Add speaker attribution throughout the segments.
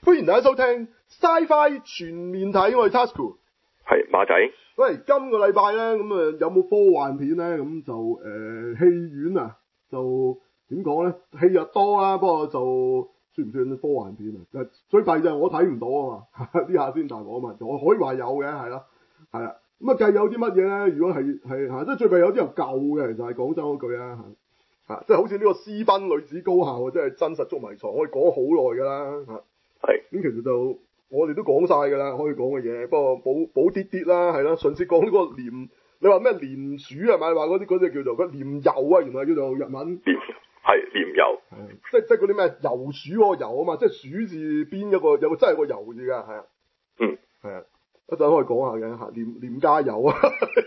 Speaker 1: 歡迎大家收聽 Sci-Fi 全面睇，我係 Tasuku，
Speaker 2: 係馬仔。
Speaker 1: 喂，今個禮拜咧，咁有冇科幻片咧？咁就戲院啊，就點講咧？戲又多啦，不過就算唔算科幻片啊？最弊就係我睇唔到啊嘛，呢下先大鑊啊嘛。我可以話有嘅，係啦，係啦。咁啊計有啲乜嘢咧？如果係嚇，即係最弊有啲又舊嘅，其實係講真嗰句啊嚇，即係好似呢個私奔女子高校啊，即係真實捉迷藏，我哋講好耐㗎啦嚇。
Speaker 2: 係
Speaker 1: 咁其實就我哋都講晒㗎啦，可以講嘅嘢，不過補啲啲啦，係啦。上次講呢個廉，你話咩廉署係咪？話嗰啲叫做廉油啊，原來叫做日文。
Speaker 2: 廉油。
Speaker 1: 即係嗰啲咩油鼠個油啊嘛，即係鼠字邊有個真係個油字㗎，係啊。
Speaker 2: 嗯。
Speaker 1: 係啊，一陣可以講下嘅嚇，廉加油啊，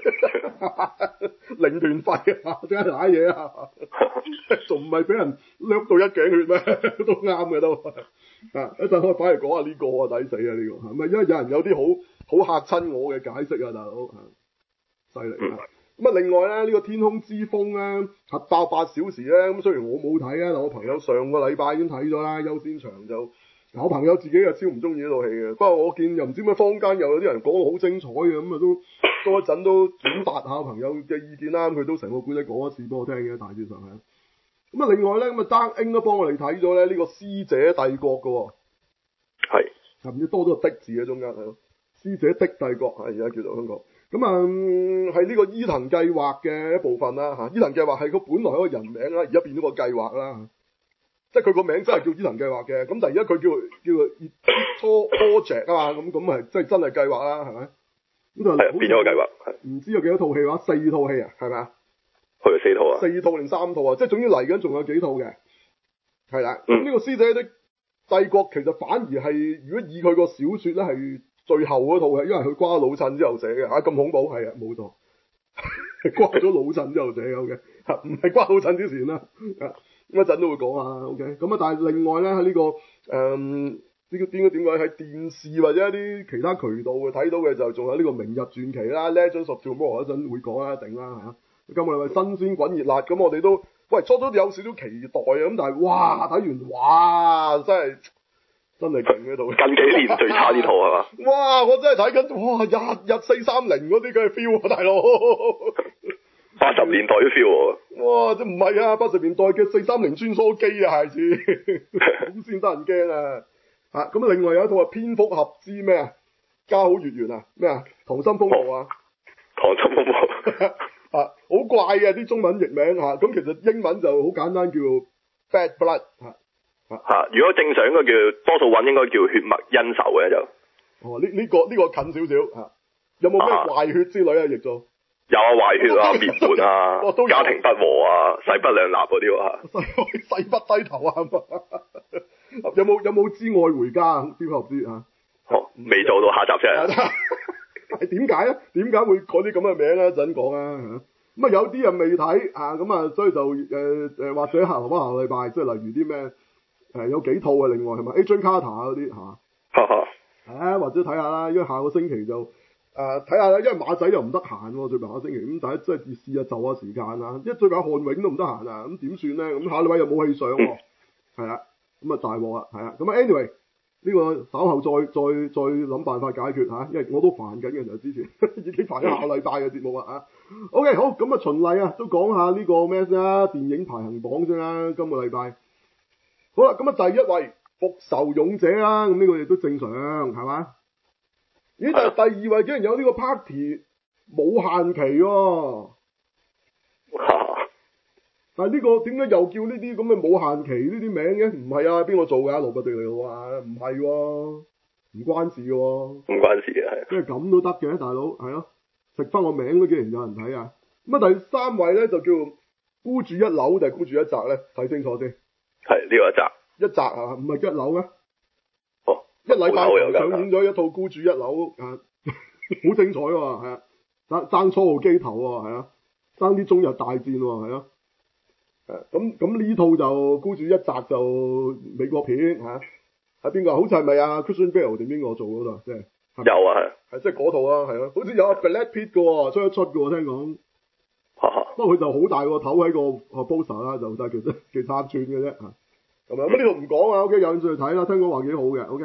Speaker 1: 零團費啊，真係瀨嘢啊，仲唔係俾人掠到一頸血咩？都啱嘅都。啊！一陣可以翻嚟講下呢個啊，抵死啊呢個，係咪？因為有人有啲好嚇親我嘅解釋啊，大佬犀利啊！咁啊，另外咧呢個天空之風咧核爆8小時咧，咁雖然我冇睇啊，但我朋友上個禮拜已經睇咗啦，優先場就我朋友自己又超唔中意呢套戲嘅，不過我見又唔知咩坊間又有啲人講到好精彩嘅，咁啊都多一陣都轉達下朋友嘅意見啦，佢都成個故仔講一次俾我聽嘅，大致上係。咁啊，另外咧，咁啊，Dark Ink都幫我哋睇咗咧呢個《師者帝國》嘅喎，係唔知多咗個的字喺中間係咯，《師者的帝國》係而家叫做香港。咁啊，係呢個伊藤計劃嘅一部分啦嚇。伊藤計劃係佢本來一個人名啦，而家變咗個計劃啦，即係佢個名真係叫伊藤計劃嘅。咁但係而家佢叫做 Project 啊嘛，咁係即係真係計劃啦，係咪？咁就
Speaker 2: 係變咗個計劃，
Speaker 1: 唔知有幾多套戲話4套戲啊，係咪啊？
Speaker 2: 去咗4套啊
Speaker 1: ？4套定3套啊？即係總之嚟緊仲有幾套嘅，係啦。咁呢個師者的帝國其實反而係，如果以佢個小説咧係最後嗰套嘅，因為佢瓜老襯之後寫嘅嚇，咁恐怖係啊，冇錯，瓜咗老襯之後寫嘅，唔係瓜老襯之前啦。咁一陣都會講下 ，OK。咁啊，但係另外咧喺呢個呢個點解喺電視或者一啲其他渠道會睇到嘅就仲有呢個明日傳奇啦 ，Legends of Tomorrow 一陣會講啦，定啦嚇。今日係咪新鮮滾熱辣？咁我哋都喂初初有少少期待啊，咁但係哇睇完哇真係勁嗰套，
Speaker 2: 近幾年最差呢套係嘛？
Speaker 1: 哇！我真係睇緊哇日430嗰啲嘅 feel 啊，大佬
Speaker 2: 80年代嘅 feel 喎。
Speaker 1: 哇！真唔係啊，80年代嘅430穿梭機啊，孩子咁先得人驚啊！咁啊，另外有一套係蝙蝠俠之咩啊？家好月圓啊？咩啊？溏心風暴啊？
Speaker 2: 溏心風暴。
Speaker 1: 好怪嘅啲中文譯名嚇，咁其實英文就好簡單叫 Bad Blood
Speaker 2: 如果正常應該叫多數揾應該叫血脈恩仇嘅就。
Speaker 1: 哦，呢個近少少嚇，有冇咩壞血之類啊？譯做
Speaker 2: 有啊，壞血啊，滅門啊，家庭不和啊，勢不兩立嗰啲喎
Speaker 1: 勢不低頭啊！有冇知愛回家啊？蝙蝠俠之嚇？
Speaker 2: 未做到下集啫。
Speaker 1: 係點解咧？點解會改啲咁嘅名咧？一陣講啊！咁啊有啲人未睇啊，咁啊所以就或者下個禮拜，即係例如啲咩有幾套啊？另外係咪 Agent Carter 嗰啲嚇？或者睇下啦，因為下個星期就睇下啦，因為馬仔又唔得閒喎，最近下個星期咁，大家即係試下就下時間啊！因為最近漢永都唔得閒啊，咁點算咧？咁下禮拜又冇戲上喎，係啦，咁啊大鑊啦，係啊，咁啊 anyway。呢個稍後再諗辦法解決嚇，因為我都煩緊嘅，就之前已經煩咗下個禮拜嘅節目啦嚇。OK 好，咁啊循例啊都講下呢個咩先啦，電影排行榜先啦，今個禮拜。好啦，咁啊第一位復仇勇者啦，咁呢個亦都正常係嘛？咦，但係第二位竟然有呢個 Party 冇限期喎。但係呢個點解又叫呢啲咁嘅冇限期呢啲名嘅？唔係啊，邊個做㗎？羅拔迪尼路啊？唔係喎，唔關事嘅喎。唔
Speaker 2: 關事嘅係。
Speaker 1: 即係咁都得嘅，大佬係咯，食翻個名都竟然有人睇啊！咁啊第三位咧就叫孤注一樓定係孤注一擲咧？睇清楚先。係
Speaker 2: 呢個一擲。
Speaker 1: 一擲啊，唔係一樓咩？
Speaker 2: 哦。
Speaker 1: 一禮拜上演咗一套孤注一樓啊，好精彩喎，係啊，爭初號機頭喎，係啊，爭啲中日大戰喎，係啊。咁呢套就孤注一擲就美國片嚇，係邊個？好似係咪啊 Christian Bale 定邊個做嗰度？即係
Speaker 2: 有啊，
Speaker 1: 係即係嗰套啊，係啊，好似有阿 Brad Pitt 嘅喎，出一出嘅喎，聽講。不過佢就好大個頭喺個 poster 啦，就但係其實幾插串嘅啫嚇。咁呢度唔講啊 ，OK，有興趣去睇啦，聽講話幾好嘅 ，OK。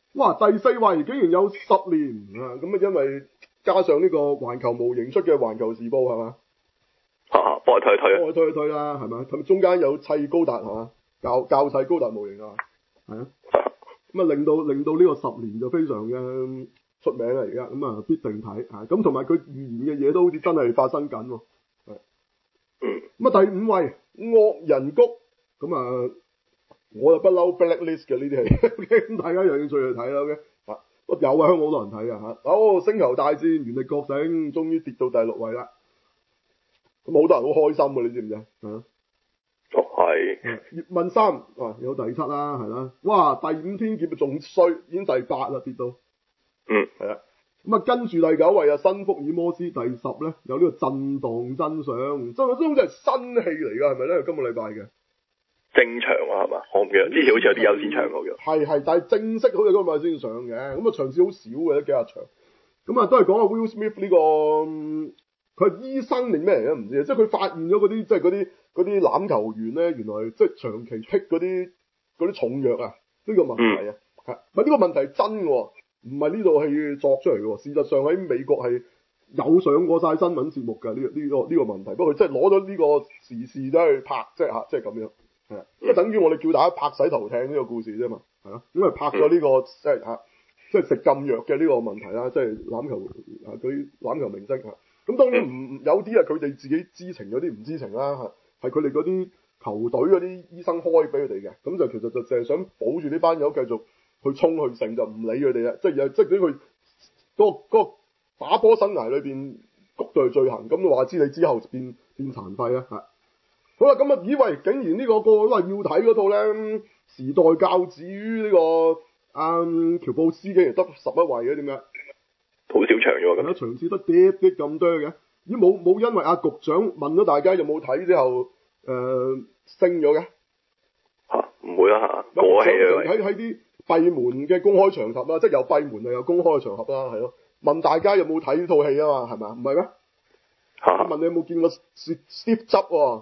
Speaker 1: 哇，第4位竟然有10年啊！咁啊，因為加上呢個環球模型出嘅環球時報係嘛？
Speaker 2: 幫佢推一推啊！
Speaker 1: 幫佢推一推啦，係咪？咁中間有砌高達係嘛？教砌高達模型啊，係啊。咁啊，令到呢個10年就非常嘅出名啦，而家咁啊必定睇啊！咁同埋佢預言嘅嘢都好似真係發生緊喎。咁啊，第5位惡人谷，咁啊，我就不嬲 blacklist 嘅呢啲戲，咁大家有興趣去睇啦，OK？有啊，香港好多人睇啊嚇。星球大戰原力覺醒，終於跌到第6位啦。咁好多人好開心㗎，你知唔知啊？
Speaker 2: 係。
Speaker 1: 葉問3有第7啦，係啦。哇，第5天劫仲衰，已經第8啦，跌到。係啊。咁啊，跟住第9位啊，新福爾摩斯第10咧，有呢個震盪真相，真相好似係新戲嚟㗎，係咪咧？今個禮拜嘅。
Speaker 2: 正場啊，係嘛？我唔記得，之前好似有啲優先場㗎。
Speaker 1: 係，但係正式好似今個禮拜先上嘅，咁啊場次好少嘅，得幾廿場。咁啊都係講阿 Will Smith 呢個，佢係醫生定咩嚟咧？唔知啊，即係佢發現咗嗰啲即係嗰啲欖球員咧，原來即係長期剔嗰啲重藥啊，呢個問題啊，係咪呢個問題係真嘅？唔係呢套戲作出嚟嘅，事實上喺美國係有上過晒新聞節目㗎呢個問題。不過佢真係攞咗呢個時事都去拍，即係咁樣，係啊，即係等於我哋叫大家拍洗頭艇呢個故事啫嘛，係咯，因為拍咗呢個即係食禁藥嘅呢個問題啦，即係欖球嗰啲欖球明星嚇。咁當然有啲係佢哋自己知情，有啲唔知情啦嚇，係佢哋嗰啲球隊嗰啲醫生開俾佢哋嘅，咁就其實就淨係想保住呢班友繼續去衝去勝，就唔理佢哋啦，即係俾佢嗰個打波生涯裏邊谷到罪行，咁話知你之後變殘廢啊嚇。好啦，咁啊以為竟然呢個都係要睇嗰套咧，時代教子於呢個喬布斯竟然得11位嘅，點解？
Speaker 2: 好少場啫喎，咁
Speaker 1: 場次得啲咁多嘅，咦冇因為阿局長問咗大家有冇睇之後升咗嘅？
Speaker 2: 唔會啦嚇，過氣啊！
Speaker 1: 喺啲閉門嘅公開場合啦，即係有閉門又有公開嘅場合啦，係咯。問大家有冇睇呢套戲啊嘛，係咪？唔係咩？問你有冇見過 Steve 執喎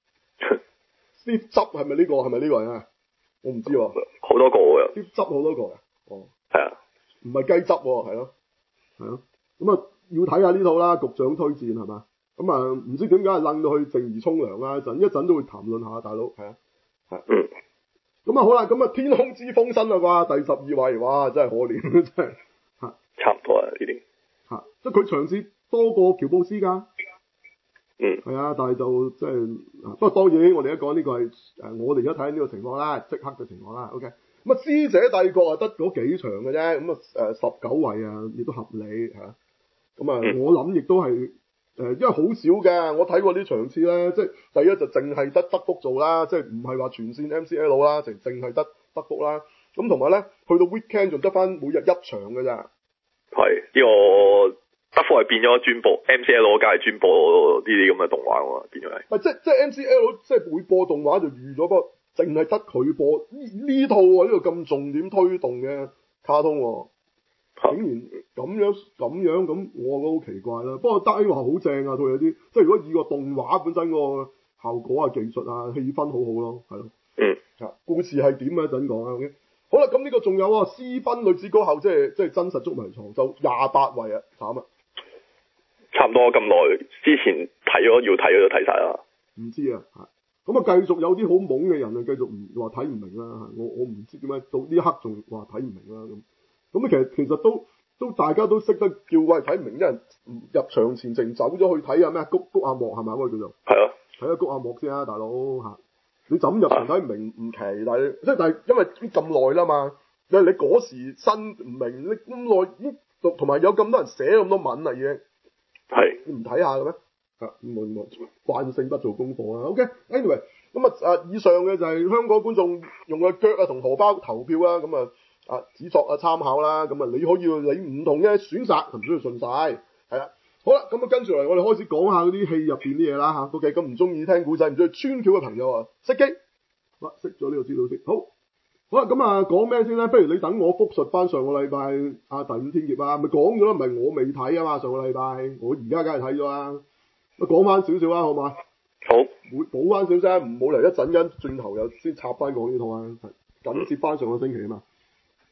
Speaker 1: ？Steve 執係咪呢個？係咪呢個人啊？我唔知喎。
Speaker 2: 好多個㗎。
Speaker 1: Steve 執好多個嘅。哦。
Speaker 2: 係啊。
Speaker 1: 唔係雞汁喎，係咯。係咯。咁啊，要睇下呢套啦，局長推薦係嘛？咁啊，唔知點解係楞到去靜怡沖涼啦，一陣都會談論下，大佬係啊。係。咁啊好啦，咁啊天空之風新啦啩，第12位，哇真係可憐，真係嚇。
Speaker 2: 差唔多啊呢啲。
Speaker 1: 嚇，即係佢場次多過喬布斯㗎。係啊，但係就即係，不過當然我哋一講呢個係我哋而家睇緊呢個情況啦，即刻嘅情況啦。OK，咁啊師姐帝國啊得嗰幾場嘅啫，咁啊19位啊亦都合理嚇。咁啊我諗亦都係因為好少嘅，我睇過啲場次咧，即係第一就淨係得德福做啦，即係唔係話全線 MCL 啦，淨係得德福啦。咁同埋咧去到 weekend 仲得翻每日1場嘅咋。
Speaker 2: 係呢個。德福係變咗專播 MCL 嗰間係專播呢啲咁嘅動畫喎，變咗係。
Speaker 1: 即係 MCL 即係會播動畫就預咗，不過淨係得佢播呢套喎，呢個咁重點推動嘅卡通喎，竟然咁樣咁，我覺得好奇怪啦。不過德英話好正啊，佢有啲即係如果以個動畫本身個效果啊、技術啊、氣氛好好咯，係咯。故事係點啊？一陣講啊。OK，好啦，咁呢個仲有啊，私奔女子高校即係真實捉迷藏就28位啊，慘啊！
Speaker 2: 差唔多咁耐，之前睇咗要睇咗都睇晒啦。唔
Speaker 1: 知啊，咁啊繼續有啲好懵嘅人啊，繼續唔話睇唔明啦。我唔知點解到呢一刻仲話睇唔明啦咁。咁其實都大家都識得叫喂睇唔明，啲人入場前淨走咗去睇啊咩谷阿莫係咪嗰個叫做？係啊，睇下谷阿莫先啊，大佬嚇。你怎入場睇唔明唔奇，但係因為咁耐啦嘛，你嗰時新唔明，你咁耐已經同埋有咁多人寫咁多文啦已經。係，你唔睇下嘅咩？冇慣性不做功課啊。OK，anyway，咁以上嘅就係香港觀眾用個腳同荷包投票啦，咁只作參考啦。咁你可以你唔同嘅選擇，唔需要信晒。係啦，好啦，咁跟住嚟我哋開始講下嗰啲戲入邊啲嘢啦嚇。OK，咁唔中意聽古仔，唔中意穿橋嘅朋友啊，熄機。好，熄咗呢個資料先。好啦，咁講咩先咧？不如你等我複述翻上個禮拜第5天劫啊，咪講咗啦，唔係我未睇啊嘛，上個禮拜我而家梗係睇咗啦。咁講翻少少啦，好嘛？好，補翻少少，唔好嚟一陣間轉頭又先插翻講呢套啊，緊接翻上個星期啊嘛。係啦，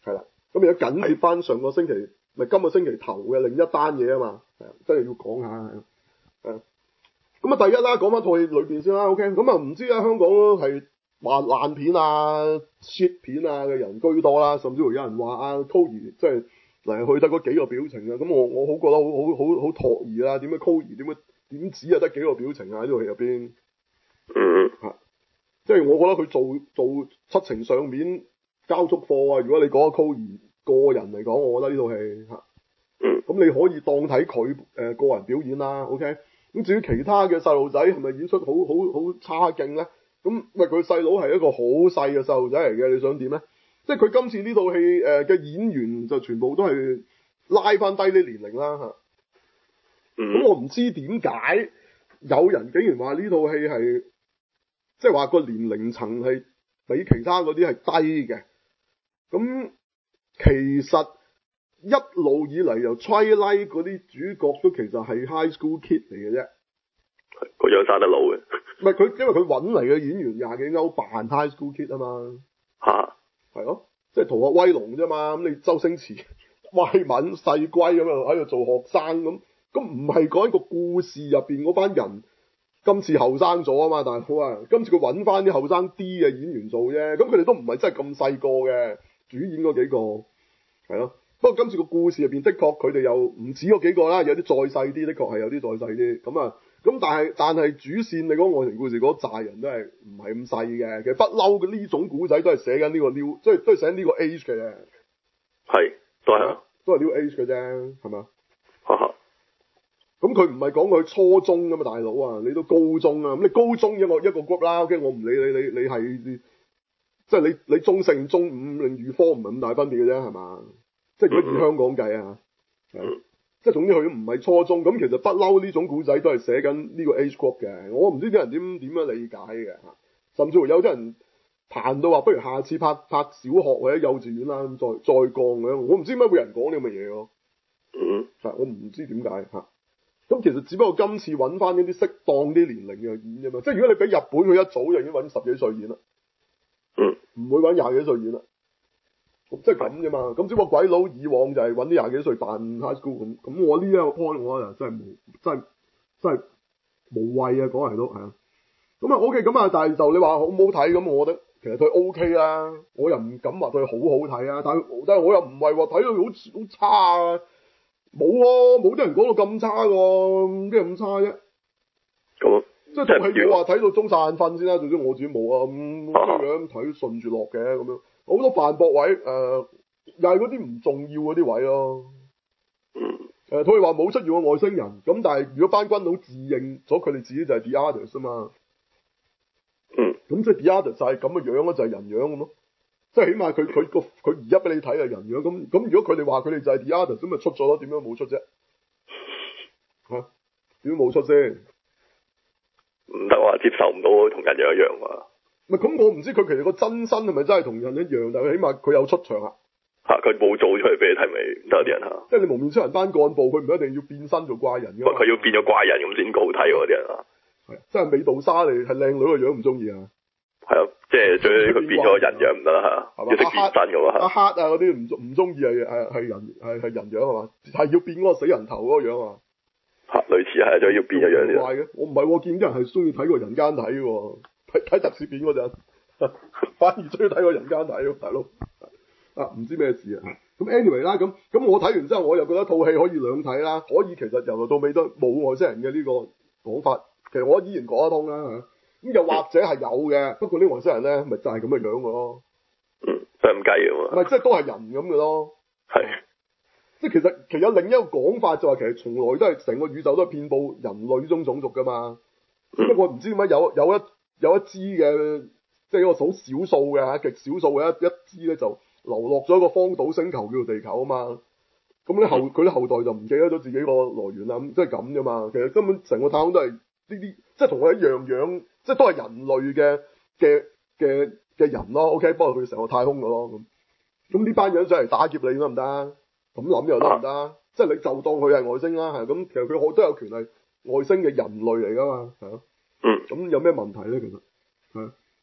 Speaker 1: 咁而家緊接翻上個星期，咪今個星期頭嘅另一單嘢啊嘛，係啊，真係要講下係。咁啊，第一啦，講翻套戲裏邊先啦 ，OK。咁啊，唔知啊，香港係話爛片啊、shit 片啊嘅人居多啦，甚至乎有人話啊 Koey 即係嚟去得嗰幾個表情啊，咁我好覺得好托兒啦，點解 Koey 點止啊得幾個表情啊喺呢套戲入邊？即係我覺得佢做七情上面交足貨啊！如果你講 Koey 個人嚟講，我覺得呢套戲咁你可以當睇佢個人表演啦，OK。咁至於其他嘅細路仔係咪演出好差勁咧？咁喂，佢細佬係一個好細嘅細路仔嚟嘅，你想點咧？即係佢今次呢套戲嘅演員就全部都係拉翻低啲年齡啦嚇。咁我唔知點解有人竟然話呢套戲係即係話個年齡層係比其他嗰啲係低嘅。咁其實一路以嚟由 Twilight 嗰啲主角都其實係 high school kid 嚟嘅啫，
Speaker 2: 個樣生得老嘅。
Speaker 1: 唔係佢，因為佢揾嚟嘅演員廿幾歐扮 high school kid 啊嘛，係咯，即係《逃學威龍》啫嘛，咁你周星馳、歪文、細龜咁樣喺度做學生咁唔係講一個故事入邊嗰班人今次後生咗啊嘛，但係好啊，今次佢揾翻啲後生啲嘅演員做啫，咁佢哋都唔係真係咁細個嘅主演嗰幾個，係咯。不過今次個故事入邊的確佢哋又唔止嗰幾個啦，有啲再細啲，的確係有啲再細啲。咁但係主線你講愛情故事嗰扎人都係唔係咁細嘅。其實不嬲嘅呢種古仔都係寫緊呢個 new， 即係都係寫呢個 age 嘅啫。係，都係 new age 嘅啫，係咪？咁佢唔係講佢初中㗎嘛，大佬啊，你都高中啊，咁你高中一個 group 啦 ，OK， 我唔理你係即係你中四、中五定預科唔係咁大分別嘅啫，係嘛？即係如果以香港計啊，即係總之佢唔係初中，咁其實不嬲呢種古仔都係寫緊呢個 age group 嘅。我唔知啲人點樣理解嘅，甚至乎有啲人彈到話，不如下次拍小學或者幼稚園啦，再降嘅。我唔知點解會有人講呢咁嘅嘢咯。我唔知點解嚇。咁其實只不過今次揾翻一啲適當啲年齡嘅演啫嘛。即係如果你俾日本佢一早就已經揾10幾歲演啦，唔會揾20幾歲演啦。即係咁啫嘛，咁只不過鬼佬以往就係揾啲20幾歲扮 high school 咁我呢一個 point 我就真係無謂啊，講嚟都係啊。咁啊 OK，咁啊但係就你話好唔好睇咁，我覺得其實佢 OK 啦，我又唔敢話佢好好睇啊，但係我又唔係話睇到好差啊，冇啲人講到咁差喎，邊係咁差啫？咁即係套戲冇話睇到中曬眼瞓先啦，總之我自己冇啊，咁樣睇順住落嘅咁樣。好多犯駁位，又係嗰啲唔重要嗰啲位咯。佢哋話冇出現過外星人，咁但係如果班軍佬自認咗佢哋自己就係 The Others 啊嘛。咁即係 The Others 就係咁嘅樣咯，就係人樣咁咯。即係起碼佢而家俾你睇係人樣，咁如果佢哋話佢哋就係 The Others，咁咪出咗咯？點樣冇出啫？點解冇出先？唔得話接受唔到同人樣一樣嘛。咁我唔知佢其實個真身係咪真係同人一樣，但係起碼佢有出場啊。佢冇做出嚟俾你睇咪得啲人即係你蒙面超人班幹部，佢唔一定要變身做怪人㗎嘛。佢要變咗怪人咁先好睇喎啲人即係美杜莎嚟，係靚女個樣唔中意啊。即係最佢變咗人樣唔得啦要識變身㗎嘛。阿黑啊嗰啲唔中意係人樣係嘛？係要變嗰個死人頭嗰個樣啊。類似係就要變個樣怪嘅，我唔係喎，見啲人係中意睇過人間睇喎。睇特攝片嗰陣，反而中意睇個人間睇喎，大佬唔知咩事啊！咁 anyway 啦，咁我睇完之後，我又覺得套戲可以兩睇啦，可以其實由頭到尾都冇外星人嘅呢個講法，其實我依然講得通啦咁又或者係有嘅，不過呢外星人咧，咪就係咁嘅樣嘅咯。都係咁計嘅嘛。唔係，即係都係人咁嘅咯。即係其實另一個講法就係其實從來都係成個宇宙都係遍佈人類呢種種族㗎嘛。不過唔知點解有一支嘅，即係一個好少數嘅極少數嘅一支咧，就流落咗一個荒島星球叫做地球啊嘛。咁咧佢啲後代就唔記得咗自己個來源啦，咁即係咁啫嘛。其實根本成個太空都係呢啲，即係同我一樣樣，即係都係人類嘅人咯。OK，不過佢成個太空嘅咯咁呢班人上嚟打劫你得唔得？咁諗又得唔得？即係你就當佢係外星啦，係咁，其實佢都有權係外星嘅人類嚟噶嘛，係咯。咁有咩問題咧？其實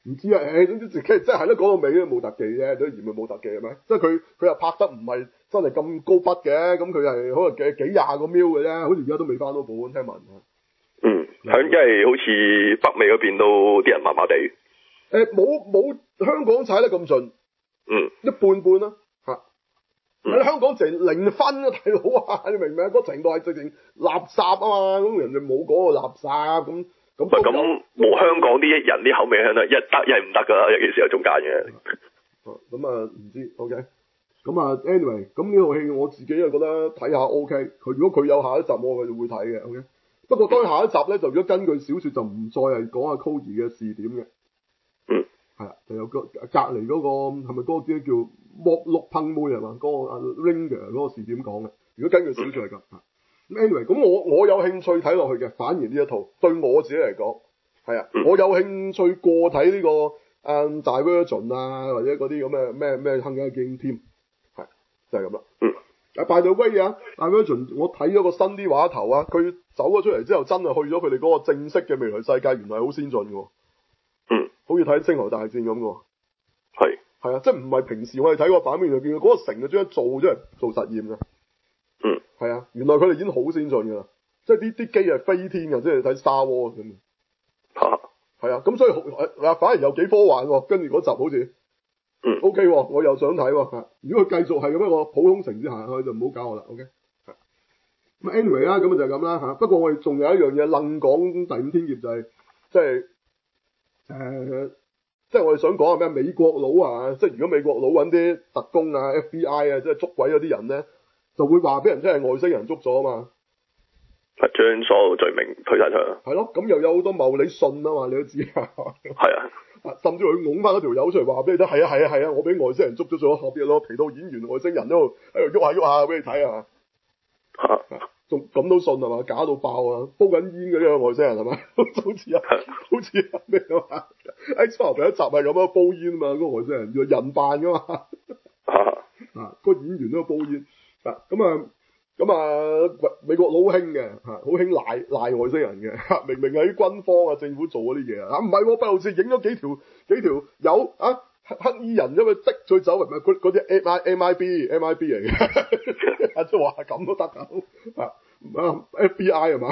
Speaker 1: 唔知啊，總之即係咯，講到尾都冇特技啫，都嫌佢冇特技係咪？即係佢又拍得唔係真係咁高筆嘅，咁佢係可能幾廿個 mil 嘅啫，好似而家都未翻到本，聽聞。
Speaker 2: 響因為好似北美嗰邊都啲人麻麻地。
Speaker 1: 冇香港踩得咁盡。一半半啦嚇。喺香港成0分啊，大佬啊，你明唔明啊？嗰程度係直情垃圾啊嘛，咁人哋冇嗰個垃圾咁。咁
Speaker 2: 冇香港啲人啲口味喺度，一得一唔得㗎啦，尤其是有中間嘅。
Speaker 1: 咁啊唔知 OK。咁啊 anyway，咁呢套戲我自己又覺得睇下 OK。如果佢有下一集，我就會睇嘅 OK。不過當然下一集咧，就如果根據小説就唔再係講阿 Cody 嘅視點嘅。係啊，就有隔離嗰個係咪嗰個叫莫洛噴妹係嘛？嗰個阿 Ringer 嗰個視點講嘅。如果根據小説係咁。anyway， 咁我有興趣睇落去嘅，反而呢一套對我自己嚟講係啊，我有興趣過睇呢個Divergent 啊，或者嗰啲咁嘅咩《Hunger Games》添，係就係咁啦。by the way 啊，Divergent 我睇咗個新啲畫頭啊，佢走咗出嚟之後，真係去咗佢哋嗰個正式嘅未來世界，原來好先進嘅。好似睇《星球大戰》咁嘅。係啊，即係唔係平時我哋睇個版面就見到嗰個城就專登做出嚟做實驗嘅。係啊，原來佢哋已經好先進㗎啦，即係啲機係飛天㗎，即係睇 Star Wars 咁。係啊，咁所以反而有幾科幻喎，跟住嗰集好似OK 喎，我又想睇喎。如果佢繼續係咁樣個普通城之下，佢就唔好搞我啦 OK。咁 anyway 啦，咁就係咁啦嚇。不過我哋仲有一樣嘢愣講第五天劫就係即係我哋想講係咩？美國佬啊，即係如果美國佬揾啲特工啊 FBI 啊，即係捉鬼嗰啲人咧，就會話俾人聽係外星人捉咗啊嘛，
Speaker 2: 將所有罪名推晒出去。
Speaker 1: 係咯，咁又有好多茂利信啊嘛，你都知啊。係啊，甚至佢拱翻嗰條友出嚟話俾你聽，係啊，我俾外星人捉咗咗，後邊攞皮套演員外星人喺度喐下俾你睇啊。仲咁都信係嘛？假到爆啊！煲緊煙嗰啲外星人係嘛？好似咩啊嘛 ？X 有一集係咁樣煲煙啊嘛，嗰個外星人要人扮噶嘛。個演員都煲煙咁美國佬好興嘅好興賴外星人嘅明明係啲軍方啊政府做嗰啲嘢唔係喎，好似影咗幾條友黑衣人因為逼佢走，唔係嗰啲 MIB 嚟嘅，即係話咁都得㗎FBI 係嘛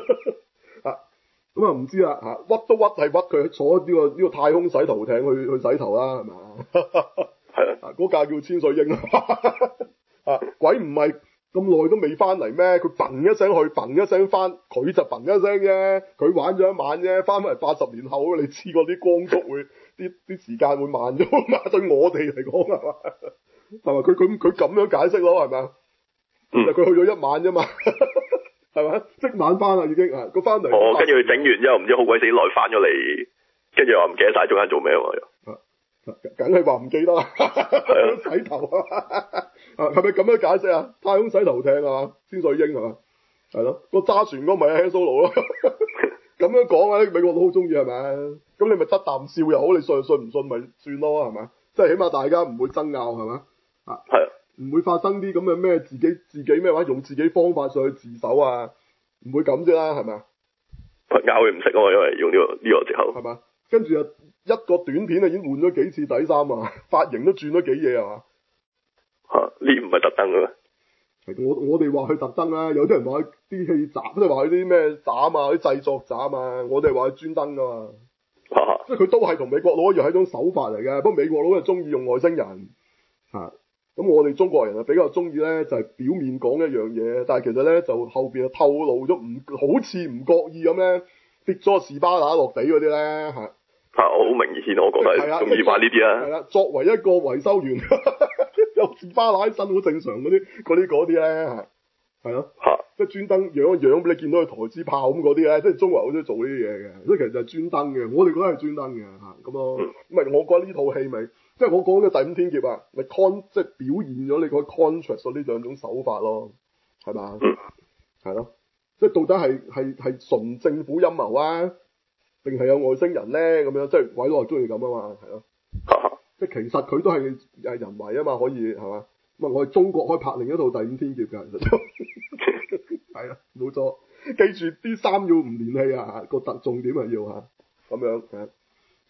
Speaker 1: 咁唔知啦屈都屈係屈佢坐呢個太空洗頭艇去洗頭啦係嘛？係啊，嗰架叫千歲鷹鬼唔係咁耐都未翻嚟咩？佢嘭一聲去，嘭一聲翻，佢就嘭一聲啫。佢玩咗一晚啫，翻返嚟80年後，你知嗰啲光速會啲時間會慢咗嘛？對我哋嚟講係嘛？係嘛？佢咁樣解釋咯，係咪啊？其實佢去咗一晚啫嘛，係咪？即晚翻啦已經佢翻嚟。
Speaker 2: 跟住佢整完之後，唔知好鬼死耐翻咗嚟，跟住話唔記得晒中間做咩喎又。
Speaker 1: 梗係話唔記得啦，洗頭係咪咁樣解釋啊？太空洗頭艇千歲鷹係嘛？係咯，個揸船嗰咪係 Han Solo 咯。咁樣講啊，美國佬好中意係咪？咁你咪得啖笑又好，你信唔信咪算咯係咪？即係起碼大家唔會爭拗係嘛？係啊，唔會發生啲咁嘅咩自己咩話用自己方法上去自首啊？唔會咁啫啦係咪？
Speaker 2: 拗佢唔識啊嘛，因為用呢個藉口係
Speaker 1: 嘛？跟住一個短片已經換咗幾次底衫啊，髮型都轉咗幾嘢係嘛？
Speaker 2: 呢唔係特登嘅咩？
Speaker 1: 我哋話佢特登啦，有啲人話佢啲戲斬，即係話佢啲咩斬啊，啲製作斬啊，我哋話佢專登噶嘛。即係佢都係同美國佬一樣係一種手法嚟嘅，不過美國佬就中意用外星人咁我哋中國人啊比較中意咧就係表面講一樣嘢，但係其實咧就後邊透露咗好似唔覺意咁咧跌咗個士巴拿落地嗰啲咧
Speaker 2: 好明顯，我覺得係中意玩呢啲啊。
Speaker 1: 係啦，作為一個維修員，有士巴拿喺身好正常嗰啲咧，係咯，即係專登養一養俾你見到佢台支炮咁嗰啲咧，即係中國人好中意做呢啲嘢嘅，所以其實就係專登嘅。我哋覺得係專登嘅咁咯。唔係我覺得呢套戲咪即係我講嘅第五天劫咪即係表現咗你個 contrast 呢兩種手法咯，係嘛？係咯，即係到底係純政府陰謀啊？定係有外星人咧咁樣，即係鬼佬中意咁啊嘛，係咯，即係其實佢都係人為啊嘛，可以係嘛？咁我哋中國可以拍另一套第五天劫㗎，其實係啦，冇錯，記住啲衫要唔連戲啊，個重點係要咁樣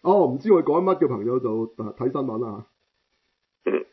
Speaker 1: 哦，唔知佢講乜嘅朋友就睇新聞啦。
Speaker 2: 嗯。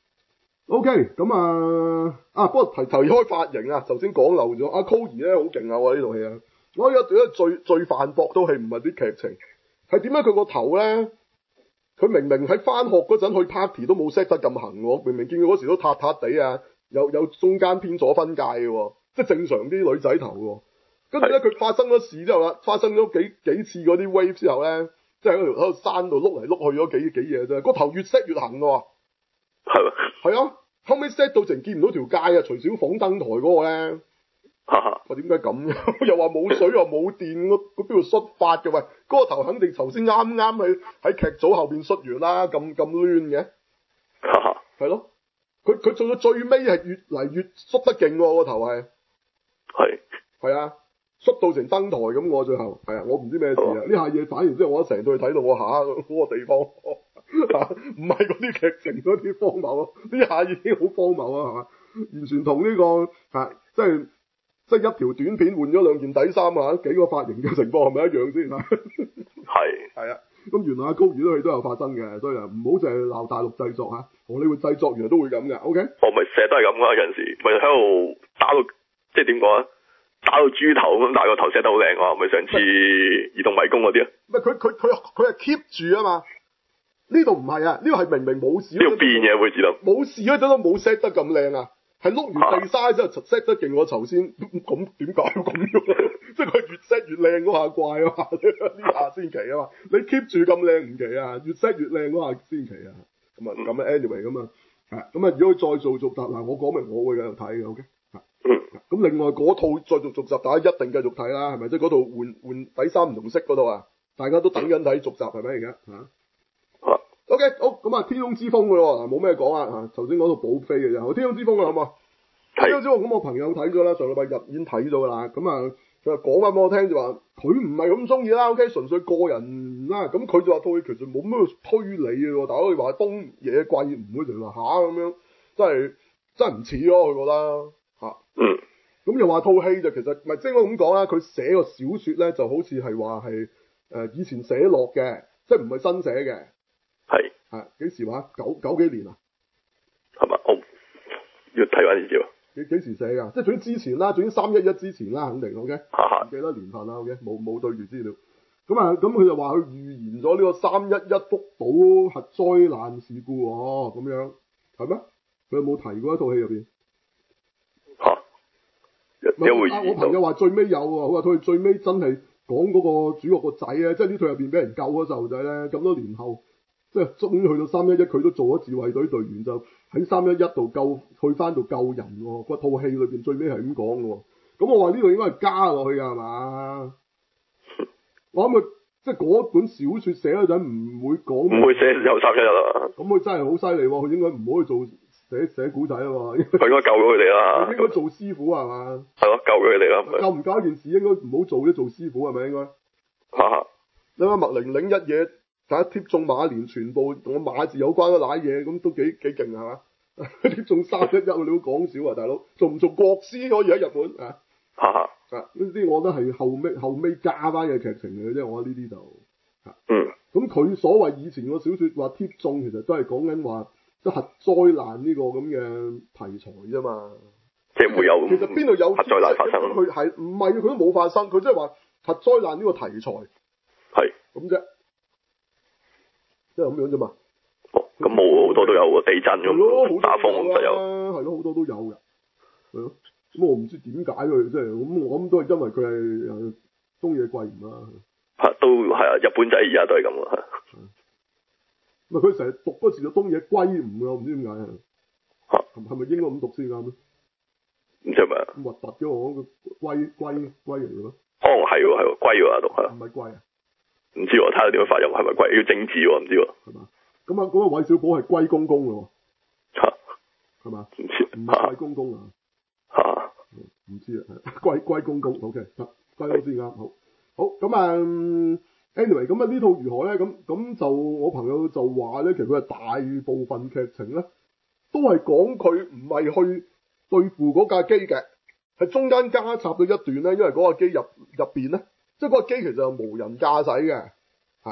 Speaker 1: O K，咁不過提開髮型啊，頭先講漏咗。阿 Cory 咧好勁啊！喎呢套戲啊，我而家覺得最犯駁都係唔係啲劇情，係點解佢個頭咧？佢明明喺翻學嗰陣去 party 都冇 set 得咁行喎，明明見佢嗰時都塌塌地啊，有中間偏左分界嘅喎，即係正常啲女仔頭喎。跟住咧佢發生咗事之後啦，發生咗幾次嗰啲 wave 之後咧，即係喺條山度碌嚟碌去咗幾嘢啫，個頭越 set 越行喎。
Speaker 2: 係咩？
Speaker 1: 係啊，後尾 set 到成見唔到條街啊！徐小鳳登台嗰個咧，我點解咁？又話冇水又冇電，嗰邊度捽發嘅喂？嗰個頭肯定頭先啱喺劇組後邊捽完啦，咁攣嘅。係咯，佢做到最尾係越嚟越捽得勁喎，個頭係。係啊，捽到成登台咁喎，最後係啊，我唔知咩事啊！呢下嘢反而之後我成隊睇到我嗰個地方。唔係嗰啲劇情嗰啲荒謬咯，呢下已經好荒謬啊，係嘛？完全同呢個即係一條短片換咗兩件底衫啊，幾個髮型嘅情況係咪一樣先啊？係啊，咁原來阿高魚都有發生嘅，所以唔好淨係鬧大陸製作嚇，荷里活製作原來都會咁嘅，OK？
Speaker 2: 我咪成日都係咁噶，有陣時咪喺度打到即係點講啊？打到豬頭咁，但係個頭 set 得好靚啊！咪上次移動迷宮嗰啲啊？唔係
Speaker 1: 佢係 keep 住啊嘛。呢度唔係啊，呢個係明明冇事。
Speaker 2: 呢度變嘅會知道。
Speaker 1: 冇事嗰陣都冇 set 得咁靚啊，係碌完地沙之後 set 得勁過頭先，咁點解咁樣？即係佢越 set 越靚嗰下怪啊嘛，呢下先奇啊嘛。你 keep 住咁靚唔奇啊，越 set 越靚嗰下先奇啊。咁啊 anyway 咁啊，咁啊如果佢再做續集嗱，我講明我會繼續睇嘅 OK。咁另外嗰套再做續集，大家一定繼續睇啦，係咪？即係嗰度換底衫唔同色嗰度啊，大家都等緊睇續集係咪而家嚇？OK，好咁啊，天空之風嘅喎，冇咩講啊，頭先講到寶飛嘅啫，天空之風啊，好嘛？天空之風咁我朋友睇咗啦，上禮拜日已經睇咗啦，咁啊佢話講翻俾我聽就話佢唔係咁中意啦 ，OK， 純粹個人啦，咁佢就話套戲其實冇咩推理嘅喎，但係佢話東野圭吾佢就話吓咁樣，真係唔似咯，佢覺得嚇。咁又話套戲就其實唔係即係我咁講啦，佢寫個小説咧就好似係話係以前寫落嘅，即係唔係新寫嘅。係幾時話？九幾年啊？
Speaker 2: 係嘛？我要睇翻啲資料。
Speaker 1: 幾時寫㗎？即係總之之前啦，總之311之前啦，肯定 OK。唔記得年份啦 OK，冇對住資料。咁佢就話佢預言咗呢個311福島核災難事故喎，咁樣係咩？佢有冇提過一套戲入邊？我朋友話最尾有喎，佢話佢最尾真係講嗰個主角個仔啊，即係呢套入邊俾人救嗰細路仔咧，咁多年後。即係終於去到311，佢都做咗自衛隊隊員，就喺311度去翻度救人喎。個套戲裏邊最尾係咁講嘅喎。咁我話呢度應該係加落去㗎係嘛？我諗佢即係嗰本小説寫嗰陣唔會講，
Speaker 2: 唔會寫有311啦。
Speaker 1: 咁佢真係好犀利喎！佢應該唔好去做寫古仔啊嘛。佢應
Speaker 2: 該救咗佢哋啦。
Speaker 1: 應該做師傅係嘛？
Speaker 2: 係咯，救咗佢哋啦。
Speaker 1: 救唔救一件事應該唔好做啫，做師傅係咪應該？你話麥玲玲一嘢。第一貼中馬年全部同個馬字有關嘅瀨嘢，咁都幾勁係嘛？貼中311，你都講少啊，大佬，做唔做國師可以喺日本啊？呢啲我覺得係後尾加翻嘅劇情嚟嘅啫，我覺得呢啲就咁佢所謂以前個小説話貼中，其實都係講緊話即係核災難呢個咁嘅題材啫嘛。
Speaker 2: 即係會有
Speaker 1: 其實邊度有
Speaker 2: 核災難發生？
Speaker 1: 佢係唔係佢都冇發生，佢即係話核災難呢個題材
Speaker 2: 係
Speaker 1: 咁啫。即係咁樣啫嘛。
Speaker 2: 咁冇好多都有喎，地震咁，打風咁就有。
Speaker 1: 係咯，好多都有㗎。係咯。咁我唔知點解佢即係咁，我諗都係因為佢係東野圭吾啦。
Speaker 2: 都係啊！日本仔而家都係咁啊。
Speaker 1: 唔係佢成日讀嗰時就東野圭吾㗎，我唔知點解啊。係咪應該咁讀先啱咧？
Speaker 2: 唔知係咪啊？
Speaker 1: 咁核突嘅我個圭嚟嘅咯。
Speaker 2: 可能係喎，圭喎讀係。
Speaker 1: 唔係圭啊？
Speaker 2: 唔知喎，睇下點樣發音，係咪圭？要正字喎，唔知喎。
Speaker 1: 係嘛？咁啊，嗰個韋小寶係龜公公嘅喎。係嘛？唔知。唔係龜公公啊？唔知啊，龜公公 OK，得龜公先啱，好咁啊。anyway 咁啊呢套如何咧？咁就我朋友就話咧，其實佢係大部分劇情咧都係講佢唔係去對付嗰架機嘅，係中間加插咗一段咧，因為嗰架機入邊咧，即係嗰架機其實係無人駕駛嘅嚇。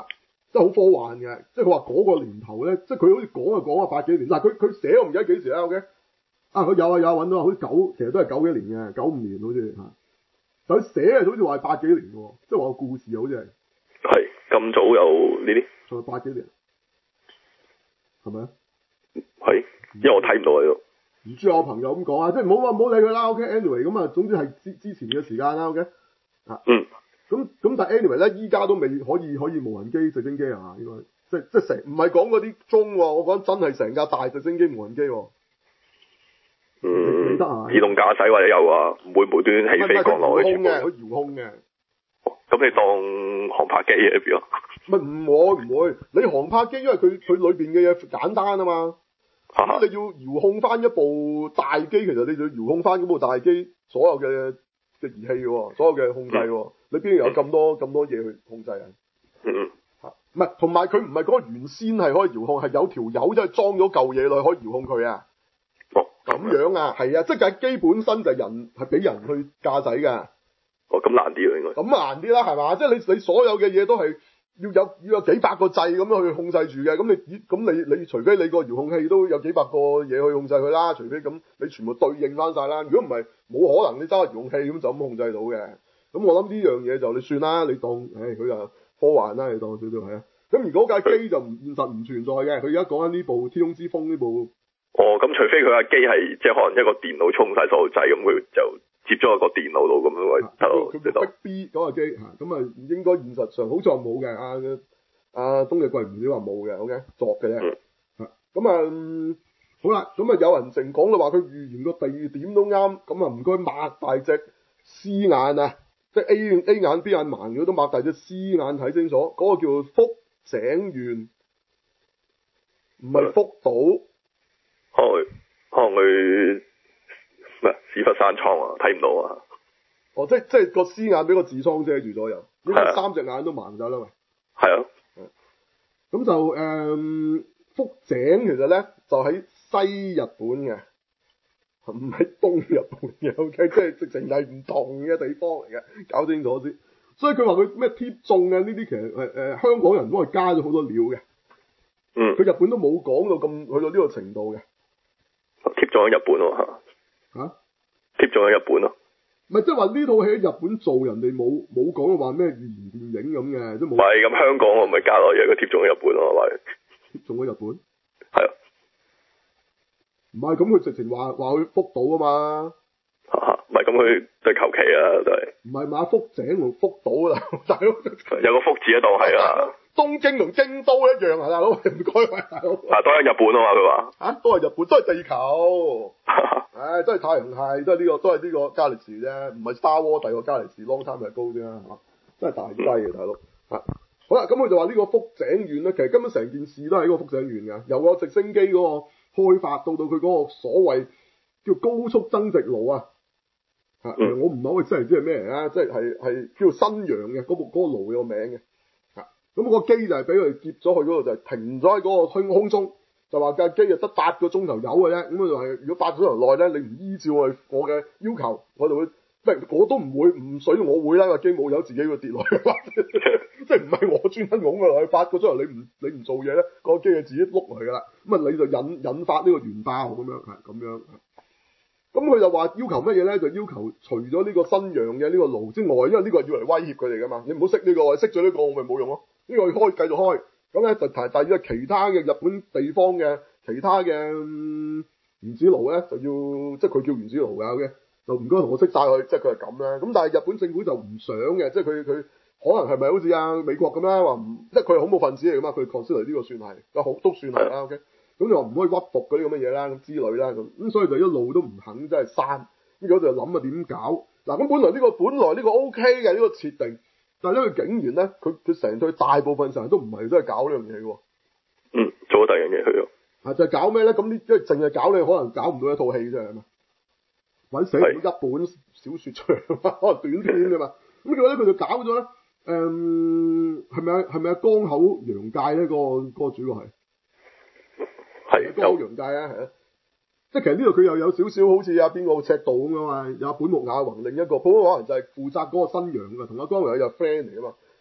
Speaker 1: 即係好科幻嘅。即係佢話嗰個年頭咧，即係佢好似講就講啊80幾年。嗱佢寫我唔記得幾時啦，OK？佢有揾到，好似其實都係90幾年嘅，95年好似嚇。但佢寫好似話係80幾年嘅，即係話個故事好似係。
Speaker 2: 係咁早有呢啲？
Speaker 1: 仲係80幾年，係咪啊？
Speaker 2: 係，因為我睇唔到喺度。
Speaker 1: 唔知我朋友咁講啊，即係唔好理佢啦。OK，anyway 咁啊，總之係之前嘅時間啦。OK，
Speaker 2: 嗯。
Speaker 1: 咁但係 anyway 咧，依家都未可以無人機直升機啊，應該即係成唔係講嗰啲鐘喎，我講真係成架大直升機無人機喎。得啊！
Speaker 2: 自動駕駛或者有啊，唔會無端端起飛降落去全部。
Speaker 1: 佢遙控嘅。
Speaker 2: 咁你當航拍機嘅邊啊？
Speaker 1: 唔會，你航拍機因為佢裏邊嘅嘢簡單啊嘛。咁你要遙控翻一部大機，其實你就要遙控翻嗰部大機所有嘅儀器喎，所有嘅控制喎。你邊有咁多嘢去控制啊？唔係，同埋佢唔係嗰個原先係可以遙控，係有條友即係裝咗嚿嘢落去可以遙控佢啊。咁樣啊，係啊，即係架機本身就係人係俾人去駕駛㗎。
Speaker 2: 咁難啲喎應該。咁
Speaker 1: 難啲啦，係嘛？即係你所有嘅嘢都係要有幾百個掣咁樣去控制住嘅。咁你除非你個遙控器都有幾百個嘢去控制佢啦，除非咁你全部對應翻晒啦。如果唔係，冇可能你揸個遙控器咁就咁控制到嘅。咁我諗呢樣嘢就你算啦，你當佢就科幻啦，你當少少係啊。咁而嗰架機就現實唔存在嘅。佢而家講緊呢部《天空之風》呢部。
Speaker 2: 咁除非佢架機係即係可能一個電腦充晒所有掣，咁佢就接咗喺個電腦度咁樣為
Speaker 1: 佢叫 Big B 嗰架機咁啊應該現實上好似話冇嘅。東日貴唔少話冇嘅 ，OK 作嘅啫。好啦，咁啊有人成講啦話佢預言個地點都啱，咁啊唔該擘大隻獅眼啊，即係 A 眼 B 眼盲咗都擘大隻獅眼睇清楚，嗰個叫福井縣，唔係福島。可能佢屎忽山瘡啊，睇唔到啊。即係個獅眼俾個痔瘡遮住咗又，應該3隻眼都盲晒啦喂。係啊。咁就福井其實咧就喺西日本嘅，唔喺東日本嘅 ，OK， 即係直情係唔同嘅地方嚟嘅，搞清楚先。所以佢話佢咩貼中啊呢啲其實香港人都係加咗好多料嘅。佢日本都冇講到咁去到呢個程度嘅。貼咗喺日本喎嚇。貼咗喺日本咯。唔係即係話呢套戲喺日本做，人哋冇講話咩預言電影咁嘅，都冇。唔係咁香港我咪加落嘢，佢貼中喺日本咯，係咪？貼中喺日本。係啊。唔係咁，佢直情話去福島啊嘛。唔係咁，佢都係求其啊，都係。唔係嘛，福井同福島啊，大佬。有個福字喺度，係啊。東京同京都一樣啊，大佬，唔該喂，大佬。都係日本啊嘛，佢話。都係日本，都係地球。都係太陽系，都係呢個加利士啫，唔係 Star Wars 第二個加利士 Long Time Ago 啫，係嘛？真係大劑啊，大佬。好啦，咁佢就話呢個福井縣咧，其實根本成件事都係呢個福井縣㗎，由個直升機嗰個開發到佢嗰個所謂叫高速增值爐啊。我唔係好真係知係咩嚟啊，即係叫新陽嘅嗰個爐有個名嘅。咁個機就係俾佢接咗去嗰度，就係停咗喺嗰個空中，就話架機就得8個鐘頭有嘅啫。咁佢就係如果8個鐘頭內咧，你唔依照我嘅要求，我就會我都唔會唔水我會啦，架機冇油自己會跌落去，即係唔係我專登拱佢落去8個鐘頭，你唔做嘢咧，個機就自己碌落去噶啦。咁啊你就引發呢個原爆咁樣係咁樣。咁佢就話要求乜嘢咧？就要求除咗呢個新陽嘅呢個爐之外，因為呢個係要嚟威脅佢哋噶嘛，你唔好熄呢個，熄咗呢個我咪冇用咯。呢個繼續開，咁咧就第二其他嘅日本地方嘅其他嘅原子爐咧，就要即係佢叫原子爐㗎嘅，就唔該同我熄晒佢，即係佢係咁啦。咁但係日本政府就唔想嘅，即係佢可能係咪好似美國咁啦，話唔即係佢係恐怖分子嚟㗎嘛，佢 consider 呢個算係，好都算係啦 OK。咁你話唔可以屈服嗰啲咁嘅嘢啦，咁之類啦咁所以就一路都唔肯即係刪，咁嗰度就諗啊點搞嗱？咁本來呢個 OK 嘅呢個設定。但係呢佢竟然咧，佢成隊大部分時間都唔係都係搞呢樣嘢喎。做咗第二樣嘢去咗。就係搞咩咧？咁呢即係淨係搞你，可能搞唔到一套戲啫係嘛？或者寫唔到一本小説出嚟，可能短篇啫嘛。咁結果咧，佢就搞咗咧，係咪啊？江口洋介咧，個主角係江口洋介啊，係啊。即係其實呢度佢又有少少好似邊個赤道咁樣嘛，有本木雅弘另一個，本木雅弘就係負責嗰個新陽嘅，同阿江口洋介就 friend 嚟㗎嘛。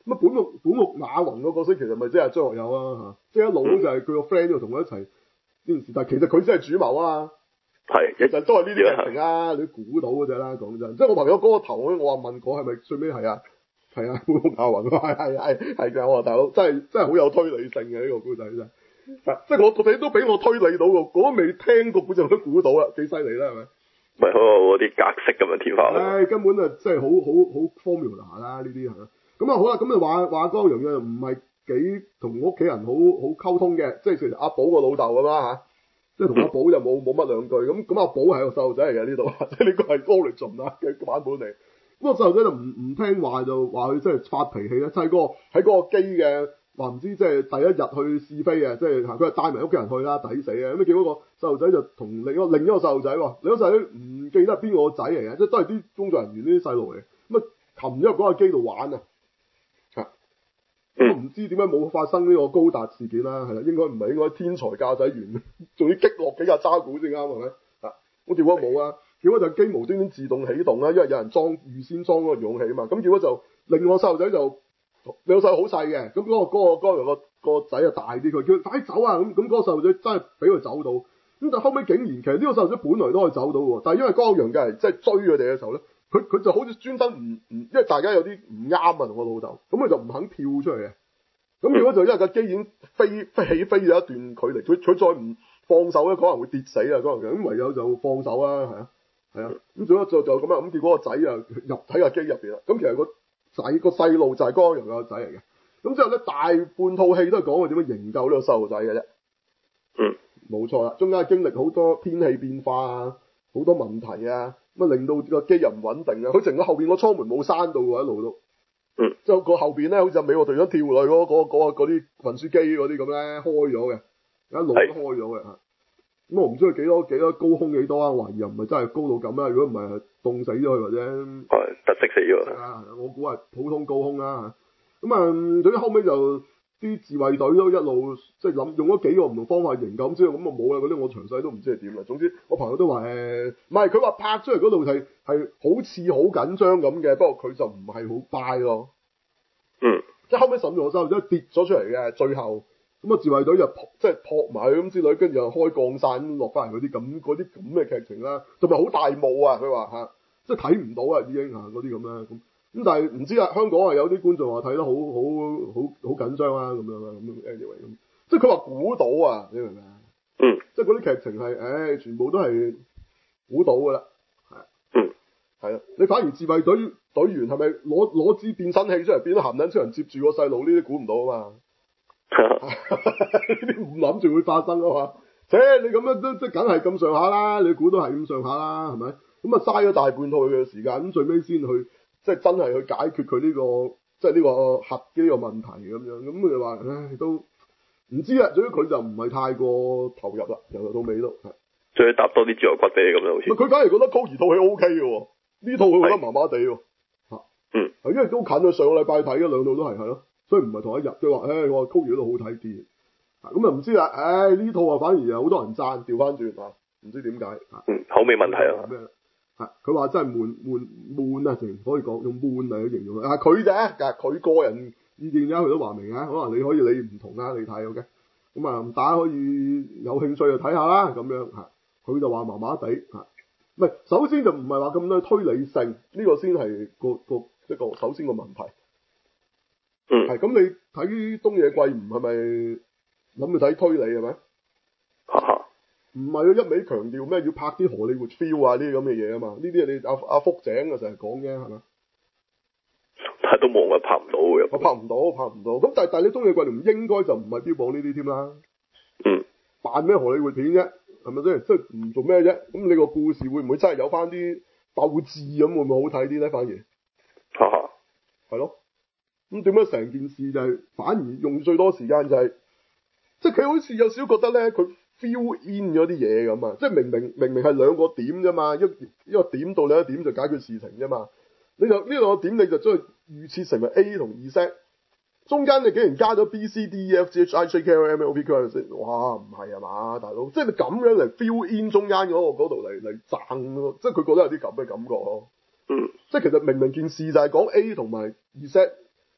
Speaker 1: 咁啊，本木雅弘個角色其實咪即係張學友啊嚇，即係一路就係佢個 friend 度同佢一齊呢件事，但係其實佢先係主謀啊。
Speaker 2: 係，
Speaker 1: 其實都係呢啲劇情啊，你估到嘅啫啦，講真。即係我朋友嗰個頭我話問過係咪最尾係啊？係啊，本木雅弘係㗎，我話大佬真係好有推理性嘅呢個故仔真係。即係我哋都俾我推理到喎，嗰未聽過古仔都估到啦，幾犀利啦係咪？
Speaker 2: 咪好嗰啲格式咁嘅天花。
Speaker 1: 唉，根本啊，真係好 formula 啦呢啲係嘛。咁啊好啦，咁啊話江陽嘅唔係幾同屋企人好溝通嘅，即係其實阿寶個老豆咁啦嚇，即係同阿寶就冇乜兩句。咁阿寶係個細路仔嚟嘅呢度，即係呢個係 origin 啊嘅版本嚟。咁個細路仔就唔聽話，就話佢真係發脾氣咧，即係喺嗰個機嘅。話唔知即係第一日去試飛嘅，即係佢係帶埋屋企人去啦，抵死啊！咁啊，見嗰個細路仔就同另一個細路仔喎，另一個細路仔唔記得係邊個仔嚟嘅，即係都係啲工作人員呢啲細路嚟嘅。咁啊，擒咗入嗰個機度玩啊！咁唔知點解冇發生呢個高達事件啦？係啦，應該天才駕駛員，仲要擊落幾架渣古先啱係咪？咁結果冇啊！結果就機無端端自動起動啦，因為有人預先裝嗰個氧氣啊嘛。咁結果就另外個細路仔就。兩細路好細嘅，咁嗰個仔就大啲，佢叫佢快走啊！咁嗰個細路仔真係俾佢走到，咁但後尾竟然其實呢個細路仔本來都可以走到喎，但係因為江陽嘅人即係追佢哋嘅時候咧，佢就好似專登唔，因為大家有啲唔啱啊同我老豆，咁佢就唔肯跳出嚟嘅，咁如果就因為架機已經起飛咗一段距離，佢再唔放手咧，可能會跌死啊江陽，咁唯有就放手啦，係啊，咁最後就咁啊，咁結果個仔啊入喺架機入邊啦，咁其實個細路就係江陽個仔嚟嘅，咁之後咧大半套戲都係講佢點樣營救呢個細路仔嘅啫。冇錯啦，中間經歷好多天氣變化啊，好多問題啊，咁啊令到個機又唔穩定啊，佢成個後邊個艙門冇閂到喎一路都。就個後邊咧好似美國隊長跳落去嗰啲運輸機嗰啲咁咧開咗嘅，一路都開咗嘅嚇。咁我唔知佢幾多高空幾多啊，懷疑又唔係真係高到咁啊，如果唔係凍死咗佢或者
Speaker 2: 突死死咗。
Speaker 1: 我估係普通高空啦。咁總之後尾就啲自衛隊都一路即係諗用咗幾個唔同方法營救，咁之後咁啊冇啦嗰啲，我詳細都唔知係點啦。總之我朋友都話唔係佢話拍出嚟嗰度係好似好緊張咁嘅，不過佢就唔係好 buy 咯。即係後尾甚至我細路仔跌咗出嚟嘅，最後。咁啊！自衛隊就即係撲埋佢咁之類，跟住又開降傘落翻嚟嗰啲咁嘅劇情啦，同埋好大霧啊！佢話即係睇唔到啊，已經嗰啲咁啦。咁但係唔知啊，香港有啲觀眾話睇得好緊張啊，咁樣啦，咁 anyway 咁，即係佢話估到啊，你明唔明啊？即係嗰啲劇情係全部都係估到㗎啦，係啊，你反而自衛隊員係咪攞支變身器出嚟變咗鹹撚出人接住個細路，呢啲估唔到啊嘛！呢啲唔諗住會發生啊嘛，你咁樣都即係梗係咁上下啦，你估都係咁上下啦，係咪？咁啊嘥咗大半套嘅時間，咁最尾先去即係真係去解決佢呢個即係呢個核嘅呢個問題咁樣，咁佢就話都唔知啊，總之佢就唔係太過投入啦，由頭到尾都係。
Speaker 2: 再搭多啲豬油骨俾你咁樣好似。佢
Speaker 1: 反而覺得高兒套戲 O K 嘅喎，呢套佢覺得麻麻地喎。因為都近咗上個禮拜睇嘅兩套都係咯。所以唔係同一日，佢話，我話 Kobe 嗰度好睇啲，咁啊唔知啦，呢套啊反而有好多人讚，調翻轉唔知點解，
Speaker 2: 口味問題啊，
Speaker 1: 咩？佢話真係悶啊，淨可以講用悶嚟去形容佢啫，佢個人意見啫，佢都話明啊，可能你唔同啊，你睇 OK，咁啊大家可以有興趣就睇下啦，咁樣佢就話麻麻地唔係，首先就唔係話咁多推理性，呢個先係一個首先個問題。咁你睇東野圭吾係咪諗住睇推理係咪？唔係一味強調咩要拍啲荷里活 feel 啊呢啲咁嘅嘢啊嘛，呢啲你阿福井啊成日講嘅係咪？
Speaker 2: 但係都冇啊，拍唔到嘅。
Speaker 1: 我拍唔到，咁但係你東野圭吾唔應該就唔係標榜呢啲添啦。扮咩荷里活片啫？係咪先？即係唔做咩啫？咁你個故事會唔會真係有翻啲鬥志咁？會唔會好睇啲咧？反而係咯。咁點解成件事就係反而用最多時間就係，即係佢好似有少少覺得咧，佢 fill in 咗啲嘢咁啊！即係明明係兩個點啫嘛，一個點到另一個點就解決事情啫嘛。你就呢兩個點你就將佢預設成為 A 同 Z， 中間你竟然加咗 B C D E F G H I J K L M N O P Q R S， 哇唔係啊嘛，大佬，即係你咁樣嚟 fill in 中間嗰度嚟賺咯，即係佢覺得有啲咁嘅感覺咯。即係其實明件事就係講 A 同埋 Z。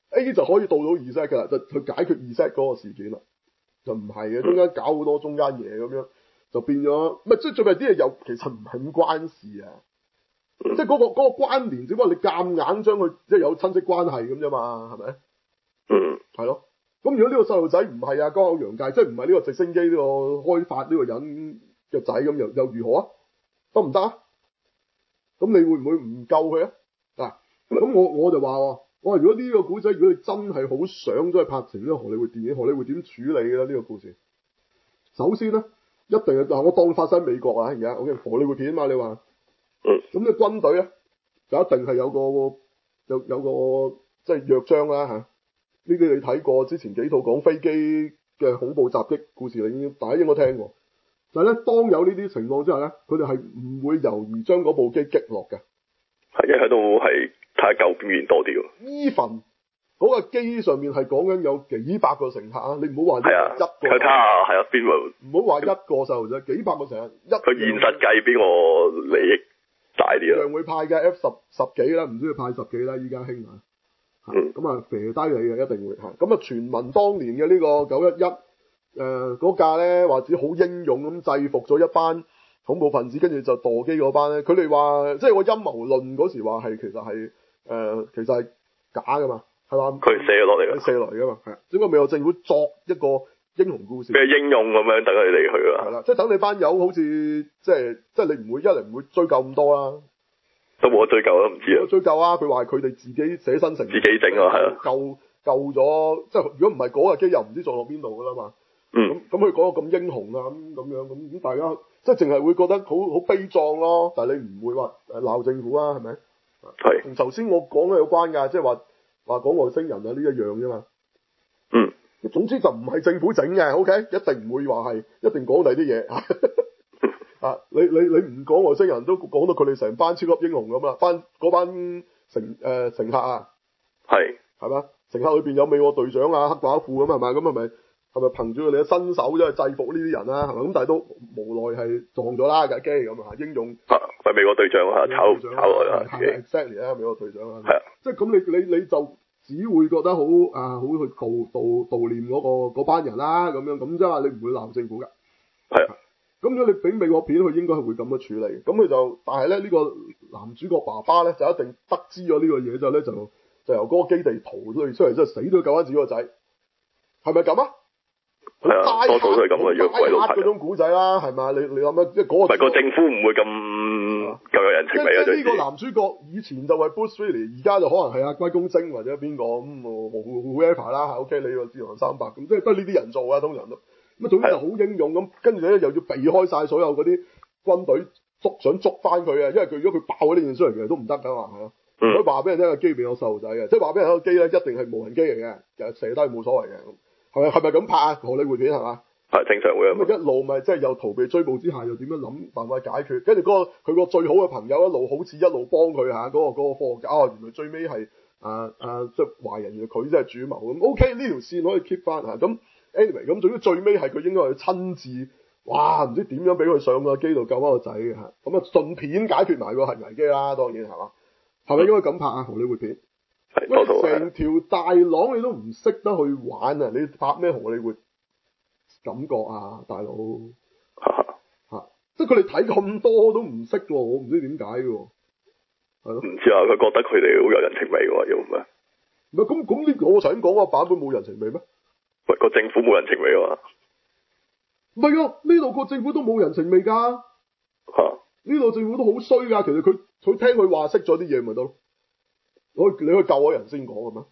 Speaker 1: A 就可以到 Z 㗎啦，就去解決 Z 嗰個事件啦。就唔係嘅，中間搞好多中間嘢咁樣，就變咗，唔係即係最尾啲嘢又其實唔係咁關事啊。即係嗰個關聯，只不過你夾硬將佢即係有親戚關係咁啫嘛，係咪？係咯。咁如果呢個細路仔唔係江口洋介，即係唔係呢個直升機呢個開發呢個人嘅仔咁，又如何啊？得唔得啊？咁你會唔會唔救佢啊？嗱，咁我就話喎，我話如果呢個古仔，如果你真係好想都係拍成呢個荷里活電影，荷里活點處理嘅咧？呢個故事，首先咧，一定係嗱，我當發生美國啊，而家 OK 荷里活片嘛，你話，咁你軍隊咧就一定係有個即係約章啦嚇，呢啲你睇過之前幾套講飛機嘅恐怖襲擊故事，你大家應該聽過。但係咧，當有呢啲情況之下咧，佢哋係唔會猶豫將嗰部機擊落嘅。
Speaker 2: 係，因為喺度係睇下救邊邊多啲喎。
Speaker 1: Even 嗰個機上面係講緊有幾百個乘客啊，你唔好話一個，
Speaker 2: 佢睇下係啊邊個，
Speaker 1: 唔好話一個細路仔，幾百個乘客，
Speaker 2: 佢現實計邊個利益大啲啊？
Speaker 1: 一樣會派嘅 F10幾啦，唔知佢派10幾啦，依家興啊。咁啊，肥低你嘅一定會嚇。咁啊，傳聞當年嘅呢個911。嗰架咧或者好英勇咁制服咗一班恐怖分子，跟住就墮機嗰班咧，佢哋話即係個陰謀論嗰時話係其實係假噶嘛，係嘛？
Speaker 2: 佢射落嚟㗎，
Speaker 1: 射落嚟噶嘛，係啊，只不過美國政府作一個英雄故事，
Speaker 2: 咩英勇咁樣等佢哋去啊？
Speaker 1: 係啦，即係等你班友好似即係你唔會一嚟唔會追究咁多啦，
Speaker 2: 都冇得追究啦，唔知啊。
Speaker 1: 追究啊！佢話佢哋自己捨身成
Speaker 2: 自己整啊，係啊，
Speaker 1: 救咗，即係如果唔係嗰架機又唔知撞落邊度噶啦嘛。咁佢講到咁英雄啊，咁樣咁大家即係淨係會覺得好悲壯咯，但係你唔會話鬧政府啊，係咪？係。同頭先我講嘅有關㗎，即係話講外星人啊呢一樣啫嘛。總之就唔係政府整嘅 ，OK， 一定唔會話係，一定講第啲嘢啊！你唔講外星人都講到佢哋成班超級英雄咁啦，嗰班乘客啊，係嘛？乘客裏邊有美國隊長啊、黑寡婦咁係咪？咁係咪？係咪憑住佢哋嘅身手即係制服呢啲人啦？係咪咁？但係都無奈係撞咗啦架機咁啊！英勇
Speaker 2: 係美國隊長啊，炒落嚟
Speaker 1: 係 exactly 啊，美國隊長啊，
Speaker 2: 係啊，
Speaker 1: 即係咁你就只會覺得好去悼念嗰班人啦咁樣，咁即係話你唔會鬧政府㗎。係啊，咁如果你俾美國片，佢應該係會咁樣處理。咁佢就但係咧呢個男主角爸爸咧就一定得知咗呢個嘢之後咧就由嗰個基地逃出嚟，出嚟之後死都要救翻自己個仔，係咪咁啊？
Speaker 2: 係啊，多數都係咁啊，如果鬼佬拍嗰
Speaker 1: 種古仔啦，係嘛？你諗下，即係嗰個
Speaker 2: 個政府唔會咁有人情味啊！
Speaker 1: 即係呢個男主角以前就係 Bruce Willis，而家就可能係阿龜公精或者邊個咁whoever 啦 ，OK 你個智能300咁，即係得呢啲人做啊，通常都咁啊，總之就好英勇咁，跟住咧又要避開晒所有嗰啲軍隊想捉翻佢啊，因為如果佢爆咗呢件出嚟其實都唔得噶嘛，係咯。佢話俾人聽個機入邊有細路仔嘅，即係話俾人聽個機咧一定係無人機嚟嘅，其實射低冇所謂嘅。係咪咁拍啊？荷里活片係嘛？係
Speaker 2: 正常會
Speaker 1: 咁一路咪即係又逃避追捕之下，又點樣諗辦法解決？跟住佢個最好嘅朋友一路好似一路幫佢嚇嗰個科學家原來最尾係即係壞人，原來佢真係主謀咁。OK 呢條線可以 keep 翻嚇。咁 anyway 咁總之最尾係佢應該係親自唔知點樣俾佢上個機度救翻個仔嘅嚇。咁啊順便解決埋個核危機啦，當然係嘛？係咪應該咁拍啊？荷里活片？喂，成條大廊你都唔識得去玩啊！你拍咩荷里活感覺啊，大佬即係佢哋睇咁多都唔識喎，我唔知點解嘅喎，係咯？
Speaker 2: 唔知啊，佢覺得佢哋好有人情味喎，要咩？
Speaker 1: 唔係咁呢個我頭先講個版本冇人情味咩？
Speaker 2: 喂，個政府冇人情味啊？
Speaker 1: 唔係啊，呢度個政府都冇人情味㗎。呢度政府都好衰㗎，其實佢聽佢話識咗啲嘢咪得咯。你去救咗人先講嘅咩？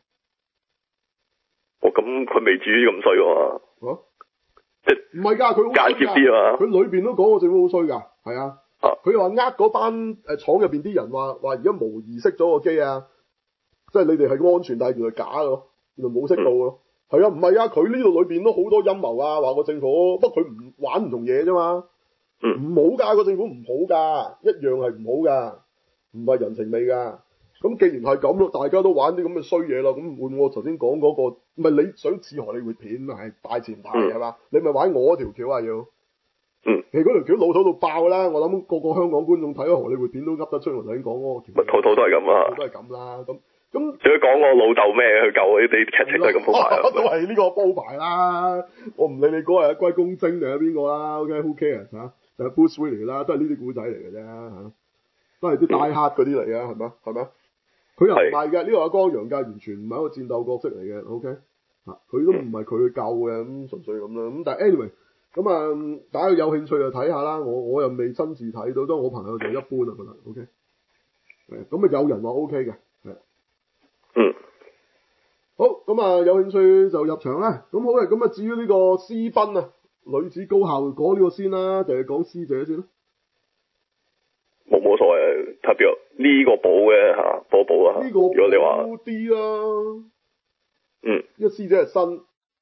Speaker 2: 咁佢未至於咁衰喎。即係
Speaker 1: 唔係㗎，佢
Speaker 2: 間接啲啊嘛。
Speaker 1: 佢裏邊都講個政府好衰㗎，係啊。佢話嗰班廠入邊啲人話而家模擬識咗個機啊，即係你哋係安全，但係原來假嘅咯，原來冇識到嘅咯。係啊，唔係啊，佢呢度裏邊都好多陰謀啊，話個政府，不過佢唔玩唔同嘢啫嘛。唔好㗎，個政府唔好㗎，一樣係唔好㗎，唔係人情味㗎。咁既然係咁咯，大家都玩啲咁嘅衰嘢啦，咁換我頭先講嗰個，唔係你想似荷里活片係大前提係嘛？你咪玩我條橋啊要。其實嗰條橋老土到爆啦，我諗個香港觀眾睇咗荷里活片都噏得出我頭先講嗰個橋。
Speaker 2: 套套都係咁啊。
Speaker 1: 都係咁啦，咁咁
Speaker 2: 佢講我老豆咩？佢救我啲劇情都係咁鋪排
Speaker 1: 都係呢個鋪排啦。我唔理你嗰日龜公精定係邊個啦，OK，who cares 嚇？就係 Bruce Willis 啦，都係呢啲古仔嚟嘅啫嚇，都係啲大黑嗰啲嚟嘅，係咪？係咪？佢又唔係嘅，呢個阿江陽界完全唔係一個戰鬥角色嚟嘅，OK 嚇，佢都唔係佢去救嘅，咁純粹咁啦。咁但係 anyway，咁啊，大家有興趣就睇下啦。我又未親自睇到，都我朋友就一般啊，覺得 OK。咁啊有人話 OK 嘅，
Speaker 2: 嗯。
Speaker 1: 好，咁啊有興趣就入場啦。咁好嘅，咁啊至於呢個私奔啊，女子高校講呢個先啦，定係講師姐先啦？
Speaker 2: 冇所謂，特別呢個補嘅嚇，補啊。
Speaker 1: 呢個
Speaker 2: 如果你話
Speaker 1: 補啲啦，因為師姐係新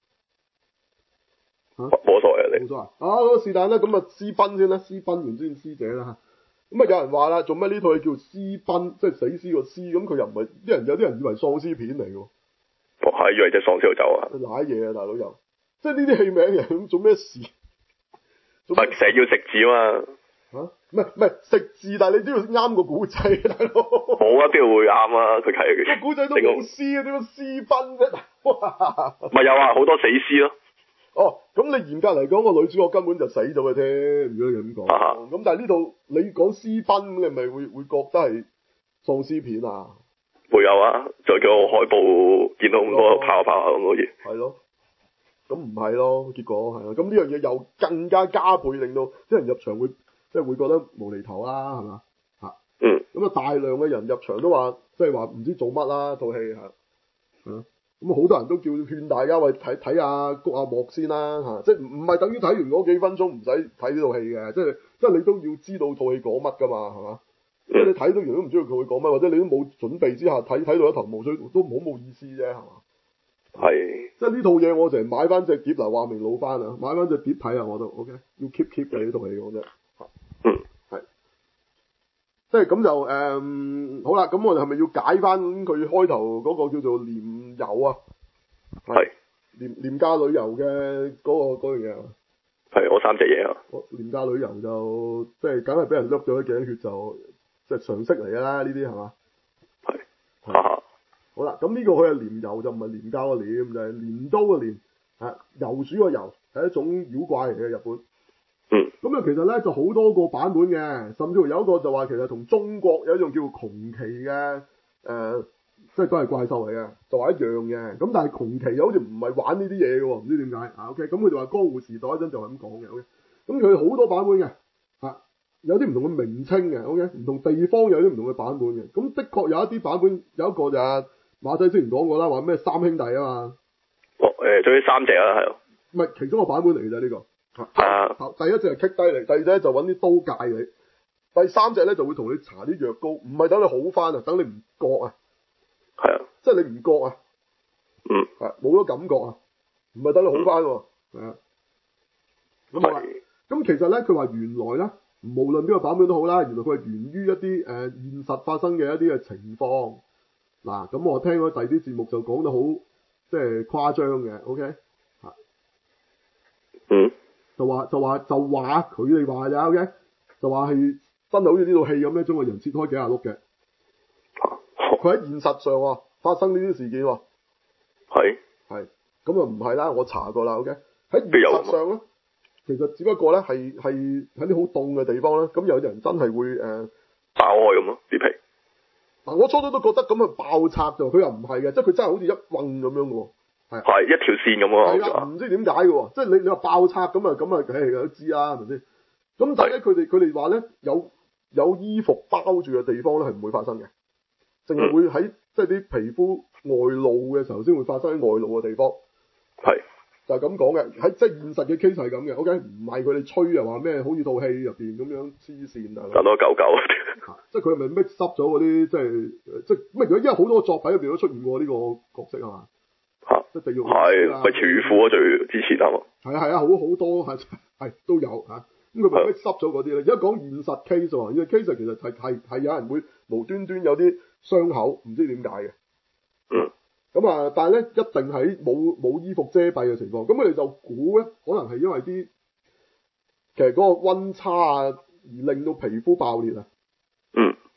Speaker 1: 嚇，
Speaker 2: 冇所謂你。
Speaker 1: 冇所謂。是但啦，咁啊私奔先啦，私奔完先師姐啦嚇。咁啊有人話啦，做咩呢套嘢叫私奔，即係死屍個屍，咁佢又唔係有啲人以為喪屍片嚟㗎。
Speaker 2: 係以為隻喪屍度走啊！
Speaker 1: 瀨嘢啊，大佬又，即係呢啲戲名嘅，咁做咩事？
Speaker 2: 唔係成日要食字啊嘛！
Speaker 1: 嚇，唔係食字，但係你都要啱個古仔，大佬。
Speaker 2: 冇啊，邊度會啱啊？佢係
Speaker 1: 個古仔都冇屍啊，點樣私奔啫？
Speaker 2: 咪有啊，好多死屍咯。
Speaker 1: 哦，咁你嚴格嚟講，個女主角根本就死咗嘅添，如果你咁講。咁但係呢度你講私奔，你咪會覺得係喪屍片啊？
Speaker 2: 會有啊，就叫我海報見到咁多跑下咁好似。係
Speaker 1: 咯，咁唔係咯，結果係咯，咁呢樣嘢又更加加倍令到啲人入場會即係會覺得無厘頭啦，係嘛嚇？咁啊大量嘅人入場都話，即係話唔知做乜啦套戲係咁好多人都叫勸大家喂睇下谷阿莫先啦嚇，即係唔係等於睇完嗰幾分鐘唔使睇呢套戲嘅，即係你都要知道套戲講乜㗎嘛係嘛？即係你睇到完都唔知道佢會講乜，或者你都冇準備之下睇到一頭霧水，都好冇意思啫，係嘛？係。即係呢套嘢我成日買翻隻碟嗱，話明老翻啊，買翻隻碟睇下我都 OK，要 keep 嘅呢套戲講真。係。即係咁就好啦，咁我哋係咪要解翻佢開頭嗰個叫做廉遊啊？係。廉價旅遊嘅嗰樣嘢。係，我3隻嘢啊。廉價旅遊就即係梗係俾人碌咗一頸血就。即係常識嚟㗎啦，呢啲係嘛？係。好啦，咁呢個佢係廉遊就唔係廉價個廉，就係鐮刀個鐮，遊鼠個遊，係一種妖怪嚟嘅日本。咁啊，其實咧就好多個版本嘅，甚至乎有一個就話其實同中國有一種叫窮奇嘅，即係都係怪獸嚟嘅，就話一樣嘅。咁但係窮奇又好似唔係玩呢啲嘢嘅喎，唔知點解啊 ？OK，咁佢哋話江戶時代嗰陣就係咁講嘅。OK，咁佢好多版本嘅。有啲唔同嘅名稱嘅 ，OK， 唔同地方有啲唔同嘅版本嘅。咁的確有一啲版本，有一個就係馬仔之前講過啦，話咩三兄弟啊嘛。總之3隻啦，係。唔係其中一個版本嚟嘅啫，呢個。第一隻係棘低嚟，第二隻就揾啲刀界你，第3隻咧就會同你搽啲藥膏，唔係等你好翻啊，等你唔覺啊。係啊。即係你唔覺啊。冇咗感覺啊，唔係等你好翻喎。係啊。咁好啦。咁其實咧，佢話原來咧。無論邊個版本都好啦，原來佢係源於一啲現實發生嘅一啲嘅情況。嗱，咁我聽咗第二啲節目就講得好即係誇張嘅 ，OK 就話佢哋話咋 ，OK 就話係真係好似呢套戲咁咧，將個人切開幾廿碌嘅。佢喺現實上啊發生呢啲事件喎。係。咁啊唔係啦，我查過啦 ，OK 喺現實上咧。其實只不過咧係喺啲好凍嘅地方咧，咁有啲人真係會爆開咁咯啲皮。嗱，我初初都覺得咁啊爆拆就，佢又唔係嘅，即係佢真係好似一棍咁樣嘅喎。係一條線咁喎。係啦，唔知點解嘅喎，即係你話爆拆咁啊，都知啦，係咪先？咁但係咧，佢哋話咧有衣服包住嘅地方咧係唔會發生嘅，淨係會喺即係啲皮膚外露嘅時候先會發生喺外露嘅地方。係。就係咁講嘅，喺即係現實嘅 case 係咁嘅 ，OK， 唔係佢哋吹又話咩，好似套戲入邊咁樣黐線啊，搞到狗狗，即係佢係咪 mix up 咗嗰啲，即係咩？因為好多作品入邊都出現過呢個角色啊嘛，即係地獄係咪廚婦啊？最之前啊嘛，係啊，好多係都有嚇，咁佢咪 mix up 咗嗰啲咧？而家講現實 case 喎，呢個 case 其實係有人會無端端有啲傷口，唔知點解嘅。咁啊，但係咧一定喺冇衣服遮蔽嘅情況，咁佢哋就估咧，可能係因為其實嗰個溫差啊，而令到皮膚爆裂啊。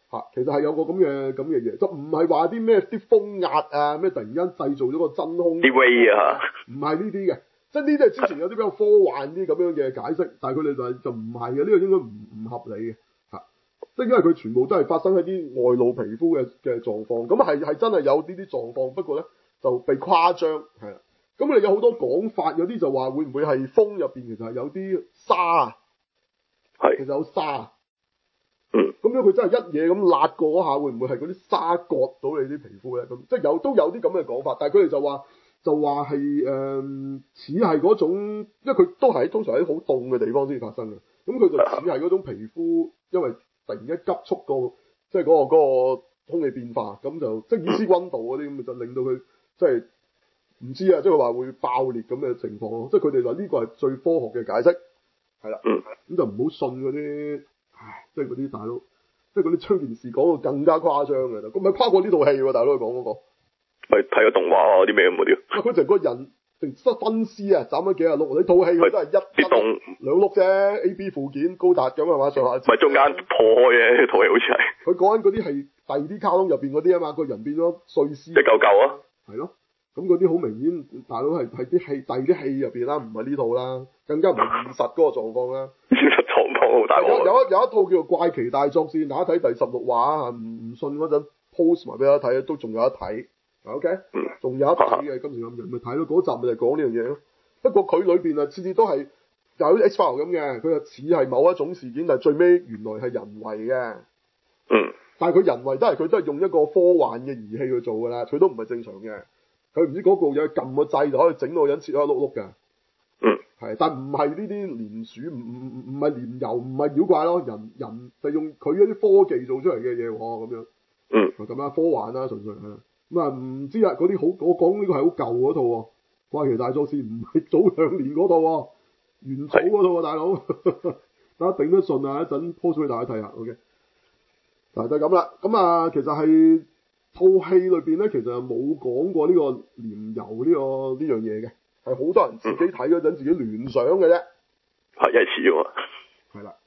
Speaker 1: 其實係有個咁嘅嘢，就唔係話啲咩啲風壓啊，咩突然間製造咗個真空
Speaker 2: 啲 ray 啊，
Speaker 1: 唔係呢啲嘅，即係呢啲係之前有啲比較科幻啲咁樣嘅解釋，但係佢哋就唔係嘅，呢個應該唔合理嘅即係因為佢全部都係發生喺啲外露皮膚嘅狀況，咁係真係有呢啲狀況，不過咧就被誇張係啦。咁你有好多講法，有啲就話會唔會係風入邊其實係有啲沙，其實有沙。咁樣佢真係一嘢咁辣過嗰下，會唔會係嗰啲沙割到你啲皮膚咧？咁即係都有啲咁嘅講法，但係佢哋就話係似係嗰種，因為佢都係通常喺好凍嘅地方先發生嘅，咁佢就似係嗰種皮膚，因為突然間急速個即係嗰個空氣變化，咁就即係意思溫度嗰啲咁，就令到佢即係唔知啊，即係話會爆裂咁嘅情況咯。即係佢哋話呢個係最科學嘅解釋，係啦，咁就唔好信嗰啲，即係嗰啲大佬。即係嗰啲將件事講到更加誇張嘅啦，咁咪跨過呢套戲喎，大佬佢講嗰個，
Speaker 2: 咪睇個動畫啊啲咩咁嗰啲。
Speaker 1: 佢成個人成分屍啊，斬咗幾廿碌，你套戲佢都係一
Speaker 2: 啲
Speaker 1: 兩碌啫 ，A B 附件高達咁係嘛上下。
Speaker 2: 咪中間破開嘅套戲好似係。
Speaker 1: 佢講緊嗰啲係第二啲卡通入邊嗰啲啊嘛，個人變咗碎屍。
Speaker 2: 一嚿嚿啊。係
Speaker 1: 咯，咁嗰啲好明顯，大佬係啲戲第二啲戲入邊啦，唔係呢套啦，更加唔係現實嗰個狀況啦。
Speaker 2: 現實狀況好大鑊。
Speaker 1: 有一套叫做《怪奇大作戰》，大家睇第16話唔信嗰陣 post 埋俾大家睇，都仲有得睇。OK，仲有一睇嘅，今時今日咪睇咯，嗰集咪就講呢樣嘢咯。不過佢裏邊啊，次次都係有啲 X-File 咁嘅，佢就似係某一種事件，但係最尾原來係人為嘅。但係佢人為佢都係用一個科幻嘅儀器去做㗎啦，佢都唔係正常嘅。佢唔知嗰個有撳個掣就可以整到個人切開一碌碌㗎。係，但唔係呢啲連鼠，唔係連油，唔係妖怪咯，人就用佢一啲科技做出嚟嘅嘢喎，咁樣。咁樣科幻啦，純粹係啦。咁啊唔知啊，嗰啲好，我講呢個係好舊嗰套喎，《怪奇大作戰》唔係早2年嗰套喎，元祖嗰套喎，大佬。大家頂得順啊！一陣 post 俾大家睇下 ，OK。嗱就係咁啦，咁啊其實係套戲裏邊咧，其實冇講過呢個黏油呢樣嘢嘅。係好多人自己睇嗰陣自己聯想嘅啫，
Speaker 2: 係一似喎。
Speaker 1: 係啦，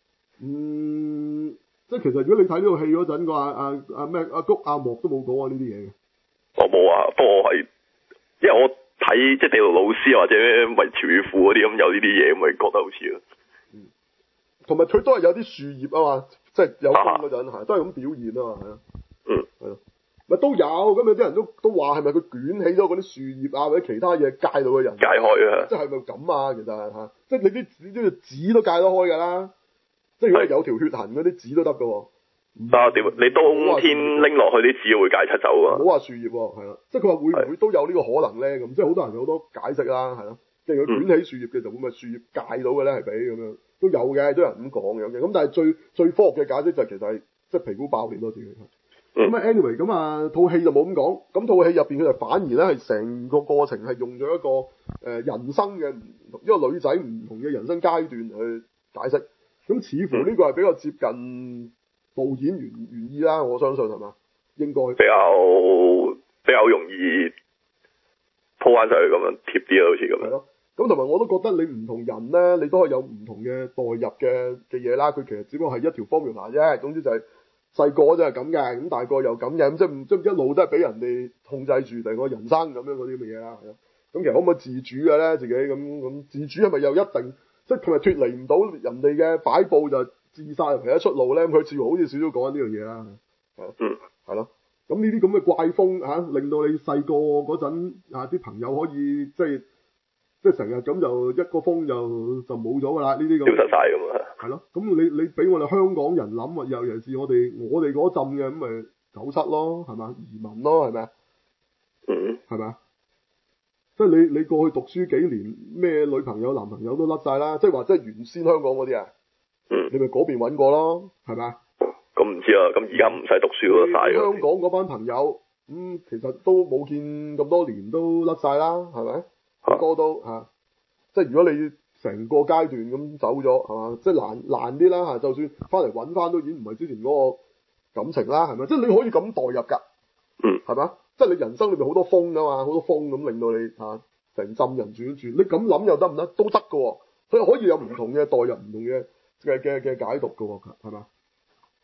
Speaker 1: 即係其實如果你睇呢套戲嗰陣，阿谷阿莫都冇講過呢啲嘢嘅。
Speaker 2: 我冇啊，不過我係因為我睇即係地獄老師或者咩潮語庫嗰啲咁有呢啲嘢，咪覺得好似咯。
Speaker 1: 同埋佢都係有啲樹葉啊嘛，即係有風嗰陣都係咁表現啊嘛，係啊。係咯。咪都有，咁有啲人都話係咪佢捲起咗嗰啲樹葉啊或者其他嘢界到嘅人？
Speaker 2: 界開啊！
Speaker 1: 即係咪咁啊？其實即係你啲紙都界得開㗎啦。即係如果有條血痕嗰啲紙都得㗎喎。
Speaker 2: 你冬天拎落去啲紙會界出走啊！
Speaker 1: 唔好話樹葉喎，係啦，即係佢話會唔會都有呢個可能咧？咁即係好多人有好多解釋啦，係咯。即係佢捲起樹葉嘅就會唔會樹葉界到嘅咧？係俾咁樣都有嘅，都有人咁講嘅。咁但係最科學嘅解釋就係其實係即係皮膚爆裂咯，自己。咁anyway，咁套戲就冇咁講。咁套戲入邊佢就反而咧係成個過程係用咗一個人生嘅一個女仔唔同嘅人生階段去解釋。咁似乎呢個係比較接近導演原意啦，我相信係嘛？應該比
Speaker 2: 較容易鋪翻上去咁樣貼啲咯，好似咁樣。係咯。
Speaker 1: 咁同埋我都覺得你唔同人咧，你都可以有唔同嘅代入嘅嘢啦。佢其實只不過係一條 formula 啫。總之就係細個就係咁嘅，咁大個又咁嘅，咁即係一路都係俾人哋控制住成個人生咁樣嗰啲咁嘅嘢啦。係咯。咁其實可唔可以自主嘅咧？自己咁自主係咪又一定即係佢咪脫離唔到人哋嘅擺佈就自殺入其一出路咧？咁佢似乎好似少少講緊呢樣嘢啦。係咯。咁呢啲咁嘅怪風令到你細個嗰陣啲朋友可以即係成日咁就一個風就冇咗㗎啦，呢啲咁。消
Speaker 2: 失晒咁啊！
Speaker 1: 係咯，咁你俾我哋香港人諗啊，尤其是我哋嗰陣嘅咁咪97咯，係嘛？移民咯，係咪啊？係咪啊？即係你過去讀書幾年，咩女朋友男朋友都甩晒啦，即係話即係原先香港嗰啲啊。你咪嗰邊揾過咯，係咪啊？
Speaker 2: 咁唔知啊，咁而家唔使讀書都甩晒。
Speaker 1: 香港嗰班朋友其實都冇見咁多年都甩晒啦，係咪？好多都即係如果你成個階段咁走咗，係嘛？即係難啲啦，就算翻嚟揾翻都已經唔係之前嗰個感情啦，係咪？即係你可以咁代入㗎，係嘛？即係你人生裏面好多風㗎嘛，好多風咁令到你成浸人轉一轉，你咁諗又得唔得？都得㗎喎，佢可以有唔同嘅代入，唔同嘅解讀㗎喎，係嘛？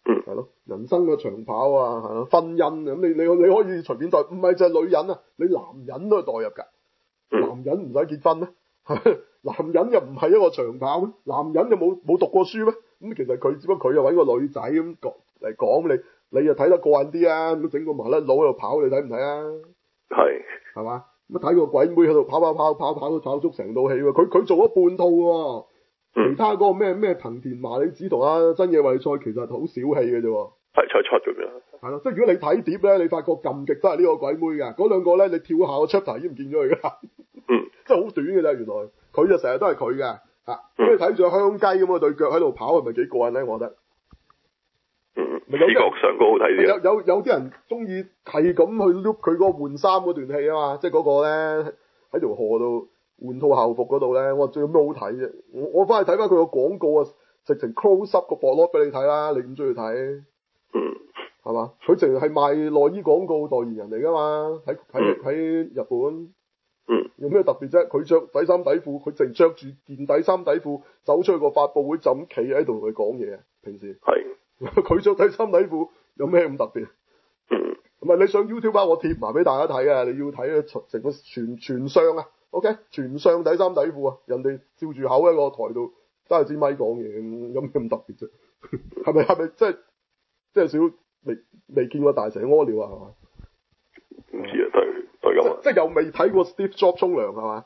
Speaker 1: 係咯，人生嘅長跑啊，係咯，婚姻啊，咁你可以隨便代，唔係就係女人啊，你男人都係代入㗎。男人唔使結婚咩？男人又唔係一個長跑咩？男人又冇讀過書咩？咁其實佢只不過佢又揾個女仔咁嚟講你又睇得過癮啲啊！咁整個麻甩佬喺度跑，你睇唔睇啊？係嘛？咁睇個鬼妹喺度跑到跑足成套戲喎！佢做咗半套喎，其他嗰個咩藤田麻里子同阿真野惠菜其實好小氣嘅啫喎。
Speaker 2: 係出咁樣。係
Speaker 1: 咯，即係如果你睇碟咧，你發覺撳極都係呢個鬼妹㗎，嗰兩個咧你跳下個 chapter 已經唔見咗佢㗎。即係好短嘅啫，原來佢就成日都係佢嘅。咁你睇住香雞咁嘅對腳喺度跑，係咪幾過癮咧？我覺得。視
Speaker 2: 覺上高好睇啲。
Speaker 1: 有啲人中意係咁去碌佢嗰個換衫嗰段戲啊嘛，即係嗰個咧喺條河度換套校服嗰度咧，我話最有咩好睇啫？我翻去睇翻佢個廣告啊，直情 close up 個膊落俾你睇啦，你咁中意睇？係嘛？佢淨係賣內衣廣告代言人嚟噶嘛？喺日本。有咩特別啫？佢着底衫底褲，佢淨着住件底衫底褲走出去個發佈會，就咁企喺度同佢講嘢。平時佢着底衫底褲有咩咁特別？唔係你上 YouTube 我貼埋俾大家睇啊！你要睇啊，成個全相啊 ，OK， 全相底衫底褲啊，人哋照住口喺個台度揸住支咪講嘢，有咩咁特別啫？係咪即係少未見過大蛇屙尿啊？係嘛？
Speaker 2: 唔知啊，對咁啊！
Speaker 1: 即係又未睇過 Steve Jobs 沖涼係嘛？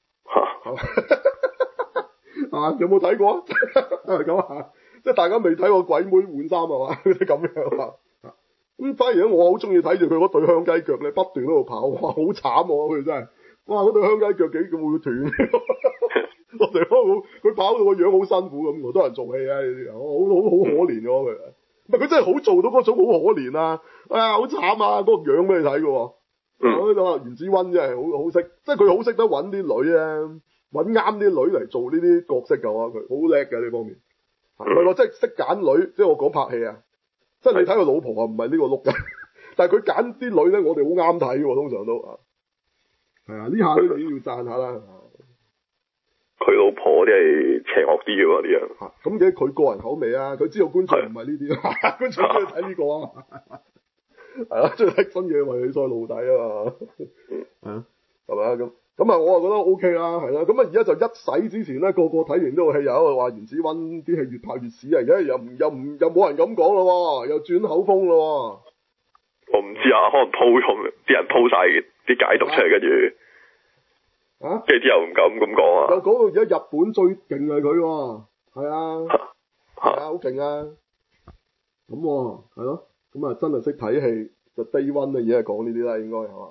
Speaker 1: 有冇睇過啊？係咁啊！即係大家未睇過鬼妹換衫係嘛？咁樣啊！咁反而我好中意睇住佢嗰對香雞腳咧，不斷喺度跑，哇！好慘喎，佢真係，哇！嗰對香雞腳幾咁會斷？我成日佢跑到個樣好辛苦咁，好多人做戲啊！呢啲好可憐㗎佢。唔係佢真係好做到嗰種好可憐啊！哎呀，好慘啊！嗰個樣俾你睇㗎喎。我覺得袁子溫真係好識，即係佢好識得揾啲女啊，揾啱啲女嚟做呢啲角色㗎喎，佢好叻嘅呢方面。唔係我真係識揀女，即係我講拍戲啊，即係你睇佢老婆啊，唔係呢個碌嘅，但係佢揀啲女咧，我哋好啱睇喎，通常都啊。係啊，呢下都要讚下啦。
Speaker 2: 佢老婆啲係邪惡啲嘅喎，啲樣。
Speaker 1: 咁嘅佢個人口味啊，佢知道觀眾唔係呢啲啊，觀眾中意睇呢個啊。係啊，中意睇真嘢為你再露底啊嘛。係咪啊咁啊？我啊覺得 O K 啦，係啦。咁啊而家就一洗之前咧，個個睇完呢套戲又喺度話袁子溫啲戲越拍越屎啊！而家又冇人咁講咯，又轉口風咯。
Speaker 2: 我唔知啊，可能鋪咁啲人鋪晒啲解讀出嚟，跟住跟住之後唔敢咁講啊。
Speaker 1: 又講到而家日本最勁係佢喎，係啊，好勁啊！咁係咯，咁啊真係識睇戲就低溫嘅嘢係講呢啲啦，應該係嘛？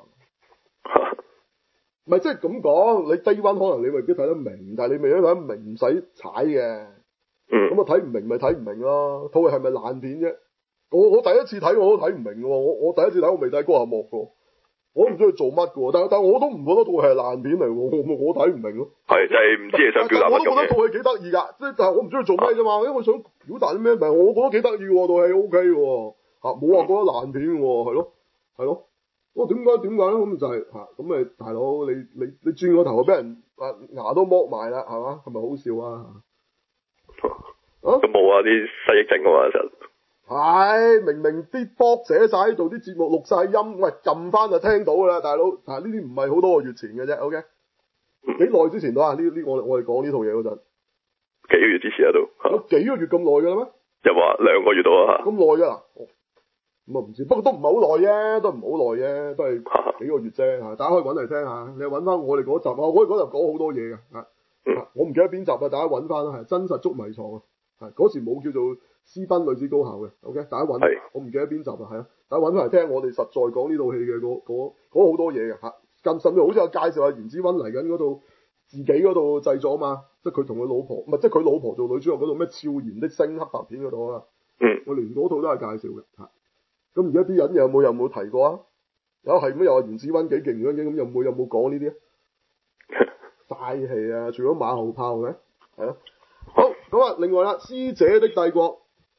Speaker 1: 唔係即係咁講，你低溫可能你未必睇得明，但係你未必睇得明唔使踩嘅。咁啊睇唔明咪睇唔明咯。套戲係咪爛片啫？我第一次睇我都睇唔明嘅喎。我第一次睇我未睇高下幕嘅，我都唔知佢做乜嘅喎。但我都唔覺得套戲係爛片嚟喎。我睇唔明咯。係就係唔知你想表達乜嘢。我都覺得套戲幾得意㗎，即係但係我唔知佢做咩啫嘛。因為我想表達啲咩？唔係我覺得幾得意喎，套戲 O K 喎。冇話覺得爛片喎，係咯。我點解咧？咁就係咁咪大佬，你轉個頭俾人牙都剝埋啦，係嘛？係咪好笑啊？都冇啊！啲失憶症啊嘛，其實係明啲波寫晒喺度，啲節目錄晒音，喂撳翻就聽到噶啦，大佬。呢啲唔係好多個月前嘅啫 ，OK？幾耐之前到啊？我哋講呢套嘢嗰陣，幾個月之前啊都。有幾個月咁耐噶啦咩？又話2個月到啊？咁耐噶啦？咁啊唔知，不過都唔係好耐啫，都係幾個月啫。大家可以揾嚟聽下，你揾翻我哋嗰集啊，我哋嗰集講好多嘢嘅。我唔記得邊集啊，大家揾翻啦，係真實捉迷藏啊。嗰時冇叫做私奔女子高校嘅 ，OK？ 大家揾，我唔記得邊集啊，係啊，大家揾翻嚟聽，我哋實在講呢套戲嘅嗰好多嘢嘅嚇。甚至好似有介紹下袁子溫嚟緊嗰度自己嗰度製作啊嘛，即係佢同佢老婆，唔係即係佢老婆做女主角嗰度咩超然的星黑白片嗰度啊。我連嗰套都係介紹嘅嚇。咁而家啲人有冇提過啊？係咩？又話袁子溫幾勁咁，有冇講呢啲啊？嘥氣啊！除咗馬後炮嘅，係咯。好咁啊！另外啦，《師姐的帝國》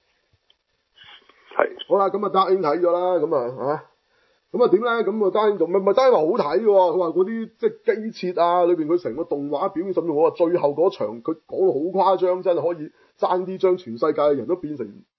Speaker 1: 係好啦，咁啊德英睇咗啦，咁啊點咧？咁啊德英仲咪德英話好睇嘅喎，佢話嗰啲即係機設啊，裏邊佢成個動畫表現，我話最後嗰場佢講到好誇張，真係可以爭啲將全世界嘅人都變成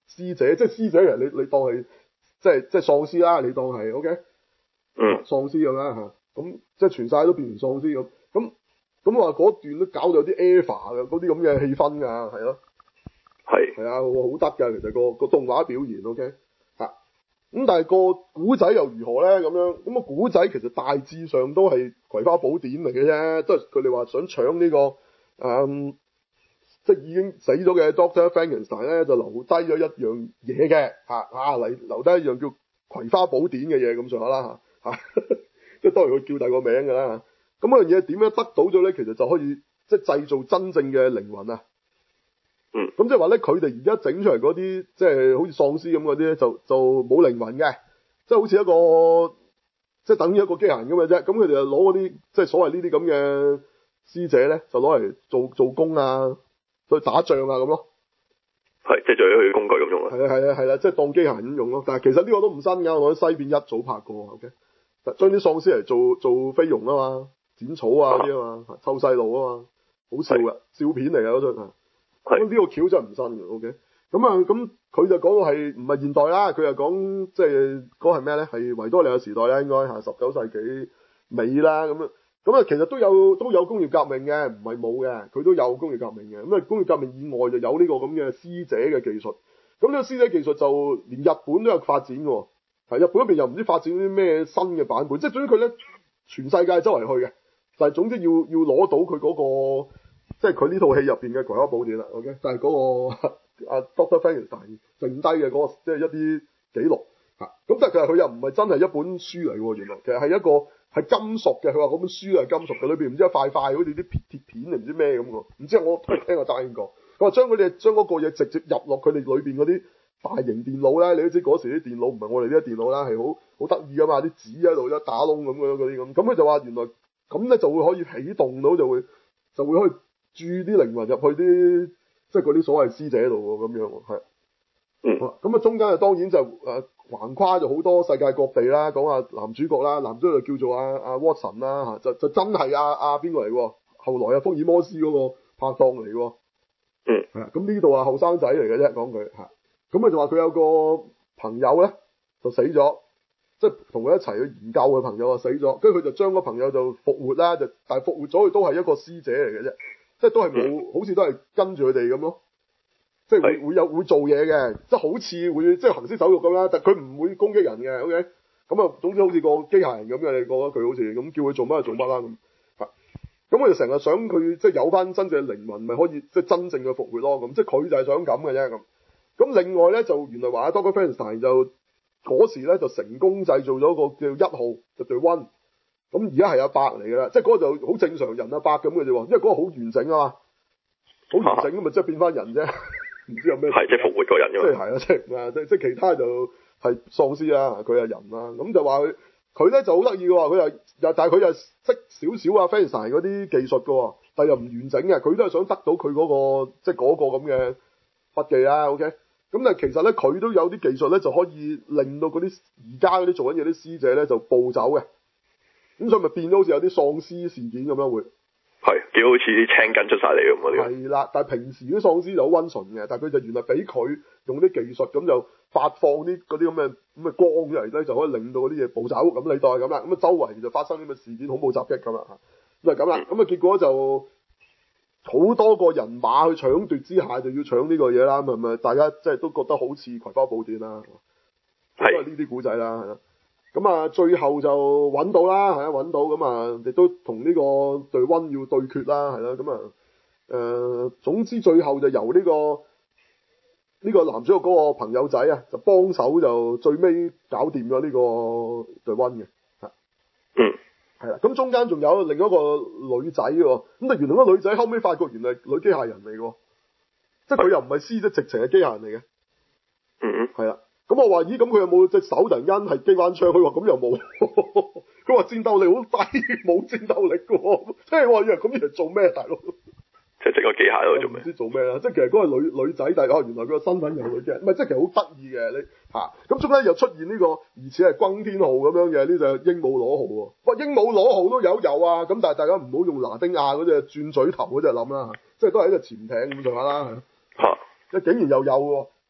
Speaker 1: 師姐，即係師姐其實你當係即係喪屍啦，你當係 OK，喪屍咁啦嚇，咁即係全世界都變成喪屍咁話嗰段都搞到有啲 EVA 嘅嗰啲咁嘅氣氛㗎，係咯，係啊，好得㗎，其實個動畫表現 OK 嚇，咁但係個古仔又如何咧？咁樣咁個古仔其實大致上都係葵花寶典嚟嘅啫，都係佢哋話想搶呢個即係已經死咗嘅 Doctor Frankenstein 咧，就留低咗一樣嘢嘅嚟留低一樣叫葵花寶典嘅嘢咁上下啦嚇，即係當然佢叫第二個名㗎啦。咁嗰樣嘢點樣得到咗咧？其實就可以即係製造真正嘅靈魂啊！咁即係話咧，佢哋而家整出嚟嗰啲即係好似喪屍咁嗰啲咧，就冇靈魂嘅，即係好似一個即係等於一個機械人咁嘅啫。咁佢哋就攞嗰啲即係所謂呢啲咁嘅師姐咧，就攞嚟做工啊，去打仗啊咁咯。
Speaker 2: 即係做咗佢工具咁用啊。
Speaker 1: 係啦，即係當機械人咁用咯。但係其實呢個都唔新㗎，我喺西片一早拍過 OK，將啲喪屍嚟做菲傭啊嘛。剪草啊啲啊嘛，湊細路啊嘛，好笑噶，笑片嚟噶嗰出啊。咁呢個橋真係唔新嘅 ，OK。咁佢就講到係唔係現代啦，佢又講即係嗰係咩咧？係維多利亞時代啦，應該係19世紀尾啦咁啊，其實都有工業革命嘅，唔係冇嘅，佢都有工業革命嘅。咁啊，工業革命以外就有呢個咁嘅師姐嘅技術。咁呢個師姐技術就連日本都有發展嘅，係日本嗰邊又唔知發展啲咩新嘅版本，即係總之佢咧全世界周圍去嘅。但係總之要攞到佢嗰個，即係佢呢套戲入邊嘅葵花寶典啦 ，OK，就係嗰個Doctor Frankenstein 剩低嘅嗰個，即係一啲記錄嚇。咁但係其實佢又唔係真係一本書嚟喎，原來其實係一個係金屬嘅。佢話嗰本書係金屬嘅，裏邊唔知一塊塊好似啲鐵片定唔知咩咁喎。唔知我聽過單過。佢話將嗰個嘢直接入落佢哋裏邊嗰啲大型電腦咧，你都知嗰時啲電腦唔係我哋呢啲電腦啦，係好得意噶嘛，啲紙喺度一打窿咁嗰啲咁。咁佢就話原來。咁咧就會可以啟動到，就會可以注啲靈魂入去啲，即係嗰啲所謂師姐度喎，咁樣喎，係。咁啊中間啊當然就橫跨咗好多世界各地啦，講下男主角啦，男主角就叫做阿 Watson 啦嚇，就真係邊個嚟喎？後來福爾摩斯嗰個拍檔嚟喎。係啊，咁呢度後生仔嚟嘅啫，講佢嚇。咁就話佢有個朋友咧就死咗。即係同佢一齊去研究嘅朋友死咗，跟住佢就將個朋友就復活啦，但係復活咗佢都係一個師姐嚟嘅啫，即係都係冇，好似都係跟住佢哋咁咯，即係會做嘢嘅，即係好似會即係行屍走肉咁啦，但係佢唔會攻擊人嘅 ，OK，咁總之好似個機械人咁嘅，你覺得佢好似咁叫佢做乜就做乜啦咁，咁我就成日想佢即係有翻真正嘅靈魂，咪可以即係真正嘅復活咯，咁即係佢就係想咁嘅啫咁另外咧就原來話 Doctor Frankenstein 就。嗰時咧就成功製造咗個叫1號就對 One， 咁而家係阿伯嚟㗎啦，即係嗰個就好正常人阿伯咁嘅啫喎，因為嗰個好完整啊嘛，好完整咁咪即係變翻人啫，唔知有咩？係即係復活個人㗎嘛。即係係啊，即係其他就係喪屍啊，佢係人啦，咁就話佢咧就好得意嘅喎，佢又但係佢又識少少啊 Frankenstein 嗰啲技術㗎喎，但係又唔完整嘅，佢都係想得到佢嗰個即係嗰個咁嘅筆記啦 ，OK。咁但係其實咧，佢都有啲技術咧，就可以令到嗰啲而家嗰啲做緊嘢啲師姐咧就暴走嘅。咁所以咪變到好似有啲喪屍事件咁樣會。係，幾好似啲青筋出晒嚟咁嗰啲。係啦，但係平時啲喪屍就好溫順嘅，但係佢就原來俾佢用啲技術咁就發放啲嗰啲咁嘅光出嚟咧，就可以令到嗰啲嘢暴走。咁你當係咁啦。咁啊周圍就發生啲咁嘅事件，恐怖襲擊咁啦嚇。咁就咁啦。咁啊結果就。好多個人馬去搶奪之下，就要搶呢個嘢啦，咪大家即係都覺得好似葵花寶典啦，都係呢啲古仔啦，係啦。咁啊，最後就揾到啦，係啊，揾到咁啊，亦都同呢個對溫要對決啦，係啦。咁啊，總之最後就由呢個男主角嗰個朋友仔啊，就幫手就最尾搞掂咗呢個對溫嘅，嚇。係啦，咁中間仲有另一個女仔喎，咁但原來嗰個女仔後尾發覺原來係女機械人嚟嘅，即係佢又唔係師姐，直情係機械人嚟嘅。係啦，咁我話咦，咁佢有冇隻手突然間係機關槍？佢話咁又冇，佢話戰鬥力好低，冇戰鬥力嘅，即係我話以為咁樣做咩，大佬？即係整個機械咯，做咩？唔知做咩啦，即係其實嗰個女仔，但係原來佢個身份又係女嘅，唔係即係其實好得意嘅你嚇。咁中間又出現呢個疑似係轟天號咁樣嘅呢隻鸚鵡螺號喎。喂，鸚鵡螺號都有啊，咁但係大家唔好用拿丁亞嗰隻轉嘴頭嗰隻諗啦，即係都係一個潛艇咁上下啦。嚇！即係竟然又有喎，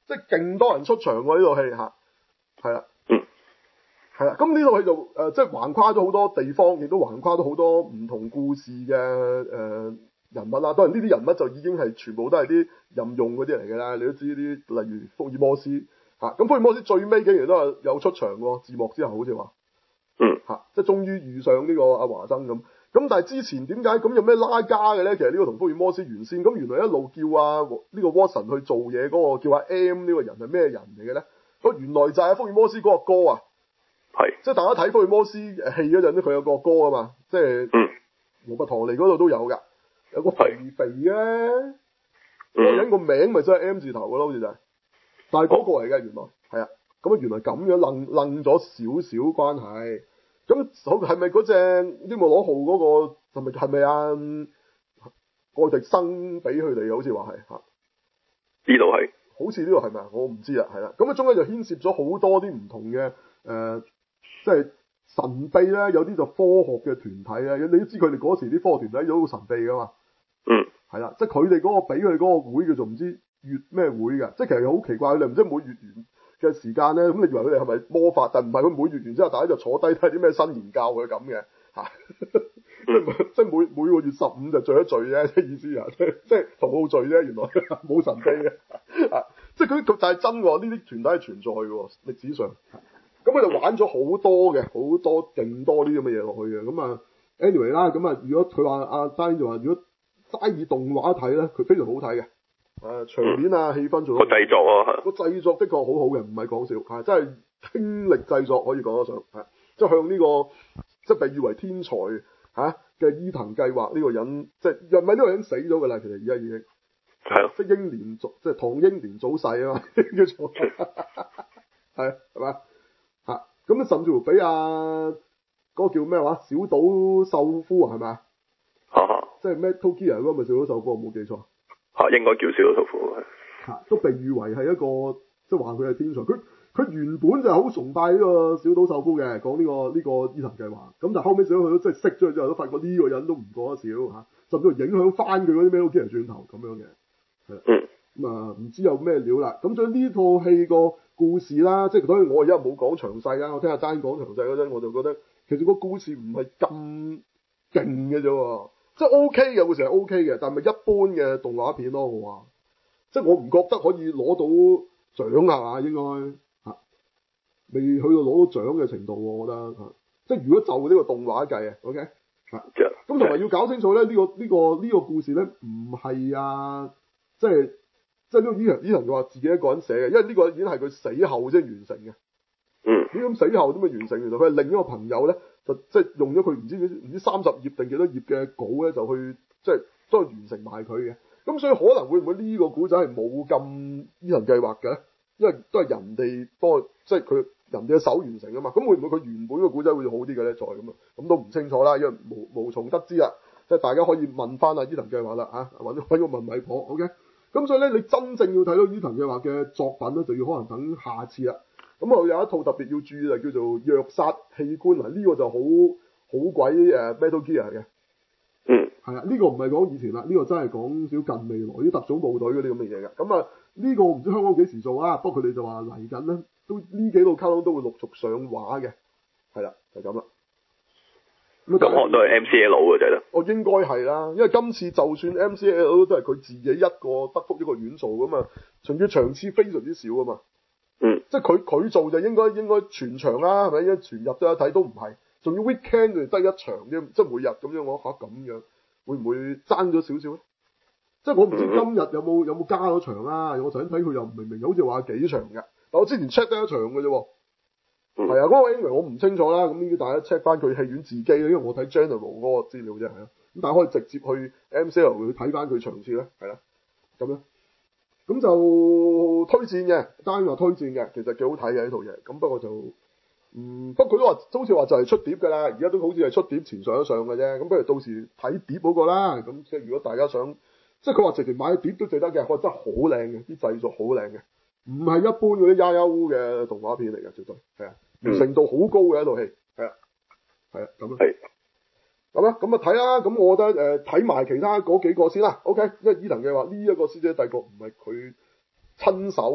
Speaker 1: 即係勁多人出場喎呢套戲嚇，係啦，係啦，咁呢套戲就即係橫跨咗好多地方，亦都橫跨咗好多唔同故事嘅人物啦。當然呢啲人物就已經係全部都係啲任用嗰啲嚟嘅啦，你都知呢啲，例如福爾摩斯嚇，咁福爾摩斯最尾竟然都係有出場喎，字幕之後好似話，即係終於遇上呢個阿華生咁。咁但係之前點解咁有咩拉加嘅咧？其實呢個同福爾摩斯原先咁原來一路叫呢個 Watson 去做嘢嗰個叫阿 M 呢個人係咩人嚟嘅咧？原來就係福爾摩斯嗰個哥啊，即係大家睇福爾摩斯戲嗰陣咧，佢有個哥啊嘛，即係羅拔唐尼嗰度都有㗎，有個肥肥嘅，嗰個人個名咪真係 M 字頭嘅咯，好似就係，但係嗰個嚟嘅原來係啊，咁啊原來咁樣楞咗少少關係。咁係咪嗰隻鸚鵡螺號嗰個係咪啊？愛迪生俾佢哋好似話係嚇，
Speaker 2: 呢度係，
Speaker 1: 好似呢度係咪啊？我唔知啊，係啦。咁啊中間就牽涉咗好多啲唔同嘅即係神秘咧，有啲就科學嘅團體咧。你都知佢哋嗰時啲科學團體都好神秘噶嘛。係啦，即係佢哋嗰個俾佢哋嗰個會叫做唔知月咩會嘅，即係其實好奇怪，你唔知每月完嘅時間咧，咁你以為佢哋係咪魔法？但唔係，佢每月完之後，大家就坐低睇啲咩新研究佢咁嘅嚇，即係每個月15就聚一聚啫，即係意思啊，即係同好聚啫，原來冇神秘嘅即係佢就係真喎，呢啲團體係存在嘅喎，歷史上。咁佢就玩咗好多嘅，好多勁多呢啲咁嘅嘢落去嘅。咁啊 anyway 啦，咁啊如果佢話阿丹就話，如果齋以動畫睇咧，佢非常好睇嘅。場面啊，氣氛做到個
Speaker 2: 製作啊，
Speaker 1: 個製作的確好好嘅，唔係講笑，真係傾力製作可以講得上，即係向呢個即係被譽為天才嘅伊藤計劃呢個人，即係又唔係呢個人死咗㗎啦，其實而家已經係即係英年即係唐英年早逝啊嘛，叫做係嘛咁甚至乎俾嗰個叫咩話小島秀夫係咪即係 Metal Gear 嗰個咪小島秀夫，我冇記錯。
Speaker 2: 應該叫小島秀夫
Speaker 1: 都被譽為係一個即係話佢係天才。佢原本就係好崇拜呢個小島秀夫嘅，講呢個伊藤計劃。咁但後尾想佢都即係識咗之後，都發覺呢個人都唔過得少甚至乎影響翻佢嗰啲 Metal Gear轉頭咁樣嘅。咁唔知有咩料啦。咁所以呢套戲個故事啦，即係當然我而家冇講詳細啦。我聽阿丹講詳細嗰陣，我就覺得其實個故事唔係咁勁嘅啫。即係 OK 嘅，會成係 OK 嘅，但係咪一般嘅動畫片咯？我話，即係我唔覺得可以攞到獎啊，應該未去到攞到獎嘅程度，我覺得即係如果就呢個動畫計啊 ，OK 咁同埋要搞清楚咧，呢個故事咧唔係即係呢個伊藤佢話自己一個人寫嘅，因為呢個已經係佢死後先完成嘅。咁死後點樣完成？原來佢係另一個朋友咧。就即係用咗佢唔知30頁定幾多頁嘅稿咧，就去即係都係完成埋佢嘅。咁所以可能會唔會呢個古仔係冇咁伊藤計劃嘅？因為都係人哋幫即係佢人哋嘅手完成啊嘛。咁會唔會佢原本個古仔會好啲嘅咧？再咁都唔清楚啦，因為無從得知啊。即係大家可以問翻伊藤計劃啦揾個問米婆 OK。咁所以咧，你真正要睇到伊藤計劃嘅作品咧，就要可能等下次啦。咁我有一套特別要注意就叫做虐殺器官呢個就好鬼Metal Gear 嘅。呢個唔係講以前啦，呢個真係講少近未來啲特種部隊嗰啲咁嘅嘢嘅。咁呢個唔知香港幾時做啊？不過佢哋就話嚟緊咧，都呢幾套卡通都會陸續上畫嘅。係啦，就咁啦。咁可能
Speaker 2: 都係 MCL 嘅啫。
Speaker 1: 應該係啦，因為今次就算 MCL 都係佢自己一個德福一個院做噶嘛，仲要場次非常之少啊嘛。即係佢做就應該全場啦，係咪？因為全日都有睇都唔係，仲要 weekend 佢得一場啫，即係每日咁樣。我咁樣會唔會爭咗少少咧？即係我唔知今日有冇加咗場啦。我頭先睇佢又明明好似話幾場嘅，但我之前 check 得一場嘅啫。嗰個 anyway 我唔清楚啦。咁呢啲大家 check 翻佢戲院自己，因為我睇 general 嗰個資料啫，係啊。咁大家可以直接去 MCL 去睇翻佢場次咧，係啦，咁樣。咁就推薦嘅，單話推薦嘅，其實幾好睇嘅呢套嘢。咁不過就，不過佢都話，好似話就係出碟㗎啦。而家都好似係出碟前上一上嘅啫。咁不如到時睇碟嗰個啦。咁即係如果大家想，即係佢話直情買碟都值得嘅，佢真係好靚嘅，啲製作好靚嘅，唔係一般嗰啲呀呀烏嘅動畫片嚟嘅，絕對係啊，完成度好高嘅一套戲，係啊，咁啊。咁啊睇啦，咁我覺得睇埋其他嗰幾個先啦 ，OK，因為伊藤計劃呢一個師姐帝國唔係佢親手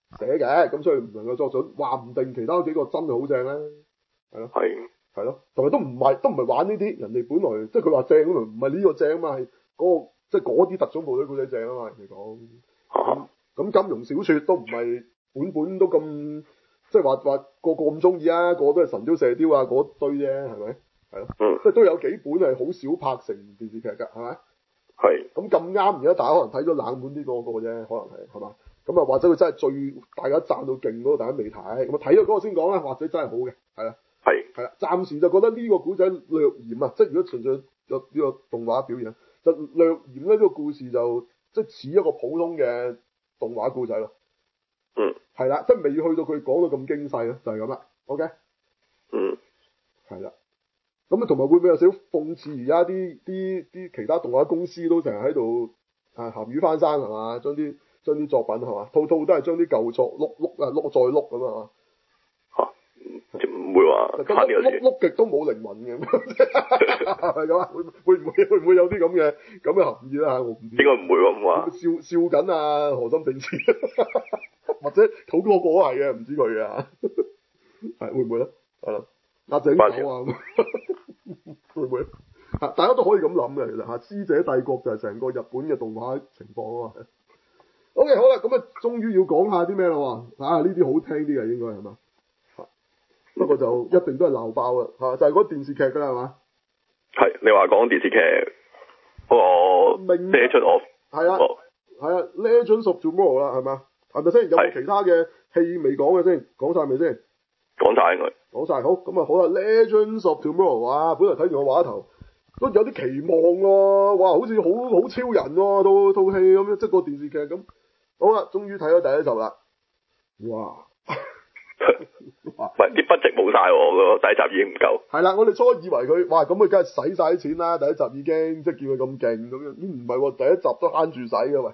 Speaker 1: 寫嘅，咁所以唔能夠作準。話唔定其他幾個真係好正咧，係咯，係咯，同埋都唔係玩呢啲，人哋本來即係佢話正咁唔係呢個正啊嘛，係嗰個即係嗰啲特種部隊故仔正啊嘛，人哋講。咁金庸小說都唔係本都咁，即係話個個咁中意啊，個個都係神雕射雕啊嗰堆啫，係咪？係咯，即係都有幾本係好少拍成電視劇㗎，係咪？係。咁咁啱，而家大家可能睇咗冷門啲嗰個啫，可能係嘛？咁啊，或者佢真係最大家讚到勁嗰個，大家未睇，咁啊睇咗嗰個先講啦，或者真係好嘅，係啦。係啦，暫時就覺得呢個古仔略嫌啊，即係如果純粹有呢個動畫表現，就略嫌咧呢個故事就即係似一個普通嘅動畫故仔咯。係啦，即係未去到佢講到咁精細咯，就係咁啦。OK。係啦。咁啊，同埋會唔會有少少諷刺而家啲其他動畫公司都成日喺度鹹魚翻生係嘛？將啲作品係嘛，套都係將啲舊作碌再碌咁啊嘛。
Speaker 2: 唔會話
Speaker 1: 碌極都冇靈魂嘅，係咁啊？會唔會有啲咁嘅含義啦？我唔知。應該唔會咁話。笑緊啊，何心定次，或者土哥個係嘅，唔知佢啊，係會唔會咧？係啦，阿井口啊，會唔會？大家都可以咁諗嘅，其實《師姐帝國》就係成個日本嘅動畫情況啊嘛。OK，好啦，咁啊，終於要講下啲咩啦喎？呢啲好聽啲嘅應該係嘛？不過就一定都係鬧爆啦，就係嗰電視劇㗎啦，係嘛？係，你話講電視劇嗰個 Legend of 係啊，Legend of Tomorrow 啦，係嘛？係咪先？有冇其他嘅戲未講嘅先？講晒未先？講晒應該。講晒好，咁啊好啦，Legend of Tomorrow 哇！本來睇住個畫頭都有啲期望喎，哇！好似好超人喎，套戲咁樣，即係個電視劇咁。好啦，終於睇咗第一集啦，哇！唔係啲 budget 冇晒喎，第一集已經唔夠。係啦，我哋初以為佢，哇咁佢梗係使晒啲錢啦，第一集已經即係見佢咁勁咁樣，唔係喎，第一集都慳住使嘅喂。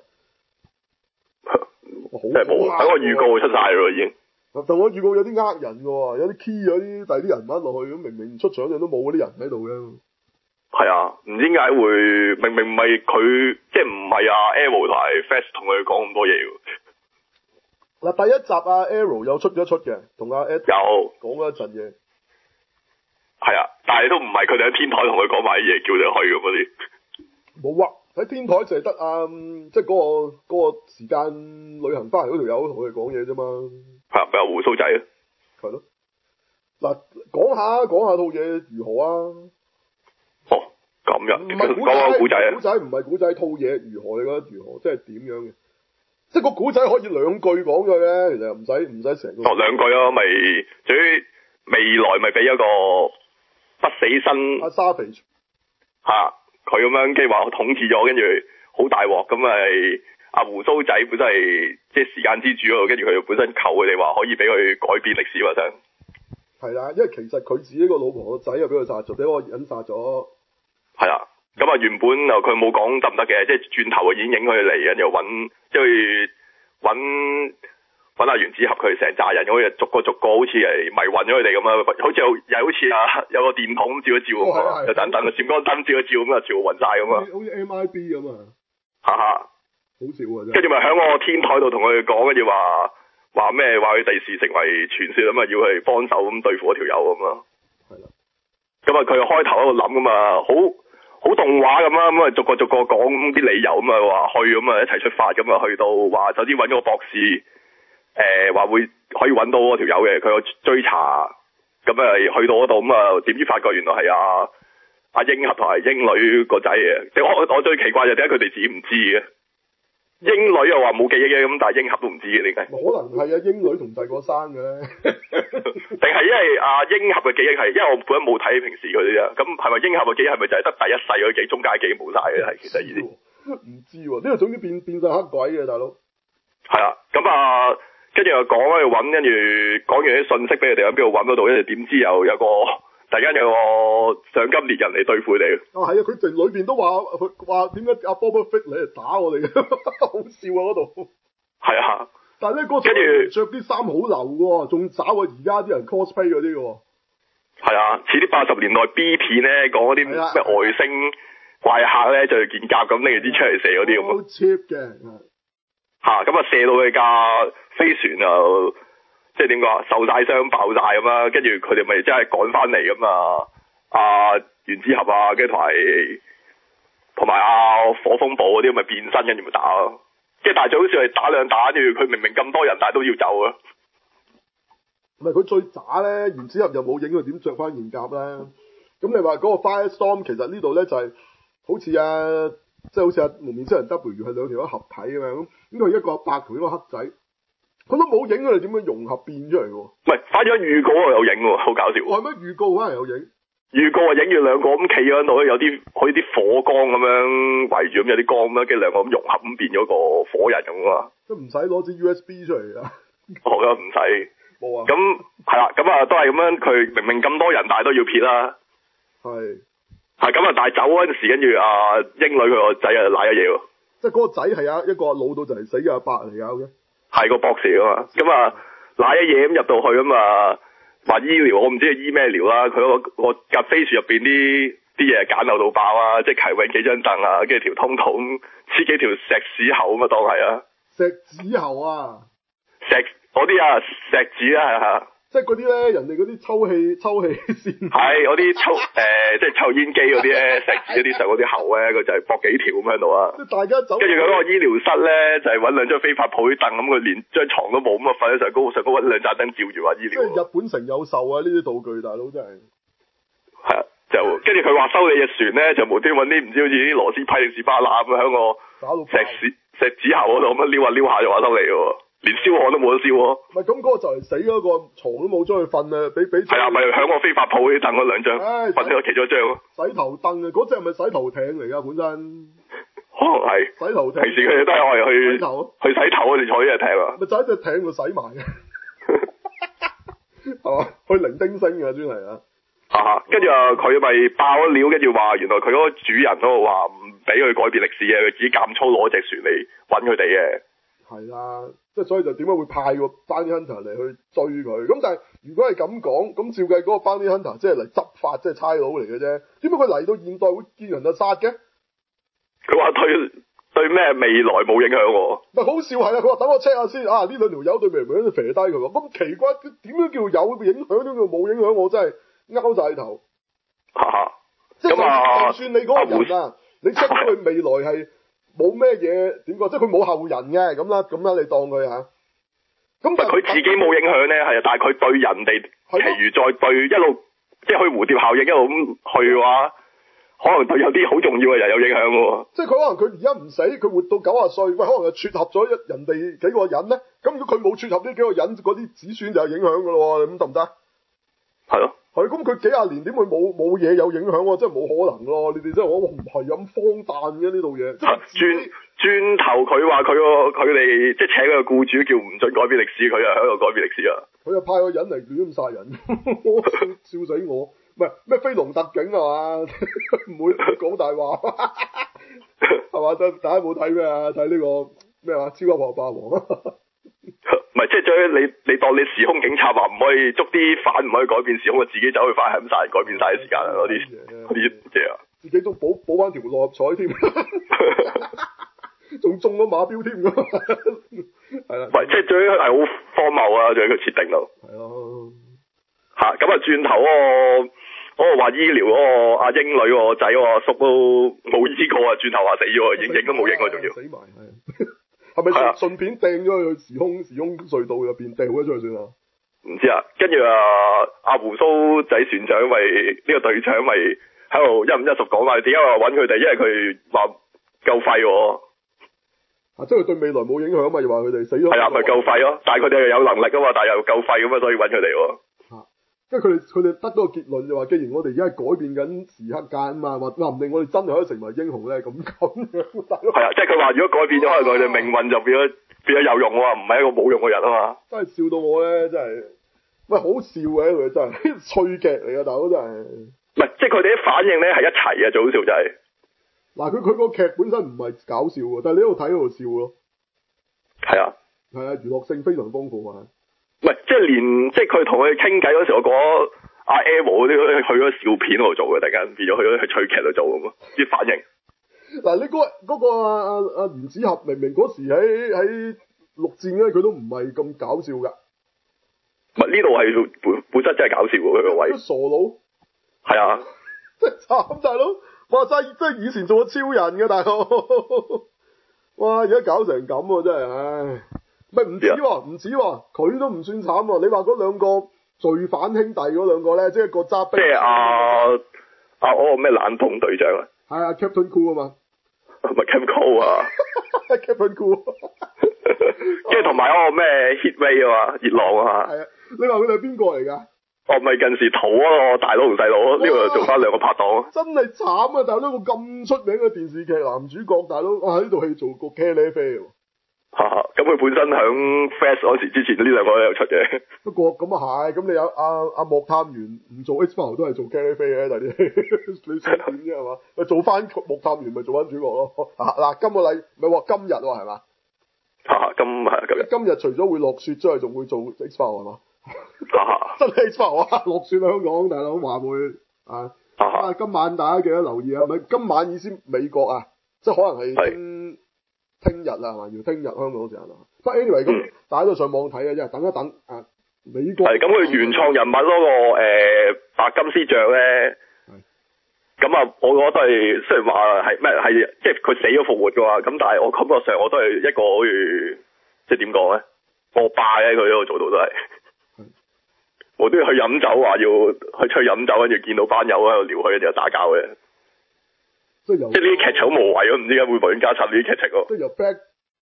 Speaker 1: 即係冇，等個預告出晒咯已經。但我預告有啲呃人嘅喎，有啲 key 咗啲第啲人物落去，咁明明出場嘅都冇嗰啲人喺度嘅。係啊，唔知點解會明明唔係佢，即係唔係阿 Arrow 同埋 Flash 同佢講咁多嘢喎。嗱，第一集阿 Arrow 有出嘅，同阿 Ed 有講咗一陣嘢。係啊，但係都唔係佢哋喺天台同佢講埋啲嘢，叫佢去咁嗰啲。冇啊，喺天台就係得即係嗰個時間旅行翻嚟嗰條友同佢哋講嘢啫嘛。係啊，咪有鬍鬚仔啊。係咯。嗱，講下套嘢如何啊？哦，咁樣。唔係講個古仔啊。古仔唔係古仔，套嘢如何？你覺得如何？即係點樣嘅？即係個古仔可以兩句講嘅咧，其實唔使成個。兩句咯，咪至於未來咪俾一個不死身。阿 Savage。嚇，佢咁樣即係話統治咗，跟住好大鑊咁咪阿鬍鬚仔本身係即係時間之主嗰度，跟住佢本身求佢哋話可以俾佢改變歷史嘛想。係啦，因為其實佢自己個老婆個仔又俾佢殺咗，俾個人殺咗。係啊。咁啊，原本又佢冇講得唔得嘅，即係轉頭已經影佢嚟，跟住又揾即係揾阿原子俠佢成扎人，好似逐個好似係迷暈咗佢哋咁啊，好似又好似有個電筒咁照一照咁啊，有盞燈閃光燈照一照咁啊，照暈晒咁啊，好似 MIB 咁啊，哈哈，好笑啊真。跟住咪喺個天台度同佢講，跟住話咩話佢第時成為傳說咁啊，要去幫手咁對付嗰條友咁啊，係啦。咁啊，佢開頭喺度諗噶嘛，好動畫咁啦，咁啊逐個講啲理由咁啊，話去咁啊一齊出發咁啊，去到話首先揾咗個博士，話會可以揾到嗰條友嘅，佢有追查，咁啊去到嗰度咁啊，點知發覺原來係阿英俠同埋英女個仔嘅，我最奇怪就點解佢哋自己唔知嘅？英女又話冇記憶嘅，咁但係英俠都唔知嘅點解？可能係啊，英女同細個生嘅咧，定係因為阿英俠嘅記憶係，因為我本身冇睇平時嗰啲啊，咁係咪英俠嘅記憶係咪就係得第一世嗰幾，中間記憶冇晒嘅係？其實呢啲唔知喎，呢個總之變晒黑鬼嘅大佬。係啊，咁啊，跟住又講喺度揾，跟住講完啲信息俾佢哋喺邊度揾嗰度，跟住點知又有個。突然間有個賞金獵人嚟對付你。係啊，佢成裏邊都話點解阿 Boba Fett 你嚟打我哋嘅，好笑啊嗰度。係啊，但係咧嗰陣着啲衫好流嘅，仲找過而家啲人 cosplay 嗰啲嘅。係啊，似啲80年代 B 片咧，講嗰啲咩外星怪客咧，就件甲咁拎住啲出嚟射嗰啲咁。好 cheap 嘅。
Speaker 2: 咁啊射到佢架飛船就即係點講啊，受晒傷爆晒咁啦，跟住佢哋咪真係趕翻嚟咁啊！原子俠啊，跟住同埋火風暴嗰啲咪變身跟住咪打咯，即係但係就好似係打兩打，跟住佢明明咁多人，但係都要走啊！
Speaker 1: 唔係佢最渣咧，原子俠又冇影佢點着翻件甲啦。咁你話嗰個 Firestorm 其實呢度咧就係、好似即係好似蒙面超人 W 係兩條友合體啊嘛，咁佢一個白同一個黑仔，佢都冇影佢哋點樣融合變出嚟喎。
Speaker 2: 唔係，反咗預告有影喎，好搞笑。
Speaker 1: 係咩預告反而有影？
Speaker 2: 預告啊，影住兩個咁企喺度，有啲好似啲火光咁樣圍住咁，有啲光咁樣，跟住兩個咁融合咁變咗個火人咁啊！
Speaker 1: 都唔使攞支 USB 出嚟啊！
Speaker 2: 好啊，唔使。
Speaker 1: 冇啊。
Speaker 2: 咁係啦，咁啊都係咁樣，佢明明咁多人，但係都要撇啦。
Speaker 1: 係。
Speaker 2: 係咁啊！但係走嗰陣時，跟住英女佢個仔啊賴咗嘢喎。
Speaker 1: 即係嗰個仔係一個老到就嚟死嘅阿伯嚟㗎嘅。
Speaker 2: 係個博士啊嘛，咁啊賴咗嘢咁入到去咁啊話醫療，我唔知佢醫咩療啦。佢個架飛船入邊啲嘢簡陋到爆啊！即係齊永幾張凳啊，跟住條通道咁黐幾條石屎喉咁啊，當係啊。石
Speaker 1: 屎喉啊！
Speaker 2: 嗰啲石子啊，係
Speaker 1: 即係嗰啲咧，人哋嗰啲抽氣線。係
Speaker 2: 嗰啲即係抽煙機嗰啲咧，石子嗰啲上嗰啲喉咧，佢就係駁幾條咁喺度啊。
Speaker 1: 即係大家走。
Speaker 2: 跟住佢嗰個醫療室咧，就係揾兩張飛髮鋪啲凳，咁佢連張床都冇，咁啊瞓喺上高揾兩盞燈照住話醫療。
Speaker 1: 即係日本城有售啊！呢啲道具大佬真係。
Speaker 2: 係啊，就跟住佢話收你隻船咧，就無端揾啲唔知好似啲螺絲批定士巴拿咁喺個石子喉嗰度咁樣撩下撩下就話收你喎。連燒焊都冇得燒喎。唔係
Speaker 1: 咁嗰個就嚟死嗰個床都冇將佢瞓啊！俾係
Speaker 2: 啊，咪響個飛髮鋪嗰啲凳嗰兩張，瞓咗其中一張咯。
Speaker 1: 洗頭凳啊！嗰隻係咪洗頭艇嚟㗎本身？
Speaker 2: 可能係。洗頭艇。平時佢哋都係我哋去洗頭嗰陣坐呢隻艇啊。咪
Speaker 1: 就喺隻艇度洗埋嘅，係嘛？去零丁星嘅專係啊。
Speaker 2: 跟住佢咪爆咗料，跟住話原來佢嗰個主人嗰度話唔俾佢改變歷史嘅，佢自己減粗攞隻船嚟揾佢哋嘅。
Speaker 1: 係啦，即係所以就點解會派個 Bounty Hunter 嚟去追佢？咁但係如果係咁講，咁照計嗰個 Bounty Hunter 即係嚟執法，即係差佬嚟嘅啫。點解佢嚟到現代會見人就殺嘅？
Speaker 2: 佢話對咩未來冇影響喎。
Speaker 1: 咪好笑係啊！佢話等我 check 下先啊！呢兩條友對明明喺度肥低佢喎，咁奇怪點樣叫有影響？點叫冇影響？我真係勾晒頭。即係就算你嗰個人啊，你 check 到佢未來係。冇咩嘢點講，即係佢冇後人嘅咁啦，你當佢嚇。咁但係
Speaker 2: 佢自己冇影響咧，係啊，但係佢對人哋，其餘再對一路即係去蝴蝶效應一路咁去嘅話，可能對有啲好重要嘅人有影響喎。即係佢可能佢而家唔死，佢活到90歲，喂，可能係撮合咗人哋幾個人咧。咁如果佢冇撮合呢幾個人，嗰啲子孫就有影響㗎咯喎，咁得唔得？係咯。係，咁佢幾廿年點會冇嘢有影響喎？真係冇可能咯！你哋真係我唔係咁荒誕嘅呢度嘢。轉頭佢話佢哋即係請個僱主叫唔准改變歷史，佢又喺度改變歷史啊！佢又派個人嚟亂咁殺人，笑死我！唔係咩飛龍特警係嘛？唔會講大話係嘛？大家冇睇咩啊？睇呢個咩話？超級霸王唔係，即係最你當你時空警察話唔可以捉啲犯，唔可以改變時空，自己走去犯係咁殺人，改變晒啲時間啊！嗰啲嘢啊，自己都補翻條六合彩添，仲中咗馬標添㗎，係啦。唔係，即係最係好荒謬啊！仲有個設定度。係咯。咁啊，轉頭嗰個話醫療嗰個阿英女個仔個阿叔都冇醫過啊！轉頭話死咗，影都冇影啊，仲要。死埋係。係咪順便掟咗去時空隧道入邊掟咗出去算啊？唔知啊，跟住阿鬍鬚仔船長咪呢個隊長咪喺度一五一十講話點解話揾佢哋，因為佢話夠廢喎。即係佢對未來冇影響嘛？又話佢哋死咗。係啊，咪夠廢咯，但係佢哋又有能力噶嘛，但係又夠廢咁啊，所以揾佢哋喎。即係佢哋得到個結論就話，既然我哋而家係改變緊時刻間啊嘛，話唔定我哋真係可以成為英雄咧，咁樣。係啊，即係佢話如果改變咗，可能佢哋命運就變咗有用喎，唔係一個冇用嘅人啊嘛。真係笑到我咧，真係，喂，好笑嘅佢真係趣劇嚟㗎，大佬真係。唔係，即係佢哋啲反應咧係一齊啊，最好笑就係。嗱，佢個劇本身唔係搞笑喎，但係你喺度睇喺度笑咯。係啊。係啊，娛樂性非常豐富啊。唔係，即係佢同佢傾偈嗰時，我覺得阿 Emo 嗰啲去咗笑片嗰度做嘅，突然間變咗去咗趣劇度做咁啊！啲反應，
Speaker 1: 嗱，你嗰個阿原子核明明嗰時喺陸戰咧，佢都唔係咁搞笑㗎。
Speaker 2: 唔係呢度係本身真係搞笑喎，佢個位。
Speaker 1: 傻佬。
Speaker 2: 係啊。
Speaker 1: 真係慘，大佬！哇，真係以前做過超人嘅大佬。哇！而家搞成咁喎，真係，唉。咪唔止喎，唔止喎，佢都唔算慘喎。你話嗰兩個罪犯兄弟嗰兩個咧，即係個揸兵。即
Speaker 2: 係嗰個咩冷凍隊長啊？
Speaker 1: 係啊 ，Captain Cool 啊嘛。
Speaker 2: 唔係 Captain Cool 啊。
Speaker 1: Captain Cool。
Speaker 2: 跟住同埋嗰個咩 Heatwave 啊嘛，熱浪啊嘛。
Speaker 1: 係啊，你話佢哋係邊個嚟㗎？
Speaker 2: 咪近時逃嗰個大佬同細佬，呢個做翻兩個拍檔。
Speaker 1: 真係慘啊！大佬，個咁出名嘅電視劇男主角，大佬喺呢套戲做個茄喱啡喎。
Speaker 2: 咁佢本身響 Flash 嗰時之前呢兩個都有出嘅。不
Speaker 1: 過咁啊係，咁你有阿莫探員唔做 X-File 都係做茄喱啡嘅，但係你想點啫係嘛？咪做翻莫探員咪做翻主角咯。嗱，今日喎係嘛？今日除咗會落雪之外，仲會做 X-File 係嘛？真係 X-File 啊！落雪香港大佬話會今晚大家記得留意啊！咪今晚意思美國啊，即係可能係聽日啊，係嘛？要聽日香港時間啊。不過 anyway 咁，大家都上網睇嘅啫，等一等啊！美國係咁，佢
Speaker 2: 原創人物嗰個白金絲雀咧，咁啊，我覺得都係雖然話係咩係即係佢死咗復活嘅話，咁但係我感覺上我都係一個好似即係點講咧，惡霸嘅佢喺度做到都係。我都要去飲酒，話要去出去飲酒，跟住見到班友喺度撩佢，就打交嘅。即係呢啲劇情好無謂咯，唔知點解會無端加插呢啲劇情咯。
Speaker 1: 即係由 Black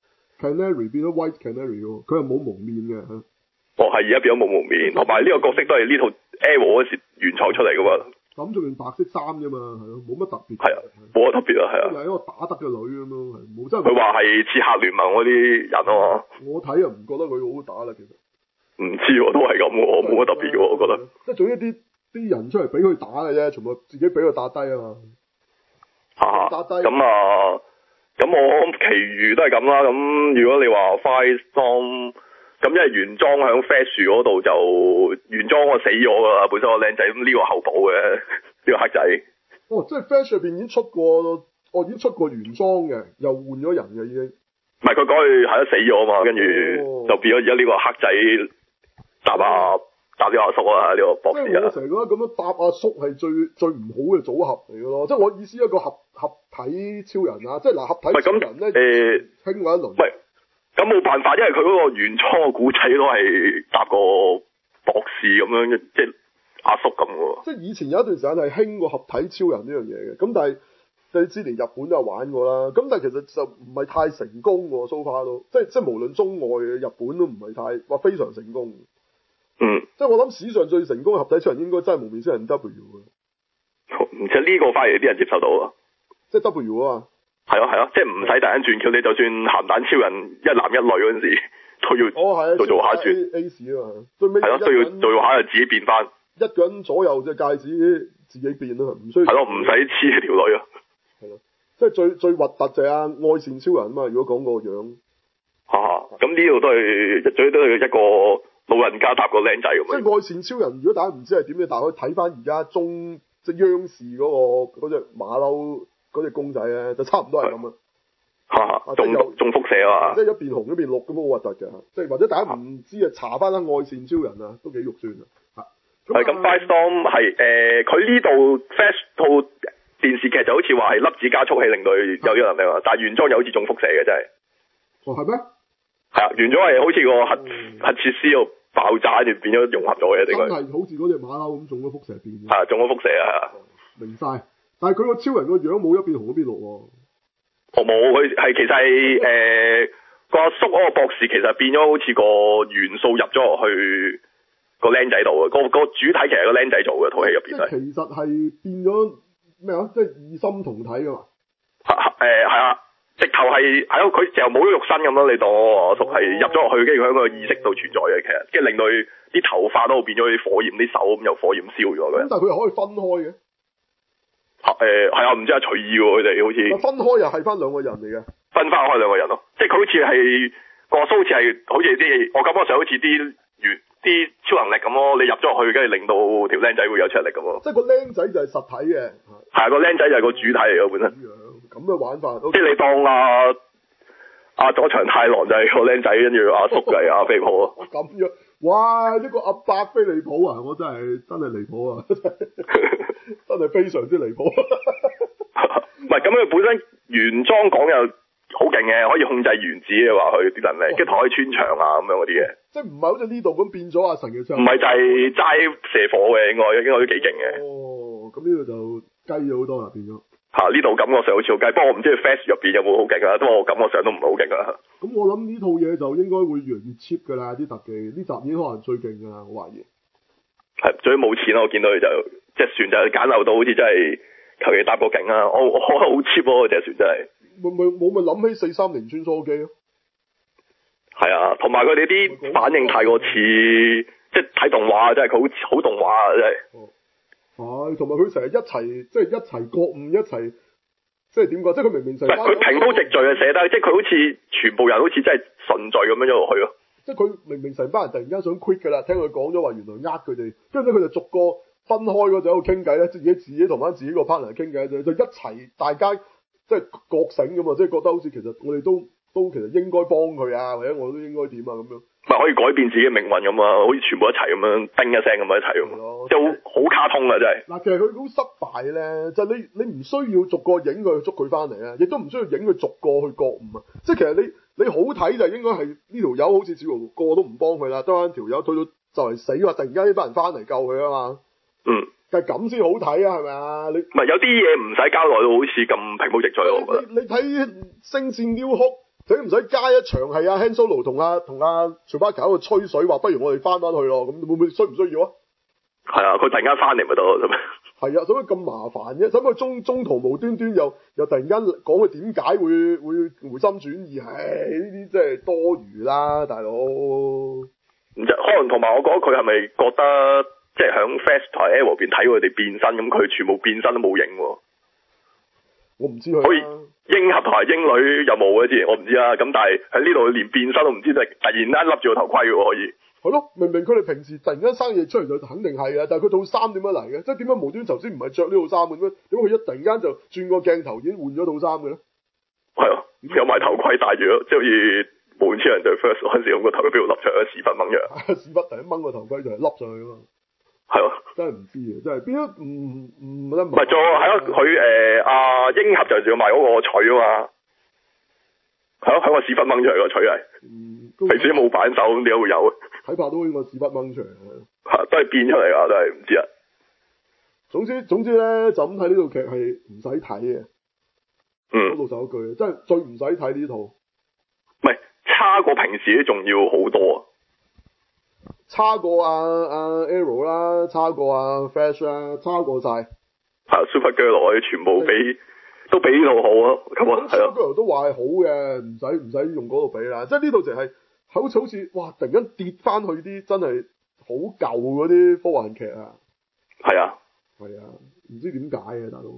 Speaker 1: Canary 變咗 White Canary 喎，佢係冇蒙面嘅嚇。
Speaker 2: 係而家變咗冇蒙面，同埋呢個角色都係呢套 Arrow 嗰時原創出嚟噶嘛。咁
Speaker 1: 著件白色衫啫嘛，係咯，冇乜特別。
Speaker 2: 係啊，冇乜特別啊，係啊。
Speaker 1: 係一個打得嘅女咁咯，係冇真係。
Speaker 2: 佢話係刺客聯盟嗰啲人啊嘛。
Speaker 1: 我睇又唔覺得佢好好打啦，其實。唔
Speaker 2: 知喎，都係咁喎，冇乜特別嘅喎，我覺得。
Speaker 1: 即係總之啲人出嚟俾佢打嘅啫，全部自己俾佢打低啊嘛。打低。
Speaker 2: 咁我其餘都係咁啦。咁如果你話 Firestorm，咁因為原裝響 Flash 嗰度就原裝我死咗㗎啦，本身個靚仔，咁呢個後補嘅呢個黑仔。即係
Speaker 1: Flash 入邊已經出過，已經出過原裝嘅，又換咗人嘅已經。
Speaker 2: 唔係佢講佢係都死咗啊嘛，跟住就變咗而家呢個黑仔。搭咗阿叔啊！呢個博士啊，
Speaker 1: 我成日覺得咁樣搭阿叔係最唔好嘅組合嚟嘅咯，即係我意思一個合體超人啊，即係嗱合體超人咧，興過一輪。喂，咁冇辦法，因為佢嗰個原創嘅古仔都係搭個博士咁樣嘅，即係阿叔咁嘅。即係以前有一段時間係興過合體超人呢樣嘢嘅，咁但係你知連日本都有玩過啦，咁但係其實就唔係太成功喎，so far都，即係無論中外嘅日本都唔係太話非常成功。即係我諗史上最成功嘅合體超人應該真係幪面超人 W 嘅，
Speaker 2: 而且呢個反而啲人接受到啊，
Speaker 1: 即係 W 啊嘛，係
Speaker 2: 啊，即係唔使突然轉橋，你就算鹹蛋超人一男一女嗰陣時都要做下轉
Speaker 1: A 啊嘛，最尾
Speaker 2: 係咯，都要做下就自己變翻，
Speaker 1: 一個人左右隻戒指自己變啦，唔需要係
Speaker 2: 咯，唔使黐條女啊，
Speaker 1: 係咯，即係最核突就係愛善超人啊嘛，如果講個樣
Speaker 2: 咁呢度都係最都係一個。老人家搭個靚仔咁，
Speaker 1: 即係愛善超人。如果大家唔知係點嘅，大家可以睇翻而家即係央視嗰隻馬騮嗰隻公仔咧，就差唔多係咁啊。中輻射啊嘛，即係一邊紅一邊綠咁好核突嘅。即係或者大家唔知啊，查翻啦，愛善超人啊，都幾肉酸啊。係咁，Firestorm 係佢呢度 Flash 套電視劇就好似話係粒子加速器令到佢有咗能力，但係原裝又好似中輻射嘅真係。哦，係咩？係啊，原裝係好似個核設施度爆炸就變咗融合咗嘅，定係真係好似嗰隻馬騮咁中咗輻射變嘅。係中咗輻射啊！明晒，但係佢個超人個樣冇一邊紅一邊綠喎。冇，佢係其實係個阿叔嗰個博士，其實變咗好似個元素入咗落去個僆仔度嘅。個主體其實係個僆仔做嘅，套戲入邊係。其實係變咗咩啊？即係異心同體噶嘛？係啊。直頭係咯，佢就冇咗肉身咁咯。你當我阿叔係入咗落去，跟住喺個意識度存在嘅，其實跟住令到佢啲頭髮都變咗啲火焰，啲手咁由火焰燒咗嘅。咁但係佢又可以分開嘅。係啊，唔知係隨意喎，佢哋好似。分開又係翻兩個人嚟嘅。分翻開兩個人咯，即係佢好似係個阿叔，好似係好似啲我感覺上好似啲超能力咁咯。你入咗落去，跟住令到條僆仔會有出力咁咯。即係個僆仔就係實體嘅。係啊，個僆仔就係個主體嚟嘅本身。咁咁嘅玩法。
Speaker 2: 即係你當佐長太郎就係個僆仔，跟住阿叔就係阿飛普啊。
Speaker 1: 咁樣，哇！呢個阿伯飛利浦啊，我真係離譜啊，真係非常之離譜。
Speaker 2: 唔係咁，佢本身原裝講又好勁嘅，可以控制原子嘅話，佢啲能力，跟住可以穿牆啊咁樣嗰啲嘅。即係
Speaker 1: 唔係好似呢度咁變咗阿神嘅槍？
Speaker 2: 唔係就係齋射火嘅，應該都幾勁嘅。
Speaker 1: 哦，咁呢度就雞咗好多啦，變咗。呢
Speaker 2: 度感覺上好似好雞，不過我唔知佢 Flash 入邊有冇好勁啊，不過我感覺上都唔係好勁啊。
Speaker 1: 咁我諗呢套嘢就應該會越嚟越 cheap 噶啦，啲特技呢集已經可能最勁噶啦，我懷疑。係，
Speaker 2: 最冇錢咯，我見到佢就隻船就簡陋到好似真係求其搭個景啊！我覺得好 cheap 喎，隻船真係。
Speaker 1: 冇咪諗起430穿梭機咯。
Speaker 2: 係啊，同埋佢哋啲反應太過似，即係睇動畫真係佢好動畫啊，真係。
Speaker 1: 係，同埋佢成日一齊，即係一齊覺悟，一齊，即係點講？即係佢明明成班
Speaker 2: 佢平鋪直敘啊寫得，即係佢好似全部人好似真係順序咁樣一路去咯。
Speaker 1: 即係佢明明成班人突然間想 quit 噶啦，聽佢講咗話原來佢哋，跟住佢就逐個分開嗰陣喺度傾偈咧，自己同翻自己個 partner 傾偈就一齊大家即係覺醒咁嘛，即係覺得好似其實我哋都其實應該幫佢啊，或者我都應該點啊咁樣。
Speaker 2: 咪可以改變自己命運咁啊，好似全部一齊咁樣叮一聲咁樣一齊咁，即係好卡通啊真係。嗱，其實佢好失敗咧，就係你唔需要逐個影佢捉佢翻嚟啊，亦都唔需要影佢逐個去覺悟啊。即係其實你好睇就應該係呢條友好似似乎個個都唔幫佢啦，得翻條友推到就嚟死啊！突然間呢班人翻嚟救佢啊嘛。嗯。但係咁先好睇啊，係咪啊？你唔係有啲嘢唔使交代到好似咁平鋪直敘，我覺得。你睇星戰 New Hope。佢唔使加一場係阿 Han Solo 同阿 Chewbacca 喺度吹水，話不如我哋翻返去咯，咁會唔會需唔需要啊？係啊，佢突然間翻嚟咪得咯，係啊，使乜咁麻煩啫？使乜中途無端端又突然間講佢點解會回心轉意？唉，呢啲真係多餘啦，大佬。唔知可能同埋我覺得佢係咪覺得即係響 Fast 同 Arrow 邊睇佢哋變身，咁佢全部變身都冇影喎。我唔知佢。可以鷹俠同埋鷹女有冇嘅之前我唔知啊，咁但係喺呢度連變身都唔知，就突然間笠住個頭盔喎可以。係咯，明明佢哋平時突然間生嘢出嚟就肯定係嘅，但係佢套衫點樣嚟嘅？即係點解無端頭先唔係着呢套衫嘅咩？點解佢一突然間就轉個鏡頭已經換咗套衫嘅咧？係啊，有埋頭盔戴住咯，即係好似無線超人對 First 嗰陣時咁個頭盔俾佢笠出嚟，屎忽掹嘅。屎忽突然掹個頭盔就係笠上去啊嘛。係咯，真係唔知啊！真係邊咗唔得唔係，仲係咯，佢阿鷹俠就要賣嗰個錘啊嘛，係咯，喺個屎忽掹出嚟個錘係，平時都冇扳手，咁點解會有啊？睇怕都應該屎忽掹出嚟啊！都係變出嚟啊！都係唔知啊。總之咧，就咁睇呢套劇係唔使睇嘅。嗯，老實一句，真係最唔使睇呢套。唔係差過平時都仲要好多啊！差過阿 Arrow 啦，差過阿 Flash 啦，差過晒。Super Girl 嗰啲全部都比呢套好啊，咁 Super Girl 都話係好嘅，唔使用嗰度比啦。即係呢度淨係好似哇，突然間跌翻去啲真係好舊嗰啲科幻劇啊。係啊，唔知點解啊，大佬。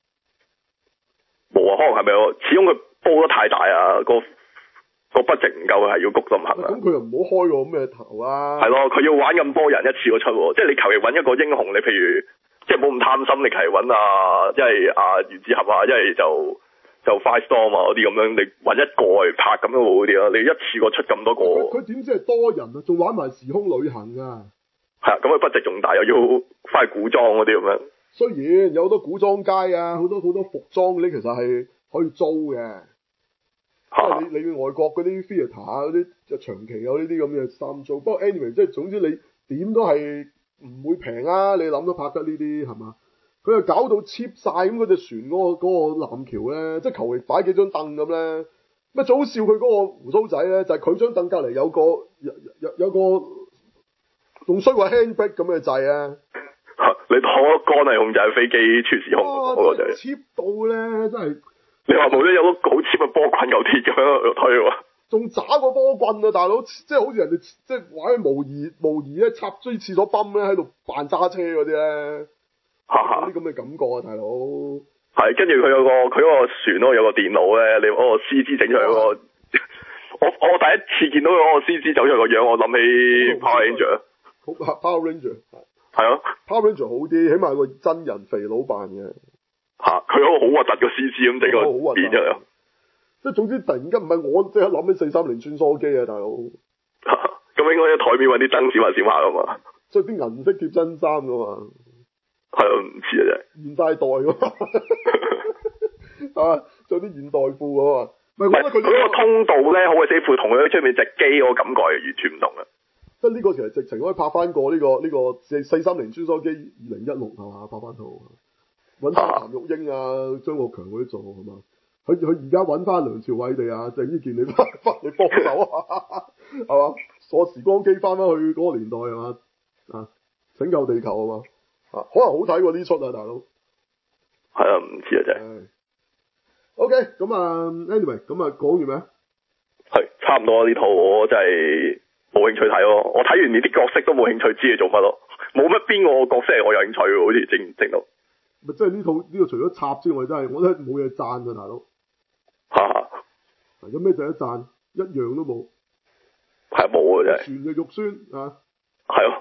Speaker 2: 冇啊，可能係咪始終佢煲得太大啊個 budget 唔夠係要谷咁行啊！咁佢又唔好開個咩頭啊！係咯，佢要玩咁多人一次過出喎，即係你求其揾一個英雄，你譬如即係冇咁貪心，你求其揾一係原子俠啊，一係就 Firestorm 啊嗰啲咁樣，你揾一個嚟拍咁樣好啲啊！你一次過出咁多個，佢點知係多人啊？仲玩埋時空旅行啊！係啊，咁佢 budget 仲大，又要翻去古裝嗰啲咁樣。雖然有好多古裝街啊，好多服裝嗰啲其實係可以租嘅。即係你外國嗰啲 theatre 啊，嗰啲就長期有呢啲咁嘅衫租。不過 anyway，即係總之你點都係唔會平啊！你諗都拍得呢啲係嘛？佢又搞到 cheap 晒咁，嗰隻船嗰個艦橋咧，即係求其擺幾張凳咁咧。乜最好笑佢嗰個鬍鬚仔咧，就係佢張凳隔離有個仲衰過 handbrake 咁嘅掣啊！你當個杆係控制飛機穿時空嗰個就 cheap 到咧，真係。你話冇咧有個好 cheap 嘅波棍有鐵咁樣推喎，仲渣過波棍啊大佬！即係好似人哋即係玩模擬咧插追廁所泵咧喺度扮揸車嗰啲咧，有啲咁嘅感覺啊大佬。係，跟住佢嗰個船咯，有個電腦咧，你嗰個 CG 整出嚟嗰個，我第一次見到嗰個 CG 走出嚟個樣，我諗起 Power Ranger。Power Ranger 係啊，Power Ranger 好啲，起碼個真人肥佬扮嘅。 佢嗰個好核突個 CG 咁整個變咗又。
Speaker 1: 即係總之突然間唔係我即刻諗起430穿梭機啊，大佬。
Speaker 2: 咁應該喺台面揾啲燈閃下噶嘛。
Speaker 1: 着啲銀色貼身衫噶嘛。
Speaker 2: 係啊，唔似啊真係。
Speaker 1: 現代袋㗎嘛。係嘛，着啲現代褲㗎嘛。唔係，我覺得佢
Speaker 2: 嗰個通道咧，好鬼死闊，同佢出面隻機嗰個感覺係完全唔同嘅。
Speaker 1: 即係呢個其實直情可以拍翻個呢個430穿梭機2016係嘛，拍翻套。揾翻譚玉英啊、張國強嗰啲做係嘛？佢而家揾翻梁朝偉哋啊、鄭伊健你翻嚟幫手啊，係嘛？坐時光機翻返去嗰個年代係嘛？啊，拯救地球係嘛？啊，可能好睇過呢出啊，大佬。
Speaker 2: 係啊，唔知啊真係。
Speaker 1: OK，咁啊 ，anyway，咁啊講完未？
Speaker 2: 係差唔多呢套，我真係冇興趣睇咯。我睇完呢啲角色都冇興趣知佢做乜咯，冇乜邊個角色係我有興趣嘅，好似整到。
Speaker 1: 咪即係呢套除咗插之外，真係我都冇嘢讚啊，大佬。有咩值得讚？一樣都冇。
Speaker 2: 係冇啊，真係。
Speaker 1: 全嘅肉酸啊。
Speaker 2: 係咯。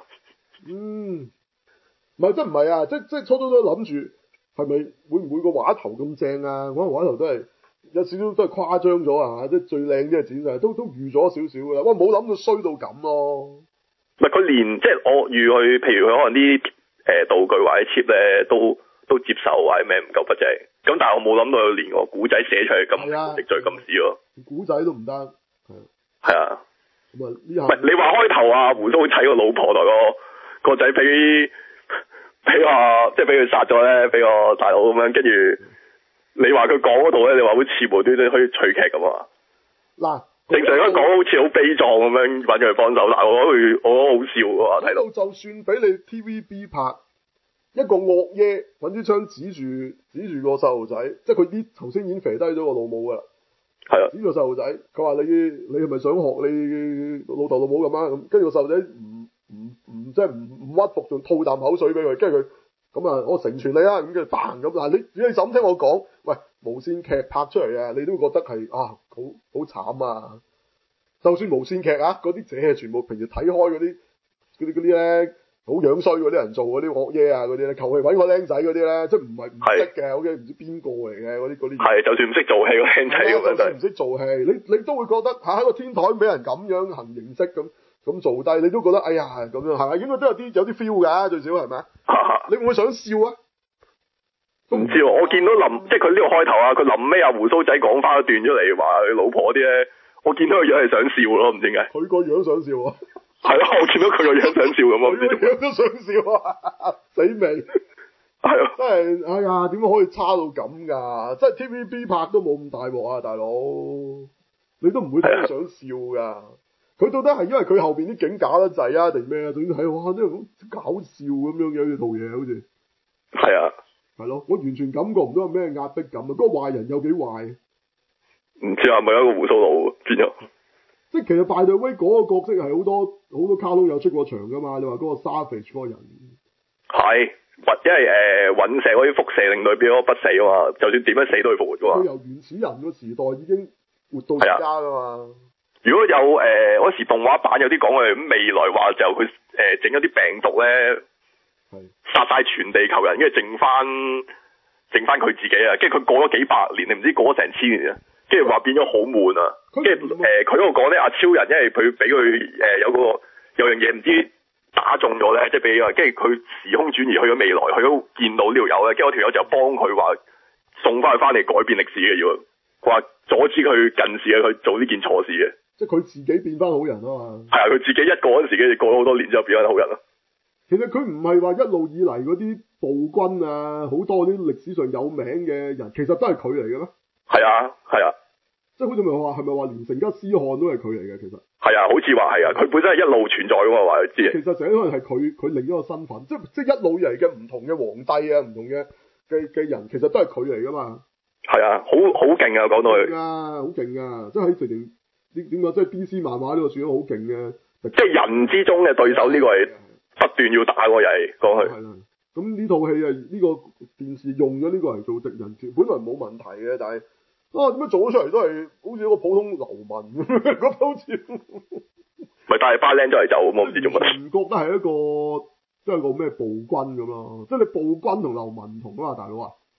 Speaker 1: 唔係，真唔係啊！即係初初都諗住係咪會唔會個畫頭咁正啊？可能畫頭都係有少少都係誇張咗啊！即係最靚啲嘅剪晒，都預咗少少噶啦。哇！冇諗到衰到咁咯。唔
Speaker 2: 係佢連即係我預佢，譬如佢可能啲道具或者 chip 咧都接受或者咩唔夠筆正，咁但係我冇諗到佢連個古仔寫出嚟咁直敍咁屎咯。
Speaker 1: 古仔都唔得，
Speaker 2: 係啊。
Speaker 1: 咁啊呢下
Speaker 2: 唔係你話開頭啊，胡鬚仔個老婆同個仔俾話即係俾佢殺咗咧，俾個大佬咁樣，跟住你話佢講嗰度咧，你話好似無端端可以趣劇咁啊？
Speaker 1: 嗱，
Speaker 2: 正常一講好似好悲壯咁樣揾佢幫手，但係我覺得好笑㗎睇到。
Speaker 1: 就算俾你 TVB 拍。一個惡爺揾支槍指住個細路仔，即係佢啲頭先已經肥低咗個老母噶啦。
Speaker 2: 係啊。
Speaker 1: 指住個細路仔，佢話你係咪想學你老豆老母咁啊？咁跟住個細路仔唔即係唔屈服，仲吐啖口水俾佢，跟住佢咁啊，我成全你啦。咁跟住嘭咁嗱，你就咁聽我講，喂，無線劇拍出嚟啊，你都覺得係啊好慘啊！就算無線劇啊，嗰啲姐全部平時睇開嗰啲咧。好樣衰嗰啲人做嗰啲惡嘢啊嗰啲咧，求其揾個僆仔嗰啲咧，即係唔識嘅，OK，唔知邊個嚟嘅嗰啲。係，就算唔識做戲個僆仔咁樣。就算唔識做戲，你都會覺得喺個天台俾人咁樣行形式咁做低，你都覺得哎呀咁樣係咪？應該都有啲 feel 㗎，最少係咪？你會唔會想笑啊？都唔知喎，我見到即係佢呢個開頭啊，佢臨尾阿胡鬚仔講翻一段出嚟話佢老婆啲咧，我見到個樣係想笑咯，唔知點解。佢個樣想笑啊！係咯，我見到佢個樣想笑咁啊！佢個樣都想笑啊！死未？係啊！真係，哎呀，點解可以差到咁㗎？真係 TVB 拍都冇咁大鑊啊，大佬！你都唔會睇到想笑㗎。佢到底係因為佢後邊啲景假得滯啊，定咩啊？總之睇哇，真係好搞笑咁樣嘅呢套嘢，好似。係啊。係咯，我完全感覺唔到有咩壓迫感啊！嗰個壞人有幾壞？唔知係咪一個胡鬚佬變咗？即係其實 By the way 嗰個角色係好多卡通有出過場噶嘛？你話嗰個 Savage 嗰個人係，因為隕石嗰啲輻射令到佢變咗不死啊嘛，就算點樣死都會復活噶嘛。佢由原始人個時代已經活到而家噶嘛。如果有嗰時動畫版有啲講佢未來話就佢整咗啲病毒咧，殺晒全地球人，跟住剩翻佢自己啊！跟住佢過咗幾百年，你唔知過咗成千年啊！跟住話變咗好悶啊！跟住佢嗰個講咧，阿超人因為佢俾佢有樣嘢唔知打中咗咧，即係俾跟住佢時空轉移去咗未來，佢都見到呢條友咧，跟住嗰條友就幫佢話送翻佢翻嚟改變歷史嘅要，佢話阻止佢近視啊，佢做呢件錯事嘅。即係佢自己變翻好人啊嘛。係啊，佢自己一個嗰陣時，跟住過咗好多年之後變翻好人啊。其實佢唔係話一路以嚟嗰啲暴君啊，好多啲歷史上有名嘅人，其實都係佢嚟嘅咩？係啊，係啊，即係好似係咪話連成吉思汗都係佢嚟嘅？其實係啊，好似話係啊，佢本身係一路存在噶嘛，話佢知。其實成可能係佢另一個身份，即係一路嚟嘅唔同嘅皇帝啊，唔同嘅人，其實都係佢嚟噶嘛。係啊，好勁啊，講到佢。好勁啊！即係喺直情點講，即係 DC 漫畫呢個算得好勁嘅。即係人之中嘅對手，呢個係不斷要打喎，又係講佢。係啦。咁呢套戲啊，呢個電視用咗呢個嚟做敵人，本來冇問題嘅，但係點解做咗出嚟都係好似一個普通流民咁樣，覺得好似咪帶班靚仔嚟走咁，我唔知做乜。唔覺得係一個即係個咩暴君咁咯？即係你暴君同流民唔同啊嘛，大佬啊！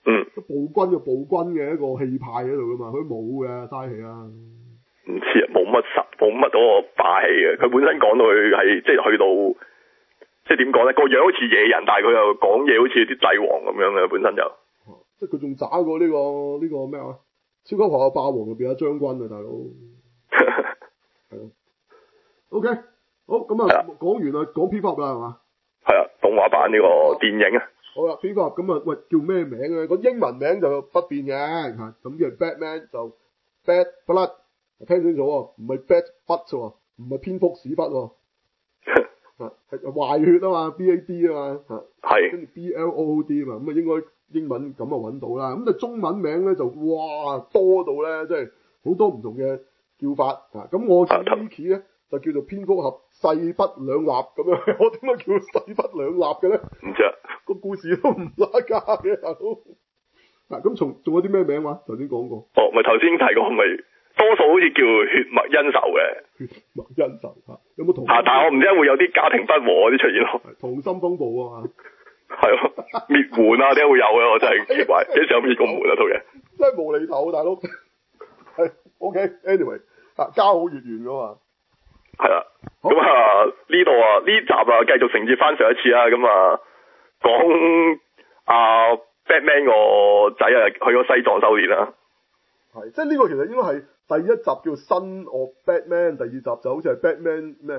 Speaker 1: 暴君嘅一個氣派喺度噶嘛，佢冇嘅嘥氣啊。
Speaker 2: 唔知啊，冇乜嗰個霸氣嘅，佢本身講到佢係即係去到，即係點講咧？個樣好似野人，但係佢又講嘢好似啲帝王咁樣嘅，本身就。
Speaker 1: 即係佢仲渣過呢個咩啊？超級學校霸王入邊有將軍啊，大佬。係咯。OK，好咁啊，講完啦，講蝙蝠俠啦係嘛？係
Speaker 2: 啊，動畫版呢個電影啊。
Speaker 1: 好啦，蝙蝠俠咁啊，喂，叫咩名啊？個英文名就不變嘅嚇，咁叫 Batman 就 Bad Blood， 聽清楚喎，唔係 Bad Butt 喎，唔係蝙蝠屎忽喎。係壞血啊嘛 ，BAD 啊嘛，
Speaker 2: 係
Speaker 1: 跟住 BLOOD 啊嘛，咁啊應該英文咁啊揾到啦。咁但係中文名咧就哇多到咧，即係好多唔同嘅叫法啊。咁我叫 Mickey 咧就叫做蝙蝠俠勢不兩立咁樣。我點解叫勢不兩立嘅咧？
Speaker 2: 唔知啊，
Speaker 1: 個故事都唔拉架嘅大佬。嗱咁仲有啲咩名話？頭先講過。
Speaker 2: 哦，咪頭先提過咪。多數好似叫血脈恩仇嘅，
Speaker 1: 血脈恩仇嚇，有冇同？
Speaker 2: 但係我唔知會有啲家庭不和嗰啲出現咯。
Speaker 1: 溏心風暴啊嘛，
Speaker 2: 係咯，滅門啊，點解會有嘅？我真係奇怪，幾時有滅過門啊？套嘢
Speaker 1: 真係無厘頭，大佬。係 OK，anyway，家好月圓噶嘛。
Speaker 2: 係啦，咁啊呢度啊呢集啊繼續承接翻上一次啊，咁啊講Batman 個仔啊去咗西藏修煉啦。
Speaker 1: 係，即係呢個其實應該係第一集叫 Son of Batman，第二集就好似係 Batman 咩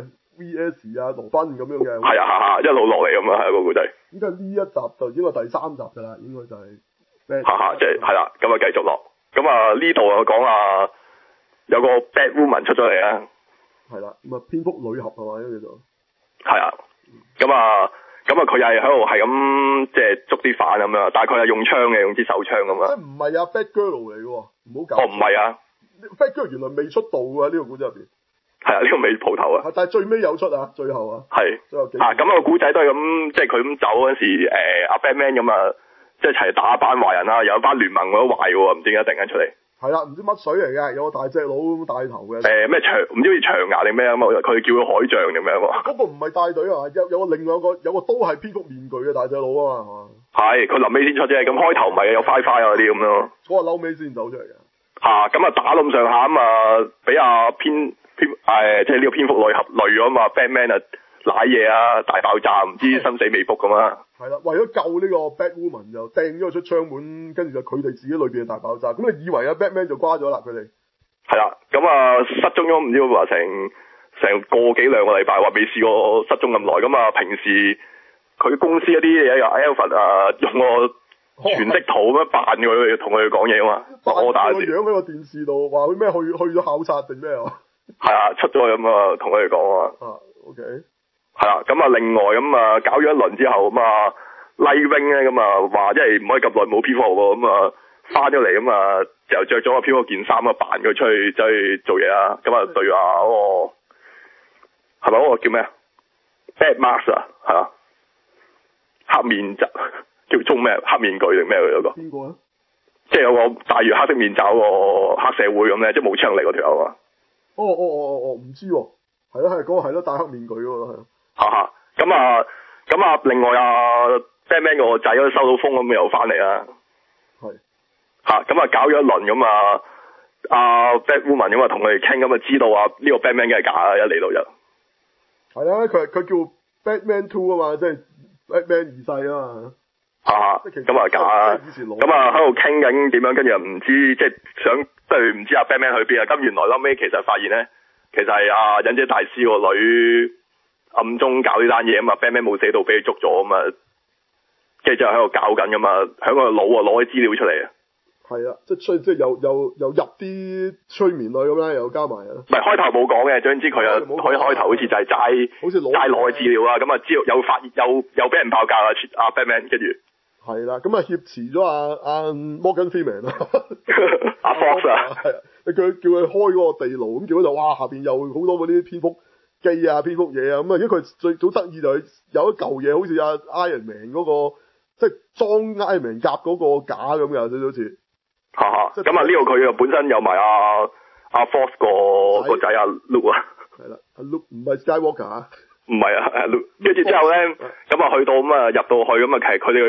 Speaker 1: VS 啊羅賓咁樣嘅。
Speaker 2: 係啊，一路落嚟咁啊，係個故仔。
Speaker 1: 依家呢一集就應該第三集㗎啦，應該就係。
Speaker 2: 即係係啦，咁啊繼續落。咁啊呢度啊講啊有個 Batwoman 出咗嚟啊。係
Speaker 1: 啦，咁啊蝙蝠女俠係嘛呢個叫做。係
Speaker 2: 啊，咁啊佢又係喺度係咁即係捉啲犯咁樣，但係佢係用槍嘅，用支手槍咁啊。
Speaker 1: 即係唔係啊 Batgirl 嚟嘅喎，唔好搞。
Speaker 2: 哦，唔係啊
Speaker 1: Batgirl 原來未出道㗎呢個故仔入邊。
Speaker 2: 係啊，呢個未蒲頭啊。
Speaker 1: 但係最尾有出啊，最後啊。
Speaker 2: 係。
Speaker 1: 最後
Speaker 2: 咁個古仔都係咁，即係佢咁走嗰陣時，阿 Batman 咁啊，即係一齊打一班壞人啦，有一班聯盟嗰啲壞喎，唔知點解突然間出嚟。係啦，唔知乜水嚟嘅，有個大隻佬咁帶頭嘅。咩長唔知好似長牙定咩咁啊？佢叫佢海象定咩喎？嗰個唔係帶隊啊，有個另外有個都係蝙蝠面具嘅大隻佬啊嘛。係，佢臨尾先出啫，咁開頭咪有 Firefly 啊嗰啲咁咯。嗰個嬲尾先走出嚟嘅。咁啊打到咁上下咁啊，俾阿即係呢個蝙蝠女俠累咗嘛 ，Batman 啊瀨嘢啊，大爆炸，唔知生死未卜咁啊。係啦，為咗救呢個 Batwoman 就掟咗佢出窗門，跟住就佢哋自己裏邊嘅大爆炸。咁你以為啊 Batman 就瓜咗啦佢哋？係啦，咁啊失蹤咗唔知話成個幾兩個禮拜，話未試過失蹤咁耐。咁啊平時佢公司一啲嘢又 Alfred 啊用個全息圖咁樣扮佢同佢講嘢啊嘛，我打個樣喺個電視度話佢咩去咗考察定咩啊？係啊，出咗去咁啊同佢哋講啊。OK。係啦，咁啊，另外咁啊，搞咗一輪之後咁啊，Nightwing 咧咁啊，話即係唔可以咁耐冇蝙蝠喎，咁啊，翻咗嚟咁啊，就着咗個蝙蝠件衫啊，扮佢出去走去做嘢啊，咁啊對啊嗰個係咪嗰個叫咩啊 ？Bad Mask 啊，係啊，黑面罩叫中咩？黑面具定咩嗰個？邊個啊？即係有個戴住黑色面罩個黑社會咁咧，即係冇槍力嗰條友啊！唔知喎，係咯係嗰個係咯戴黑面具嗰個係。咁啊，另外Batman 個仔都收到風咁又翻嚟啦。係。咁啊搞咗一輪咁啊，Batwoman 咁啊同佢哋傾咁啊，知道呢個 Batman 梗係假啦，一嚟到就。係啊，佢叫 Batman 2啊嘛，即係 Batman 2世啊嘛。咁啊假啊。咁啊喺度傾緊點樣，跟住又唔知即係想對唔知Batman 去邊啊？咁原來後尾其實發現咧，其實係忍者大師個女。暗中搞呢單嘢啊嘛 ，Batman 冇死到俾佢捉咗啊嘛，跟住就喺度搞緊噶嘛，喺個腦攞啲資料出嚟啊。係啊，即係又入啲催眠類咁啦，又加埋啊。唔係開頭冇講嘅，總之佢啊開頭好似就係齋攞資料啊，咁啊知道有發又俾人爆格啊 Batman 跟住。係啦，咁啊挾持咗阿 Morgan Freeman 啊，阿 Fox 啊，係啊，佢叫佢開嗰個地牢，咁結果就哇下邊又好多嗰啲蝙蝠機啊，蝙蝠嘢啊，咁啊，如果佢最早得意就係有一嚿嘢，好似阿 Iron Man 嗰個，即係裝 Iron Man 甲嗰個架咁嘅，少少似。咁啊呢度佢又本身有埋阿 Fox 個仔阿 Luke 啊。係啦，阿 Luke 唔係 Skywalker 啊。唔係啊，Luke。跟住之後咧，咁啊去到咁啊入到去咁啊，其實佢哋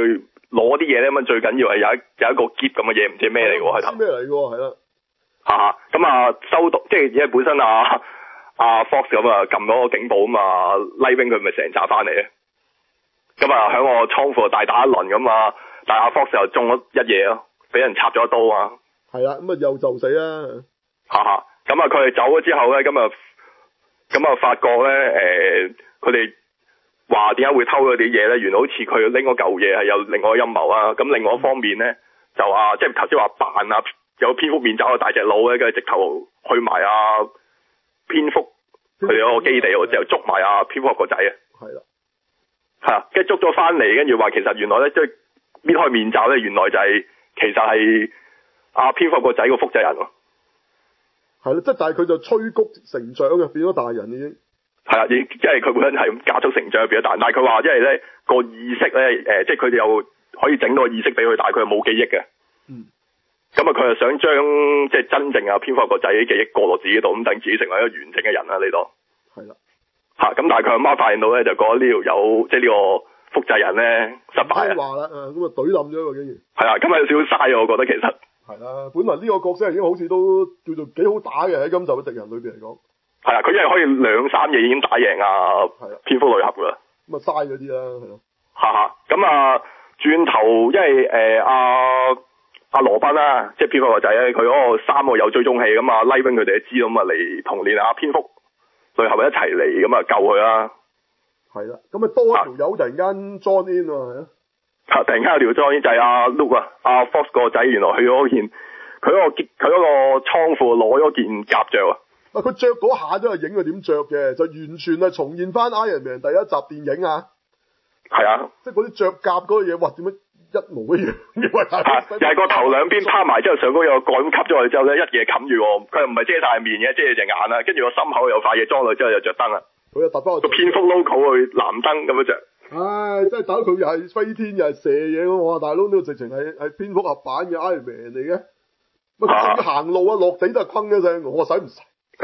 Speaker 2: 攞啲嘢咧，咁最緊要係有一個篋咁嘅嘢，唔知咩嚟喎，係頭。
Speaker 1: 咩嚟喎？係啦。
Speaker 2: 咁收到，即係因為本身阿 Fox 咁撳咗個警報啊嘛，Nightwing佢咪成扎翻嚟嘅。咁喺我倉庫大打一輪咁啊，但係阿 Fox 又中咗一嘢咯，俾人插咗一刀啊。
Speaker 1: 係啦，咁又就死啦。
Speaker 2: 咁佢哋走咗之後咧，咁發覺咧，佢哋話點解會偷嗰啲嘢咧？原來好似佢拎嗰嚿嘢係有另外一個陰謀啊。咁另外一方面咧，就即係頭先話扮有蝙蝠面罩嘅大隻佬咧，跟住直頭去埋蝙蝠佢哋嗰個基地喎，之後捉埋蝙蝠俠個仔啊。
Speaker 1: 係啦。
Speaker 2: 跟住捉咗翻嚟，跟住話其實原來咧，即係搣開面罩咧，原來就係其實係蝙蝠俠個仔個複製人喎。
Speaker 1: 係咯，即係但係佢就催谷成長嘅，變咗大人已經。係
Speaker 2: 啊，因為佢本身係咁加速成長變咗大人，但係佢話因為咧個意識咧，即係佢哋又可以整到個意識俾佢，但係佢又冇記憶嘅。咁佢又想將即係真正蝙蝠俠個仔啲記憶過落自己度，咁等自己成為一個完整嘅人啦呢度。係啦。咁但係佢阿媽發現到咧，就覺得呢條友即係呢個複製人咧失敗啊。話啦，咁懟冧咗喎竟然。係啊，咁有少少嘥啊，我覺得其實。係啦，本來呢個角色已經好似都叫做幾好打嘅，喺今集嘅敵人裏邊嚟講。係啊，佢因為可以2-3嘢已經打贏蝙蝠女俠噶啦。咁嘥嗰啲啦，係咯。咁轉頭，因為阿羅賓啦，即係蝙蝠個仔咧，佢嗰個3個有追蹤器，咁Nightwing佢哋都知道，咁嚟同連蝙蝠女俠一齊嚟，咁救佢啦。係啦，咁多一條友突然間 join in 喎，突然間有條 join in 就係阿 Luke 阿 Fox 個仔，原來去咗件佢嗰個倉庫攞咗件甲着啊！佢着嗰下都係影佢點着嘅，就完全係重現翻 Iron Man 第一集電影啊！係啊，即係嗰啲着甲嗰個嘢，哇！點解一模一樣嘅？又係個頭兩邊趴埋之後，上高有個蓋咁吸咗落去之後咧，一嘢冚住喎。佢又唔係遮晒面嘅，遮住隻眼啦，跟住個心口有塊嘢裝落之後又着燈啊！佢又揼翻個蝙蝠 logo 去藍燈咁樣着。唉，真係打佢又係飛天又係射嘢喎！我話大佬呢個直情係蝙蝠俠版嘅 Iron Man 嚟嘅。乜行路落地都係轟一聲，我話使唔使？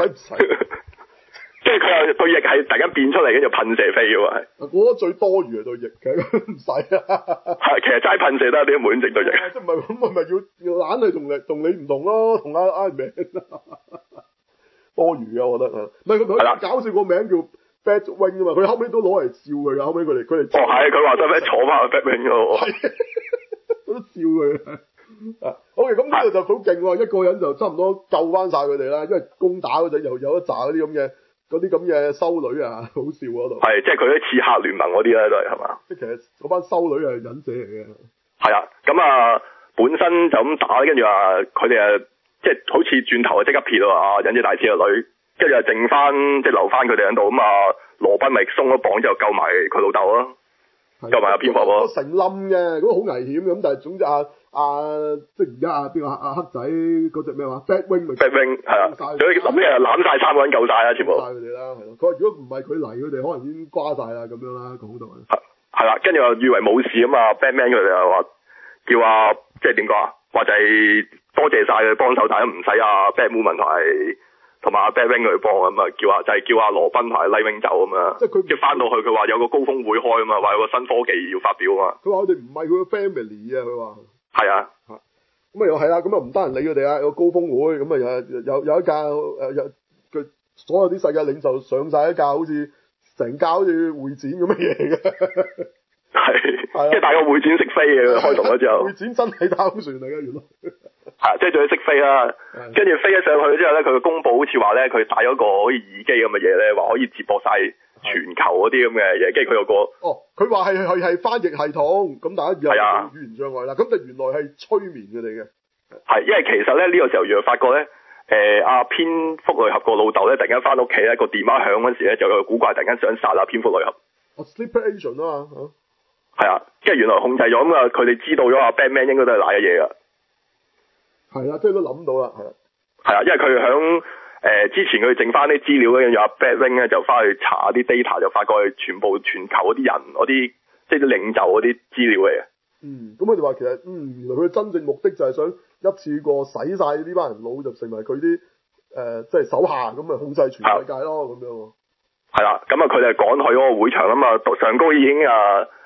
Speaker 2: 即係佢又對翼係突然間變出嚟，跟住噴射飛嘅喎，係。我覺得最多餘係對翼，其實唔使啊。係，其實齋噴射得，點解冇整對翼？即係唔係咁，咪要懶係同你唔同咯，同阿 Iron Man 多餘啊，我覺得啊。唔係佢搞笑個名叫 Batwing 啊嘛，佢後尾都攞嚟笑佢噶，後尾佢哋。係，佢話得咩坐翻去 Batwing 咯。係，我都笑佢。OK，咁呢度就好勁喎，一個人就差唔多救翻晒佢哋啦，因為攻打嗰陣又有一紮嗰啲咁嘅修女啊，好笑嗰度。係，即係佢啲刺客聯盟嗰啲咧都係嘛？即係其實嗰班修女係忍者嚟嘅。係啊，咁本身就咁打，跟住佢哋即係好似轉頭即刻撇咯，忍者大師個女，跟住剩翻即係留翻佢哋喺度，咁羅賓咪鬆咗綁之後救埋佢老豆咯，救埋阿蝙蝠咯。成冧嘅，嗰個好危險嘅，咁但係總之即係而家邊個黑仔嗰隻咩話 Batwing 咪 Batwing 係啊，佢諗咩攬晒3個人救晒啦，全部。晒佢哋啦，係咯。佢話如果唔係佢嚟，佢哋可能已經瓜晒啦，咁樣啦，講到。係啦，跟住又以為冇事咁Batman 佢哋又話叫即係點講話就係多謝晒佢幫手，但係唔使Batwoman同埋Batwing佢幫咁叫阿羅賓同埋 Nightwing 走咁啊。即係佢翻到去，佢話有個高峰會開啊嘛，話有個新科技要發表啊嘛。佢話我哋唔係佢個 family 啊，佢話。係啊，咁又係啦，咁又唔得人理佢哋啊，有個高峰會，咁有一架佢所有啲世界領袖上晒一架好似成架好似會展咁嘅嘢嘅，係，即係大個會展識飛嘅開動咗之後，會展真係太空船嚟嘅原來，係，即係仲要識飛啦，跟住飛咗上去之後咧，佢公佈好似話咧，佢帶咗個好似耳機咁嘅嘢咧，話可以接駁晒全球嗰啲咁嘅嘢，跟住佢有個佢話係翻譯系統，咁大家以後冇語言障礙啦。咁就原來係催眠佢哋嘅。係，因為其實咧呢個時候原來發覺咧，蝙蝠女俠個老豆咧突然間翻屋企咧個電話響嗰時咧就有個古怪突然間想殺蝙蝠女俠。Sleeper Agent 啊嘛。係啊，跟住原來控制咗咁啊，佢哋知道咗Batman 應該都係瀨咗嘢噶。係啊，即係都諗到啦，係啊。係啊，因為佢響。之前佢剩翻啲資料，跟住阿 Batwing 咧就翻去查啲 data，就發覺係全球嗰啲人嗰啲即係啲領袖嗰啲資料嚟嘅。咁佢哋話其實原來佢真正目的就係想一次過洗晒呢班人腦，就成為佢啲即係手下，咁啊控制全世界咯咁樣。係啦，咁佢哋趕去嗰個會場，咁上高已經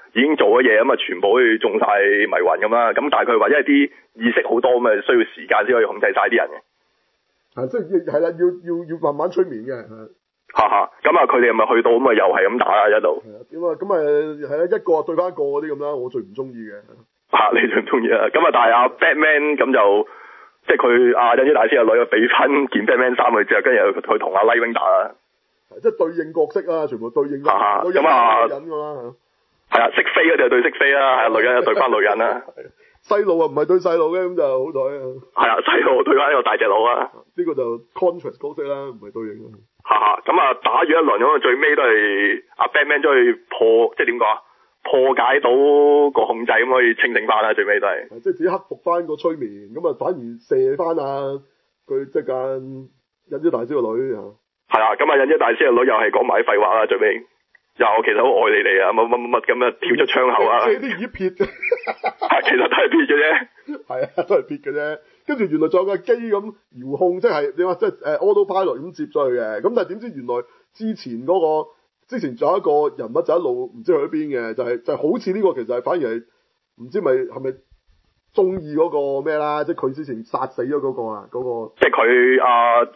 Speaker 2: 已經做咗嘢咁啊，全部好似中晒迷魂咁啦。咁但係佢話因為啲意識好多咁啊，需要時間先可以控制晒啲人嘅。
Speaker 1: 即係係啦，要慢慢催眠嘅。
Speaker 2: 咁啊，佢哋咪去到咁啊，又係咁打啊一度。
Speaker 1: 係啦，一個對翻一個嗰啲咁啦，我最唔中意嘅。
Speaker 2: 你最唔中意啊？咁啊，但係阿 Batman 咁就即係佢忍者大師個女俾翻件 Batman 衫佢着，跟住佢同阿 Nightwing 打啦。即係對應角色啊，全部對應。咁啊，女人㗎啦。係啊，識飛嗰啲就對識飛啦，係啊，女人就對翻女人啦。細路啊，唔係對細路嘅，咁就好彩啊。係啊，細路對翻呢個大隻佬啊。呢個就 contrast 角色啦，唔係對應。咁啊，打完一輪咁啊，最尾都係阿 Batman 將佢即係點講啊？破解到個控制咁可以清醒翻啦，最尾都係。即係自己克服翻個催眠，咁啊反而射翻佢即係間忍者大師個女啊。係啊，咁啊忍者大師個女又係講埋啲廢話啦，最尾又其實好愛你哋啊，乜咁啊跳出窗口啊。即係啲耳撇嘅。其實都係撇嘅啫。係啊，都係撇嘅啫。跟住原來仲有個機咁遙控，即係點啊？即係autopilot 咁接咗去嘅。咁但係點知原來之前仲有一個人物就一路唔知去咗邊嘅，就係好似呢個其實係反而係唔知係咪中意嗰個咩啦？即係佢之前殺死咗嗰個啊，嗰個即係佢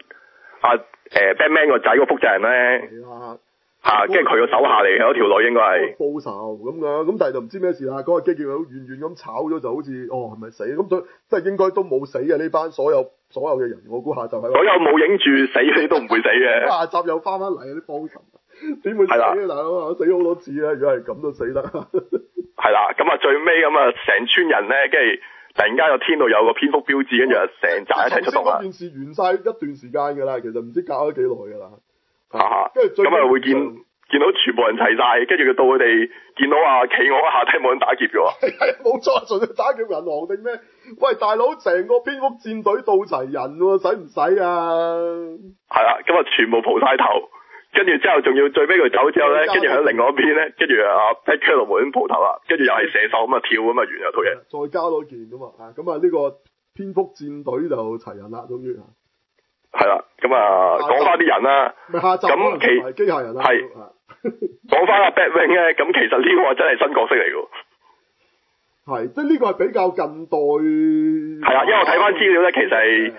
Speaker 2: Batman 個仔個複製人咧。跟住佢個手下嚟嘅嗰條女應該係報仇咁樣，咁但係就唔知咩事啦。嗰個機器好遠遠咁炒咗，就好似係咪死？咁佢即係應該都冇死嘅呢班所有嘅人，我估下集係。所有冇影住死你都唔會死嘅。下集又翻嚟啲報仇，點會死啊大佬？死好多次啊！如果係咁都死得。係啦，咁啊最尾咁啊成村人咧，跟住突然間個天度有個蝙蝠標誌，跟住啊成扎一齊出動啦。嗰件事完晒一段時間㗎啦，其實唔知隔咗幾耐㗎啦。咁啊會見到全部人齊晒，跟住到佢哋見到企鵝下低冇人打劫嘅喎。係冇錯，純粹打劫銀行定咩？喂，大佬，成個蝙蝠戰隊到齊人喎，使唔使啊？係啦，咁啊全部蒲晒頭，跟住之後仲要最尾佢走之後咧，跟住喺另外一邊咧，跟住Batman 落門蒲頭啦，跟住又係射手咁啊跳咁啊完咗套嘢。再加多件咁啊，咁啊呢個蝙蝠戰隊就齊人啦，終於。係啦，咁啊講翻啲人啦，咁機械人啦，係講翻阿 Batwing 咧，咁其實呢個真係新角色嚟嘅，係即係呢個係比較近代，係啊，因為我睇翻資料咧，其實係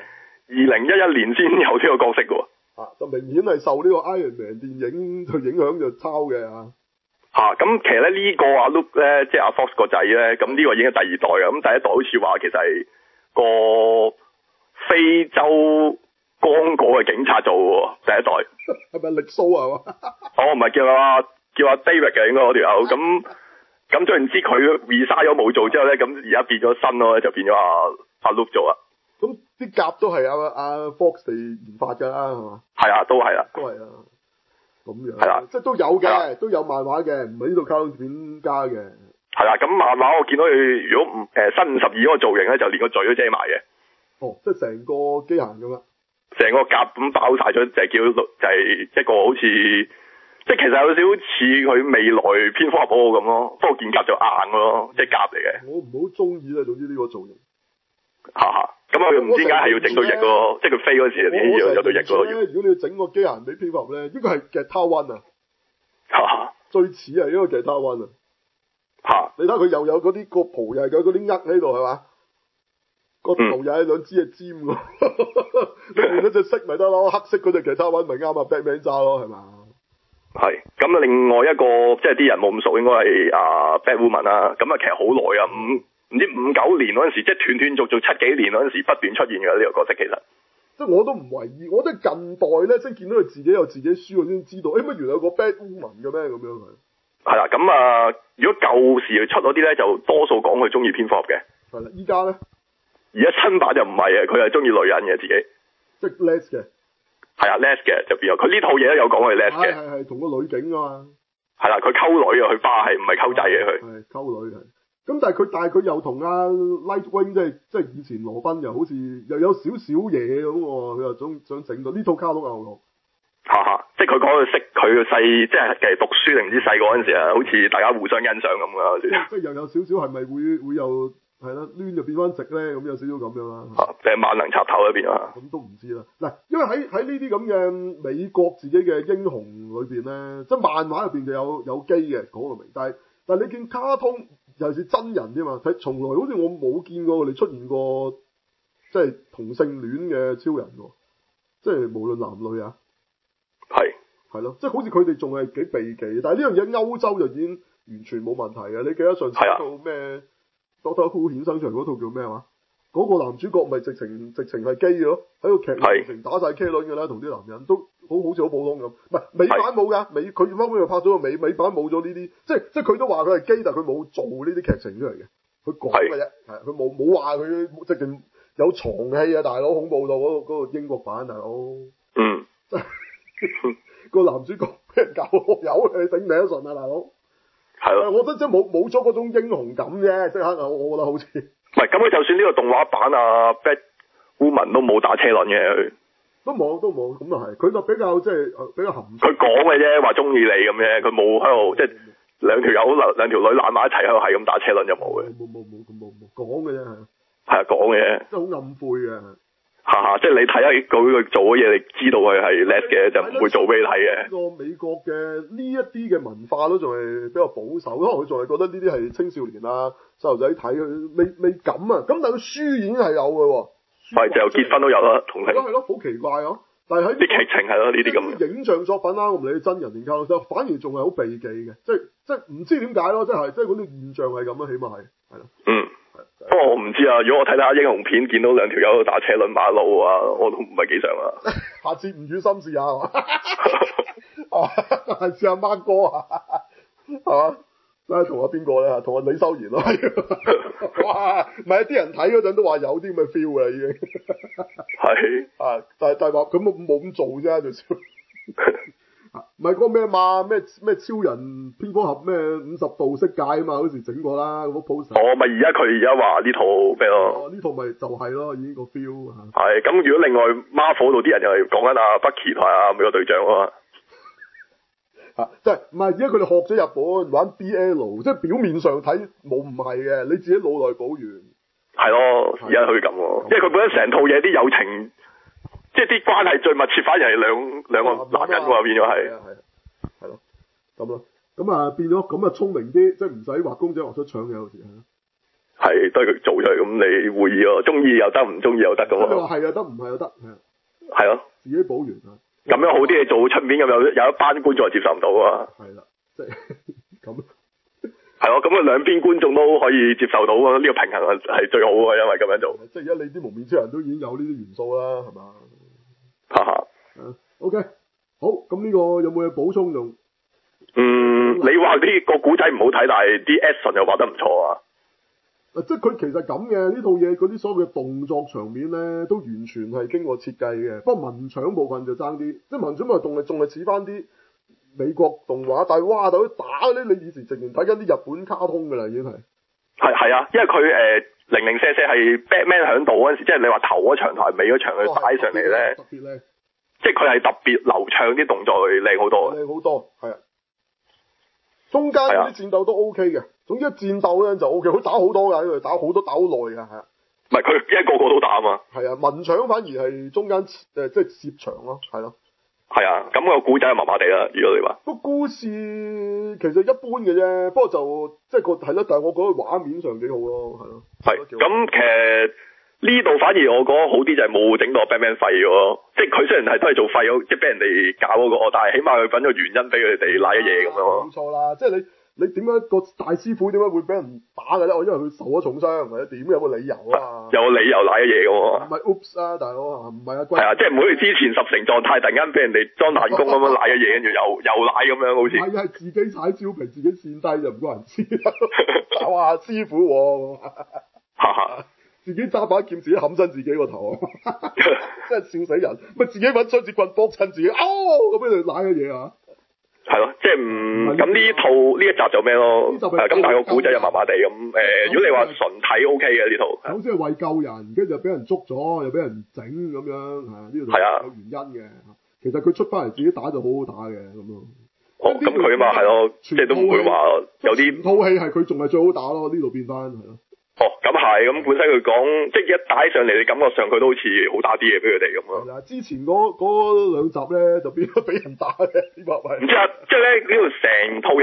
Speaker 2: 2011年先有呢個角色嘅，就明顯係受呢個 Iron Man 電影嘅影響就抄嘅咁其實咧呢個阿 Luke 咧，即係阿 Fox 個仔咧，咁呢個已經係第二代嘅，咁第一代好似話其實係個非洲剛果嘅警察做喎，第一代係咪力蘇啊？唔係叫阿 David 嘅，應該嗰條友咁，總言之佢 resign 咗冇做之後咧，咁而家變咗新咯，就變咗阿 Luke 做啦。咁啲甲都係阿 Fox 哋研發㗎啦，係嘛？係啊，都係啦，都係啊，咁樣係啦，即係都有嘅，都有漫畫嘅，唔係呢度卡通片加嘅。係啦，咁漫畫我見到佢如果新52嗰個造型咧，就連個嘴都遮埋嘅。即係成個機械人咁啦。成個甲咁爆晒咗，就係一個好似，即係其實有少少似佢未來蝙蝠俠咁咯，不過件甲就硬咯，即係甲嚟嘅。我唔好中意啦，總之呢個造型。咁佢唔知點解係要整對翼咯，即係佢飛嗰時點樣有對翼咯。如果你要整個機械人俾蝙蝠俠咧，應該係Gata One啊。最似係呢個Gata One啊。你睇佢又有嗰啲個蒲，又係有嗰啲喺度係嘛？個頭又係兩支係尖喎，你換咗隻色咪得咯，黑色嗰隻其他位咪啱啊 Batman 揸咯，係嘛？係，咁另外一個即係啲人冇咁熟，應該係Batwoman 啦。咁其實好耐啊，唔知59年嗰陣時，即係斷斷續續7幾年嗰陣時不斷出現嘅呢個角色，其實即係我都唔為意，我都係近代咧先見到佢自己有自己書，我先知道，乜原來有個 Batwoman 嘅咩咁樣係。係啦，咁如果舊時出嗰啲咧，就多數講佢中意蝙蝠俠嘅。係啦，依家咧。而家新版就唔係啊，佢係中意女人嘅自己，即係 les 嘅，係啊 les 嘅就變咗，佢呢套嘢都有講佢 les 嘅，係同個女警啊嘛，係啦，佢溝女啊，佢巴係唔係溝仔嘅佢，係溝女係，咁但係佢又同阿 Nightwing 即係以前羅賓又好似又有少少嘢咁喎，佢又想整到呢套卡通牛肉，即係佢講佢識佢個細，即係其實讀書定唔知細個嗰陣時啊，好似大家互相欣賞咁噶，即係又有少少係咪會有？係啦，攣就變翻直咧，咁有少少咁樣啦。萬能插頭喺邊啊？咁都唔知啦。嗱，因為喺呢啲咁嘅美國自己嘅英雄裏邊咧，即係漫畫入邊就有機嘅講到明，但係
Speaker 1: 但係你見卡通尤其是真人啫嘛，睇從來好似我冇見過佢哋出現過即係同性戀嘅超人喎，即係無論男女啊，係咯，即係好似佢哋仲係幾避忌，但係呢樣嘢歐洲就已經完全冇問題嘅。你記得上次嗰套咩 Doctor Who 衍生出嚟嗰套叫咩話？嗰個男主角咪直情係基嘅咯，喺個劇裏直情打晒 K 輪嘅啦，同啲男人都好似好普通咁。唔係美版冇㗎，佢後尾又拍咗個美版冇咗呢啲，即係佢都話佢係基，但係佢冇做呢啲劇情出嚟嘅，佢講嘅啫，係佢冇話佢直情有床戲啊，大佬恐怖到嗰個英國版大佬，真係個男主角俾人搞有你頂你得順啊，大佬。係咯，我覺得即係冇咗嗰種英雄感啫，即刻我覺得好似。
Speaker 2: 唔係咁，佢就算呢個動畫版啊 Batwoman 都冇打車輪嘅佢。都冇，
Speaker 1: 咁就係，佢就比較即係比較含蓄。
Speaker 2: 佢講嘅啫，話中意你咁啫，佢冇喺度即係兩條女攬埋一齊喺度係咁打車輪就冇嘅。
Speaker 1: 冇講嘅啫。
Speaker 2: 係啊，講嘅。
Speaker 1: 即係好暗晦嘅。
Speaker 2: 即係你睇下佢做嘅嘢，你知道佢係叻嘅，就唔會做俾你睇嘅。
Speaker 1: 呢個美國嘅呢一啲嘅文化都仲係比較保守，可能佢仲係覺得呢啲係青少年啊細路仔睇，佢未敢啊。咁但係佢書已經係有嘅喎。
Speaker 2: 係，就結婚都有啦，同性。
Speaker 1: 係咯，好奇怪啊！但係喺啲
Speaker 2: 劇情係咯，呢啲咁。
Speaker 1: 影像作品啦，我唔理真人定卡通，反而仲係好避忌嘅，即係唔知點解咯，即係嗰啲現象係咁咯，起碼係咯。
Speaker 2: 不過我唔知啊，如果我睇下英雄片，見到兩條友打車輪馬路啊，我都唔係幾想啊。
Speaker 1: 下次唔語心試下係嘛？試下 Mark 哥啊，係嘛？睇下同阿邊個咧？同阿李修賢咯。哇！唔係啲人睇嗰陣都話有啲咁嘅 feel 啦，已經。係。但係話咁冇咁做啫，就少。唔係嗰個咩嘛？咩超人蝙蝠俠咩50度色戒啊嘛？嗰時整過啦，嗰個 poster。咪
Speaker 2: 佢而家話呢套咩咯？
Speaker 1: 呢套咪就係咯，已經個 feel 嚇。
Speaker 2: 係咁，如果另外 Marvel 度啲人又係講緊阿 Bucky 同阿美國隊長啊嘛。
Speaker 1: 即係唔係？而家佢哋學咗日本玩 BL，即係表面上睇冇唔係嘅，你自己腦內補完。係
Speaker 2: 咯，而家佢咁喎，因為佢本身成套嘢啲友情。即係啲關係最密切，反而係兩個男人喎，變咗係。
Speaker 1: 係咯，咁咯，咁啊變咗咁啊聰明啲，即係唔使畫公仔畫出腸嘅有時
Speaker 2: 係都係佢做出嚟，咁你會意喎，中意又得，唔中意又得㗎喎。
Speaker 1: 你話係又得，唔係又得，
Speaker 2: 係咯。
Speaker 1: 自己補完啊。咁
Speaker 2: 樣好啲，你做出面咁有一班觀眾係接受唔到啊。
Speaker 1: 係啦，即係咁。
Speaker 2: 係咯，咁啊兩邊觀眾都可以接受到啊，呢個平衡係最好嘅，因為咁樣做。
Speaker 1: 即係而家你啲蒙面超人都已經有呢啲元素啦，係嘛？OK， 好，咁呢個有冇嘢補充仲？
Speaker 2: 你話呢個古仔唔好睇，但係啲 action 又畫得唔錯啊！
Speaker 1: 即係佢其實咁嘅呢套嘢，嗰啲所謂嘅動作場面咧，都完全係經過設計嘅。不過文場部分就爭啲，即係文場部分仲係似翻啲美國動畫，但係哇，到打嗰啲你以前直情睇緊啲日本卡通㗎啦，已經係。係
Speaker 2: 啊，因為佢零零舍舍係 Batman 響度嗰陣時，即係你話頭嗰場同埋尾嗰場佢擺上嚟咧，
Speaker 1: 特別靚，
Speaker 2: 即係佢係特別流暢，啲動作佢靚好多。
Speaker 1: 靚好多，係啊。中間嗰啲戰鬥都 OK 嘅，總之一戰鬥咧就 OK，佢打好多㗎，因為打好多打好耐㗎，係啊。
Speaker 2: 唔係佢一個個都打啊嘛。係
Speaker 1: 啊，文場反而係中間即係攝場咯，係咯。
Speaker 2: 係啊，咁個古仔係麻麻地啦，如果你話。
Speaker 1: 個故事其實一般嘅啫，不過就即係個係咯，但係我覺得畫面上幾好咯，係咯。
Speaker 2: 係，咁其實呢度反而我覺得好啲就係冇整到 Batman 廢嘅，即係佢雖然係都係做廢，即係俾人哋搞嗰個，但係起碼佢揾個原因俾佢哋賴一嘢咁樣。
Speaker 1: 冇錯啦，即係你點解個大師傅點解會俾人打嘅咧？我因為佢受咗重傷，或者點有個理由啊？
Speaker 2: 有個理由賴一嘢嘅喎。
Speaker 1: 唔係 Oops 啊，大佬啊，唔係啊。
Speaker 2: 係啊，即係唔好似之前十成狀態，突然間俾人哋裝彈弓咁樣賴一嘢，跟住又賴咁樣好似。
Speaker 1: 係自己踩蕉皮，自己跣低就唔該人知。哇，師傅喎。自己揸把劍，自己冚親自己個頭，真係笑死人！咪自己揾雙節棍搏親自己，咁樣就賴嘅嘢啊！
Speaker 2: 係咯，即係咁呢套呢一集就咩咯？咁但係個古仔又麻麻地咁。如果你話純睇 OK 嘅呢套，
Speaker 1: 首先係為救人，跟住就俾人捉咗，又俾人整咁樣，呢度有原因嘅。其實佢出翻嚟自己打就好好打嘅咁咯。
Speaker 2: 咁佢嘛係咯，即係都唔會話有啲
Speaker 1: 套戲係佢仲係最好打咯，呢度變翻係咯。
Speaker 2: 咁係，咁本身佢講，即係一打上嚟，你感覺上佢都好似好打啲嘢俾佢哋咁咯。
Speaker 1: 之前嗰兩集咧就變咗俾人打嘅，呢個係。
Speaker 2: 唔知啊，即係咧呢度成套嘢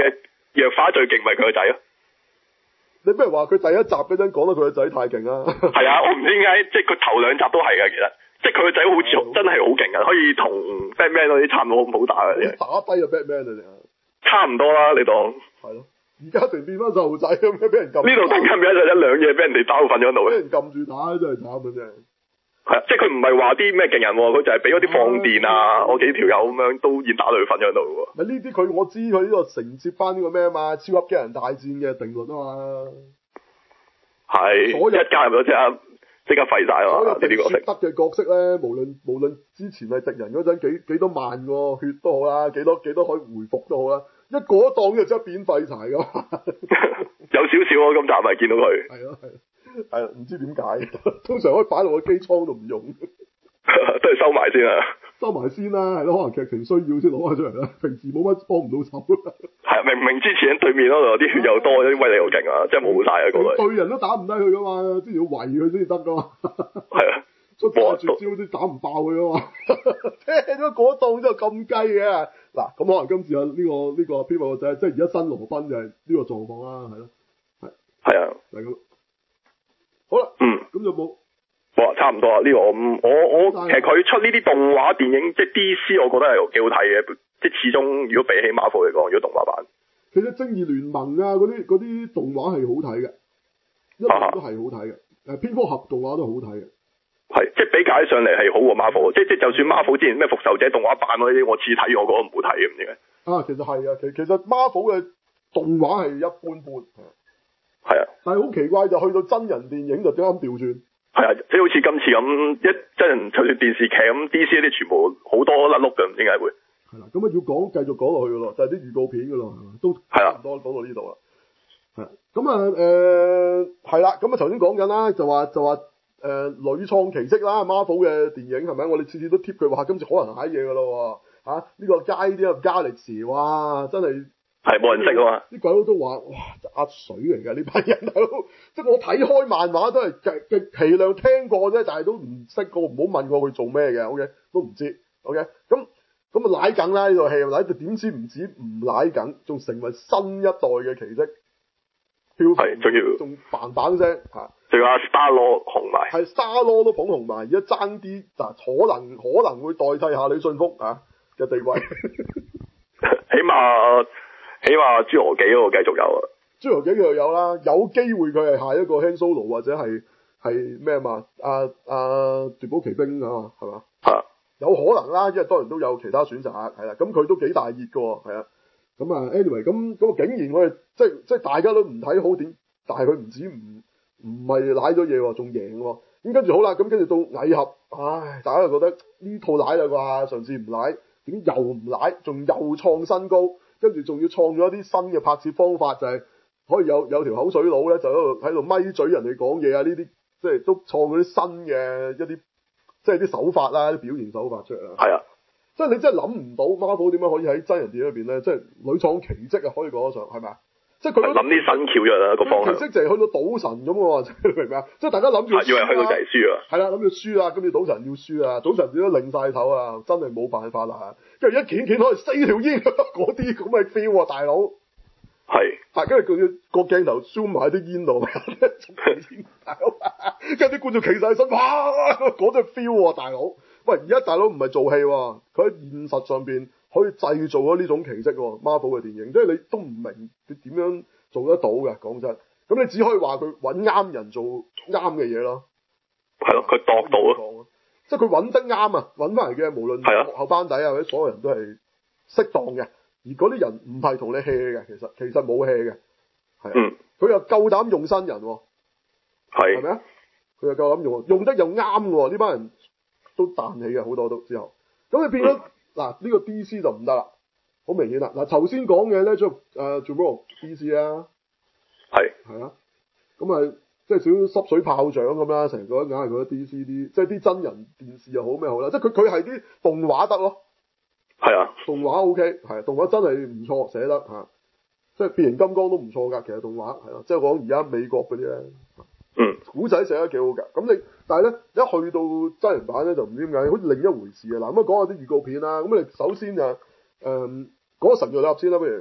Speaker 2: 藥花最勁咪佢個仔咯。
Speaker 1: 你不如話佢第一集嗰陣講到佢個仔太勁啦。
Speaker 2: 係啊，我唔知點解，即係佢頭兩集都係嘅，其實，即係佢個仔好似真係好勁啊，可以同 Batman 嗰啲差唔多好打嘅。
Speaker 1: 打低啊 Batman 啊，
Speaker 2: 差唔多啦，你當。係
Speaker 1: 咯，而家成變翻細路仔咁樣，俾人撳。呢
Speaker 2: 度突然間變咗一兩嘢，俾人哋打到瞓咗喺度。
Speaker 1: 俾人撳住打真係慘啊真係。
Speaker 2: 係啊，即係佢唔係話啲咩勁人，佢就係俾嗰啲放電啊，我幾條友咁樣都已經打到佢瞓咗喺度喎。
Speaker 1: 咪呢啲佢我知佢呢個承接翻呢個咩啊嘛，超級機人大戰嘅定律啊嘛。係。所有一加入咗即刻廢晒啊嘛！呢啲角色。得嘅角色咧，無論之前係敵人嗰陣幾多萬個血都好啦，幾多可以回復都好啦，一過一檔就即刻變廢柴噶嘛。
Speaker 2: 有少少我今集咪見到佢。
Speaker 1: 係唔知點解，通常可以擺落個機艙度唔用，
Speaker 2: 都係收埋先啊！
Speaker 1: 收埋先啦，係咯，可能劇情需要先攞翻出嚟啦。平時冇乜幫唔到手。
Speaker 2: 係明之前對面嗰度啲血又多，啲威力又勁啊，即係冇晒啊！嗰類對
Speaker 1: 人都打唔低佢噶嘛，即係要圍佢先至得噶嘛。係啊，出絕招都打唔爆佢噶嘛。聽咗嗰檔之後咁雞嘅，嗱咁可能今次啊呢個邊個仔，即係而家新羅賓就係呢個狀況啦，係咯，
Speaker 2: 係啊，
Speaker 1: 就係咁。好啦，咁就冇，
Speaker 2: 哇，差唔多啊！呢個我其實佢出呢啲動畫電影，即係 DC，我覺得係幾好睇嘅。即係始終如果比起 Marvel 嚟講，如果動畫版，
Speaker 1: 其實正義聯盟啊嗰啲動畫係好睇嘅，一路都係好睇嘅。蝙蝠俠動畫都好睇嘅，
Speaker 2: 係即係比較起上嚟係好過 Marvel。即就算 Marvel 之前咩復仇者動畫版嗰啲，我次睇我覺得唔好睇嘅，唔知點解。其實係啊，其實 Marvel 嘅動畫係一般般。係啊，但係好奇怪就去到真人電影就啱啱調轉。係啊，即係好似今次咁一真人就算電視劇咁 DC 啲全部好多甩碌嘅，唔知點解會。係啦，咁啊要講繼續講落去噶咯，就係啲預告片噶咯，係嘛，都差唔多講到呢度啦。係咁啊係啦，咁啊頭先講緊啦，就話屢創奇蹟啦 Marvel 嘅電影係咪？我哋次次都貼佢話今次可能瀨嘢噶咯喎，呢個街啲加力士，哇真係。係冇人識啊嘛！啲鬼佬都話：哇，壓水嚟㗎呢班人大佬！即係我睇開漫畫都係極其量聽過啫，但係都唔識過，唔好問過佢做咩嘅，OK 都唔知，OK 咁啊舐緊啦呢套戲，舐到點知唔止唔舐緊，仲成為新一代嘅奇蹟，係仲嘭嘭聲嚇，仲有阿 Star-Lord 紅埋，係 Star-Lord 都捧紅埋，而家爭啲嗱可能會代替下李信福嘅地位，起碼侏羅紀嗰個繼續有啊，侏羅紀繼續有啦，有機會佢係下一個 Han Solo 或者係咩嘛？奪寶奇兵啊，係嘛？有可能啦，因為當然都有其他選擇，係啦，咁佢都幾大熱噶，係啊，咁啊 anyway 咁竟然我哋即係大家都唔睇好點，但係佢唔止唔係舐咗嘢，仲贏喎，咁跟住好啦，咁跟住到蟻俠，唉，大家就覺得呢套舐啦啩，上次唔舐，點又唔舐，仲又創新高。跟住仲要創咗一啲新嘅拍攝方法，就係可以有條口水佬咧，就喺度咪嘴人哋講嘢啊！呢啲即係都創嗰啲新嘅一啲，即係啲手法啦，啲表現手法出嚟。係啊，即係你真係諗唔到 Marvel 點樣可以喺真人電影入邊咧，即係屢創奇蹟啊！可以講得上係咪啊？即係佢諗啲新橋嘅啦個方向。奇蹟就係去到賭神咁喎，你明唔明啊？即係大家諗住以為去到就係輸啊。係啦，諗住輸啊，跟住賭神要輸啊，賭神點都擰晒頭啊，真係冇辦法啦。跟住一件可以4條煙嗰啲咁嘅 feel 大佬。係。跟住佢個鏡頭 zoom 埋啲煙度，大佬。跟住啲觀眾企晒身，哇！嗰隻 feel 大佬。喂，而家大佬唔係做戲喎，佢喺現實上邊可以製造咗呢種奇蹟喎 ，Marvel 嘅電影，即係你都唔明佢點樣做得到嘅，講真。咁你只可以話佢揾啱人做啱嘅嘢咯。係咯，佢度到啊。即係佢揾得啱啊，揾翻嚟嘅無論幕後班底啊或者所有人都係適當嘅，而嗰啲人唔係同你 hea 嘅，其實冇 hea 嘅。係。佢又夠膽用新人喎。係。係咪啊？佢又夠膽用得又啱喎，呢班人。都彈起嘅好多都之後，咁你變咗嗱呢個 DC 就唔得啦，好明顯啦。嗱頭先講嘅咧，做咩 DC 啊？係啊，咁啊即係少濕水炮仗咁啦，成個硬係覺得 DC 啲，即係啲真人電視又好咩好啦，即係佢係啲動畫得咯。係啊，動畫 OK， 係動畫真係唔錯，寫得即係變形金剛都唔錯㗎，其實動畫係咯，即係講而家美國嗰啲咧。古仔寫得幾好㗎，咁但係咧一去到真人版咧就唔知點解，好似另一回事啊！嗱，咁講下啲預告片啦，咁你首先就講神鵰俠先啦，不如。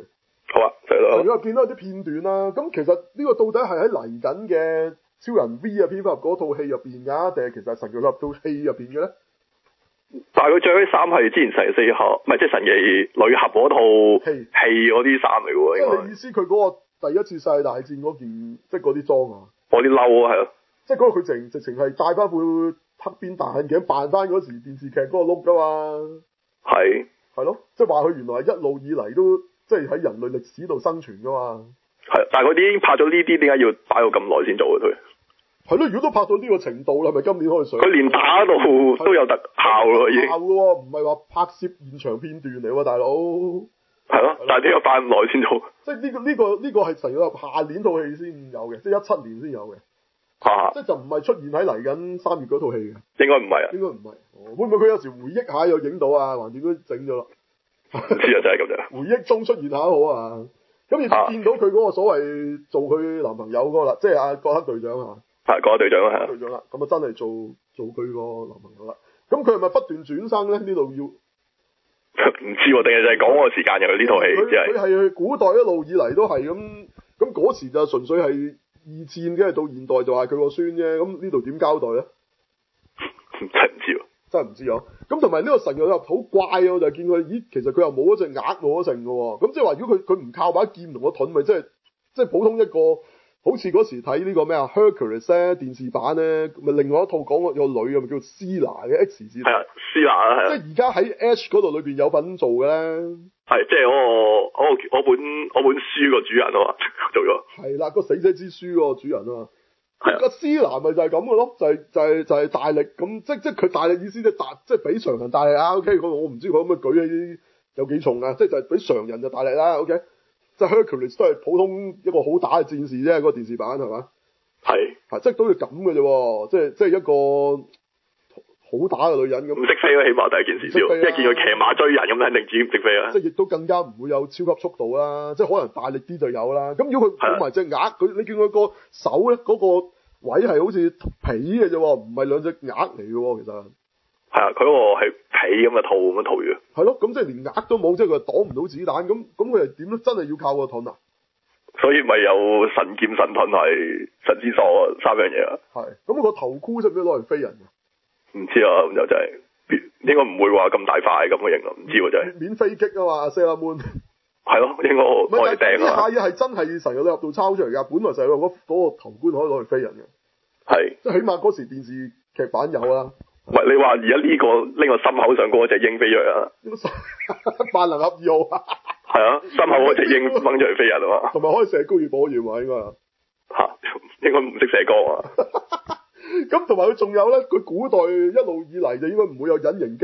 Speaker 2: 好啊，係咯。
Speaker 1: 如果見到有啲片段啦，咁其實呢個到底係喺嚟緊嘅超人 V 啊蝙蝠俠嗰套戲入邊㗎，定係其實係神奇俠套戲入邊嘅咧？
Speaker 2: 但係佢着嗰啲衫係之前神奇四俠，唔係即係神奇女俠嗰套戲嗰啲衫嚟喎。
Speaker 1: 即係你意思佢嗰個第一次世界大戰嗰件，即係嗰啲裝啊？
Speaker 2: 嗰啲褸啊，係咯。即係
Speaker 1: 嗰個佢直情係戴翻副黑邊大眼鏡，扮翻嗰時電視劇嗰個碌㗎嘛。係。係咯，即係話佢原來係一路以嚟都即係喺人類歷史度生存㗎嘛。係，
Speaker 2: 但係佢哋已經拍咗呢啲，點解要擺到咁耐先做啊？佢
Speaker 1: 係咯，如果都拍到呢個程度啦，係咪今年可以上？
Speaker 2: 佢連打到都有特效咯，已經。
Speaker 1: 特效嘅喎，唔係話拍攝現場片段嚟喎，大佬。
Speaker 2: 係咯，但係點解擺咁耐先做？
Speaker 1: 即係呢個係神奇俠下年套戲先有嘅，即係17年先有嘅。即係就唔係出現喺嚟緊3月嗰套戲嘅。
Speaker 2: 應該唔係啊。
Speaker 1: 應該唔係。會唔會佢有時回憶下又影到啊？橫掂都整咗啦。
Speaker 2: 唔知啊，真係咁樣。
Speaker 1: 回憶中出現下好啊。咁亦都見到佢嗰個所謂做佢男朋友嗰個啦，即係阿國克隊長啊。係
Speaker 2: 國克隊長啊，係。
Speaker 1: 隊長啦，咁啊真係做佢個男朋友啦。咁佢係咪不斷轉生咧？呢度要
Speaker 2: 唔知喎，定係就係講個時間入去呢套戲，
Speaker 1: 佢係古代一路以嚟都係咁嗰時就純粹係二戰，跟住到現代就係佢個孫啫。咁呢度點交代咧？
Speaker 2: 真係唔知喎，
Speaker 1: 真係唔知啊！咁同埋呢個神奇俠好怪啊！我就見佢，咦，其實佢又冇嗰隻額冇嗰成嘅喎。咁即係話，如果佢唔靠把劍同個盾，咪即係普通一個。好似嗰時睇呢個咩啊 Hercules 咧電視版咧，咪另外一套講個女啊，咪叫斯拿嘅 X 字。係啊，
Speaker 2: 斯拿啊，係啊。即
Speaker 1: 係而家喺 Edge 嗰度裏邊有份做嘅咧。
Speaker 2: 係，即係嗰本書個主人啊嘛，做咗。係
Speaker 1: 啦，個死者之書嗰個主人啊嘛。
Speaker 2: 係啊。
Speaker 1: 個斯拿咪就係咁嘅咯，就係大力咁，即係佢大力意思即係比常人大力啊。OK，我唔知佢可唔可以舉起有幾重啊？即係就係比常人就大力啦。OK。即係 Hercules 都係普通一個好打嘅戰士啫，嗰個電視版係嘛？係，即係都要咁嘅啫，即係一個好打嘅女人咁。唔識飛咯，起碼第一件事先，一見佢騎馬追人咁，肯定自己唔識飛啊！即係亦都更加唔會有超級速度啦，即係可能大力啲就有啦。咁如果佢冇埋隻額，你見佢個手咧嗰個位係好似皮嘅啫，唔係兩隻額嚟嘅，其實。係啊，佢嗰個係皮咁嘅套咁樣套住。係咯，咁即係連額都冇，即係佢擋唔到子彈，咁佢係點咧？真係要靠個盾啊！所以咪有神劍神盾係神之鎖3樣嘢啊！係，咁個頭箍使唔使攞嚟飛人嘅？唔知啊，咁就真係應該唔會話咁大塊咁嘅型啊，唔知喎真係。免飛擊啊嘛，Sailor Moon。係咯，應該可以掟啊！呢下嘢係真係神奇女俠度抄出嚟㗎，本來就係嗰個頭冠可以攞嚟飛人嘅。係，即係起碼嗰時電視劇版有啦。喂，你話而家呢個心口上嗰隻鷹飛躍啊？萬能俠2號啊！係啊，心口嗰隻鷹掹出嚟飛人啊嘛！同埋可以射高爾火焰啊，應該嚇，應該唔識射光啊！咁同埋佢仲有咧，佢古代一路以嚟就應該唔會有隱形機，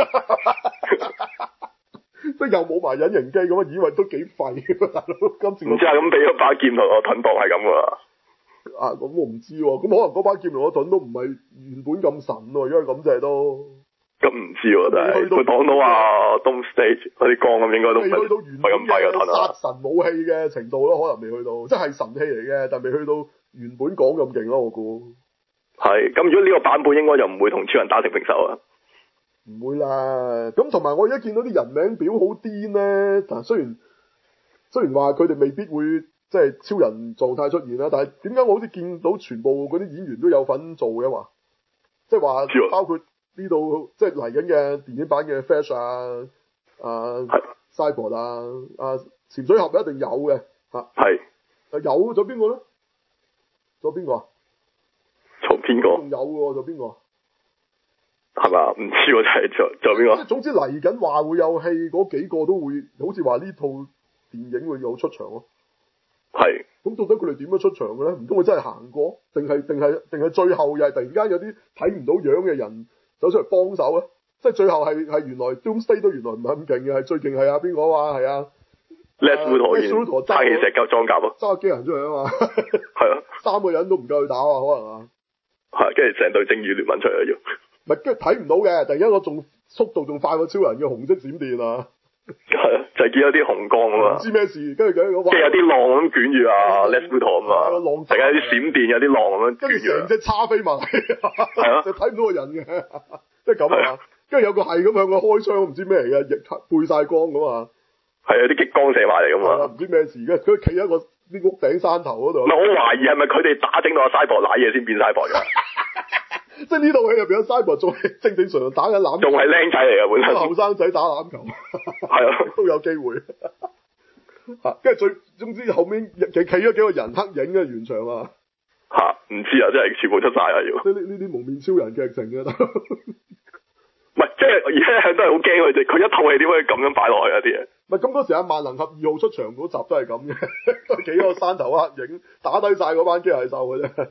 Speaker 1: 即係又冇埋隱形機咁啊！以為都幾廢大佬，今次唔知啊，咁俾咗把劍同我盾當係咁噶。啊，咁我唔知喎，咁可能嗰把劍同個盾都唔係原本咁神喎，因為咁就係都咁唔知喎，真係佢擋到啊 Dome Stage 嗰啲光咁，應該都未去到原本嘅殺神武器嘅程度咯，可能未去到，即係神器嚟嘅，但係未去到原本講咁勁咯，我估係。咁如果呢個版本應該就唔會同超人打成平手啊？唔會啦，咁同埋我而家見到啲人名表好癲咧，但係雖然話佢哋未必會。即係超人狀態出現啦，但係點解我好似見到全部嗰啲演員都有份做嘅話，即係話包括呢度即係嚟緊嘅電影版嘅 Flash 啊、Cyborg 啊、潛水俠一定有嘅嚇。係。有咗邊個咧？仲有邊個啊？仲邊個？仲有喎，仲有邊個？係嘛？唔知喎，真係仲有邊個？即係總之嚟緊話會有戲嗰幾個都會，好似話呢套電影會有出場咯。係，咁到底佢哋點樣出場嘅咧？唔通佢真係行過，定係最後又係突然間有啲睇唔到樣嘅人走出嚟幫手咧？即係最後係原來 Doomsday 都原來唔係咁勁嘅，係最勁係邊個啊？係啊 Les Luthor 揸起石裝甲啊，揸機人出嚟啊嘛，係啊，3個人都唔夠佢打啊，可能啊，係，跟住成隊正義聯盟出嚟要，唔係跟住睇唔到嘅，突然間個仲速度仲快過超人嘅紅色閃電啊！係啊，就係見到啲紅光啊嘛，唔知咩事，跟住即係有啲浪咁捲住啊 Les Luthor 啊嘛，突然間啲閃電有啲浪咁樣捲住，跟住成隻叉飛埋，係啊，就睇唔到個人嘅，即係咁啊，跟住有個係咁向佢開槍，唔知咩嚟嘅，亦背晒光咁啊，
Speaker 2: 係啊，啲激光射埋嚟㗎嘛。
Speaker 1: 唔知咩事嘅，佢企喺個啲屋頂山頭嗰度。
Speaker 2: 唔係，我懷疑係咪佢哋打整到阿 Cyborg 瀨嘢先變 Cyborg 㗎？
Speaker 1: 即係呢套戲入邊有 Cyborg 仲係正常打緊籃球，
Speaker 2: 仲係僆仔嚟㗎本身。
Speaker 1: 後生仔打籃球，
Speaker 2: 係啊，
Speaker 1: 都有機會。跟住總之後面企咗幾個人黑影嘅完場啊！
Speaker 2: 唔知啊，真係全部出晒啊要。
Speaker 1: 即係呢啲蒙面超人劇情嘅。
Speaker 2: 唔係，即係而家一向都係好驚佢哋，佢一套戲點可以咁樣擺落去啊啲嘢？
Speaker 1: 唔係咁嗰時阿萬能俠2號出場嗰集都係咁嘅，都係幾個山頭黑影打低晒嗰班機械獸嘅啫。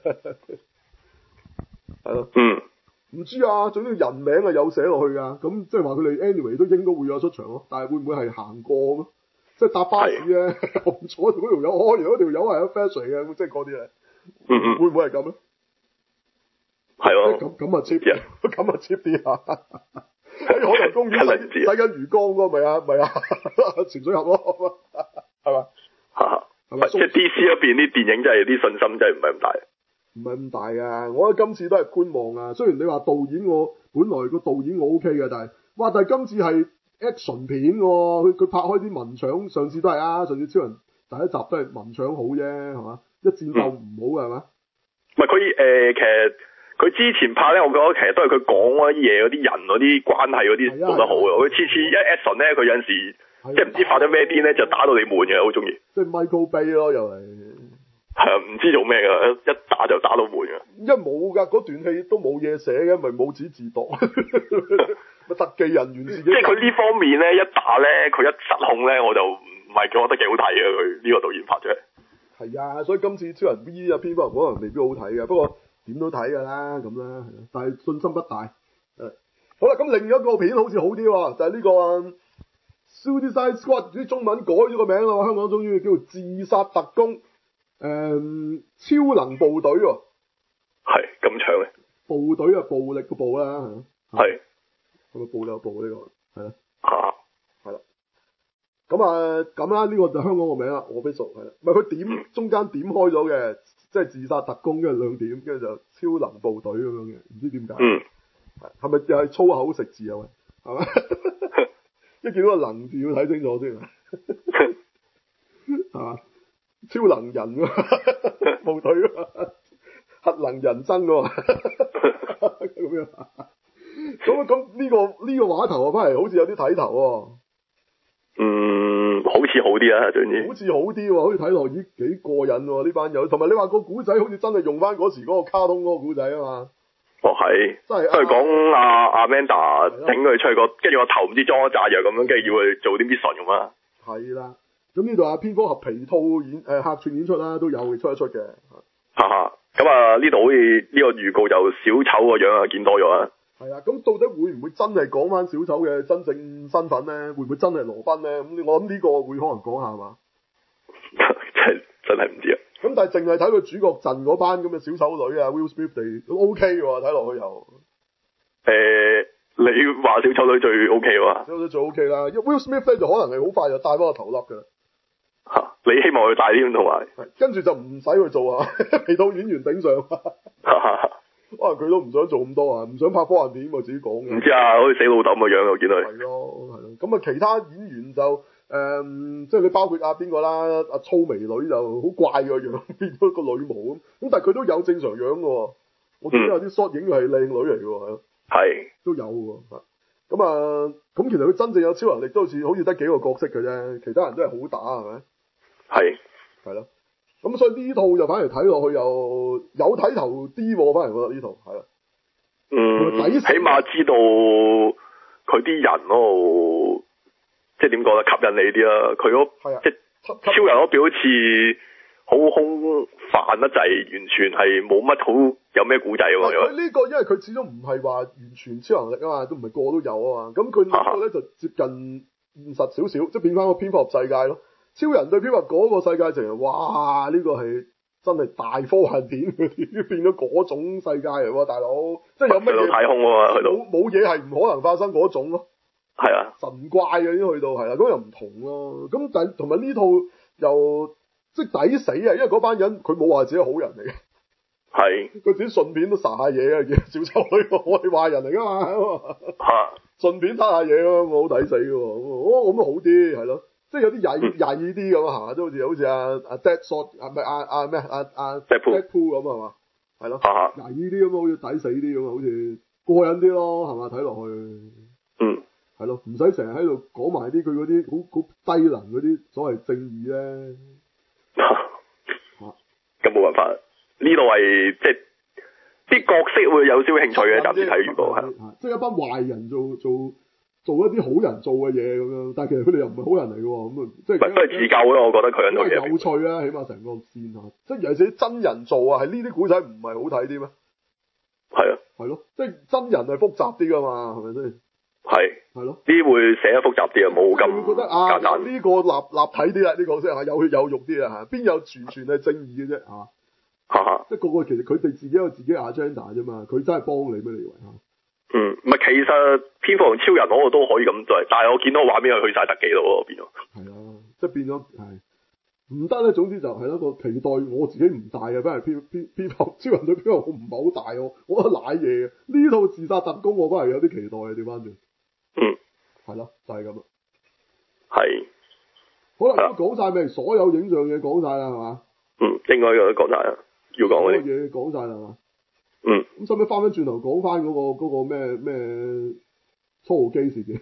Speaker 1: 係咯。唔知啊，總之人名係有寫落去㗎，咁即係話佢哋 anyway 都應該會有出場咯，但係會唔會係行過咁？即係搭巴士咧，紅坐嗰條友，原來嗰條友係有 fashion 嘅，即係嗰啲咧。會唔會係咁咧？
Speaker 2: 係咯。
Speaker 1: 咁啊 cheap 啲，咁啊 cheap 啲啊！喺海洋公園洗緊魚缸嗰個咪啊潛水盒咯，係嘛？係咪？
Speaker 2: 即係 DC 嗰邊啲電影真係啲信心真係唔係咁大。
Speaker 1: 唔係咁大啊！我覺得今次都係觀望啊。雖然你話導演我本來個導演我 OK 嘅，但係今次係 action 片喎，佢拍開啲文場，上次都係啊，上次超人第一集都係文場好啫，係嘛？一戰鬥唔好係嘛？
Speaker 2: 唔係佢其實佢之前拍咧，我覺得其實都係佢講嗰啲嘢，嗰啲人嗰啲關係嗰啲做得好嘅。佢次次一 action 咧，佢有陣時即係唔知發咗咩癲咧，就打到你悶嘅，好中意。即係
Speaker 1: Michael Bay 咯，又係。
Speaker 2: 係啊，唔知做咩㗎，一打就打到悶㗎。
Speaker 1: 因為冇㗎，嗰段戲都冇嘢寫嘅，咪冇紙自讀。咪特技人員自己。即係佢呢方面咧，一打咧，佢一失控咧，我就唔係覺得幾好睇嘅。佢呢個導演拍出嚟。係啊，所以今次超人 V 啊，蝙蝠俠可能未必好睇嘅，不過點都睇㗎啦，咁啦，但係信心不大。好啦，咁另一個片好似好啲喎，就係呢個 Suicide Squad 啲中文改咗個名啦，香港終於叫做自殺特攻。超能部隊喎，
Speaker 2: 係咁長嘅
Speaker 1: 部隊啊，暴力嘅暴啦，係咪暴力嘅暴呢個係啦，係啦，咁啦，呢個就香港個名啦，Official係啦，唔係佢點中間點開咗嘅，即係自殺特攻嘅2點，跟住就超能部隊咁樣嘅，唔知點解，係咪又係粗口食字啊？喂，係嘛，一見到個能字要睇清楚先，係嘛？超能人部隊核能人生喎，咁樣咁呢個話頭啊，翻嚟好似有啲睇頭喎。好似好啲啊，總之。好似好啲喎，好似睇落咦幾過癮喎呢班友，同埋你話個古仔好似真係用翻嗰時嗰個卡通嗰個古仔啊嘛。
Speaker 2: 哦係，真係都係講阿 Amanda 整佢出去跟住個頭唔知裝咗炸藥咁樣，跟住要佢做啲 mission 咁啊。係啦。咁呢度啊，蝙蝠俠皮套客串演出啦，都有出一出嘅。咁啊，呢度好似呢個預告就小丑個樣啊，見多咗啊。係啊，咁到底會唔會真係講翻小丑嘅真正身份咧？會唔會真係羅賓咧？咁我諗呢個會可能講下嘛。真係唔知啊。咁但係淨係睇佢主角陣嗰班咁嘅小丑女啊 ，Will Smith 哋都 OK 喎，睇落去又。你話小丑女最 OK 喎？小丑女最 OK 啦，因為 Will Smith 咧就可能係好快就戴翻個頭笠㗎啦。你希望佢大啲同埋，跟住就唔使去做啊，皮套演員頂上，可能佢都唔想做咁多啊，唔想拍科幻片喎，自己講嘅。唔知啊，好似死老豆咁嘅樣，我見到佢。係咯，咁啊，其他演員就即係你包括邊個啦，阿粗眉女就好怪個樣，變咗個女巫咁，但係佢都有正常樣嘅喎，我見到有啲 shot 影係靚女嚟嘅喎，係都有喎。咁其實佢真正有超能力都好似得幾個角色嘅啫，其他人都係好打係咪？係咯，咁所以呢套就反而睇落去又有睇頭啲喎，反而覺得呢套係啦。起碼知道佢啲人咯，即係點講咧，吸引你啲啦。佢即係超人嗰邊好似好空泛得滯，完全係冇乜好有咩古仔喎。佢呢個因為佢始終唔係話完全超能力啊嘛，都唔係個個都有啊嘛。咁佢呢個咧就接近現實少少，即係變翻個蝙蝠俠世界咯。超人對蝙蝠俠嗰個世界就係哇，呢個係真係大科幻片，佢變咗嗰種世界嚟喎，大佬，即係有乜嘢太空啊，去到冇嘢係唔可能發生嗰種咯。係啊，神怪啊已經去到係啦，咁又唔同咯。咁但同埋呢套又即係抵死啊，因為嗰班人佢冇話自己係好人嚟嘅，係佢自己順便都撒下嘢啊，小丑女我係壞人嚟噶嘛，順便撒下嘢咯，我好抵死嘅喎，咁好啲係咯。
Speaker 1: 即係有啲曳啲咁啊，都好似阿 Deadshot 唔係阿咩阿 Deadpool 咁係嘛？係咯，曳啲咁好似抵死啲咁啊，好似過癮啲咯，係嘛？睇落去，係咯，唔使成日喺度講埋啲佢嗰啲好低能嗰啲所謂正義咧。
Speaker 2: 咁冇辦法，呢度係即係啲角色會有少興趣嘅，暫時睇預告係。
Speaker 1: 即係一班壞人做一啲好人做嘅嘢咁樣，但係其實佢哋又唔係好人嚟嘅喎，咁啊即係都係自救咯，我覺得佢都係有趣啦，起碼成個線嚇，即係尤其是真人做啊，係呢啲古仔唔係好睇啲咩？係啊，係咯，即係真人係複雜啲㗎嘛，係咪先？係咯，呢會寫得複雜啲啊，冇咁覺得簡單。呢個立體啲啦，呢個先係有血有肉啲啊，邊有完全係正義嘅啫嚇？即係個其實佢哋自己有自己嘅 agenda 啫嘛，佢真係幫你咩？你以為嚇？唔係，其實蝙蝠同超人嗰個都可以咁做，但係我見到畫面係去晒特技咯，變咗。係啊，即係變咗係唔得咧。總之就係一個期待，我自己唔大嘅，反而蝙蝠超人對蝙蝠我唔係好大喎，我覺得瀨嘢嘅。呢套自殺特工我反而有啲期待嘅，調翻轉。係咯，就係咁啦。係。好啦，都講晒未？所有影像嘢講晒啦，係嘛？應該講晒啦，要講嗰啲嘢講晒啦，係嘛？咁使唔使翻轉頭講翻嗰個咩初號機事件？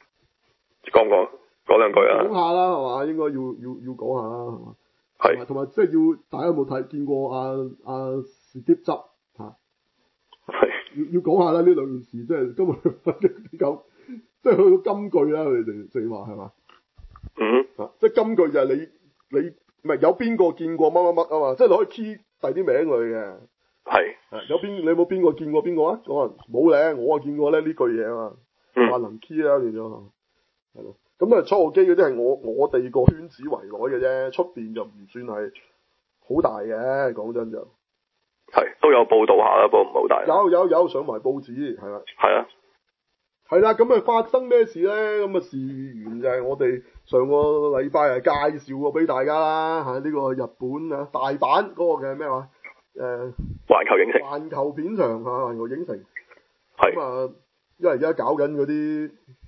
Speaker 1: 講兩句啊！講下啦，係嘛？應該要講下啦，係嘛？係。同埋即係要大家有冇見過阿史蒂執嚇？係。要講下啦，呢兩件事即係今日比較，即係去到金句啦，佢哋正話係嘛？即係金句就係你唔係有邊個見過乜乜乜啊嘛？即係你可以 key 第啲名佢嘅。係，你有冇邊個見過邊個啊？冇咧，我見過咧呢句嘢啊嘛，萬能 key 啦變咗，係咯。咁啊，初號機嗰啲係我哋個圈子圍內嘅啫，出邊就唔算係好大嘅，講真就係都有報道下啦，不過唔係好大。有上埋報紙，係啦。係啊。係啦，咁啊發生咩事咧？咁啊事源就係我哋上個禮拜係介紹過俾大家啦，呢個日本啊大阪嗰個嘅咩話？環球影城，環球片場環球影城，係咁啊，因為而家搞緊嗰啲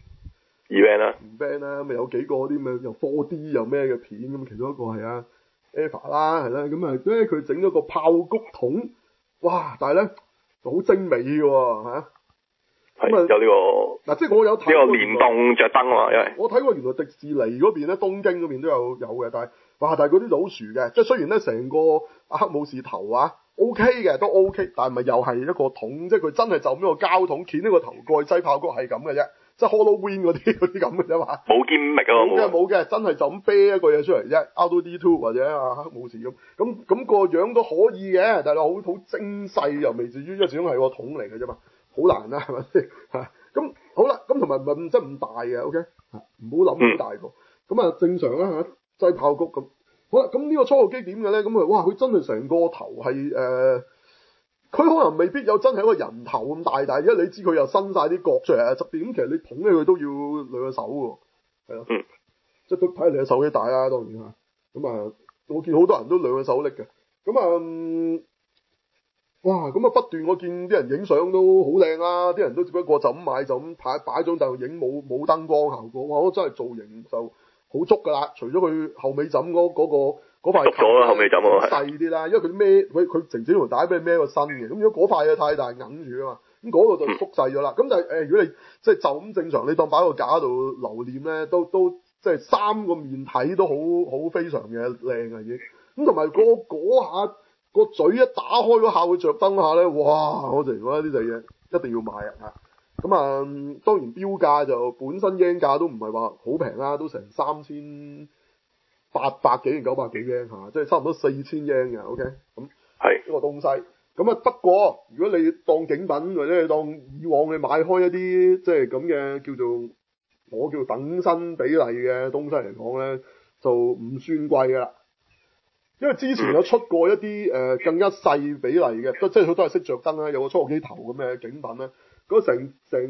Speaker 1: event 啦，咁有幾個啲咩又 4D 又咩嘅片，咁其中一個係Eva 啦，係啦，咁啊，咧佢整咗個炮谷筒，哇！但係咧就好精美嘅喎，嚇，咁啊有呢個嗱，即係我有睇呢個聯動着燈啊，因為我睇過原來迪士尼嗰邊咧，東京嗰邊都有嘅，但係嗰啲就好殊嘅，即係雖然咧成個黑武士頭OK 嘅，都 OK，但係咪又係一個桶，即係佢真係就咁一個膠桶，鉗呢個頭蓋擠炮谷係咁嘅啫，即係 Halloween 嗰啲咁嘅啫嘛。冇堅力啊！冇嘅，真係就咁啤一個嘢出嚟啫 R2D2 或者黑武士咁個樣都可以嘅，但係好精細又未至於，因為始終係個桶嚟嘅啫嘛，好難啦，係咪先嚇？咁好啦，咁同埋唔係真咁大嘅 OK 嚇，唔好諗好大個，咁啊正常啦嚇，擠炮谷咁。好啦，咁呢個初號機點嘅咧？咁啊，哇！佢真係成個頭係佢可能未必有真係一個人頭咁大，但係因為你知佢又伸晒啲角出嚟啊側邊，咁其實你捧起佢都要兩個手喎，係咯，即係都睇你嘅手幾大啦，當然嚇。咁啊，我見好多人都兩個手拎嘅，咁啊，哇！咁啊不斷我見啲人影相都好靚啦，啲人都只不過就咁買就咁擺張凳影，冇燈光效果，哇！我真係造型就〜好足噶啦，除咗佢後尾枕嗰塊頭後尾枕細啲啦，因為佢孭佢整條帶俾你孭個身嘅，咁如果嗰塊嘢太大揞住啊嘛，咁嗰度就縮細咗啦。咁但係如果你即係就咁正常，你當擺喺個架度留念咧，都即係三個面睇都好非常嘅靚啊已經。咁同埋嗰下個嘴一打開嗰下會着燈下咧，哇！我就覺得呢隻嘢一定要買啊！咁啊，當然標價就本身 yen 價都唔係話好平啦，都成3800幾定900幾 yen 嚇，即係差唔多4000 yen 嘅 ，OK，咁係呢個東西。咁啊，不過如果你當景品或者你當以往你買開一啲即係咁嘅叫做等身比例嘅東西嚟講咧，就唔算貴㗎啦。因為之前有出過一啲更加細比例嘅，即係佢都係識着燈啦，有個初號機頭咁嘅景品咧。嗰成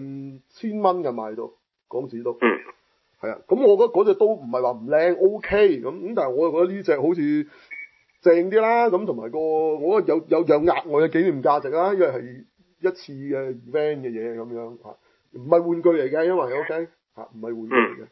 Speaker 1: 1000蚊嘅賣到港紙都，係啊，咁我覺得嗰隻都唔係話唔靚 OK 咁，但係我又覺得呢隻好似正啲啦，咁同埋我覺得有額外嘅紀念價值啦，因為係一次嘅 event 嘅嘢咁樣嚇，唔係玩具嚟嘅，因為 OK 嚇，唔係玩具嚟嘅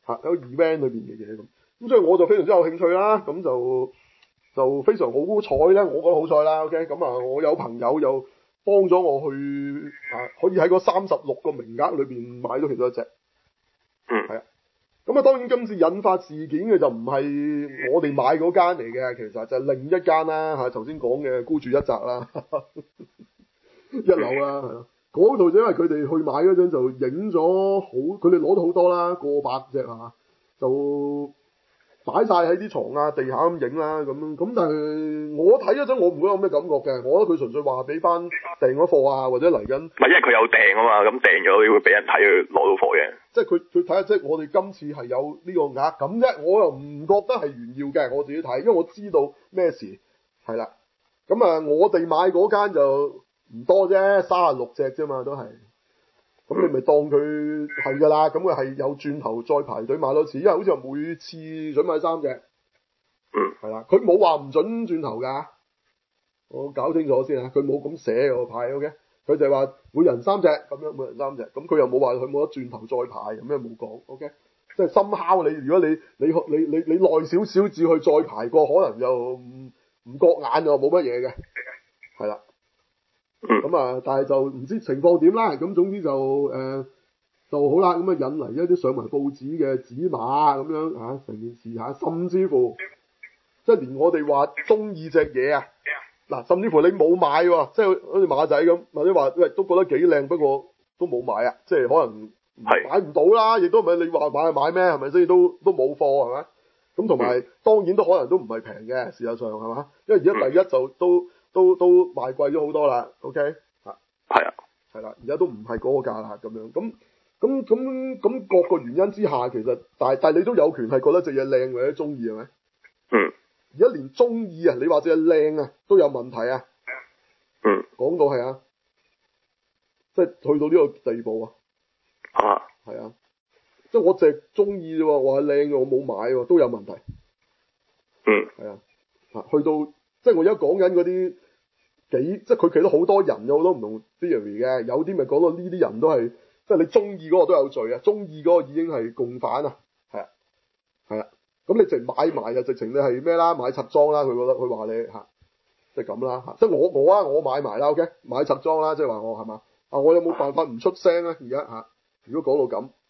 Speaker 1: 喺個 event 裏邊嘅嘢咁所以我就非常之有興趣啦，咁就非常好彩咧，我覺得好彩啦 ，OK，咁啊，我有朋友又幫咗我去可以喺嗰36個名額裏邊買咗其中一隻，係啊，咁啊，當然今次引發事件嘅就唔係我哋買嗰間嚟嘅，其實就係另一間啦，嚇頭先講嘅孤注一擲啦，一樓啦，係咯，嗰度就因為佢哋去買嗰陣就影咗好，佢哋攞到好多啦，過百隻係就。擺晒喺啲床啊、地下咁影啦，咁但係我睇嗰陣我唔會有咩感覺嘅，我覺得佢純粹話俾翻訂咗貨啊，或者嚟緊。唔係，因為佢有訂啊嘛，咁訂咗會俾人睇佢攞到貨嘅。即係佢睇下，即係我哋今次係有呢個額咁啫，我又唔覺得係炫耀嘅，我自己睇，因為我知道咩事係啦。咁啊，我哋買嗰間就唔多啫，36隻啫嘛，都係。咁你咪當佢係㗎啦，咁佢係有轉頭再排隊買多次，因為好似話每次準買3隻，係啦，佢冇話唔準轉頭㗎，我搞清楚先啊，佢冇咁寫個牌 OK，佢就係話每人3隻咁樣，每人3隻，咁佢又冇話佢冇得轉頭再排，咁樣冇講 OK，即係深敲你，如果你耐少少至去再排過，可能就唔覺眼就冇乜嘢嘅，係啦。咁啊，但係就唔知情況點啦。咁總之就就好啦。咁啊引嚟一啲上埋報紙嘅指罵咁樣嚇，成件事嚇，甚至乎即係連我哋話中意隻嘢啊，嗱，甚至乎你冇買喎，即係好似馬仔咁，或者話喂都覺得幾靚，不過都冇買啊，即係可能買唔到啦，亦都唔係你話買就買咩，係咪先？都冇貨係咪？咁同埋當然都可能都唔係平嘅，事實上係嘛？因為而家第一就都賣貴咗好多啦 ，OK 嚇，係啊，係啦，而家都唔係嗰個價啦，咁樣咁各個原因之下，其實但係你都有權係覺得隻嘢靚或者中意係咪？而家連中意啊，你話隻嘢靚啊都有問題啊，講到係啊，即係去到呢個地步啊，係啊，即係我淨係中意啫喎，話靚嘅我冇買喎，都有問題，係啊，去到。即係我而家講緊嗰啲即係佢企到好多人，有好多唔同 theory 嘅，有啲咪講到呢啲人都係，即係你中意嗰個都有罪啊，中意嗰個已經係共犯啊，係啊，咁你直買埋就直情你係咩啦，買賊贓啦，佢覺得佢話你即係咁啦嚇，即係我買埋啦 ，OK， 買賊贓啦，即係話我係嘛，我有冇辦法唔出聲咧？而家如果講到咁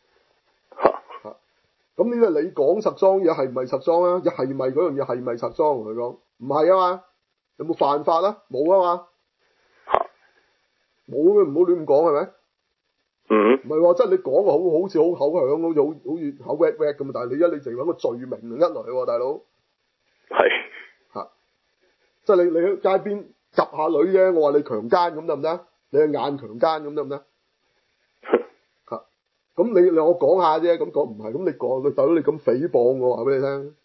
Speaker 1: 咁呢個你講賊贓嘢係唔係賊贓啊？一係咪嗰樣嘢係咪賊贓？同佢講唔係啊嘛，有冇犯法啊？冇啊嘛，冇嘅，唔好亂講係咪？唔係話即係你講好似好口響，好似口 wet wet 咁，但係你淨揾個罪名一嚟喎，大佬係即係你喺街邊及下女啫，我話你強姦咁得唔得？你係硬強姦咁得唔得？咁你我講下啫，咁講唔係，咁你講，大佬你咁誹謗我話俾你聽，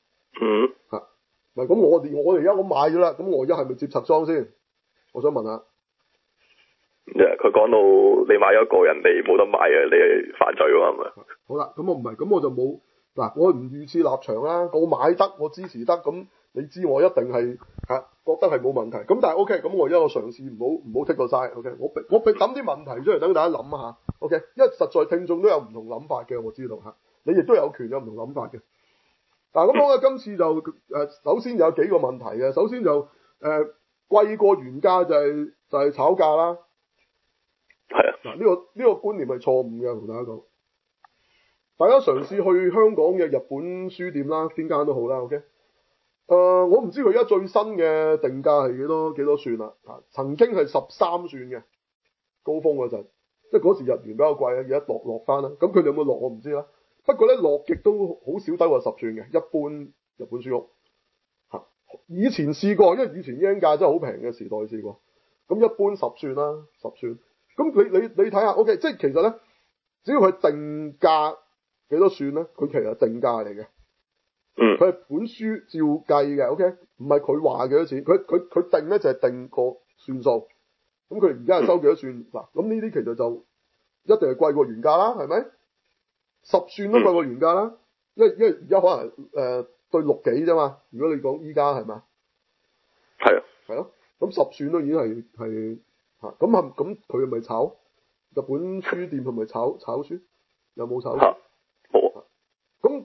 Speaker 1: 嗱咁我哋而家我買咗啦，咁我而家係咪接賊贓先？我想問下，佢講到你買咗一個人哋冇得買嘅，你係犯罪㗎嘛？好啦，咁我唔係，咁我就冇嗱，我唔預設立場啦，我買得，我支持得，咁你知我一定係覺得係冇問題，咁但係 OK，咁我而家我嘗試唔好剔個嘥 OK，我俾諗啲問題出嚟等大家諗下 OK，因為實在聽眾都有唔同諗法嘅，我知道你亦都有權有唔同諗法嘅。嗱咁我今次就首先有幾個問題嘅，首先就貴過原價就係炒價啦，係啊，嗱呢個觀念係錯誤嘅，同大家講，大家嘗試去香港嘅日本書店啦，邊間都好啦 OK。我唔知佢而家最新嘅定價係幾多算啦，曾經係13算嘅高峰嗰陣，即係嗰時日元比較貴啊，而家落翻啦。咁佢哋有冇落我唔知啦。不過咧落極都好少低過10算嘅，一般日本書屋以前試過，因為以前 yen 價真係好平嘅時代試過。咁一般10算啦，10算。咁你睇下 OK，即係其實咧，只要佢定價幾多算咧，佢其實係定價嚟嘅。佢係本書照計嘅 ，OK， 唔係佢話幾多錢，佢定咧就係定個算數。咁佢而家係收幾多算嗱？咁呢啲其實就一定係貴過原價啦，係咪？10算都貴過原價啦，因為而家可能對6幾啫嘛。如果你講依家係嘛？係啊，係咯。咁10算都已經係咁佢係咪炒？日本書店係咪炒書？有冇炒？冇。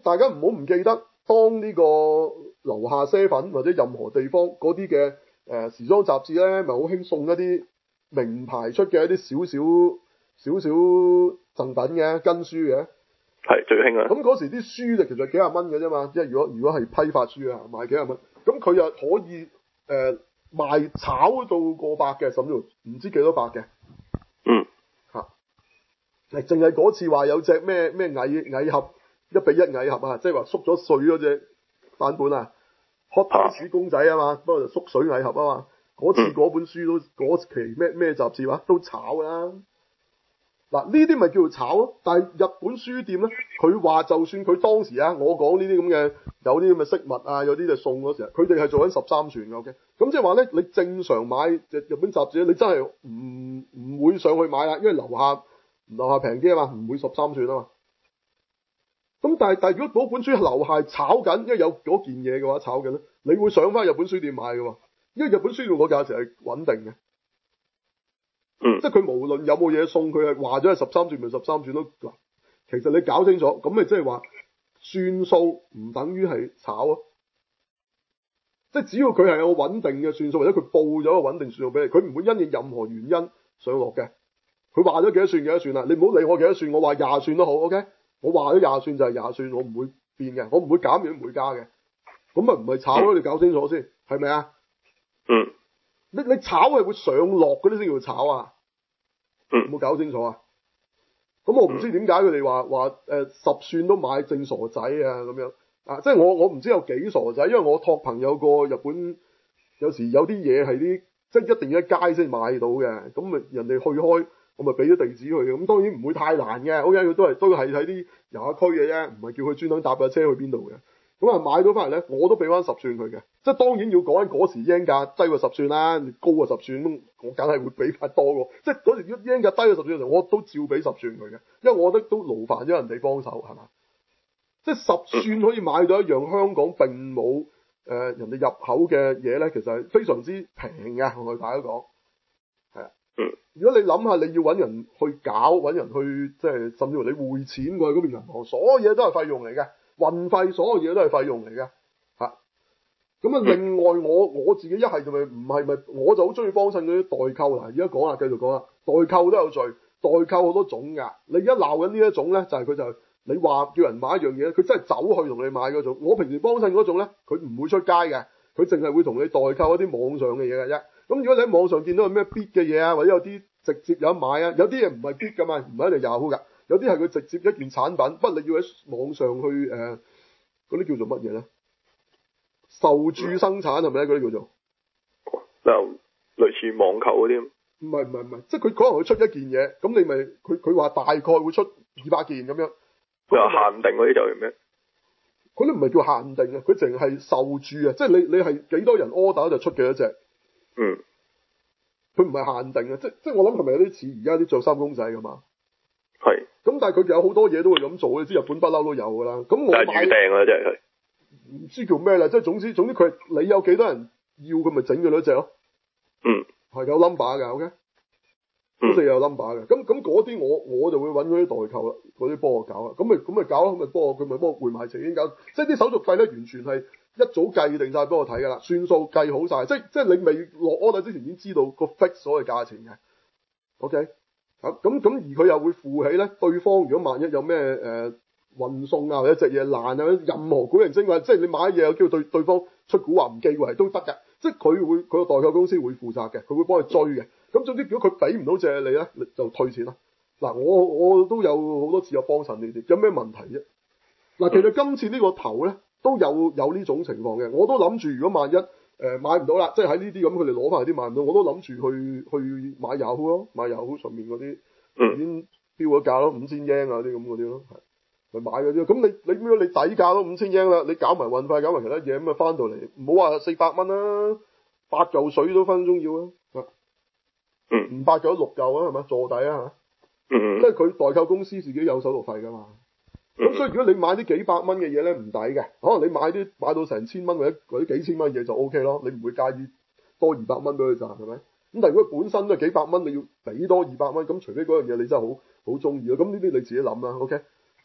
Speaker 1: 大家唔好唔記得，當呢個樓下7或者任何地方嗰啲嘅時裝雜誌咧，咪好興送一啲名牌出嘅一啲少少贈品嘅跟書嘅。
Speaker 2: 係最興啊！
Speaker 1: 咁嗰時啲書就其實幾廿蚊嘅啫嘛，即係如果係批發書啊，賣幾廿蚊。咁佢又可以賣炒到過百嘅，甚至乎唔知幾多百嘅。
Speaker 2: 嗯。
Speaker 1: 嚇！淨係嗰次話有隻咩蟻俠1:1蟻俠啊，即係話縮咗水嗰隻版本啊 ，Hot Toys 公仔啊嘛，不過就縮水蟻俠啊嘛。嗰次嗰本書都嗰期咩雜誌話都炒啦。嗱，呢啲咪叫做炒咯，但係日本書店咧，佢話就算佢當時啊，我講呢啲咁嘅有啲咁嘅飾物啊，有啲就送嗰時候，佢哋係做緊13寸嘅 ，OK，咁即係話咧，你正常買日本雜誌咧，你真係唔會上去買啦，因為樓下平啲啊嘛，唔會13寸啊嘛。咁但係如果嗰本書樓下炒緊，因為有嗰件嘢嘅話炒緊咧，你會上翻日本書店買嘅喎，因為日本書店嗰價錢係穩定嘅。即係佢無論有冇嘢送，佢係話咗係13寸咪13寸咯。嗱，其實你搞清楚，咁咪即係話算數唔等於係炒咯。即係只要佢係有穩定嘅算數，或者佢報咗個穩定算數俾你，佢唔會因應任何原因上落嘅。佢話咗幾多寸啦，你唔好理我幾多寸，我話20寸都好 ，OK？ 我話咗20寸就係20寸，我唔會變嘅，我唔會減亦都唔會加嘅。咁咪唔係炒咯？你搞清楚先，係咪啊？嗯。你炒係會上落嗰啲先叫炒啊？有冇搞清楚啊？咁我唔知點解佢哋話10寸都買正傻仔啊咁樣啊！即係我唔知有幾傻仔，因為我託朋友過日本，有時有啲嘢係啲即係一定要喺街先買到嘅，咁咪人哋去開，我咪俾咗地址佢。咁當然唔會太難嘅，OK，佢都係喺啲遊客區嘅啫，唔係叫佢專登搭架車去邊度嘅。咁啊買到翻嚟咧，我都俾翻10寸佢嘅，即係當然要講緊嗰時 yen 價低過10寸啦，高過10寸，我梗係會俾翻多喎。即係嗰時 yen 價低過10寸嘅時候，我都照俾10寸佢嘅，因為我覺得都勞煩咗人哋幫手，係嘛？即係10寸可以買到一樣香港並冇人哋入口嘅嘢咧，其實係非常之平嘅，我同大家講，係啊。如果你諗下，你要揾人去搞，揾人去即係甚至乎你匯錢過去嗰邊銀行，所有嘢都係費用嚟嘅。運費所有嘢都係費用嚟嘅，嚇。咁啊，另外我自己一係就咪唔係咪，我就好中意幫襯嗰啲代購啦。而家講啦，繼續講啦，代購都有罪，代購好多種㗎。你而家鬧緊呢一種咧，就係佢就係你話叫人買一樣嘢，佢真係走去同你買嗰種。我平時幫襯嗰種咧，佢唔會出街嘅，佢淨係會同你代購一啲網上嘅嘢嘅啫。咁如果你喺網上見到有咩 bid 嘅嘢啊，或者有啲直接有得買啊，有啲嘢唔係 bid 㗎嘛，唔係一定 Yahoo 㗎。有啲係佢直接一件產品，不過你要喺網上去嗰啲叫做乜嘢咧？受注生產係咪咧？嗰啲叫做類似網購嗰啲。唔係，即係佢可能會出一件嘢，咁你咪佢話大概會出200件咁樣。佢話限定嗰啲就係咩？佢都唔係叫限定啊，佢淨係受注啊，即係你係幾多人 order 就出幾多隻。嗯。佢唔係限定啊，即係我諗係咪有啲似而家啲着衫公仔㗎嘛？係。咁但係佢有好多嘢都會咁做，你知日本不嬲都有㗎啦。咁我買預訂啊，真係唔知叫咩啦，即係總之佢你有幾多人要佢咪整幾多隻咯。嗯，係有 number 㗎 ，OK。咁你有 number 嘅，咁嗰啲我就會揾嗰啲代購啦，嗰啲幫我搞啊。咁咪搞咯，咪幫我匯埋錢已經搞，即係啲手續費咧完全係一早計定晒俾我睇㗎啦，算數計好晒，即係你未落 order 之前已經知道個 fix 所謂價錢嘅。OK。咁而佢又會負起咧，對方如果萬一有咩運送啊，或者隻嘢爛啊，任何古靈精怪，即係你買嘢有機會對方出蠱惑唔寄過嚟都得嘅，即係佢個代購公司會負責嘅，佢會幫你追嘅。咁總之如果佢俾唔到隻你咧，你就退錢啦。嗱，我都有好多次有幫襯呢啲，有咩問題啫？嗱，其實今次呢個頭咧都有呢種情況嘅，我都諗住如果萬一買唔到啦，即係喺呢啲咁佢哋攞翻嚟啲買唔到，我都諗住去買 Yahoo 咯，買 Yahoo 上面嗰啲已經標咗價咯，5000 yen 啊啲咁嗰啲咯，係咪買嗰啲？咁你底價都5000 yen啦，你搞埋運費，搞埋其他嘢咁啊，翻到嚟唔好話400蚊啦，8嚿水都分鐘要啊，唔8嚿都6嚿啊，係咪坐底啊嚇？即係佢代購公司自己有手續費㗎嘛。咁所以如果你買啲幾百蚊嘅嘢咧唔抵嘅，可能你買到成1000蚊或者幾千蚊嘢就 OK 咯，你唔會介意多200蚊俾佢賺係咪？咁但係如果本身都係幾百蚊，你要俾多200蚊，咁除非嗰樣嘢你真係好中意咯，咁呢啲你自己諗啦 ，OK 嚇。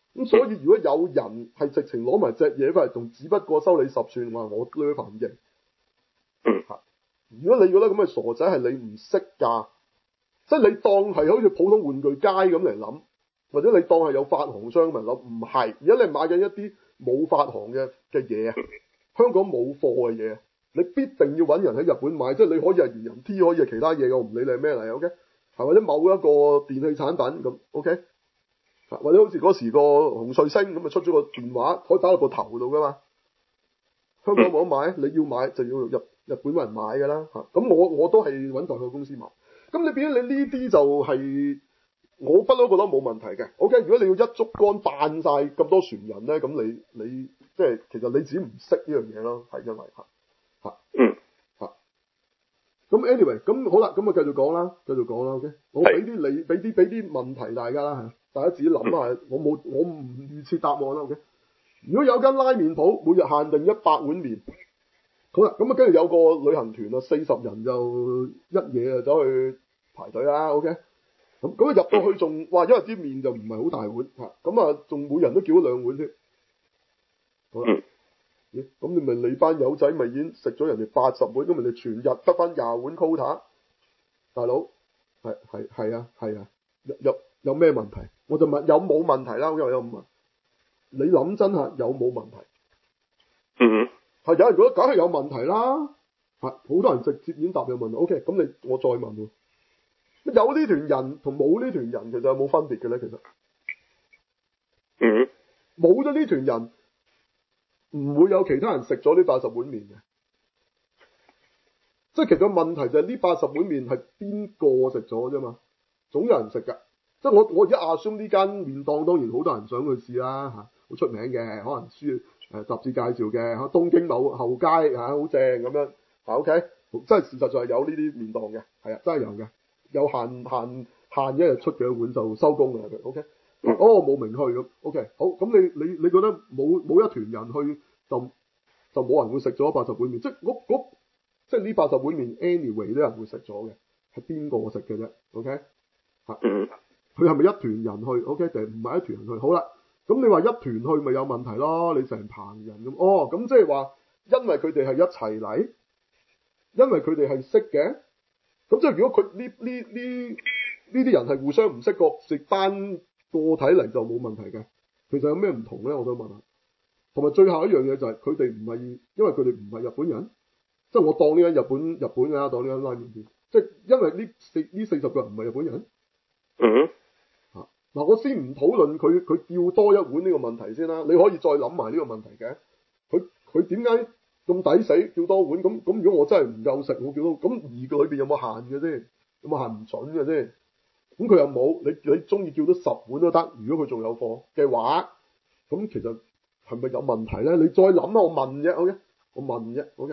Speaker 1: 咁所以如果有人係直情攞埋隻嘢翻嚟，仲只不過收你10寸，話我呢份認。如果你覺得咁嘅傻仔係你唔識㗎，即係你當係好似普通玩具街咁嚟諗，或者你當係有發行商嚟諗，唔係。而家你買緊一啲冇發行嘅嘢啊，香港冇貨嘅嘢，你必定要揾人喺日本買，即係你可以係原人 T，可以係其他嘢，我唔理你係咩嚟 ，OK？ 係或者某一個電器產品咁 ，OK？ 或者好似嗰時個紅彗星咁啊，出咗個電話可以打落個頭度㗎嘛？香港冇得買，你要買就要入日本揾人買㗎啦嚇。咁我都係揾代購公司買。咁你變咗你呢啲就係、我不嬲覺得冇問題嘅。OK， 如果你要一竹竿扮晒咁多船人咧，咁你即係其實你自己唔識呢樣嘢咯，係因為咁 anyway， 咁好啦，咁啊繼續講啦，OK。我俾啲問題大家啦，大家自己諗下。我唔預設答案啦 ，OK。如果有間拉麵鋪每日限定100碗麵，好啦，咁啊跟住有個旅行團啊，40人就一嘢啊走去排隊啦 ，OK。咁啊入到去仲哇，因為啲麵就唔係好大碗嚇，咁啊仲每人都叫咗2碗添。好啦，咁你班友仔咪已經食咗人哋80碗，咁人哋全日得翻20碗 quota， 大佬係啊，有咩問題？我就問有冇問題啦，因為有咁問。你諗真係有冇問題？係有人覺得梗係有問題啦，好多人直接已經答有問題。OK， 咁我再問喎，有呢團人同冇呢團人其實有冇分別嘅咧？其實，冇咗呢團人，唔會有其他人食咗呢80碗麵嘅。即係其實問題就係呢80碗麵係邊個食咗啫嘛？總有人食㗎。即係我而家assume呢間麵檔當然好多人想去試啦嚇，好出名嘅，可能書雜誌介紹嘅嚇，東京某後街嚇好正咁樣嚇 OK， 真係事實上係有呢啲麵檔嘅，係啊真係有嘅，有限一日出幾碗就收工㗎佢 OK， 冇名去咁 OK 好，咁你覺得冇一團人去就冇人會食咗80碗麵，即係呢80碗麵 anyway 都有人會食咗嘅，係邊個食嘅啫 OK 佢係咪一團人去 OK 定係唔係一團人去？好啦，咁你話一團去咪有問題咯？你成棚人咁，咁即係話因為佢哋係一齊嚟，因為佢哋係識嘅，咁即係如果佢呢啲人係互相唔識個食單個體嚟就冇問題嘅。其實有咩唔同咧？我想問下。同埋最後一樣嘢就係佢哋唔係因為佢哋唔係日本人，即係我當呢間日本㗎，當呢間拉麵店，即係因為呢40個人唔係日本人。嗱，我先唔討論佢叫多一碗呢個問題先啦，你可以再諗埋呢個問題嘅。佢點解咁抵死叫多碗？咁如果我真係唔夠食，我叫多咁而裏邊有冇限嘅先？有冇限唔準嘅先？咁佢又冇，你中意叫多10碗都得。如果佢仲有貨嘅話，咁其實係咪有問題咧？你再諗下，我問啫 ，OK？ 我問啫 ，OK？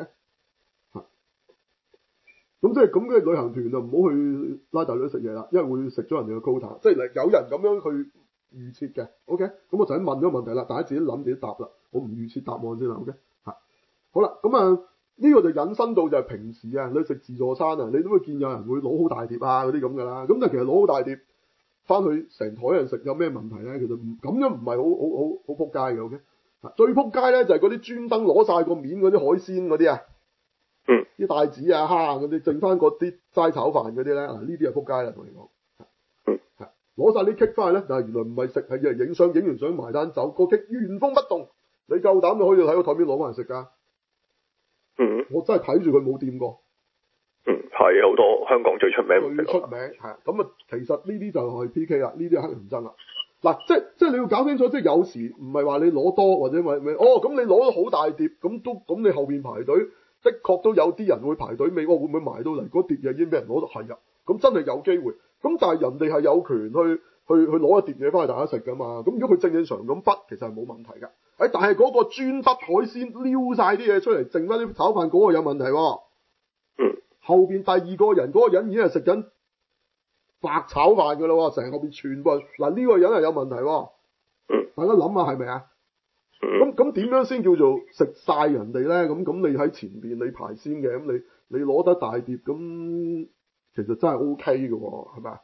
Speaker 1: 咁即係咁嘅旅行團就唔好去拉大隊食嘢啦，因為會食咗人哋嘅 quota， 即係有人咁樣去預設嘅 ，OK？ 咁我就喺問咗個問題啦，大家自己諗自己答啦，我唔預設答案先啦 ，OK？ 好啦，咁呢個就引申到就係平時啊，你食自助餐啊，你都會見有人會攞好大碟啊嗰啲咁噶啦，咁但係其實攞好大碟翻去成枱人食有咩問題咧？其實咁樣唔係好撲街嘅 ，OK？ 最撲街咧就係嗰啲專登攞晒個面嗰啲海鮮嗰啲啊。啲帶子啊、蝦嗰啲，剩翻嗰啲齋炒飯嗰啲咧，呢啲係撲街啦，同你講。攞晒啲棘翻去咧，但係原來唔係食，係影相，影完相埋單走，個棘原封不動，你夠膽就可以喺個台面攞翻嚟食㗎。我真係睇住佢冇掂過。
Speaker 2: 係好多香港最出名。
Speaker 1: 最出名係咁啊！其實呢啲就係 PK 啦，呢啲係黑人憎啦。嗱，即係你要搞清楚，即係有時唔係話你攞多或者咩咁你攞咗好大碟，咁你後邊排隊。的確都有啲人會排隊尾，會唔會埋到嚟嗰碟嘢已經俾人攞到？係啊，咁真係有機會。咁但係人哋係有權去攞一碟嘢翻去大家食㗎嘛。咁如果佢正常咁筆，其實係冇問題㗎。但係嗰個專筆海鮮撩晒啲嘢出嚟，剩翻啲炒飯嗰個有問題喎。後邊第二個人嗰個人已經係食緊白炒飯㗎啦喎，成後邊全部嗱呢個人係有問題喎。大家諗下係咪啊？咁點樣先叫做食晒人哋咧？咁你喺前邊你排先嘅，咁你攞得大碟，咁其實真係 OK 嘅喎，係咪啊？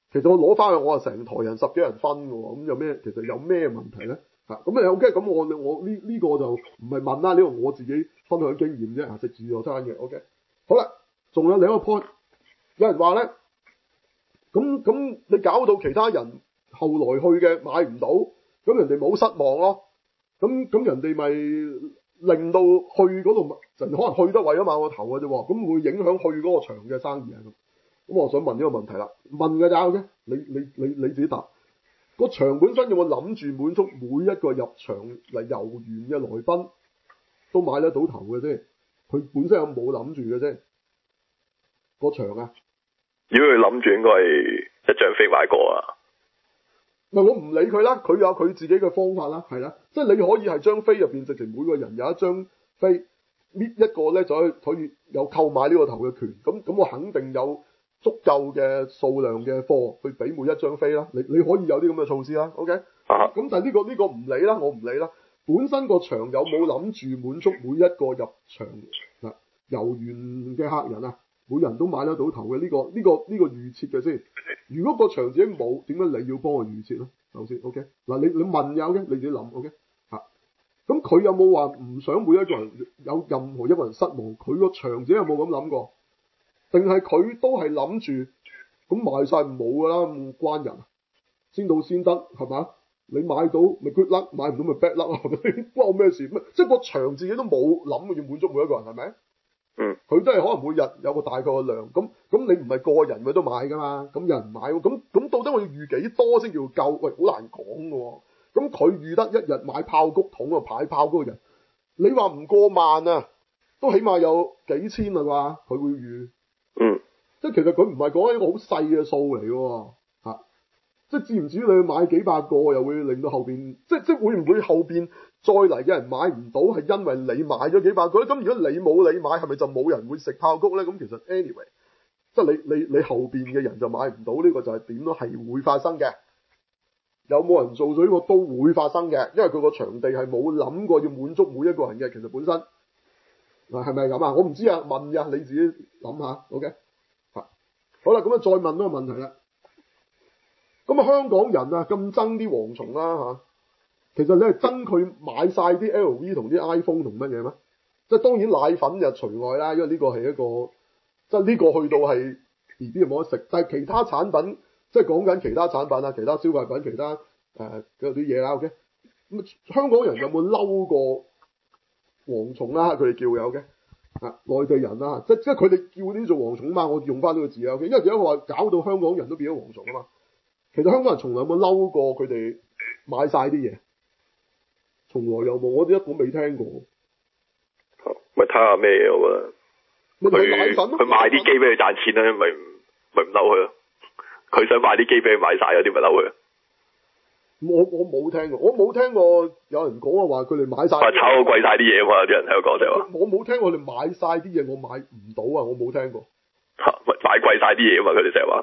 Speaker 1: 其實我攞翻去我成台人10幾人分嘅喎，咁其實有咩問題咧？咁啊 OK，咁我呢個就唔係問啦，呢個我自己分享經驗啫，食自助餐嘅 OK。好啦，仲有另一個 point，有人話咧，咁你搞到其他人後來去嘅買唔到，咁人哋冇失望咯，咁人哋咪令到去嗰度人可能去得為咗買個頭嘅啫喎，咁會影響去嗰個場嘅生意啊咁。咁我想問呢個問題啦，問嘅咋 OK？你自己答。個場本身有冇諗住滿足每一個入場嚟遊園嘅來賓都買得到頭嘅啫？佢本身有冇諗住嘅啫？個場啊？
Speaker 2: 如果佢諗住，應該係一張飛買過啊。
Speaker 1: 唔係，我唔理佢啦，佢有佢自己嘅方法啦，係啦，即係你可以係張飛入邊直情每個人有一張飛，搣一個咧就可以有購買呢個頭嘅權，咁我肯定有足夠嘅數量嘅貨去俾每一張飛啦，你可以有啲咁嘅措施啦 ，OK？咁但係呢個唔理啦，我唔理啦。本身個場有冇諗住滿足每一個入場嗱遊園嘅客人啊，每人都買得到頭嘅呢個預設嘅先。如果個場自己冇，點解你要幫我預設咧？首先 OK？嗱你問有嘅，你自己諗 OK？咁佢有冇話唔想每一個人有任何一個人失望？佢個場自己有冇咁諗過？定係佢都係諗住咁賣晒冇㗎啦，唔關人，先到先得係嘛？你買到咪 good luck， 買唔到咪 bad luck 啊？係咪？關我咩事？即係個場自己都冇諗要滿足每一個人係咪？佢都係可能每日有個大概嘅量，咁你唔係個人佢都買㗎嘛？咁有人買喎，咁到底我要預幾多先叫夠？喂，好難講㗎喎。咁佢預得一日買炮谷桶啊排炮嗰個人，你話唔過萬啊，都起碼有幾千啦啩？佢會預。即係其實佢唔係講一個好細嘅數嚟嘅喎，即係至唔至於你買幾百個又會令到後邊，即會唔會後邊再嚟嘅人買唔到係因為你買咗幾百個咧？咁如果你冇你買，係咪就冇人會食炮谷咧？咁其實 anyway，即係你後邊嘅人就買唔到呢個就係點都係會發生嘅。有冇人做咗呢個都會發生嘅，因為佢個場地係冇諗過要滿足每一個人嘅。其實本身係咪咁啊？我唔知啊，問呀，你自己諗下 OK。好啦，咁啊再問多個問題啦。咁啊香港人啊咁憎啲蝗蟲啦其實你係憎佢買晒啲 LV 同啲 iPhone 同乜嘢咩？即係當然奶粉就除外啦，因為呢個係一個即係呢個去到係 BB 冇得食，但係其他產品即係講緊其他產品啊，其他消費品，其他嗰啲嘢啦 OK。咁香港人有冇嬲過蝗蟲啦？佢哋叫有嘅。內地人啦，即係佢哋叫呢啲做蝗蟲嘛，我用翻呢個字啊，因為而家佢話搞到香港人都變咗蝗蟲啊嘛。其實香港人從來有冇嬲過佢哋買晒啲嘢？從來有冇？我一本未聽過。
Speaker 2: 咪睇下咩嘢我覺得。佢賣啲機俾佢賺錢啦，咪唔嬲佢咯。佢想賣啲機俾佢買晒嗰啲咪嬲佢。
Speaker 1: 我冇聽過，我冇聽過有人講話佢哋買晒。
Speaker 2: 炒到貴晒啲嘢嘛，啲人喺度講就話。
Speaker 1: 我冇聽過佢哋買晒啲嘢，我買唔到啊！我冇聽過。
Speaker 2: 買貴晒啲嘢嘛，佢哋成日話。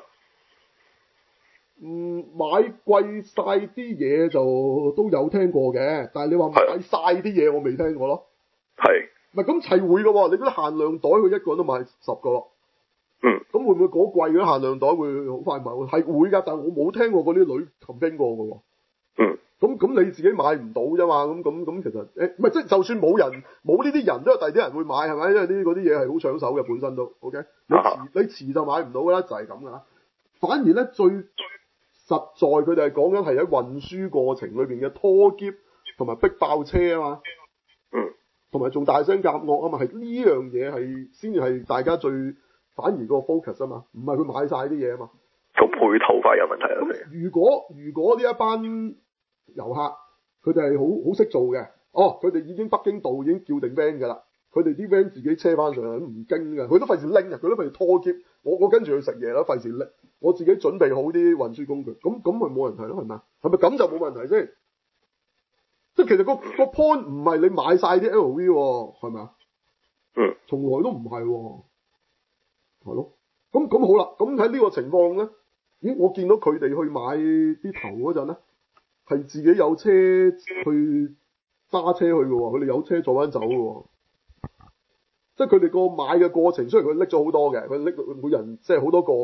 Speaker 1: 買貴晒啲嘢就都有聽過嘅，但係你話買晒啲嘢我未聽過咯。
Speaker 2: 係。
Speaker 1: 唔係咁係會嘅喎，你嗰啲限量袋佢一個人都買10個咯。咁會唔會嗰貴嗰啲限量袋會好快賣？係會㗎，但係我冇聽過嗰啲女 complain 過嘅喎。咁你自己買唔到啫嘛？咁其實唔係即係就算冇人冇呢啲人都有第二啲人會買係咪？因為嗰啲嘢係好搶手嘅本身都 OK。你遲就買唔到㗎啦，就係咁㗎啦。反而咧最實在佢哋係講緊係喺運輸過程裏邊嘅拖喼同埋逼爆車啊嘛。同埋仲大聲夾惡啊嘛，係呢樣嘢係先至係大家最反而個 focus 啊嘛，唔係佢買晒啲嘢啊嘛。
Speaker 2: 個配套快有問題啊！
Speaker 1: 咁如果呢一班遊客佢哋係好識做嘅，佢哋已經北京道已經叫定 van 㗎啦，佢哋啲 van 自己車翻上嚟都唔驚㗎，佢都費事拎啊，佢都費事拖喼，我跟住去食嘢啦，費事拎，我自己準備好啲運輸工具，咁咪冇問題咯，係咪？係咪咁就冇問題先？即係其實個 point 唔係你買晒啲 LV 喎，係咪啊？從來都唔係喎，係咯。咁好啦，咁喺呢個情況咧，咦？我見到佢哋去買啲頭嗰陣咧，係自己有車去揸車去嘅喎，佢哋有車坐翻走嘅喎。即係佢哋個買嘅過程，雖然佢拎咗好多嘅，佢拎每人即係好多個嘅，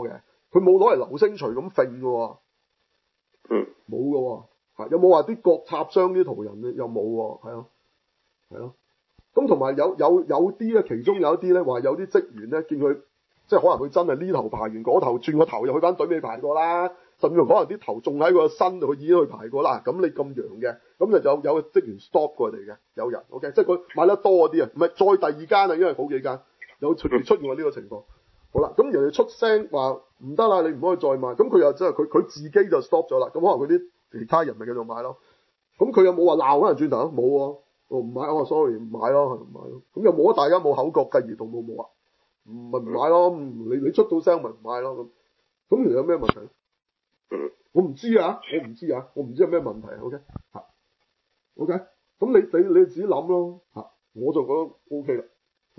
Speaker 1: 佢冇攞嚟流星錘咁揈嘅喎。冇嘅喎。有冇話啲角插傷啲途人咧？又冇喎。係咯。咁同埋有啲咧，其中有一啲咧話有啲職員咧見佢，即係可能佢真係呢頭排完嗰頭轉個頭又去翻隊尾排過啦，甚至可能啲頭仲喺個身度，佢已經去排過啦。咁你咁揚嘅，咁就有個職員 stop 過嚟嘅，有人 OK，即係佢買得多嗰啲啊，唔係再第二間啊，因為好幾間有出現過呢個情況。好啦，咁人哋出聲話唔得啦，你唔可以再買，咁佢又真係佢自己就 stop 咗啦。咁可能佢啲其他人咪繼續買咯。咁佢有冇話鬧嗰人轉頭？冇喎。唔買sorry 唔買咯，唔買咯。咁又冇大家冇口角繼而同冇啊？咪唔買咯，你出到聲咪唔買咯咁。咁其實有咩問題？我唔知啊，我唔知有咩問題。OK，咁你自己諗咯嚇，我就覺得 OK 啦。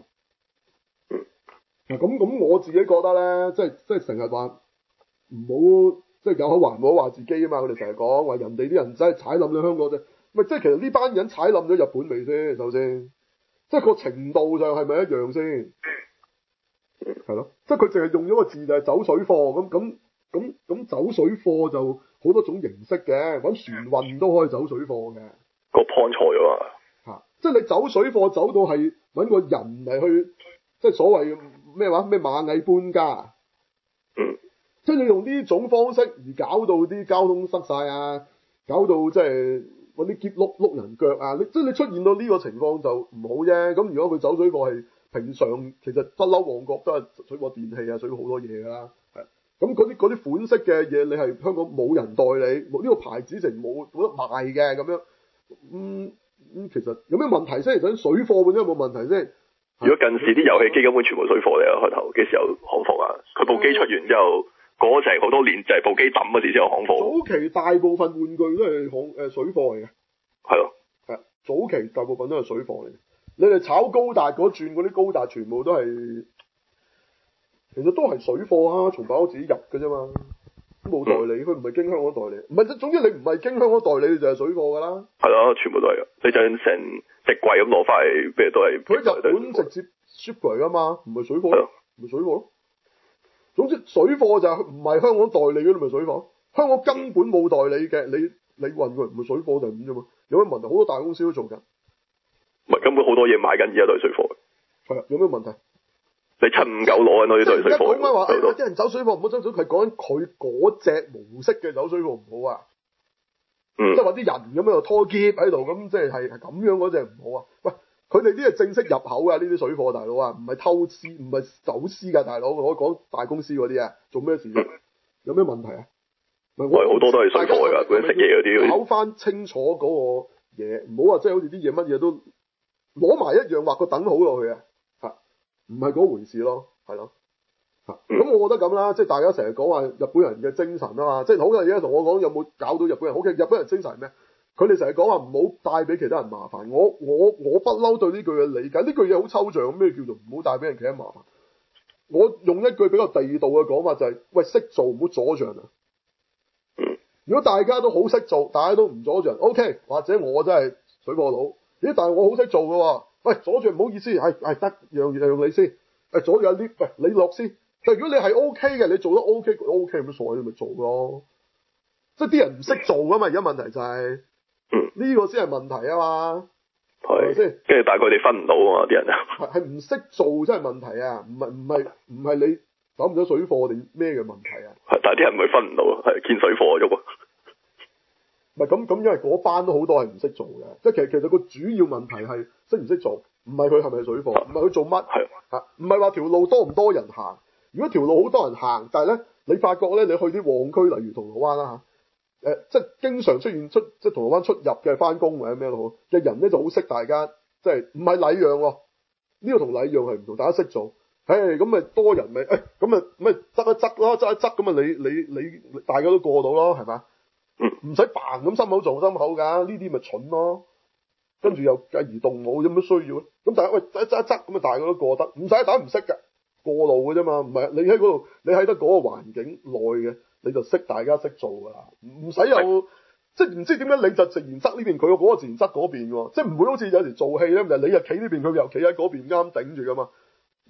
Speaker 1: 咁我自己覺得咧，即係成日話唔好，即係有口話唔好話自己啊嘛。佢哋成日講話人哋啲人真係踩冧咗香港啫。咪即係其實呢班人踩冧咗日本未先？首先，即係個程度上係咪一樣先？係咯，即係佢淨係用咗個字就係走水貨咁走水貨就好多種形式嘅，揾船運都可以走水貨嘅。
Speaker 2: 個 point 錯咗啊！
Speaker 1: 即係你走水貨走到係揾個人嚟去，即係所謂咩話咩螞蟻搬家。即係你用呢種方式而搞到啲交通塞晒啊，搞到即係揾啲劫碌人腳啊！即係你出現到呢個情況就唔好啫。咁如果佢走水貨係平常，其實不嬲旺角都係水貨電器啊，水貨好多嘢㗎啦。咁嗰啲款式嘅嘢，你係香港冇人代理，呢個牌子淨冇得賣嘅咁樣。其實有咩問題先？想水貨本身有冇問題先？
Speaker 2: 如果近時啲遊戲機根本全部水貨嚟啊，開頭幾時有行貨啊？佢部機出完之後，過成好多年就係部機抌嗰時先有行貨。
Speaker 1: 早期大部分玩具都係水貨嚟嘅。係咯。早期大部分都係水貨嚟嘅。你哋炒高達嗰轉嗰啲高達全部都係，其實都係水貨啊，松坂屋自己入嘅啫嘛，冇代理，佢唔係經香港代理，唔係，總之你唔係經香港代理，你就係水貨噶啦。係咯，全部都係噶，你就成隻櫃咁攞翻嚟，咩都係。佢日本直接 ship 嚟噶嘛，唔係水貨咯，咪水貨咯。總之水貨就係唔係香港代理嗰啲咪水貨，香港根本冇代理嘅，你運佢唔係水貨就係咁啫嘛，有咩問題？好多大公司都做緊。唔係根本好多嘢買緊，而家都係水貨。係啊，有咩問題？你759攞緊嗰啲都係水貨。講緊話，啲人走水貨唔好走水，係講緊佢嗰隻模式嘅走水貨唔好啊。即係話啲人咁樣拖篋喺度，咁即係咁樣嗰隻唔好啊。喂，佢哋啲係正式入口㗎，呢啲水貨大佬啊，唔係偷私，唔係走私㗎，大佬。我講大公司嗰啲啊，做咩事啫？有咩問題啊？喂，好多都係水貨㗎，嗰啲食嘢嗰啲。搞翻清楚嗰個嘢，唔好話即係好似啲嘢乜嘢都攞埋一樣畫個等號落去啊！唔係嗰回事咯，係咯。咁我覺得咁啦，即係大家成日講話日本人嘅精神啊嘛，即係好多嘢同我講有冇搞到日本人？OK，日本人精神係咩？佢哋成日講話唔好帶俾其他人麻煩。我不嬲對呢句嘢理解，呢句嘢好抽象，咩叫做唔好帶俾人其他人麻煩？我用一句比較地道嘅講法就係：喂，識做唔好阻住人啊！如果大家都好識做，大家都唔阻住人 ，OK， 或者我真係水貨佬。咦？但係我好識做㗎喎，喂，阻住唔好意思，係得讓你先，阻住有啲，喂，你落先。但如果你係 OK 嘅，你做得 OK 咁乜所謂，你咪做咯。即係啲人唔識做㗎嘛，而家問題就係，呢個先係問題啊嘛，係咪先？跟住大概你分唔到啊嘛，啲人係唔識做真係問題啊，唔係你走唔走水貨定咩嘅問題啊？但係啲人咪分唔到，係見水貨啫喎。唔係咁，因為嗰班都好多係唔識做嘅，即係其實個主要問題係識唔識做，唔係佢係咪水貨，唔係佢做乜，唔係話條路多唔多人行。如果條路好多人行，但係咧你發覺咧，你去啲旺區，例如銅鑼灣啦嚇，即係經常出現即係銅鑼灣出入嘅翻工或者咩都好嘅人咧，就好識大家，即係唔係禮讓喎？呢個同禮讓係唔同，大家識做，咁咪多人咪咁咪執一執咯，執一執咁啊你大家都過到咯，係嘛？唔使扮咁心口撞心口㗎，呢啲咪蠢咯。跟住又繼而動武，有乜需要咧？咁大家執一執咁啊，大家都過得，唔使打唔識㗎，過路㗎啫嘛。唔係你喺嗰度，你喺得嗰個環境內嘅，你就識大家識做㗎啦。唔使有即係唔知點解你就自然側呢邊，佢嗰個自然側嗰邊喎。即係唔會好似有時做戲咧，就你又企呢邊，佢又企喺嗰邊啱頂住㗎嘛。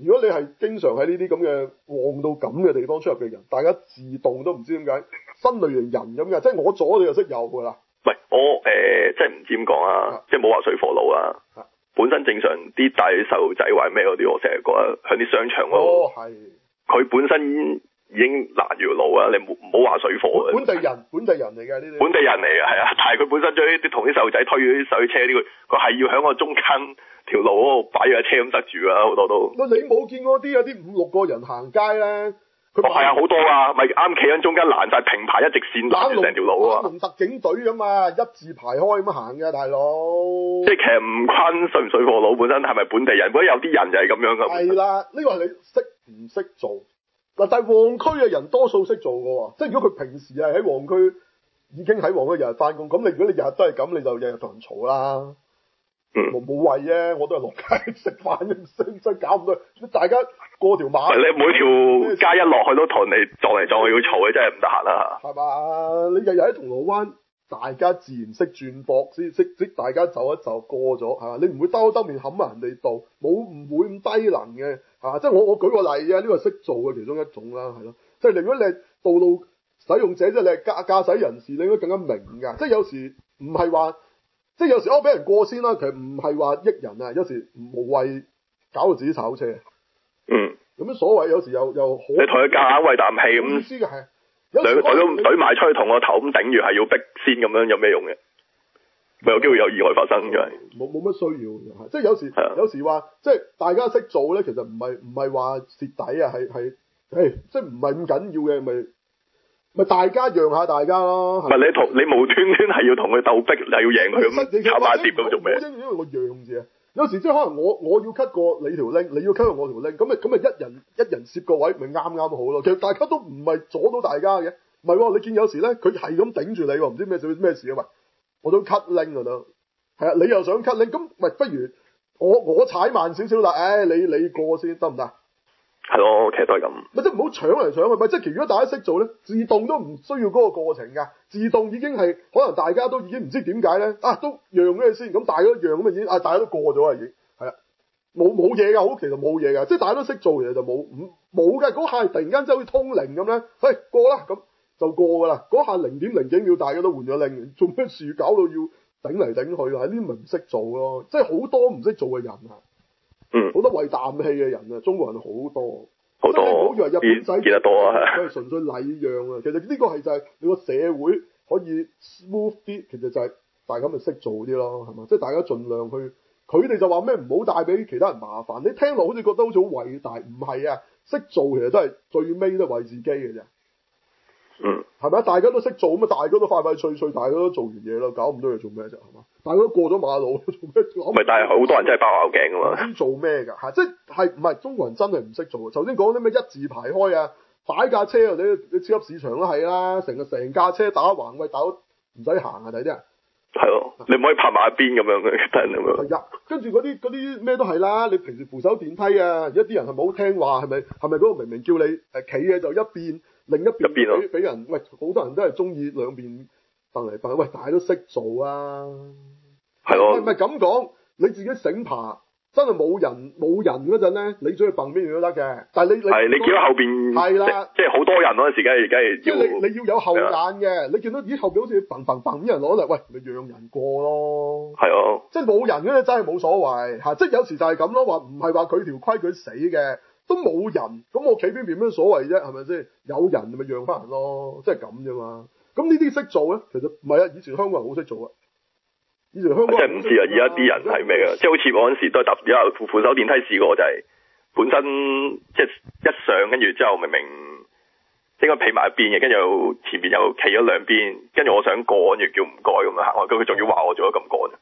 Speaker 1: 如果你係經常喺呢啲咁嘅旺到咁嘅地方出入嘅人，大家自動都唔知點解新類型人咁嘅，即係我左你就識右㗎啦。
Speaker 2: 唔係我即係唔知點講啊，即係冇話水貨佬啊。本身正常啲帶細路仔或者咩嗰啲，我成日覺得喺啲商場嗰度，佢本身已經攔住路啊！你唔好話水貨啊！
Speaker 1: 本地人嚟嘅呢啲。本地人嚟嘅
Speaker 2: 係啊，但係佢本身將啲同啲細路仔推啲水車呢個，佢係要喺個中間條路嗰度擺架車咁塞住啊！好多都。
Speaker 1: 你冇見過啲有啲5-6個人行街咧？
Speaker 2: 係啊，好多啊，咪啱企喺中間攔晒平排一直線攔住成條路啊！
Speaker 1: 龍特警隊咁嘛，一字排開咁行嘅大佬。
Speaker 2: 即係其實唔關水唔水貨佬本身係咪本地人，如果有啲人就係咁樣噶。
Speaker 1: 係啦，呢個係你識唔識做嗱？但係旺區嘅人多數識做噶喎，即係如果佢平時係喺旺區已經喺旺區日日翻工，咁如果你日日都係咁，你就日日同人嘈啦。冇謂啫，我都係落街食飯嘅，真搞唔到。大家過條馬，
Speaker 2: 你每條街一落去都同你撞嚟撞去要嘈，你真係唔得閒啦。
Speaker 1: 係嘛？你日日喺銅鑼灣，大家自然識轉駁先，識大家走一走過咗，係嘛？你唔會兜面冚埋人哋度，唔會咁低能嘅，係嘛？即係我舉個例啊，呢個係識做嘅其中一種啦，係咯。即係如果你係道路使用者，即係你係駕駛人士，你應該更加明㗎。即係有時唔係話。即係有時俾人過先啦，其實唔係話益人啊，有時無謂搞到自己炒車。有咩所謂？有時又好。你同佢夾硬餵啖氣咁。意思嘅係。兩個隊都懟埋出去同個頭咁頂住，係要逼先咁樣，有咩用嘅？咪有機會有意外發生嘅。冇乜需要，即係有時話，即係大家識做咧，其實唔係話蝕底啊，係即係唔係咁緊要嘅咪大家讓下大家咯。唔係你無端端係要同佢鬥逼，又要贏佢咁炒埋碟咁做咩？因為我讓字啊，有時即係可能我要 cut 過你條 link，你要 cut 過我條 link，咁咪一人攝個位，咪啱好咯。其實大家都唔係阻到大家嘅，唔係喎。你見有時咧，佢係咁頂住你喎，唔知咩事啊？喂，我想 cut link 啊都係啊，你又想 cut link，咁咪不如我踩慢少少啦。你過先得唔得？係咯，其實都係咁。咪即係唔好搶嚟搶去，咪即係如果大家識做咧，自動都唔需要嗰個過程㗎。自動已經係可能大家都已經唔知點解咧，都讓咗佢先，咁大家都讓咁啊已經大家都過咗啦已經，係啦，冇嘢㗎，好其實冇嘢㗎，即係大家都識做，其實就冇㗎。嗰下突然間即係好似通靈咁咧，過啦咁就過㗎啦。嗰下0.0幾秒大家都換咗令，做咩事搞到要頂嚟頂去啊？呢啲咪唔識做咯，即係好多唔識做嘅人啊。好多為啖氣嘅人啊，中國人好多，好多，唔好以為日本仔見得多啊，佢係純粹禮讓啊。其實呢個係就係你個社會可以 smooth 啲，其實就係大家咪識做啲咯，係嘛？即係大家盡量去，佢哋就話咩唔好帶俾其他人麻煩。你聽落好似覺得好似好偉大，唔係啊，識做其實都係最尾都係為自己嘅啫。係咪啊？大家都識做咁啊，大家都快快脆脆，大家都做完嘢啦，搞咁多嘢做咩啫？係嘛？大家都過咗馬路，做咩？咪但係好多人真係包拗頸噶嘛？知做咩㗎？係即係唔係中國人真係唔識做？頭先講啲咩一字排開啊，擺架車啊，你超級市場都係啦，成架車打橫，喂，大佬唔使行啊，睇啲人。係咯，你唔可以拍埋一邊咁樣嘅，係啊，跟住嗰啲咩都係啦。你平時扶手電梯啊，而家啲人係咪好聽話？係咪嗰個明明叫你企嘅就一邊，另一邊俾人喂，好多人都係中意兩邊蹬嚟蹬去。喂，大家都識做啊，係咯，唔係咁講，你自己醒爬。真係冇人嗰陣咧，你中意蹦邊邊都得嘅。但係你見到後邊係啦，即係好多人嗰陣時，梗係即係你要有後眼嘅。你見到咦後邊好似蹦啲人攞嚟，喂，咪讓人過咯。係啊，即係冇人嗰陣真係冇所謂嚇。即係有時就係咁咯，話唔係話佢條規矩死嘅，都冇人，咁我企邊邊咩所謂啫？係咪先？有人咪讓翻人咯，即係咁啫嘛。咁呢啲識做咧，其實唔係啊，以前香港人好識做啊。以前香港真係唔知啊！而家啲人係咩嘅？即係好似我嗰陣時都係搭扶手電梯試過，就係本身即係一上，跟住之後明明應該企埋一邊嘅，跟住前面又企咗兩邊，跟住我想過，跟住叫唔該咁樣行，佢仲要話我做咗咁趕，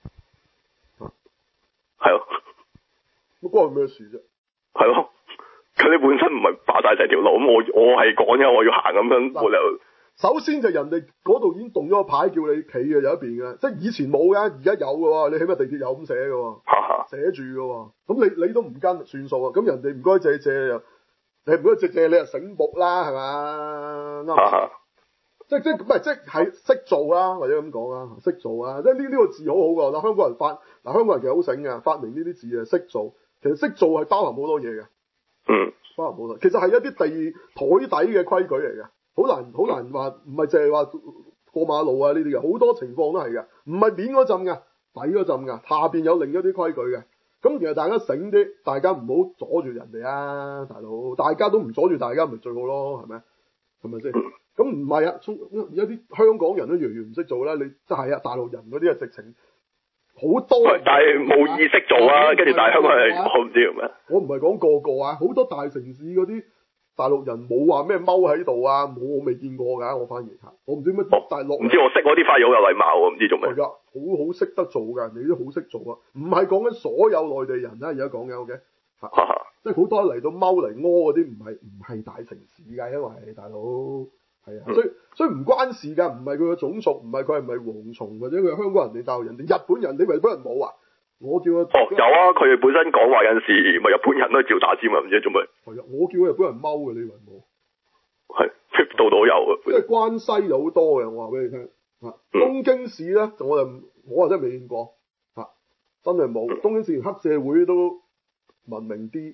Speaker 1: 係咯，乜關我咩事啫？係咯，佢哋本身唔係霸晒成條路，咁我係趕嘅，我要行咁樣，冇理由。首先就人哋嗰度已經動咗個牌叫你企嘅有一邊嘅，即係以前冇嘅，而家有嘅喎，你起碼地鐵有咁寫嘅喎，寫住嘅喎，咁你都唔跟算數啊，咁人哋唔該借又，你唔該借你又醒目啦，係嘛？啱即係識做啦，或者咁講啦，識做啦，即係呢個字好好㗎，香港人其實好醒㗎，發明呢啲字啊，識做，其其實識做係包含好多嘢嘅。包含好多，其實係一啲台底嘅規矩嚟嘅，好難話，唔係淨係話過馬路啊呢啲嘅，好多情況都係嘅，唔係面嗰陣㗎，底嗰陣㗎，下邊有另一啲規矩嘅。咁其實大家醒啲，大家唔好阻住人哋啊，大佬，大家都唔阻住大家，咪最好咯，係咪？係咪先？咁唔係啊，有啲香港人都越嚟越唔識做啦，你真係啊，大陸人嗰啲啊直情好多，
Speaker 2: 但係冇意識做啊，跟住但係香港係我唔知咩。我唔係
Speaker 1: 講個個啊，好多大城市嗰啲大陸人冇話咩踎喺度啊，我未見過㗎，我反而我唔知乜大陸。唔
Speaker 2: 知我識嗰啲反而好有禮貌喎，唔知做咩。
Speaker 1: 係㗎，好識得做㗎，你都好識做啊，唔係講緊所有內地人啊，而家講嘅 OK。即係好多嚟到踎嚟屙嗰啲，唔係大城市㗎，因為大佬係啊，所以唔關事㗎，唔係佢嘅種族，唔係佢係咪蝗蟲，或者佢係香港人定大陸人定日本人，你咪日本人冇啊？我叫佢
Speaker 2: 有啊，佢哋本身講話有陣時咪日本人都照打尖啊，唔知做咩。
Speaker 1: 係啊，我叫佢日本人踎嘅，你以為冇？
Speaker 2: 係，度度有啊。
Speaker 1: 即係關西有好多嘅，我話俾你聽。東京市咧，我真係未見過嚇，真係冇。東京市連黑社會都文明啲。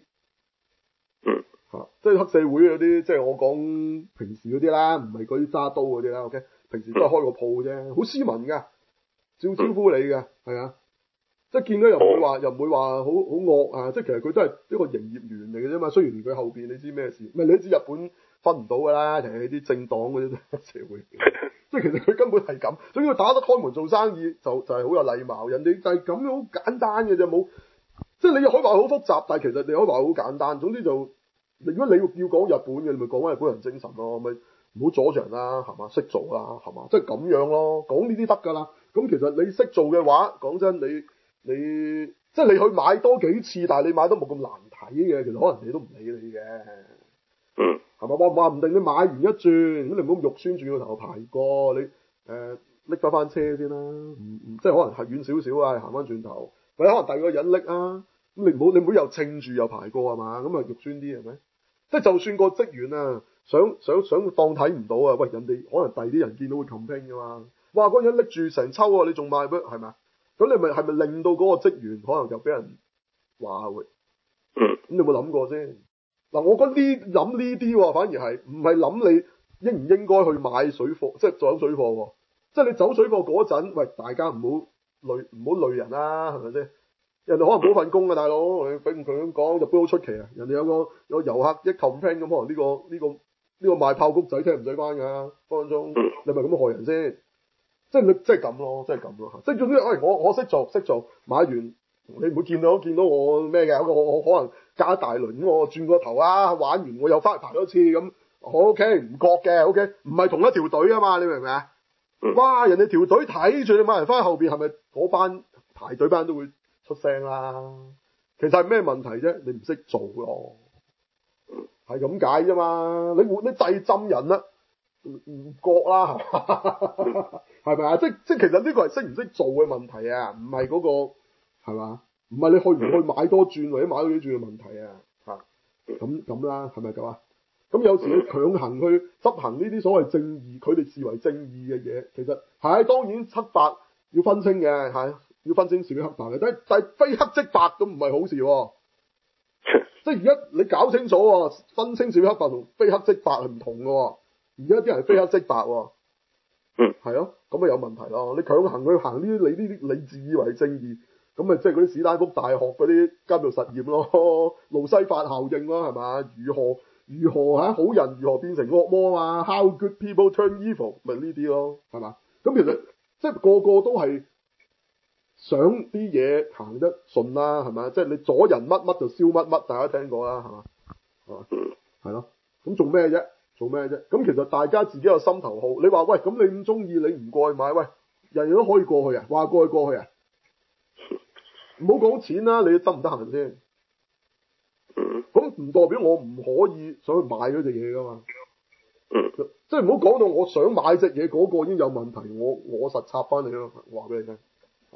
Speaker 1: 即係黑社會嗰啲，即係我講平時嗰啲啦，唔係嗰啲揸刀嗰啲啦。OK，平時都係開個鋪啫，好斯文㗎，照招呼你㗎，係啊。即係見到又唔會話好惡啊！即係其實佢都係一個營業員嚟嘅啫嘛。雖然佢後邊你知咩事，唔係你知日本分唔到㗎啦，其實啲政黨嗰啲社會，即係其實佢根本係咁。總之佢打得開門做生意就係好有禮貌。人哋就係咁樣好簡單嘅啫，冇即係你可以話好複雜，但係其實你可以話好簡單。總之就如果你要講日本嘅，你咪講翻日本人精神咯，咪唔好阻住人啦，係嘛？識做啦，係嘛？即係咁樣咯，講呢啲得㗎啦。咁其實你識做嘅話，講真你即係你去買多幾次，但係你買得冇咁難睇嘅，其實可能你都唔理你嘅，係咪？話唔定你買完一轉，咁你唔好咁肉酸，轉個頭排過，你拎翻車先啦，即係可能係遠少少啊，行翻轉頭，或者可能第二個人拎啊，咁你唔好又稱住又排過係嘛？咁啊肉酸啲係咪？即係就算個職員啊，想當睇唔到啊，喂，人哋可能第二啲人見到會 complain 㗎嘛，哇，嗰人拎住成抽喎，你仲賣咩？係咪？咁你係咪令到嗰個職員可能就俾人話會？咁你有冇諗過先？嗱，我覺得諗呢啲喎，反而係唔係諗你應唔應該去買水貨，即係走水貨喎。即係你走水貨嗰陣，喂，大家唔好累人啦，係咪先？人哋可能冇份工啊，大佬，你俾佢咁講就好出奇啊！人哋有個遊客一 complain 咁，可能呢個賣炮谷仔聽唔使關㗎，分分鐘你咪咁害人先。即係咁咯，即係咁咯，即係總之，我識做，買完你唔會見到我咩嘅，我可能加一大輪咁，我轉個頭啊，玩完我又翻嚟排多次咁，OK 唔覺嘅 OK，唔係同一條隊啊嘛，你明唔明啊？哇，人哋條隊睇住你買人翻後邊，係咪嗰班排隊班都會出聲啦？其實係咩問題啫？你唔識做咯，係咁解啫嘛。你掣針人啦。唔覺啦，係咪啊？即其實呢個係識唔識做嘅問題啊，唔係嗰個係嘛？唔係你去唔去買多轉或者買多幾轉嘅問題啊？咁啦，係咪咁啊？咁有時你強行去執行呢啲所謂正義，佢哋視為正義嘅嘢，其實係當然黑白要分清嘅，係要分清是非黑白嘅，但係非黑即白咁唔係好事喎。即係而家你搞清楚喎，分清是非黑白同非黑即白係唔同嘅喎。而家啲人非黑即白喎，係咯，咁咪有問題咯。你強行去行呢啲你自以為正義，咁咪即係嗰啲史丹福大學嗰啲監獄實驗咯，路西法效應咯，係嘛？如何好人如何變成惡魔啊嘛 ？How good people turn evil，咪呢啲咯，係嘛？咁其實即係個個都係想啲嘢行得順啦，係咪？即係你阻人乜就燒乜，大家聽過啦，係嘛？係咯，咁做咩啫？做咩啫？咁其實大家自己有心頭好。你話喂，咁你咁中意，你唔過去買，喂，人人都可以過去啊，話過去啊，唔好講錢啦，你得唔得閒先？咁唔代表我唔可以想去買嗰隻嘢噶嘛？即係唔好講到我想買隻嘢嗰個已經有問題，我實插翻你咯，話俾你聽。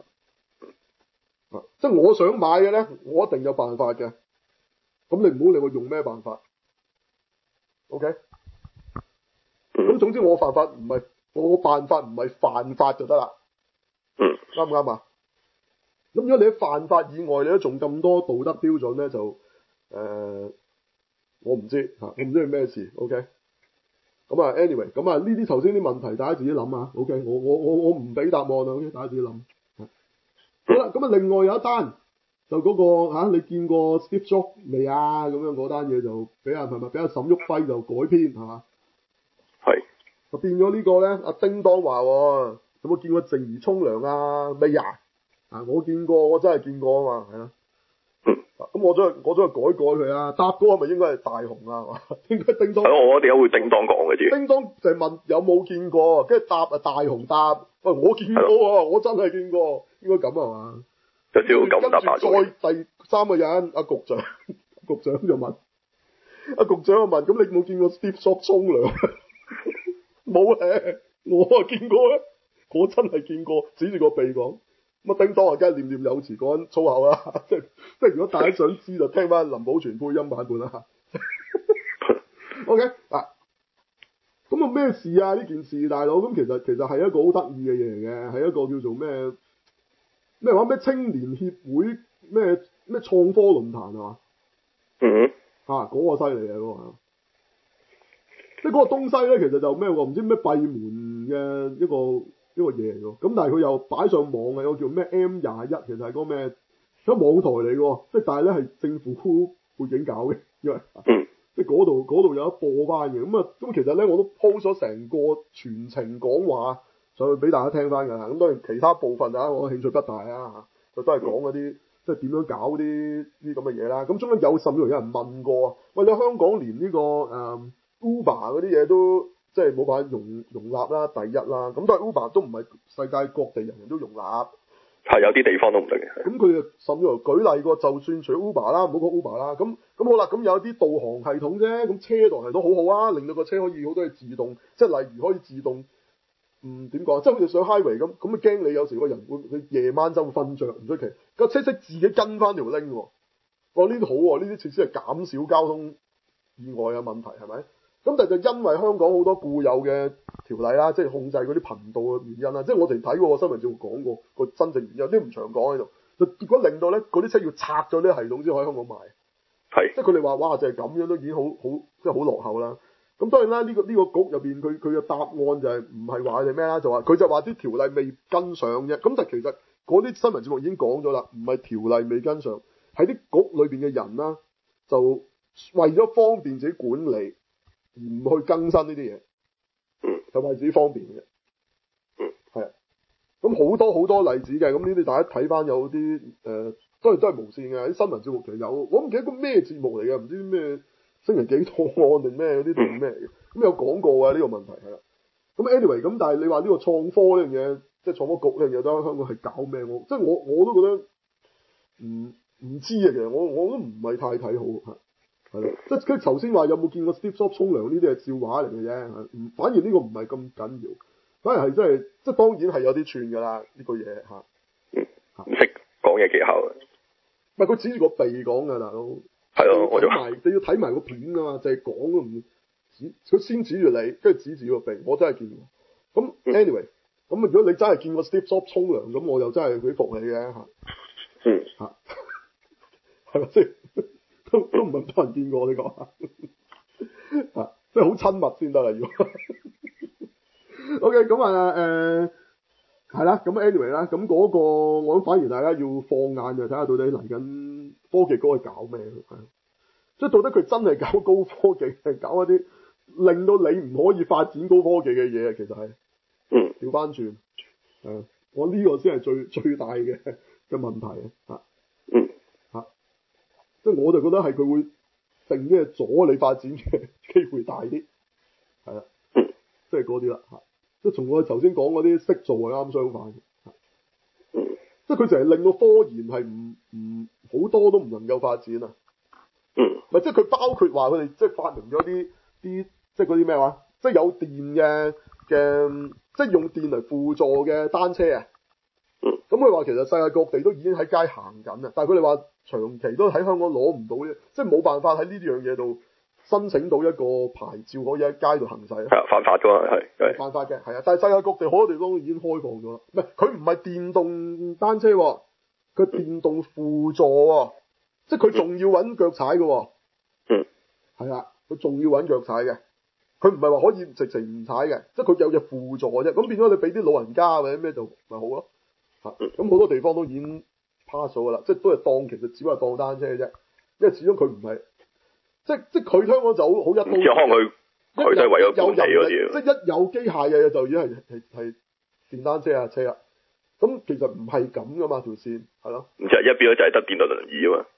Speaker 1: 即係我想買嘅咧，我一定有辦法嘅。咁你唔好理我用咩辦法 ，OK？咁總之我辦法唔係，我辦法唔係犯法就得啦。啱唔啱啊？ 咁如果你喺犯法以外，你都仲咁多道德標準咧，就我唔知嚇，我唔知係咩事。OK，咁啊，anyway，咁啊，呢啲頭先啲問題大家自己諗啊。OK，我唔俾答案啊。OK，大家自己諗。好啦，咁啊，另外有一單就嗰個你見過 Steve Jobs 未啊？咁樣嗰單嘢就俾阿沈旭輝就改編係嘛？
Speaker 2: 係。
Speaker 1: 就變咗呢個咧，阿叮當話喎，有冇見過靜怡沖涼啊？未啊？我見過，我真係見過啊嘛，係啦。咁我再改佢啊！答嗰個係咪應該係大雄啊？係嘛？應該叮當。
Speaker 2: 我點解會叮當講嘅啫？
Speaker 1: 叮當就係問有冇見過，跟住答啊大雄答，喂我見過啊，我真係見過，應該咁係嘛？
Speaker 2: 有少少咁答大雄。
Speaker 1: 跟住再第三個人，阿局長，局長就問，咁你冇見過 Steve Jobs 沖涼？冇咧，我啊見過咧，我真係見過，指住個鼻講。咁啊，叮當啊，梗係念念有詞講緊粗口啦，即係如果大家想知就聽翻林保全配音版本啦。OK 嗱，咁啊咩事啊？呢件事大佬，咁其實係一個好得意嘅嘢嚟嘅，係一個叫做咩青年協會咩創科論壇係嘛？
Speaker 2: 嗯。
Speaker 1: 嗰個犀利啊嗰個，即係嗰個東西咧，其實就咩喎？唔知咩閉門嘅一個嘢嚟喎，咁但係佢又擺上網嘅，有個叫咩 M21，其實係個咩喺網台嚟嘅喎，即係但係咧係政府背景搞嘅，因為即係嗰度有得播翻嘅，咁其實咧我都 post 咗成個全程講話上去俾大家聽翻㗎啦，咁當然其他部分我興趣不大啊，就都係講嗰啲即係點樣搞啲咁嘅嘢啦，咁中間甚至有人問過，喂你香港連呢個Uber 嗰啲嘢都即係冇辦法容納啦，第一啦，咁但係 Uber 都唔係世界各地人都容納，
Speaker 2: 係有啲地方都唔得嘅。
Speaker 1: 咁佢就甚至乎舉例過，就算除咗 Uber 啦，唔好講 Uber 啦，咁好啦，咁有啲導航系統啫，咁車道系統好好啊，令到個車可以好多嘢自動，即係例如可以自動，點講，即係好似上 highway 咁啊驚你有時個人會夜晚就會瞓着，唔出奇，個車識自己跟翻條 link 喎，我呢啲好喎，呢啲設施係減少交通意外嘅問題係咪？咁但係就因為香港好多固有嘅條例啦，即係控制嗰啲頻道嘅原因啦，即係我哋睇過個新聞節目講過個真正原因，有啲唔長講喺度，就結果令到咧嗰啲車要拆咗啲系統先可以喺香港賣，
Speaker 2: 係，即
Speaker 1: 係佢哋話哇就係咁樣都已經好即係好落後啦。咁當然啦，呢個局入邊佢嘅答案就係唔係話佢哋咩啦，就話佢就話啲條例未跟上啫。咁但係其實嗰啲新聞節目已經講咗啦，唔係條例未跟上，喺啲局裏邊嘅人啦，就為咗方便自己管理。而唔去更新呢啲嘢，就為自己方便嘅，係啊，咁好多例子嘅，咁呢啲大家睇翻有啲都係無線嘅，啲新聞節目其實有，我唔記得個咩節目嚟嘅，唔知咩星期幾檔案定咩嗰啲定咩嚟嘅，咁有講過啊呢個問題係啦，咁 anyway 咁，但係你話呢個創科呢樣嘢，即係創科局呢樣嘢，都喺香港係搞咩？即係我都覺得唔知啊，其實我都唔係太睇好嚇。係咯，即係佢頭先話有冇見過 Steve Jobs 沖涼呢啲係笑話嚟嘅啫，反而呢個唔係咁緊要，反而係真係即係當然係有啲串㗎啦呢個嘢嚇，
Speaker 2: 唔識講嘢技巧啊，
Speaker 1: 唔係佢指住個鼻講㗎大佬，
Speaker 2: 係咯，我就
Speaker 1: 你要睇埋個片㗎嘛，就係講都唔指，佢先指住你，跟住指住個鼻，我真係見過。咁 anyway，咁如果你真係見過 Steve Jobs 沖涼，咁我又真係幾服你嘅嚇，嚇，係咪先？都唔係多人見過你講啊，即係好親密先得啦，要 OK 咁係啦，咁 anyway 啦，咁嗰個我諗反而大家要放眼就睇下到底嚟緊科技嗰個搞咩，即係到底佢真係搞高科技，係搞一啲令到你唔可以發展高科技嘅嘢，其實係調翻轉，我呢個先係最大嘅問題啊。即係我就覺得係佢會定啲阻你發展嘅機會大啲，係啦，即係嗰啲啦嚇，即係從我頭先講嗰啲識做係啱相反嘅，即係佢就係令到科研係唔好多都唔能夠發展啊，咪即係佢包括話佢哋即係發明咗啲即係嗰啲咩話，即係有電嘅即係用電嚟輔助嘅單車啊，咁佢話其實世界各地都已經喺街行緊啊，但係佢哋話長期都喺香港攞唔到嘅，即係冇辦法喺呢樣嘢度申請到一個牌照可以喺街度行駛啊，
Speaker 2: 係犯法㗎嘛，係
Speaker 1: 犯法嘅，係啊，但係世界各地好多地方已經開放咗啦，唔係佢唔係電動單車喎， 佢電動輔助喎，即係佢仲要揾腳踩嘅喎。
Speaker 2: 嗯。
Speaker 1: 係啊，佢仲要揾腳踩嘅，佢唔係話可以直情唔踩嘅，即係佢有隻輔助啫。咁變咗你俾啲老人家或者咩就咪好咯。咁好多地方都已經 pass 咗㗎啦，即係都係當其實只係當單車嘅啫，因為始終佢唔係，即係佢香港就好一刀。即係可能佢都係為咗管理嗰啲。即係一有機械嘅嘢就已經係電單車啊車啊，咁其實唔係咁㗎嘛條線，係咯。唔係一邊就係得電動輪椅啊嘛。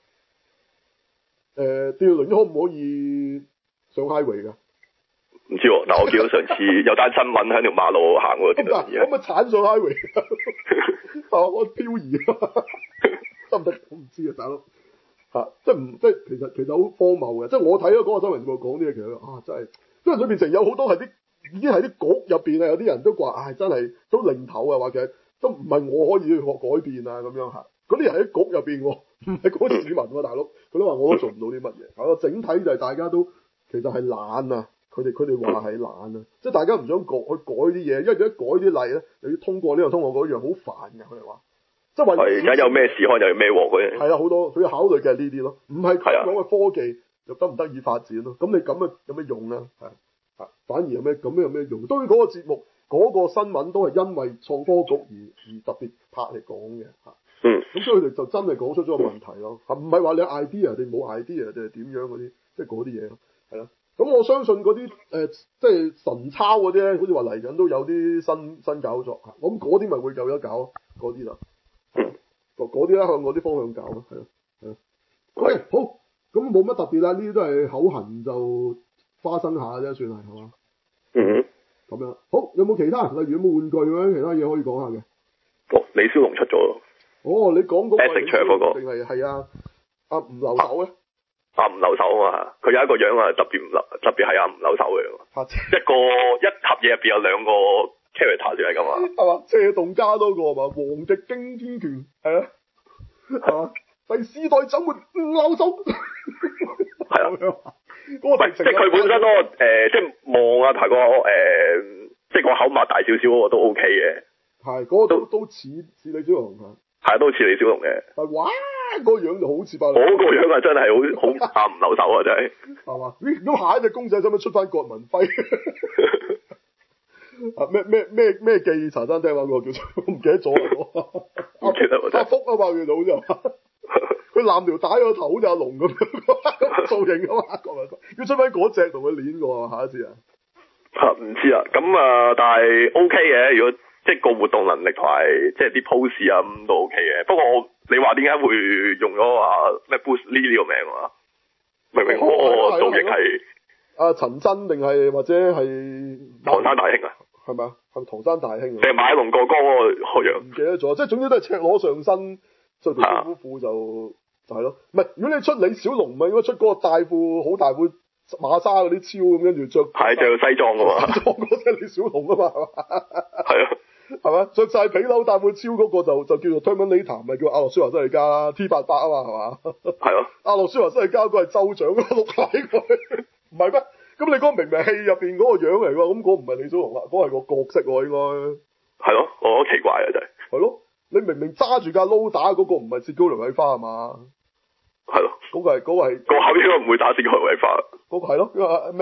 Speaker 1: 電動輪椅可唔可以上 highway 㗎？唔知喎，嗱我見到上次有單新聞喺條馬路行喎，電動輪椅。咁咪鏟上 highway？我漂移得唔得？我唔知啊，大佬。即係其實好荒謬嘅，即係我睇咗嗰個新聞節目講啲嘢，其實真係，因為裏邊成有好多係啲已經係啲局入邊啊，有啲人都話真係都零頭啊，或者都唔係我可以去學改變啊咁樣嚇。嗰啲人喺局入邊喎，唔係嗰啲市民喎，大佬。佢都話我都做唔到啲乜嘢。整體就係大家都其實係懶啊，佢哋話係懶啊，即係大家唔想去改啲嘢，因為一改啲例咧，又要通過呢樣通過嗰樣，好煩㗎。佢哋話。即係而家有咩事開就有咩鑊嘅。係啊，好多佢要考慮嘅係呢啲咯，唔係講嘅科技又得唔得以發展咯？咁你咁有咩用咧？反而有咩咁有咩用？當然嗰個節目嗰個新聞都係因為創科局而特別拍嚟講嘅嚇。咁所以佢哋就真係講出咗個問題咯。唔係話你 idea 定冇 idea 定係點樣嗰啲，即係嗰啲嘢咯。係咯。咁我相信嗰啲即係神抄嗰啲咧，好似話嚟緊都有啲新搞作嚇。咁嗰啲咪會有得搞咯，嗰啲就。嗰啲啦，向嗰啲方向搞咯，係咯，係咯。OK，好，咁冇乜特別啦，呢啲都係口痕就花生下啫，算係嘛？咁樣，好，有冇其他？例如有冇玩具咧？其他嘢可以講下嘅。李小龍出咗咯。你講嗰個。定係啊？唔留手咧？唔留手啊嘛，佢有一個樣啊，特別係唔留手嘅。一盒嘢入邊有兩個。character 就係咁啊，係嘛？謝棟加多個係嘛？黃極驚天拳係啊，係嘛？第四代走沒唔留手，係啊。嗰個即係佢本身嗰個即係望啊，排個即係個口擘大少少嗰個都 OK 嘅。係嗰個都似李小龍㗎。係都似李小龍嘅。係哇！嗰個樣就好似嗰個樣啊，真係好唔留手啊，真係。係嘛？咁下一隻公仔使唔使出翻郭文輝？咩記茶餐廳嗰個叫做我唔記得咗阿福啊嘛，叫做好似話佢攬條帶個頭好似阿龍咁樣造型啊嘛，要出翻嗰隻同佢練過下一次啊。唔知啊，咁但係 OK 嘅，如果即係個活動能力同埋即係啲 pose 啊咁都 OK 嘅。不過你話點解會用咗話咩 Bruce Lee 呢個名啊？明明嗰個造型係陳真定係或者係唐山大兄啊？係咪啊？係唐山大兄定係馬龍過江嗰個樣？唔記得咗，即係總之都係赤裸上身，着條功夫褲就係咯。唔係，如果你出李小龍，咪應該出嗰個大褲好大褲馬沙嗰啲超咁，跟住着西裝噶嘛？西裝嗰隻李小龍啊嘛，係嘛？係啊，係嘛？着晒皮褸大褲超嗰個就叫做 Terminator，咪叫阿諾舒華辛力加啦 T-800啊嘛，係嘛？係咯，阿諾舒華辛力加嗰個係州長嗰個陸蟹佢，唔係咩？咁你嗰個明明係戲入邊嗰個樣嚟㗎，咁嗰個唔係李小龍啦，嗰個係個角色喎應該。係咯，我好奇怪啊真係。係咯，你明明揸住架撈打嗰個唔係薛高梁偉花係嘛？係咯，嗰個係個後應該唔會打薛高梁偉花。嗰個係咯，咩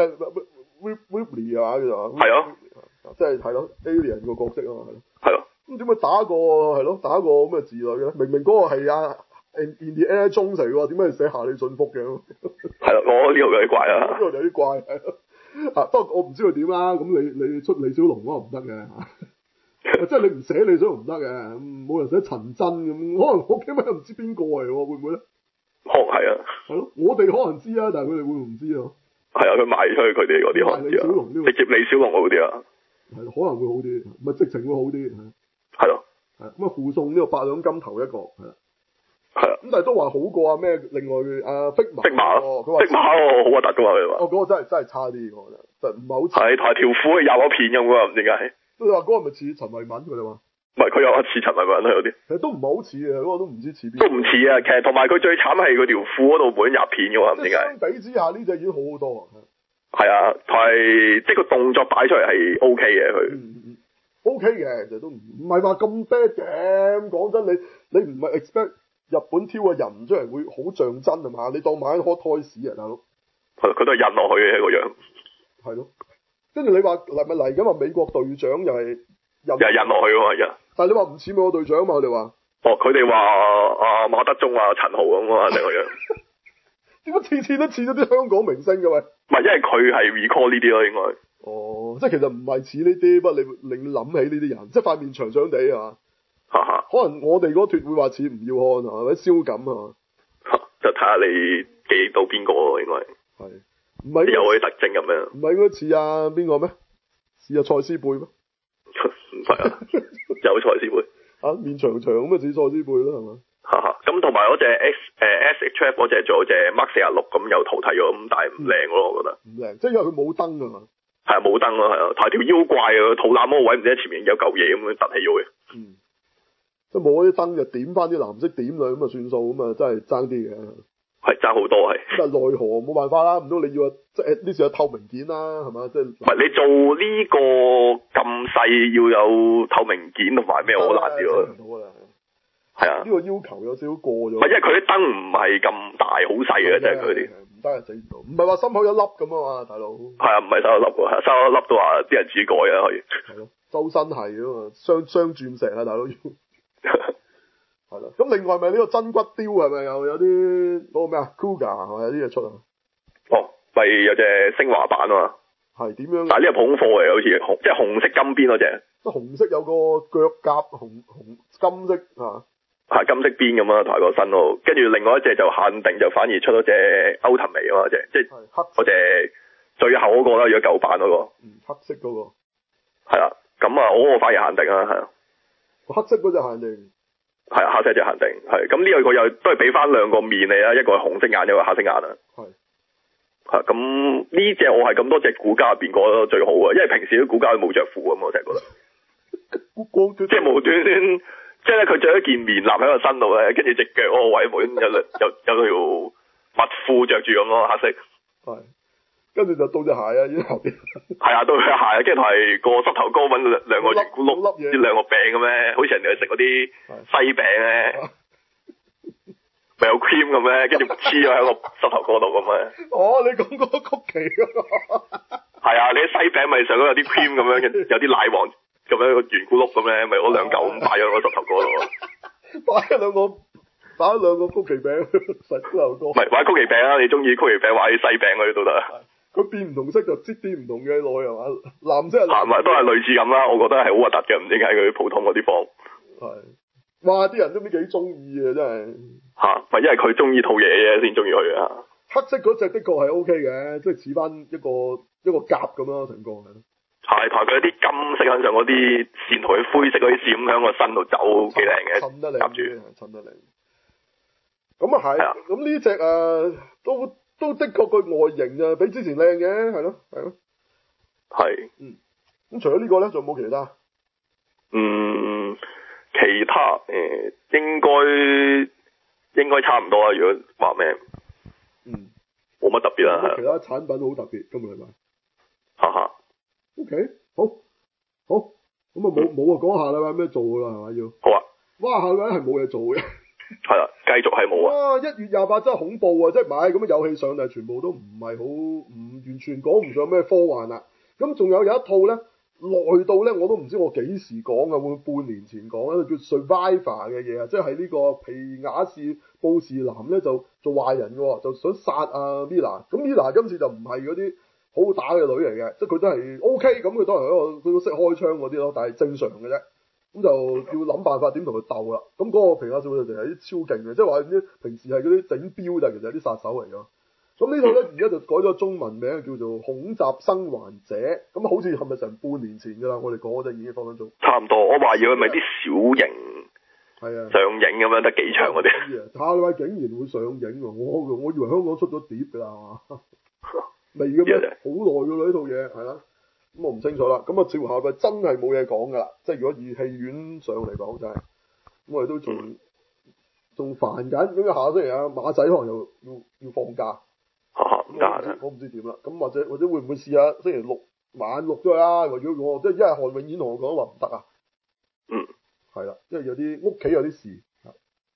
Speaker 1: Ripley 啊叫做。係啊，即係咯 Alien 個角色啊嘛係咯。係咯。咁點解打個咁嘅字女嘅咧？明明嗰個係Indiana Jones嚟喎，點解要寫夏利遜福嘅？係咯，我呢度有啲怪啊。呢度有啲怪係咯。不過我唔知佢點啦。咁你出李小龍嗰個唔得嘅，即係你唔寫李小龍唔得嘅，冇人寫陳真咁，可能我驚乜都唔知邊個嚟喎，會唔會咧？可能係啊。係咯，我哋可能知啊，但係佢哋會唔知啊？係啊，佢賣出去佢哋嗰啲可能知啊。直接李小龍好啲啊。係可能會好啲，咪直情會好啲。係咯。係咁啊，附送呢個8兩金頭一個係啦。係啊，咁但係都話好過啊咩？另外碧馬咯，佢話碧馬好核突噶嘛佢話。嗰個真係差啲，我覺得，就唔係好似。係，同埋條褲有咗片咁㗎，唔知點解。你話嗰個咪似陳慧敏佢哋話？唔係，佢有似陳慧敏咯有啲。其實都唔係好似嘅，嗰個都唔知似邊。都唔似啊，其實同埋佢最慘係佢條褲嗰度本入片㗎喎，唔知點解。相比之下呢隻已經好好多啊。係啊，同埋即係個動作擺出嚟係 OK 嘅佢。OK 嘅，其實都唔係話咁 bad 嘅。咁講真，你唔係 expect。 日本挑個人出嚟會好像真係嘛？你當買 hot toys 啊，大佬。
Speaker 2: 佢都係印落去嘅個樣。
Speaker 1: 係咯。跟住你話嚟咪嚟緊話美國隊長又係印
Speaker 2: 落去喎，係。
Speaker 1: 但係你話唔似美國隊長嘛？我哋話。
Speaker 2: 哦，佢哋話阿馬德鐘啊、陳豪咁啊，你個樣。
Speaker 1: 點解次次都似咗啲香港明星嘅喂？
Speaker 2: 唔係，因為佢係 recall 呢啲咯，應該。
Speaker 1: 哦，即係其實唔係似呢啲，不過你令你諗起呢啲人，即係塊面長長地啊。可能我哋嗰脱會話似吳耀漢啊，或者蕭錦啊。
Speaker 2: 就睇下你記到邊個咯，應該。係。唔係。有佢特徵咁樣。唔
Speaker 1: 係應該似啊邊個咩？似啊蔡思貝咩？
Speaker 2: 唔係啊，有蔡思貝。
Speaker 1: 面長長咁啊，似蔡思貝咯，係嘛？
Speaker 2: 咁同埋嗰隻 SHF 嗰隻仲有隻 Mark 46咁又淘汰咗，咁但係唔靚咯，我覺得。唔靚，即係因為佢冇燈啊嘛。係啊，冇燈咯，係啊，同埋條腰怪啊，肚腩嗰個位唔知前面有嚿嘢咁樣凸起咗嘅。
Speaker 1: 即係冇嗰啲燈就點翻啲藍色點啦，咁啊算數，咁啊真係爭啲嘅。係爭好多係。咁啊奈何冇辦法啦，唔通你要即係呢時有透明件啦，係嘛？即係。唔係你做呢個咁細要有透明件同埋咩好難啲咯。係啊，呢個要求有少少過咗。唔係，因為佢啲燈唔係咁大，好細嘅啫，佢啲。唔得啊，整唔到。唔係話心口有粒咁啊嘛，大佬。係啊，唔係心口粒喎，心口粒都話啲人自己改啊，可以。係咯，周身係啊嘛，雙鑽石啊，大佬要。係啦，咁另外咪呢個真骨雕係咪又有啲嗰個咩啊 Cougar 係咪有啲嘢出啊？哦，咪有隻升華版啊嘛。係點樣？但係呢個普通貨嚟，好似即係紅色金邊嗰隻。即係紅色有個腳甲紅金色啊。係金色邊咁啊，抬個身咯，跟住另外一隻就限定就反而出咗隻歐騰眉啊嘛，即係嗰隻最後嗰個啦，如果舊版嗰個，黑色嗰個，係啦，咁啊，我個反而限定啊，係啊，黑色嗰隻限定，係啊，黑色隻限定，係，咁呢個又都係俾翻兩個面你啦，一個係紅色眼，一個係黑色眼啊，係，咁呢隻我係咁多隻股價入邊覺得最好啊，因為平時啲股價都冇着褲咁，我成日覺得，即係無端端。即係咧，佢着一件棉衲喺個身度咧，跟住隻腳嗰個位冇有條襪褲着住咁咯，黑色。係。跟住就到隻鞋啊，已經後邊。係啊，到隻鞋啊，跟住係個膝頭哥揾兩個圓咕碌，啲兩個餅咁咧，好似人哋去食嗰啲西餅咧，咪有 cream 咁咧，跟住黐咗喺個膝頭哥度咁咧。哦，你講嗰個曲奇嗰個。係啊，你啲西餅咪上嗰有啲 cream 咁樣，有啲奶黃。咁樣個圓咕碌咁咧，咪嗰兩嚿咁擺咗個膝頭哥度咯。擺咗兩個曲奇餅膝頭哥。唔係擺曲奇餅啊！你中意曲奇餅，擺啲西餅嗰啲都得。佢變唔同色就擠啲唔同嘅落去係嘛？藍色係藍。係都係類似咁啦，我覺得係好核突嘅，唔知點解佢普通嗰啲放。係。哇！啲人都唔知幾中意啊，真係。咪因為佢中意套嘢啫，先中意佢啊。黑色嗰隻的確係 OK 嘅，即係似翻一個甲咁咯，成個係。係，同埋佢有啲金色向上嗰啲線同佢灰色嗰啲線咁喺個身度走，幾靚嘅，襯得靚，襯得靚。咁啊係，咁呢隻都的確佢外形啊比之前靚嘅，係咯。係。咁除咗呢個咧，仲有冇其他？其他應該差唔多啦。如果話咩？冇乜特別啦。其他產品好特別，今日係咪？哈哈。OK，好，咁啊冇啊，講下啦，咩做噶啦，係咪要？好啊。哇，下個禮拜係冇嘢做嘅。係啦，繼續係冇啊。哇，1月28真係恐怖啊！即係買咁樣有戲上，但係全部都唔係好，唔完全講唔上咩科幻啦。咁仲有一套咧，耐到咧我都唔知我幾時講啊，會唔會半年前講咧？叫 Survivor 嘅嘢啊，即係呢個皮亞士布士南咧就做壞人嘅，就想殺阿 Mila。咁 Mila 今次就唔係嗰啲好打嘅女嚟嘅，即係佢都係 OK，咁佢都係佢都識開槍嗰啲咯，但係正常嘅啫。咁就要諗辦法點同佢鬥啦。咁嗰個皮亞士布士南係啲超勁嘅，即係話啲平時係嗰啲整標就其實係啲殺手嚟㗎。咁呢套咧而家就改咗中文名叫做《恐襲生還者》，咁好似係咪成半年前㗎啦？我哋講嗰陣已經分分鐘。差唔多，我懷疑佢咪啲小型上映咁樣得幾場嗰啲。下禮拜竟然會上映喎！我以為香港出咗碟㗎啦，係嘛？未嘅咩？好耐㗎啦呢套嘢，係啦。咁我唔清楚啦。咁啊，似乎下禮拜真係冇嘢講㗎啦。即係如果以戲院上嚟講就係，咁我哋都仲煩緊。咁下星期啊，馬仔可能又要放假。我唔知點啦，咁或者會唔會試下星期六晚錄咗啦？如果我即係因為韓永演同我講話唔得啊，係啦，因為有啲屋企有啲事，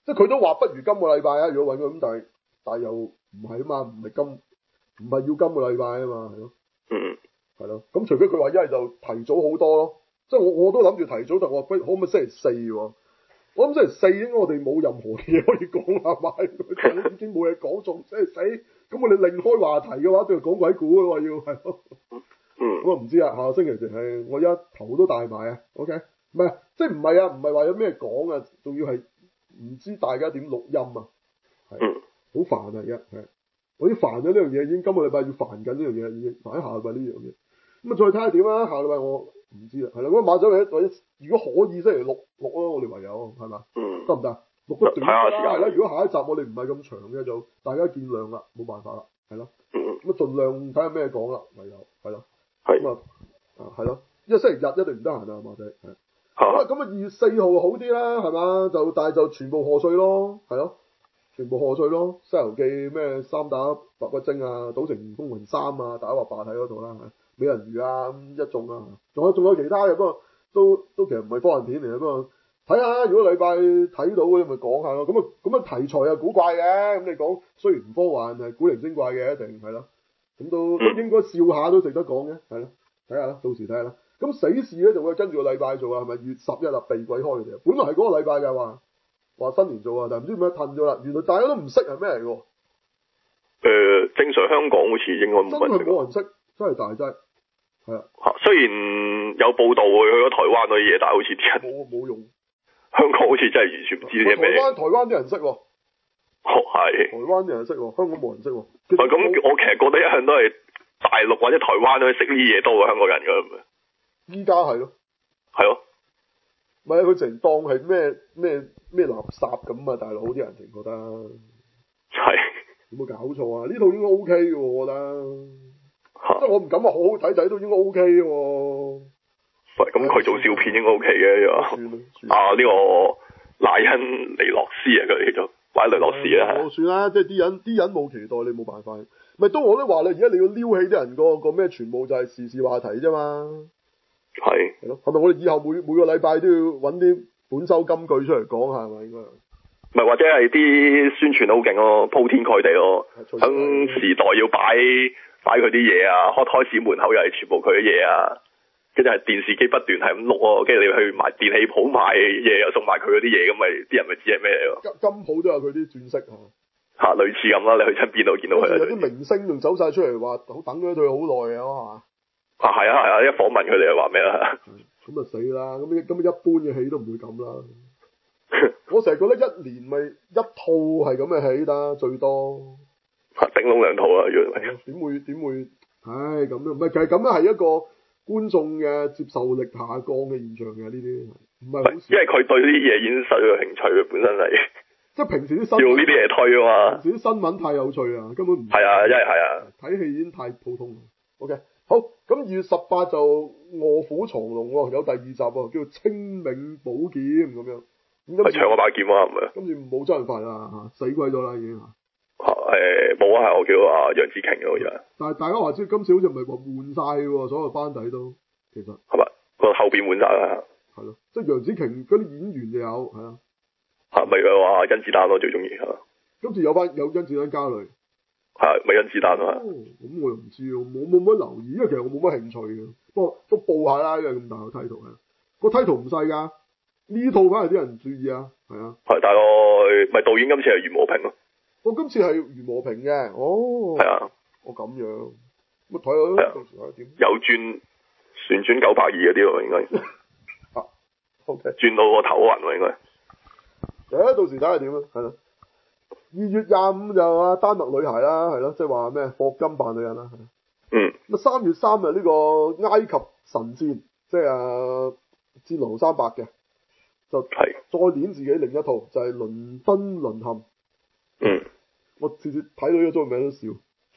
Speaker 1: 即係佢都話不如今個禮拜啊，如果揾佢咁，但係又唔係啊嘛，唔係要今個禮拜啊嘛，係咯。係咯，咁除非佢話一係就提早好多咯，即係我都諗住提早，但我話可唔可以星期四喎？我諗星期四應該我哋冇任何嘢可以講係咪？已經冇嘢講，仲星期四，咁我哋另開話題嘅話，就講鬼故嘅喎要係咯。我唔知啊，下個星期就係我一頭都大埋啊。OK， 唔係即係唔係啊？唔係話有咩講啊？仲要係唔知大家點錄音啊？係好煩啊！而家係我已經煩咗呢樣嘢，已經今個禮拜要煩緊呢樣嘢，已經煩喺下個禮拜呢樣嘢。咁啊，再睇下點啦。下禮拜我唔知啦，係啦。咁馬仔或者如果可以星期六錄咯，我哋唯有係嘛？得唔得？錄得短啦，係啦。如果下一集我哋唔係咁長嘅，就大家見諒啦，冇辦法啦，係咯。咁啊，盡量睇下咩講啦，唯有係咯。咁啊，係咯，因為星期日一定唔得閒啊，馬仔係。好啦，咁啊，2月4號好啲啦，係嘛？但係就全部賀歲咯，係咯，全部賀歲咯。《西遊記》咩三打白骨精啊，《賭城風雲3》啊，大家話霸睇嗰套啦，係。美人魚啊，咁一眾啊，仲有其他嘅，不過都其實唔係科幻片嚟嘅，不過睇下如果禮拜睇到嘅咪講下咯。咁啊題材又古怪嘅，咁你講雖然唔科幻係古靈精怪嘅一定係咯，咁都應該笑下都值得講嘅，係咯，睇下啦，到時睇下啦。咁死侍咧就會跟住個禮拜做啊，係咪月11啦？避鬼開嘅，本來係嗰個禮拜嘅話新年做啊，但係唔知點解褪咗啦。原來大家都唔識係咩嚟嘅。
Speaker 2: 正常香港好似應該冇人識，
Speaker 1: 真係大劑。係啊，
Speaker 2: 雖然有報道去咗台灣嗰啲嘢，但係好似啲人
Speaker 1: 冇用。
Speaker 2: 香港好似真係完全唔知啲咩。
Speaker 1: 台灣啲人識喎。
Speaker 2: 係。台
Speaker 1: 灣啲人識喎，香港冇人識喎。
Speaker 2: 咁我其實覺得一向都係大陸或者台灣都識呢啲嘢多過香港人㗎。
Speaker 1: 依家係咯。係咯。咪佢成當係咩垃圾咁啊！大佬啲人成覺得。
Speaker 2: 係。
Speaker 1: 有冇搞錯啊？呢套應該 OK 嘅喎，我覺得。即係我唔敢話好好睇都應該 OK 嘅喎。
Speaker 2: 喂，咁佢做笑片應該 OK 嘅呢個賴恩尼洛斯啊，佢叫做或者雷洛斯啊。
Speaker 1: 算啦，即係啲人冇期待，你冇辦法。咪都我都話你，而家你要撩起啲人個咩，全部就係時事話題啫嘛。係咯，係咪我哋以後每個禮拜都要揾啲本周金句出嚟講下係咪應該？
Speaker 2: 唔係，或者係啲宣傳好勁咯，鋪天蓋地咯，響時代要擺佢啲嘢啊，開市門口又係全部佢嘅嘢啊，跟住係電視機不斷係咁錄喎，跟住你去買電器鋪買嘢又送埋佢嗰啲嘢，咁咪啲人咪知係咩嚟咯？
Speaker 1: 金鋪都有佢啲鑽飾
Speaker 2: 嚇，類似咁啦，你去親邊度見到佢？
Speaker 1: 有啲明星仲走晒出嚟話，等咗佢好耐啊，係嘛？
Speaker 2: 係啊，一訪問佢哋又話咩啊？
Speaker 1: 咁就死啦！咁一般嘅戲都唔會咁啦。我成日覺得一年咪一套係咁嘅戲啦，最多。
Speaker 2: 頂籠2套啊，如果
Speaker 1: 點會？唉，咁樣唔係，其實咁樣係一個觀眾嘅接受力下降嘅現象嘅，呢啲唔係好。
Speaker 2: 因為佢對呢啲嘢已經失咗興趣嘅，本身係。即係
Speaker 1: 平時啲新聞
Speaker 2: 用呢啲嘢推啊嘛。
Speaker 1: 平時啲新聞太有趣啊，根本唔
Speaker 2: 係啊，係啊。
Speaker 1: 睇戲已經太普通啦。OK， 好，咁2月18就臥虎藏龍喎，有第2集喎，叫做清明寶劍咁樣。
Speaker 2: 咪搶我把劍啊，係咪？
Speaker 1: 跟住冇周潤發啦，死鬼咗啦已經。
Speaker 2: 冇啊，係我叫楊紫瓊嘅好似。但
Speaker 1: 係大家話知今次好似唔係話換晒喎，所有班底都其實
Speaker 2: 係咪個後邊換晒啦？
Speaker 1: 係咯，即係楊紫瓊嗰啲演員就有係啊。
Speaker 2: 咪話甄子丹咯，最中意嚇。
Speaker 1: 今次有甄子丹加雷。
Speaker 2: 係咪甄子丹啊？
Speaker 1: 咁我又唔知喎，冇乜留意，因為其實我冇乜興趣嘅。不過都報下啦，因為咁大個 title 啊，個 title 唔細㗎。呢套反而啲人唔注意啊，係啊。係大概
Speaker 2: 咪導演今次係袁和平咯。
Speaker 1: 我今次係袁和平嘅，
Speaker 2: 係啊，
Speaker 1: 我咁樣，咁睇下到時睇下點。
Speaker 2: 有旋轉920嗰啲喎，應該。
Speaker 1: OK。轉
Speaker 2: 到個頭暈喎，應該。
Speaker 1: 到時睇下點啦，係咯。2月25就丹麥女孩啦，係咯，即係話咩霍金扮女人啦，係。咁3月3日呢個埃及神戰，即係戰狼300嘅，就再演自己另一套，就係倫敦淪陷。我次次睇到呢個中文名都笑。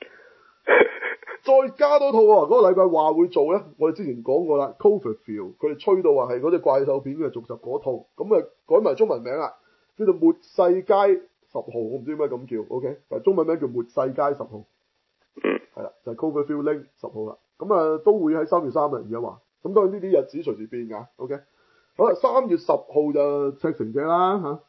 Speaker 1: 再加多套喎，嗰個禮拜話會做咧，我哋之前講過啦 Cloverfield 佢哋吹到話係嗰隻怪獸片嘅續集嗰套，咁啊改埋中文名啦，叫做末世街10號，我唔知點解咁叫 ，OK， 但係中文名叫末世街10號。係啦，就係 Cloverfield Lane 10號啦，咁啊都會喺3月3日而家話，咁當然呢啲日子隨時變㗎，OK。好啦，3月10號就赤城者啦嚇。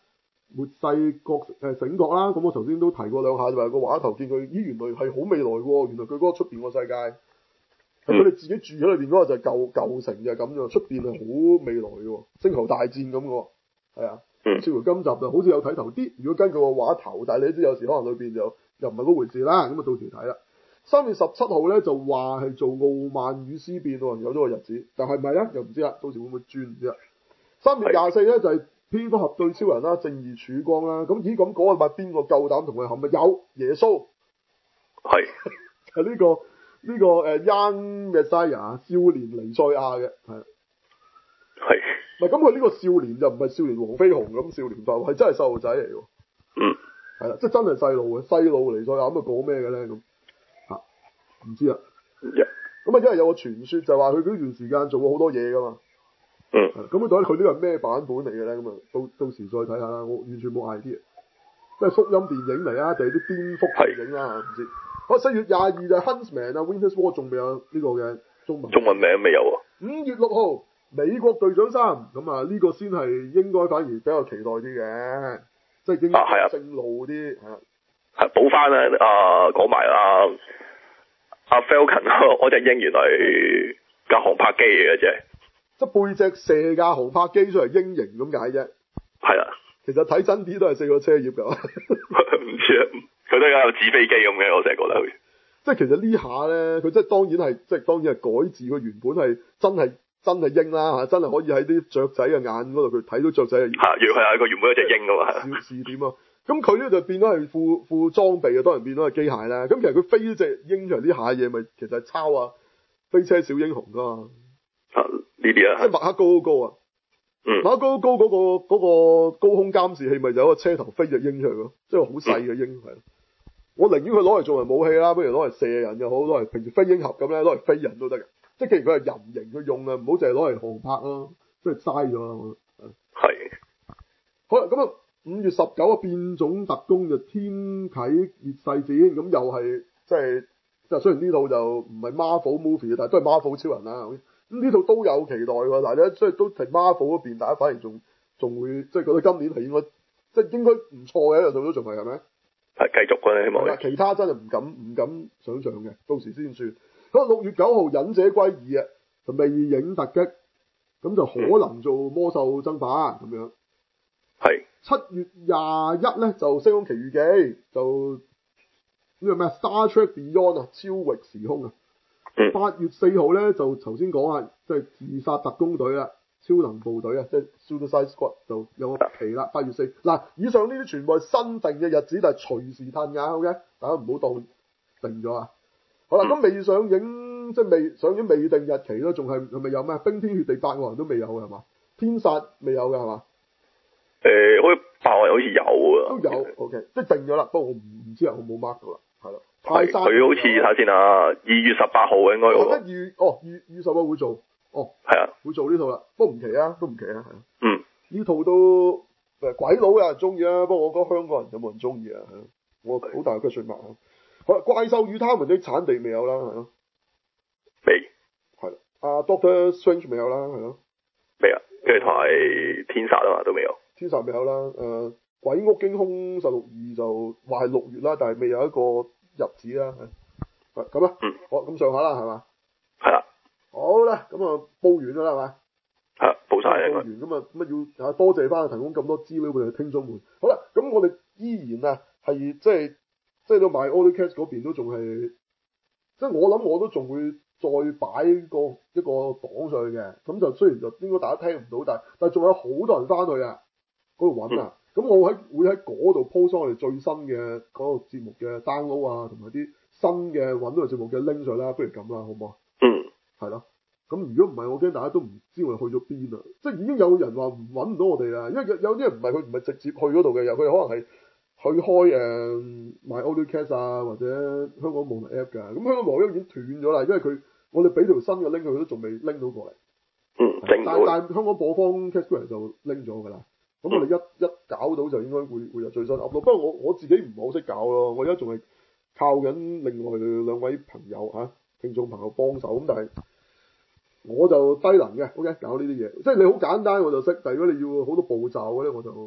Speaker 1: 末世醒覺啦。咁我頭先都提過兩下，就話個畫頭見佢，咦原來係好未來喎，原來佢嗰個出邊個世界，佢哋自己住喺裏邊嗰個就係舊城就係咁樣，出邊係好未來嘅喎，星球大戰咁嘅喎，係啊。似乎今集就好似有睇頭啲，如果根據個畫頭，但係你知有時可能裏邊就又唔係嗰回事啦，咁啊到時睇啦。3月17號咧就話係做傲慢與思變喎，有咗個日子，但係唔係咧又唔知啦，到時會唔會轉唔知啦。3月24咧就係蝙蝠俠對超人啦，正義曙光啦，咁咦咁嗰日咪邊個夠膽同佢冚啊？有耶穌，係就呢個Young Messiah 少年彌賽亞嘅，係。唔係咁佢呢個少年就唔係少年黃飛鴻咁少年化，係真係細路仔嚟喎。係啦，即係真係細路嘅，細路嚟再咁啊講咩嘅咧咁嚇？唔知啊。咁啊，因為有個傳說就話佢嗰段時間做過好多嘢噶嘛。咁到底佢呢個係咩版本嚟嘅咧？咁啊，到時再睇下啦。我完全冇 idea，即係福音電影嚟啊，定係啲顛覆電影啊？唔知。好，4月22就係 Huntsman 啊 ，Winter War 仲未有呢個嘅中文名未有啊。5月6號。美國隊長3，咁啊呢個先係應該反而比較期待啲嘅，即係應該正路啲係補翻講埋阿 Falcon 嗰隻鷹原來架航拍機嚟嘅啫，即係背脊射架航拍機出嚟鷹型咁解啫。係啊，其實睇真啲都係4個車葉㗎。唔知啊，佢都有紙飛機咁嘅，我成日覺得佢。即係其實呢下咧，佢即係當然係改字，佢原本係真係鷹啦嚇，真係可以喺啲雀仔嘅眼嗰度，佢睇到雀仔嘅。如果係佢原本有隻鷹㗎嘛。試點啊？咁佢咧就變咗係副裝備啊，當然變咗係機械啦。咁其實佢飛呢隻鷹出嚟啲下嘢，咪其實係抄飛車小英雄㗎嘛。呢啲啊。即係麥克高啊。麥克高嗰個高空監視器，咪就有個車頭飛隻鷹出嚟咯，即係好細嘅鷹係。我寧願佢攞嚟做為武器啦，不如攞嚟射人又好，攞嚟平時飛鷹俠咁咧，攞嚟飛人都得嘅。即係既然佢係人形去用啊，唔好淨係攞嚟航拍咯，即係嘥咗啦。係。好啦，咁啊5月19啊，變種特工就天啟滅世戰，咁又係即係雖然呢套就唔係 Marvel movie，但係都係 Marvel 超人啦。咁呢套都有期待喎，但係咧即係都係 Marvel 嗰邊，大家反而仲會即係覺得今年係應該唔錯嘅一樣套都仲係咪？係繼續嘅希望。其他真係唔敢想像嘅，到時先算。咁6月9號忍者歸二啊，就魅影突擊，咁就可能做魔獸爭霸咁樣。係。7月21咧就星空奇遇記，就呢個咩 Star Trek Beyond 啊，超域時空啊。8月4號咧就頭先講啊，即係自殺特工隊啦，超能部隊啊，即係 Suicide Squad 就有個期啦。8月4嗱，以上呢啲全部係新定嘅日子，但係隨時褪㗎，OK，大家唔好當定咗啊。好啦，咁未上映即係未上映未定日期咯，仲係咪有咩冰天雪地8個人都未有嘅係嘛？天煞未有嘅係嘛？好似8個人好似有啊。都有 ，OK， 即係定咗啦。不過我唔知啊，我冇 mark 到啦，係咯。泰山佢好似睇下先啊，2月18號應該有。2月18號會做，係啊，會做呢套啦。不過唔奇啊，都唔奇啊，係。呢套都鬼佬有人中意啊，不過我覺得香港人有冇人中意啊？我好大個question mark啊。好啦，怪獸與他們的產地未有啦，係咯。未。係啦。Doctor Strange 未有啦，係咯。未啊，跟住同埋天煞啊嘛都未有。天煞未有啦。鬼屋驚凶162就話係6月啦，但係未有一個日子啦。係咁啦。好，咁上下啦，係嘛？係啦。好啦，咁啊報完啦，係嘛？係報晒啦。報完咁啊要多謝翻提供咁多資料俾你聽眾們。好啦，咁我哋依然啊係即係到買 AutoCast 嗰邊都仲係，即係我諗我都仲會再擺一個檔上去嘅，咁就雖然就應該大家聽唔到，但係仲有好多人翻去啊，嗰度揾啊，咁我會喺嗰度 post 我哋最新嘅嗰個節目嘅 download 啊，同埋啲新嘅揾到嘅節目嘅 link 上啦，不如咁啦，好唔好啊？係咯，咁如果唔係，我驚大家都唔知我哋去咗邊啊，即係已經有人話揾唔到我哋啦，因為有啲人唔係直接去嗰度嘅，佢可能係。去開買 AutoCast 啊，或者香港網絡 app 㗎，咁香港網絡已經斷咗啦，因為我哋俾條新嘅 link 佢都仲未拎到過嚟。但係香港播放 Castaway 就拎咗㗎啦。咁我哋一搞到就應該會有最新 upload。不過我自己唔係好識搞咯，我而家仲係靠緊另外2位朋友聽眾朋友幫手，咁但係我就低能嘅，OK 搞呢啲嘢，即係你好簡單我就識，但係如果你要好多步驟嘅咧，我就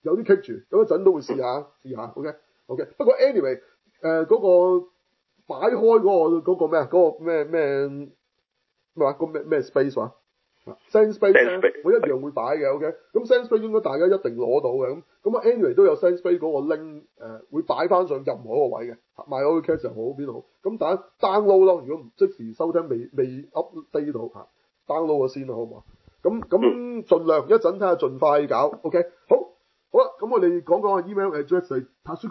Speaker 1: 有啲棘住，咁一陣都會試下 OK。不過 anyway 嗰個擺開嗰個咩啊？嗰個咩話？個咩 space 話？Send Space 咧，我一樣會擺嘅 OK。咁 Send Space 應該大家一定攞到嘅。咁啊 anyway 都有 Send Space 嗰個 link 會擺翻上任何一個位嘅，MyAutoCast 又好邊度好。咁大家 download 咯，如果唔即時收聽未 update 到download 咗先啦，好唔好？咁盡量一陣睇下盡快搞 OK。好啦，咁我哋講下 email address 係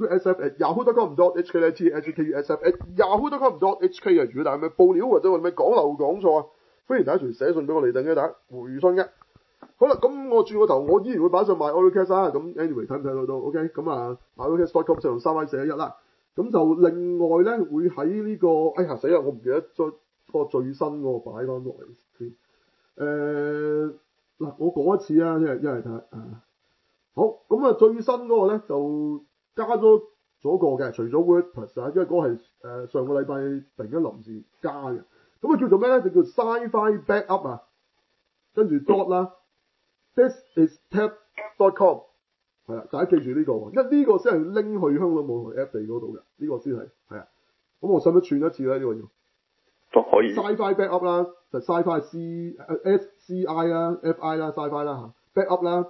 Speaker 1: tasukusf@yahoo.com.hk 咧 tasukusf@yahoo.com.hk 嘅。如果大家有咩報料或者我哋咩講漏講錯啊，歡迎大家隨寫信俾我哋，等大家回信嘅。好啦，咁我轉個頭，我依然會擺上 MyAutoCast 啦。咁 anyway 睇唔睇到都 OK。咁啊 MyAutoCast.com 就用3Y41啦。咁就另外咧會喺呢個死啦，我唔記得咗個最新嗰個擺翻落嚟先。嗱，我講一次啊，一係睇下好，咁啊最新嗰個咧就加咗個嘅，除咗 WordPress 因為嗰個係上個禮拜突然間臨時加嘅，咁啊叫做咩咧？就叫 Sci-Fi Backup 啊，跟住 dot 啦 ，thisistab.com 係啦，大家記住呢個，因為呢個先係拎去香港網台 App 地嗰度嘅，呢個先係啊。咁我使唔使串一次咧？呢個要
Speaker 2: 都可以。
Speaker 1: Sci-Fi Backup 啦，就 Sci-Fi SCI 啦 FI 啦 Sci-Fi 啦Backup 啦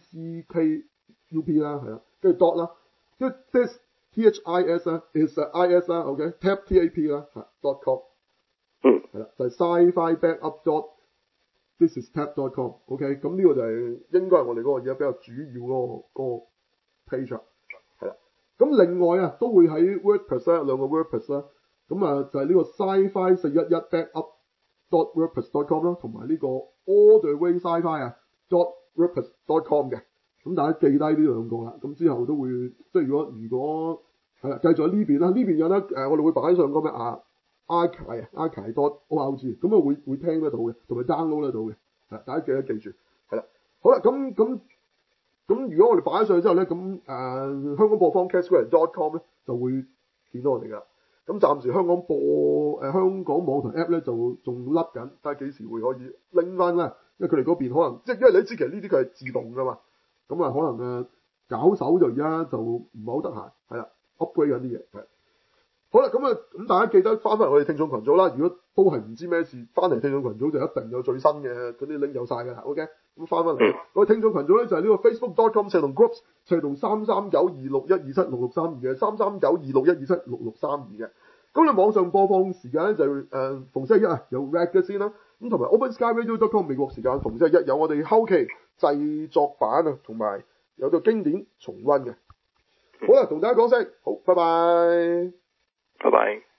Speaker 1: BACKUP 啦，係啦，跟住 dot 啦，跟住 this THIS 啦 is IS 啦 ，OK tab TAP 啦，.com 係啦，就係 Sci-Fi Backup dot thisistab.com OK 咁呢個就係應該係我哋嗰個而家比較主要嗰個 page 係啦。咁另外啊都會喺 WordPress 兩個 WordPress 啦，咁啊就係呢個 Sci-Fi 411 Backup dot WordPress.com 啦，同埋呢個 All the way Sci-Fi dot WordPress.com 嘅。咁大家記低呢兩個啦，咁之後都會即係如果係啦，繼續喺呢邊啦，呢邊有得我哋會擺上個咩archive.org 咁啊會聽得到嘅，同埋 download 得到嘅，大家記住係啦。好啦，咁如果我哋擺上去之後咧，咁香港播放 castware.com 咧就會見到我哋噶啦。咁暫時香港香港網台 app 咧就仲甩緊，睇下幾時會可以拎翻啦。因為佢哋嗰邊可能即係因為你知其實呢啲佢係自動噶嘛，咁啊可能搞手就而家就唔係好得閒，係啦 upgrade 緊啲嘢係。好啦，咁大家記得翻返嚟我哋聽眾群組啦。如果都係唔知咩事，翻嚟聽眾群組就一定有最新嘅嗰啲 link 有晒㗎啦。OK，咁翻返嚟我哋聽眾群組咧就係呢個 facebook.com/groups/339262632嘅339262632嘅。咁你網上播放時間咧就逢星期一有 Rag 嘅先啦，咁同埋 OpenSkyRadio.com 美國時間逢星期一有我哋後期製作版啊，同埋有個經典重溫嘅。好啦，同大家講聲好，拜拜。
Speaker 2: 拜拜。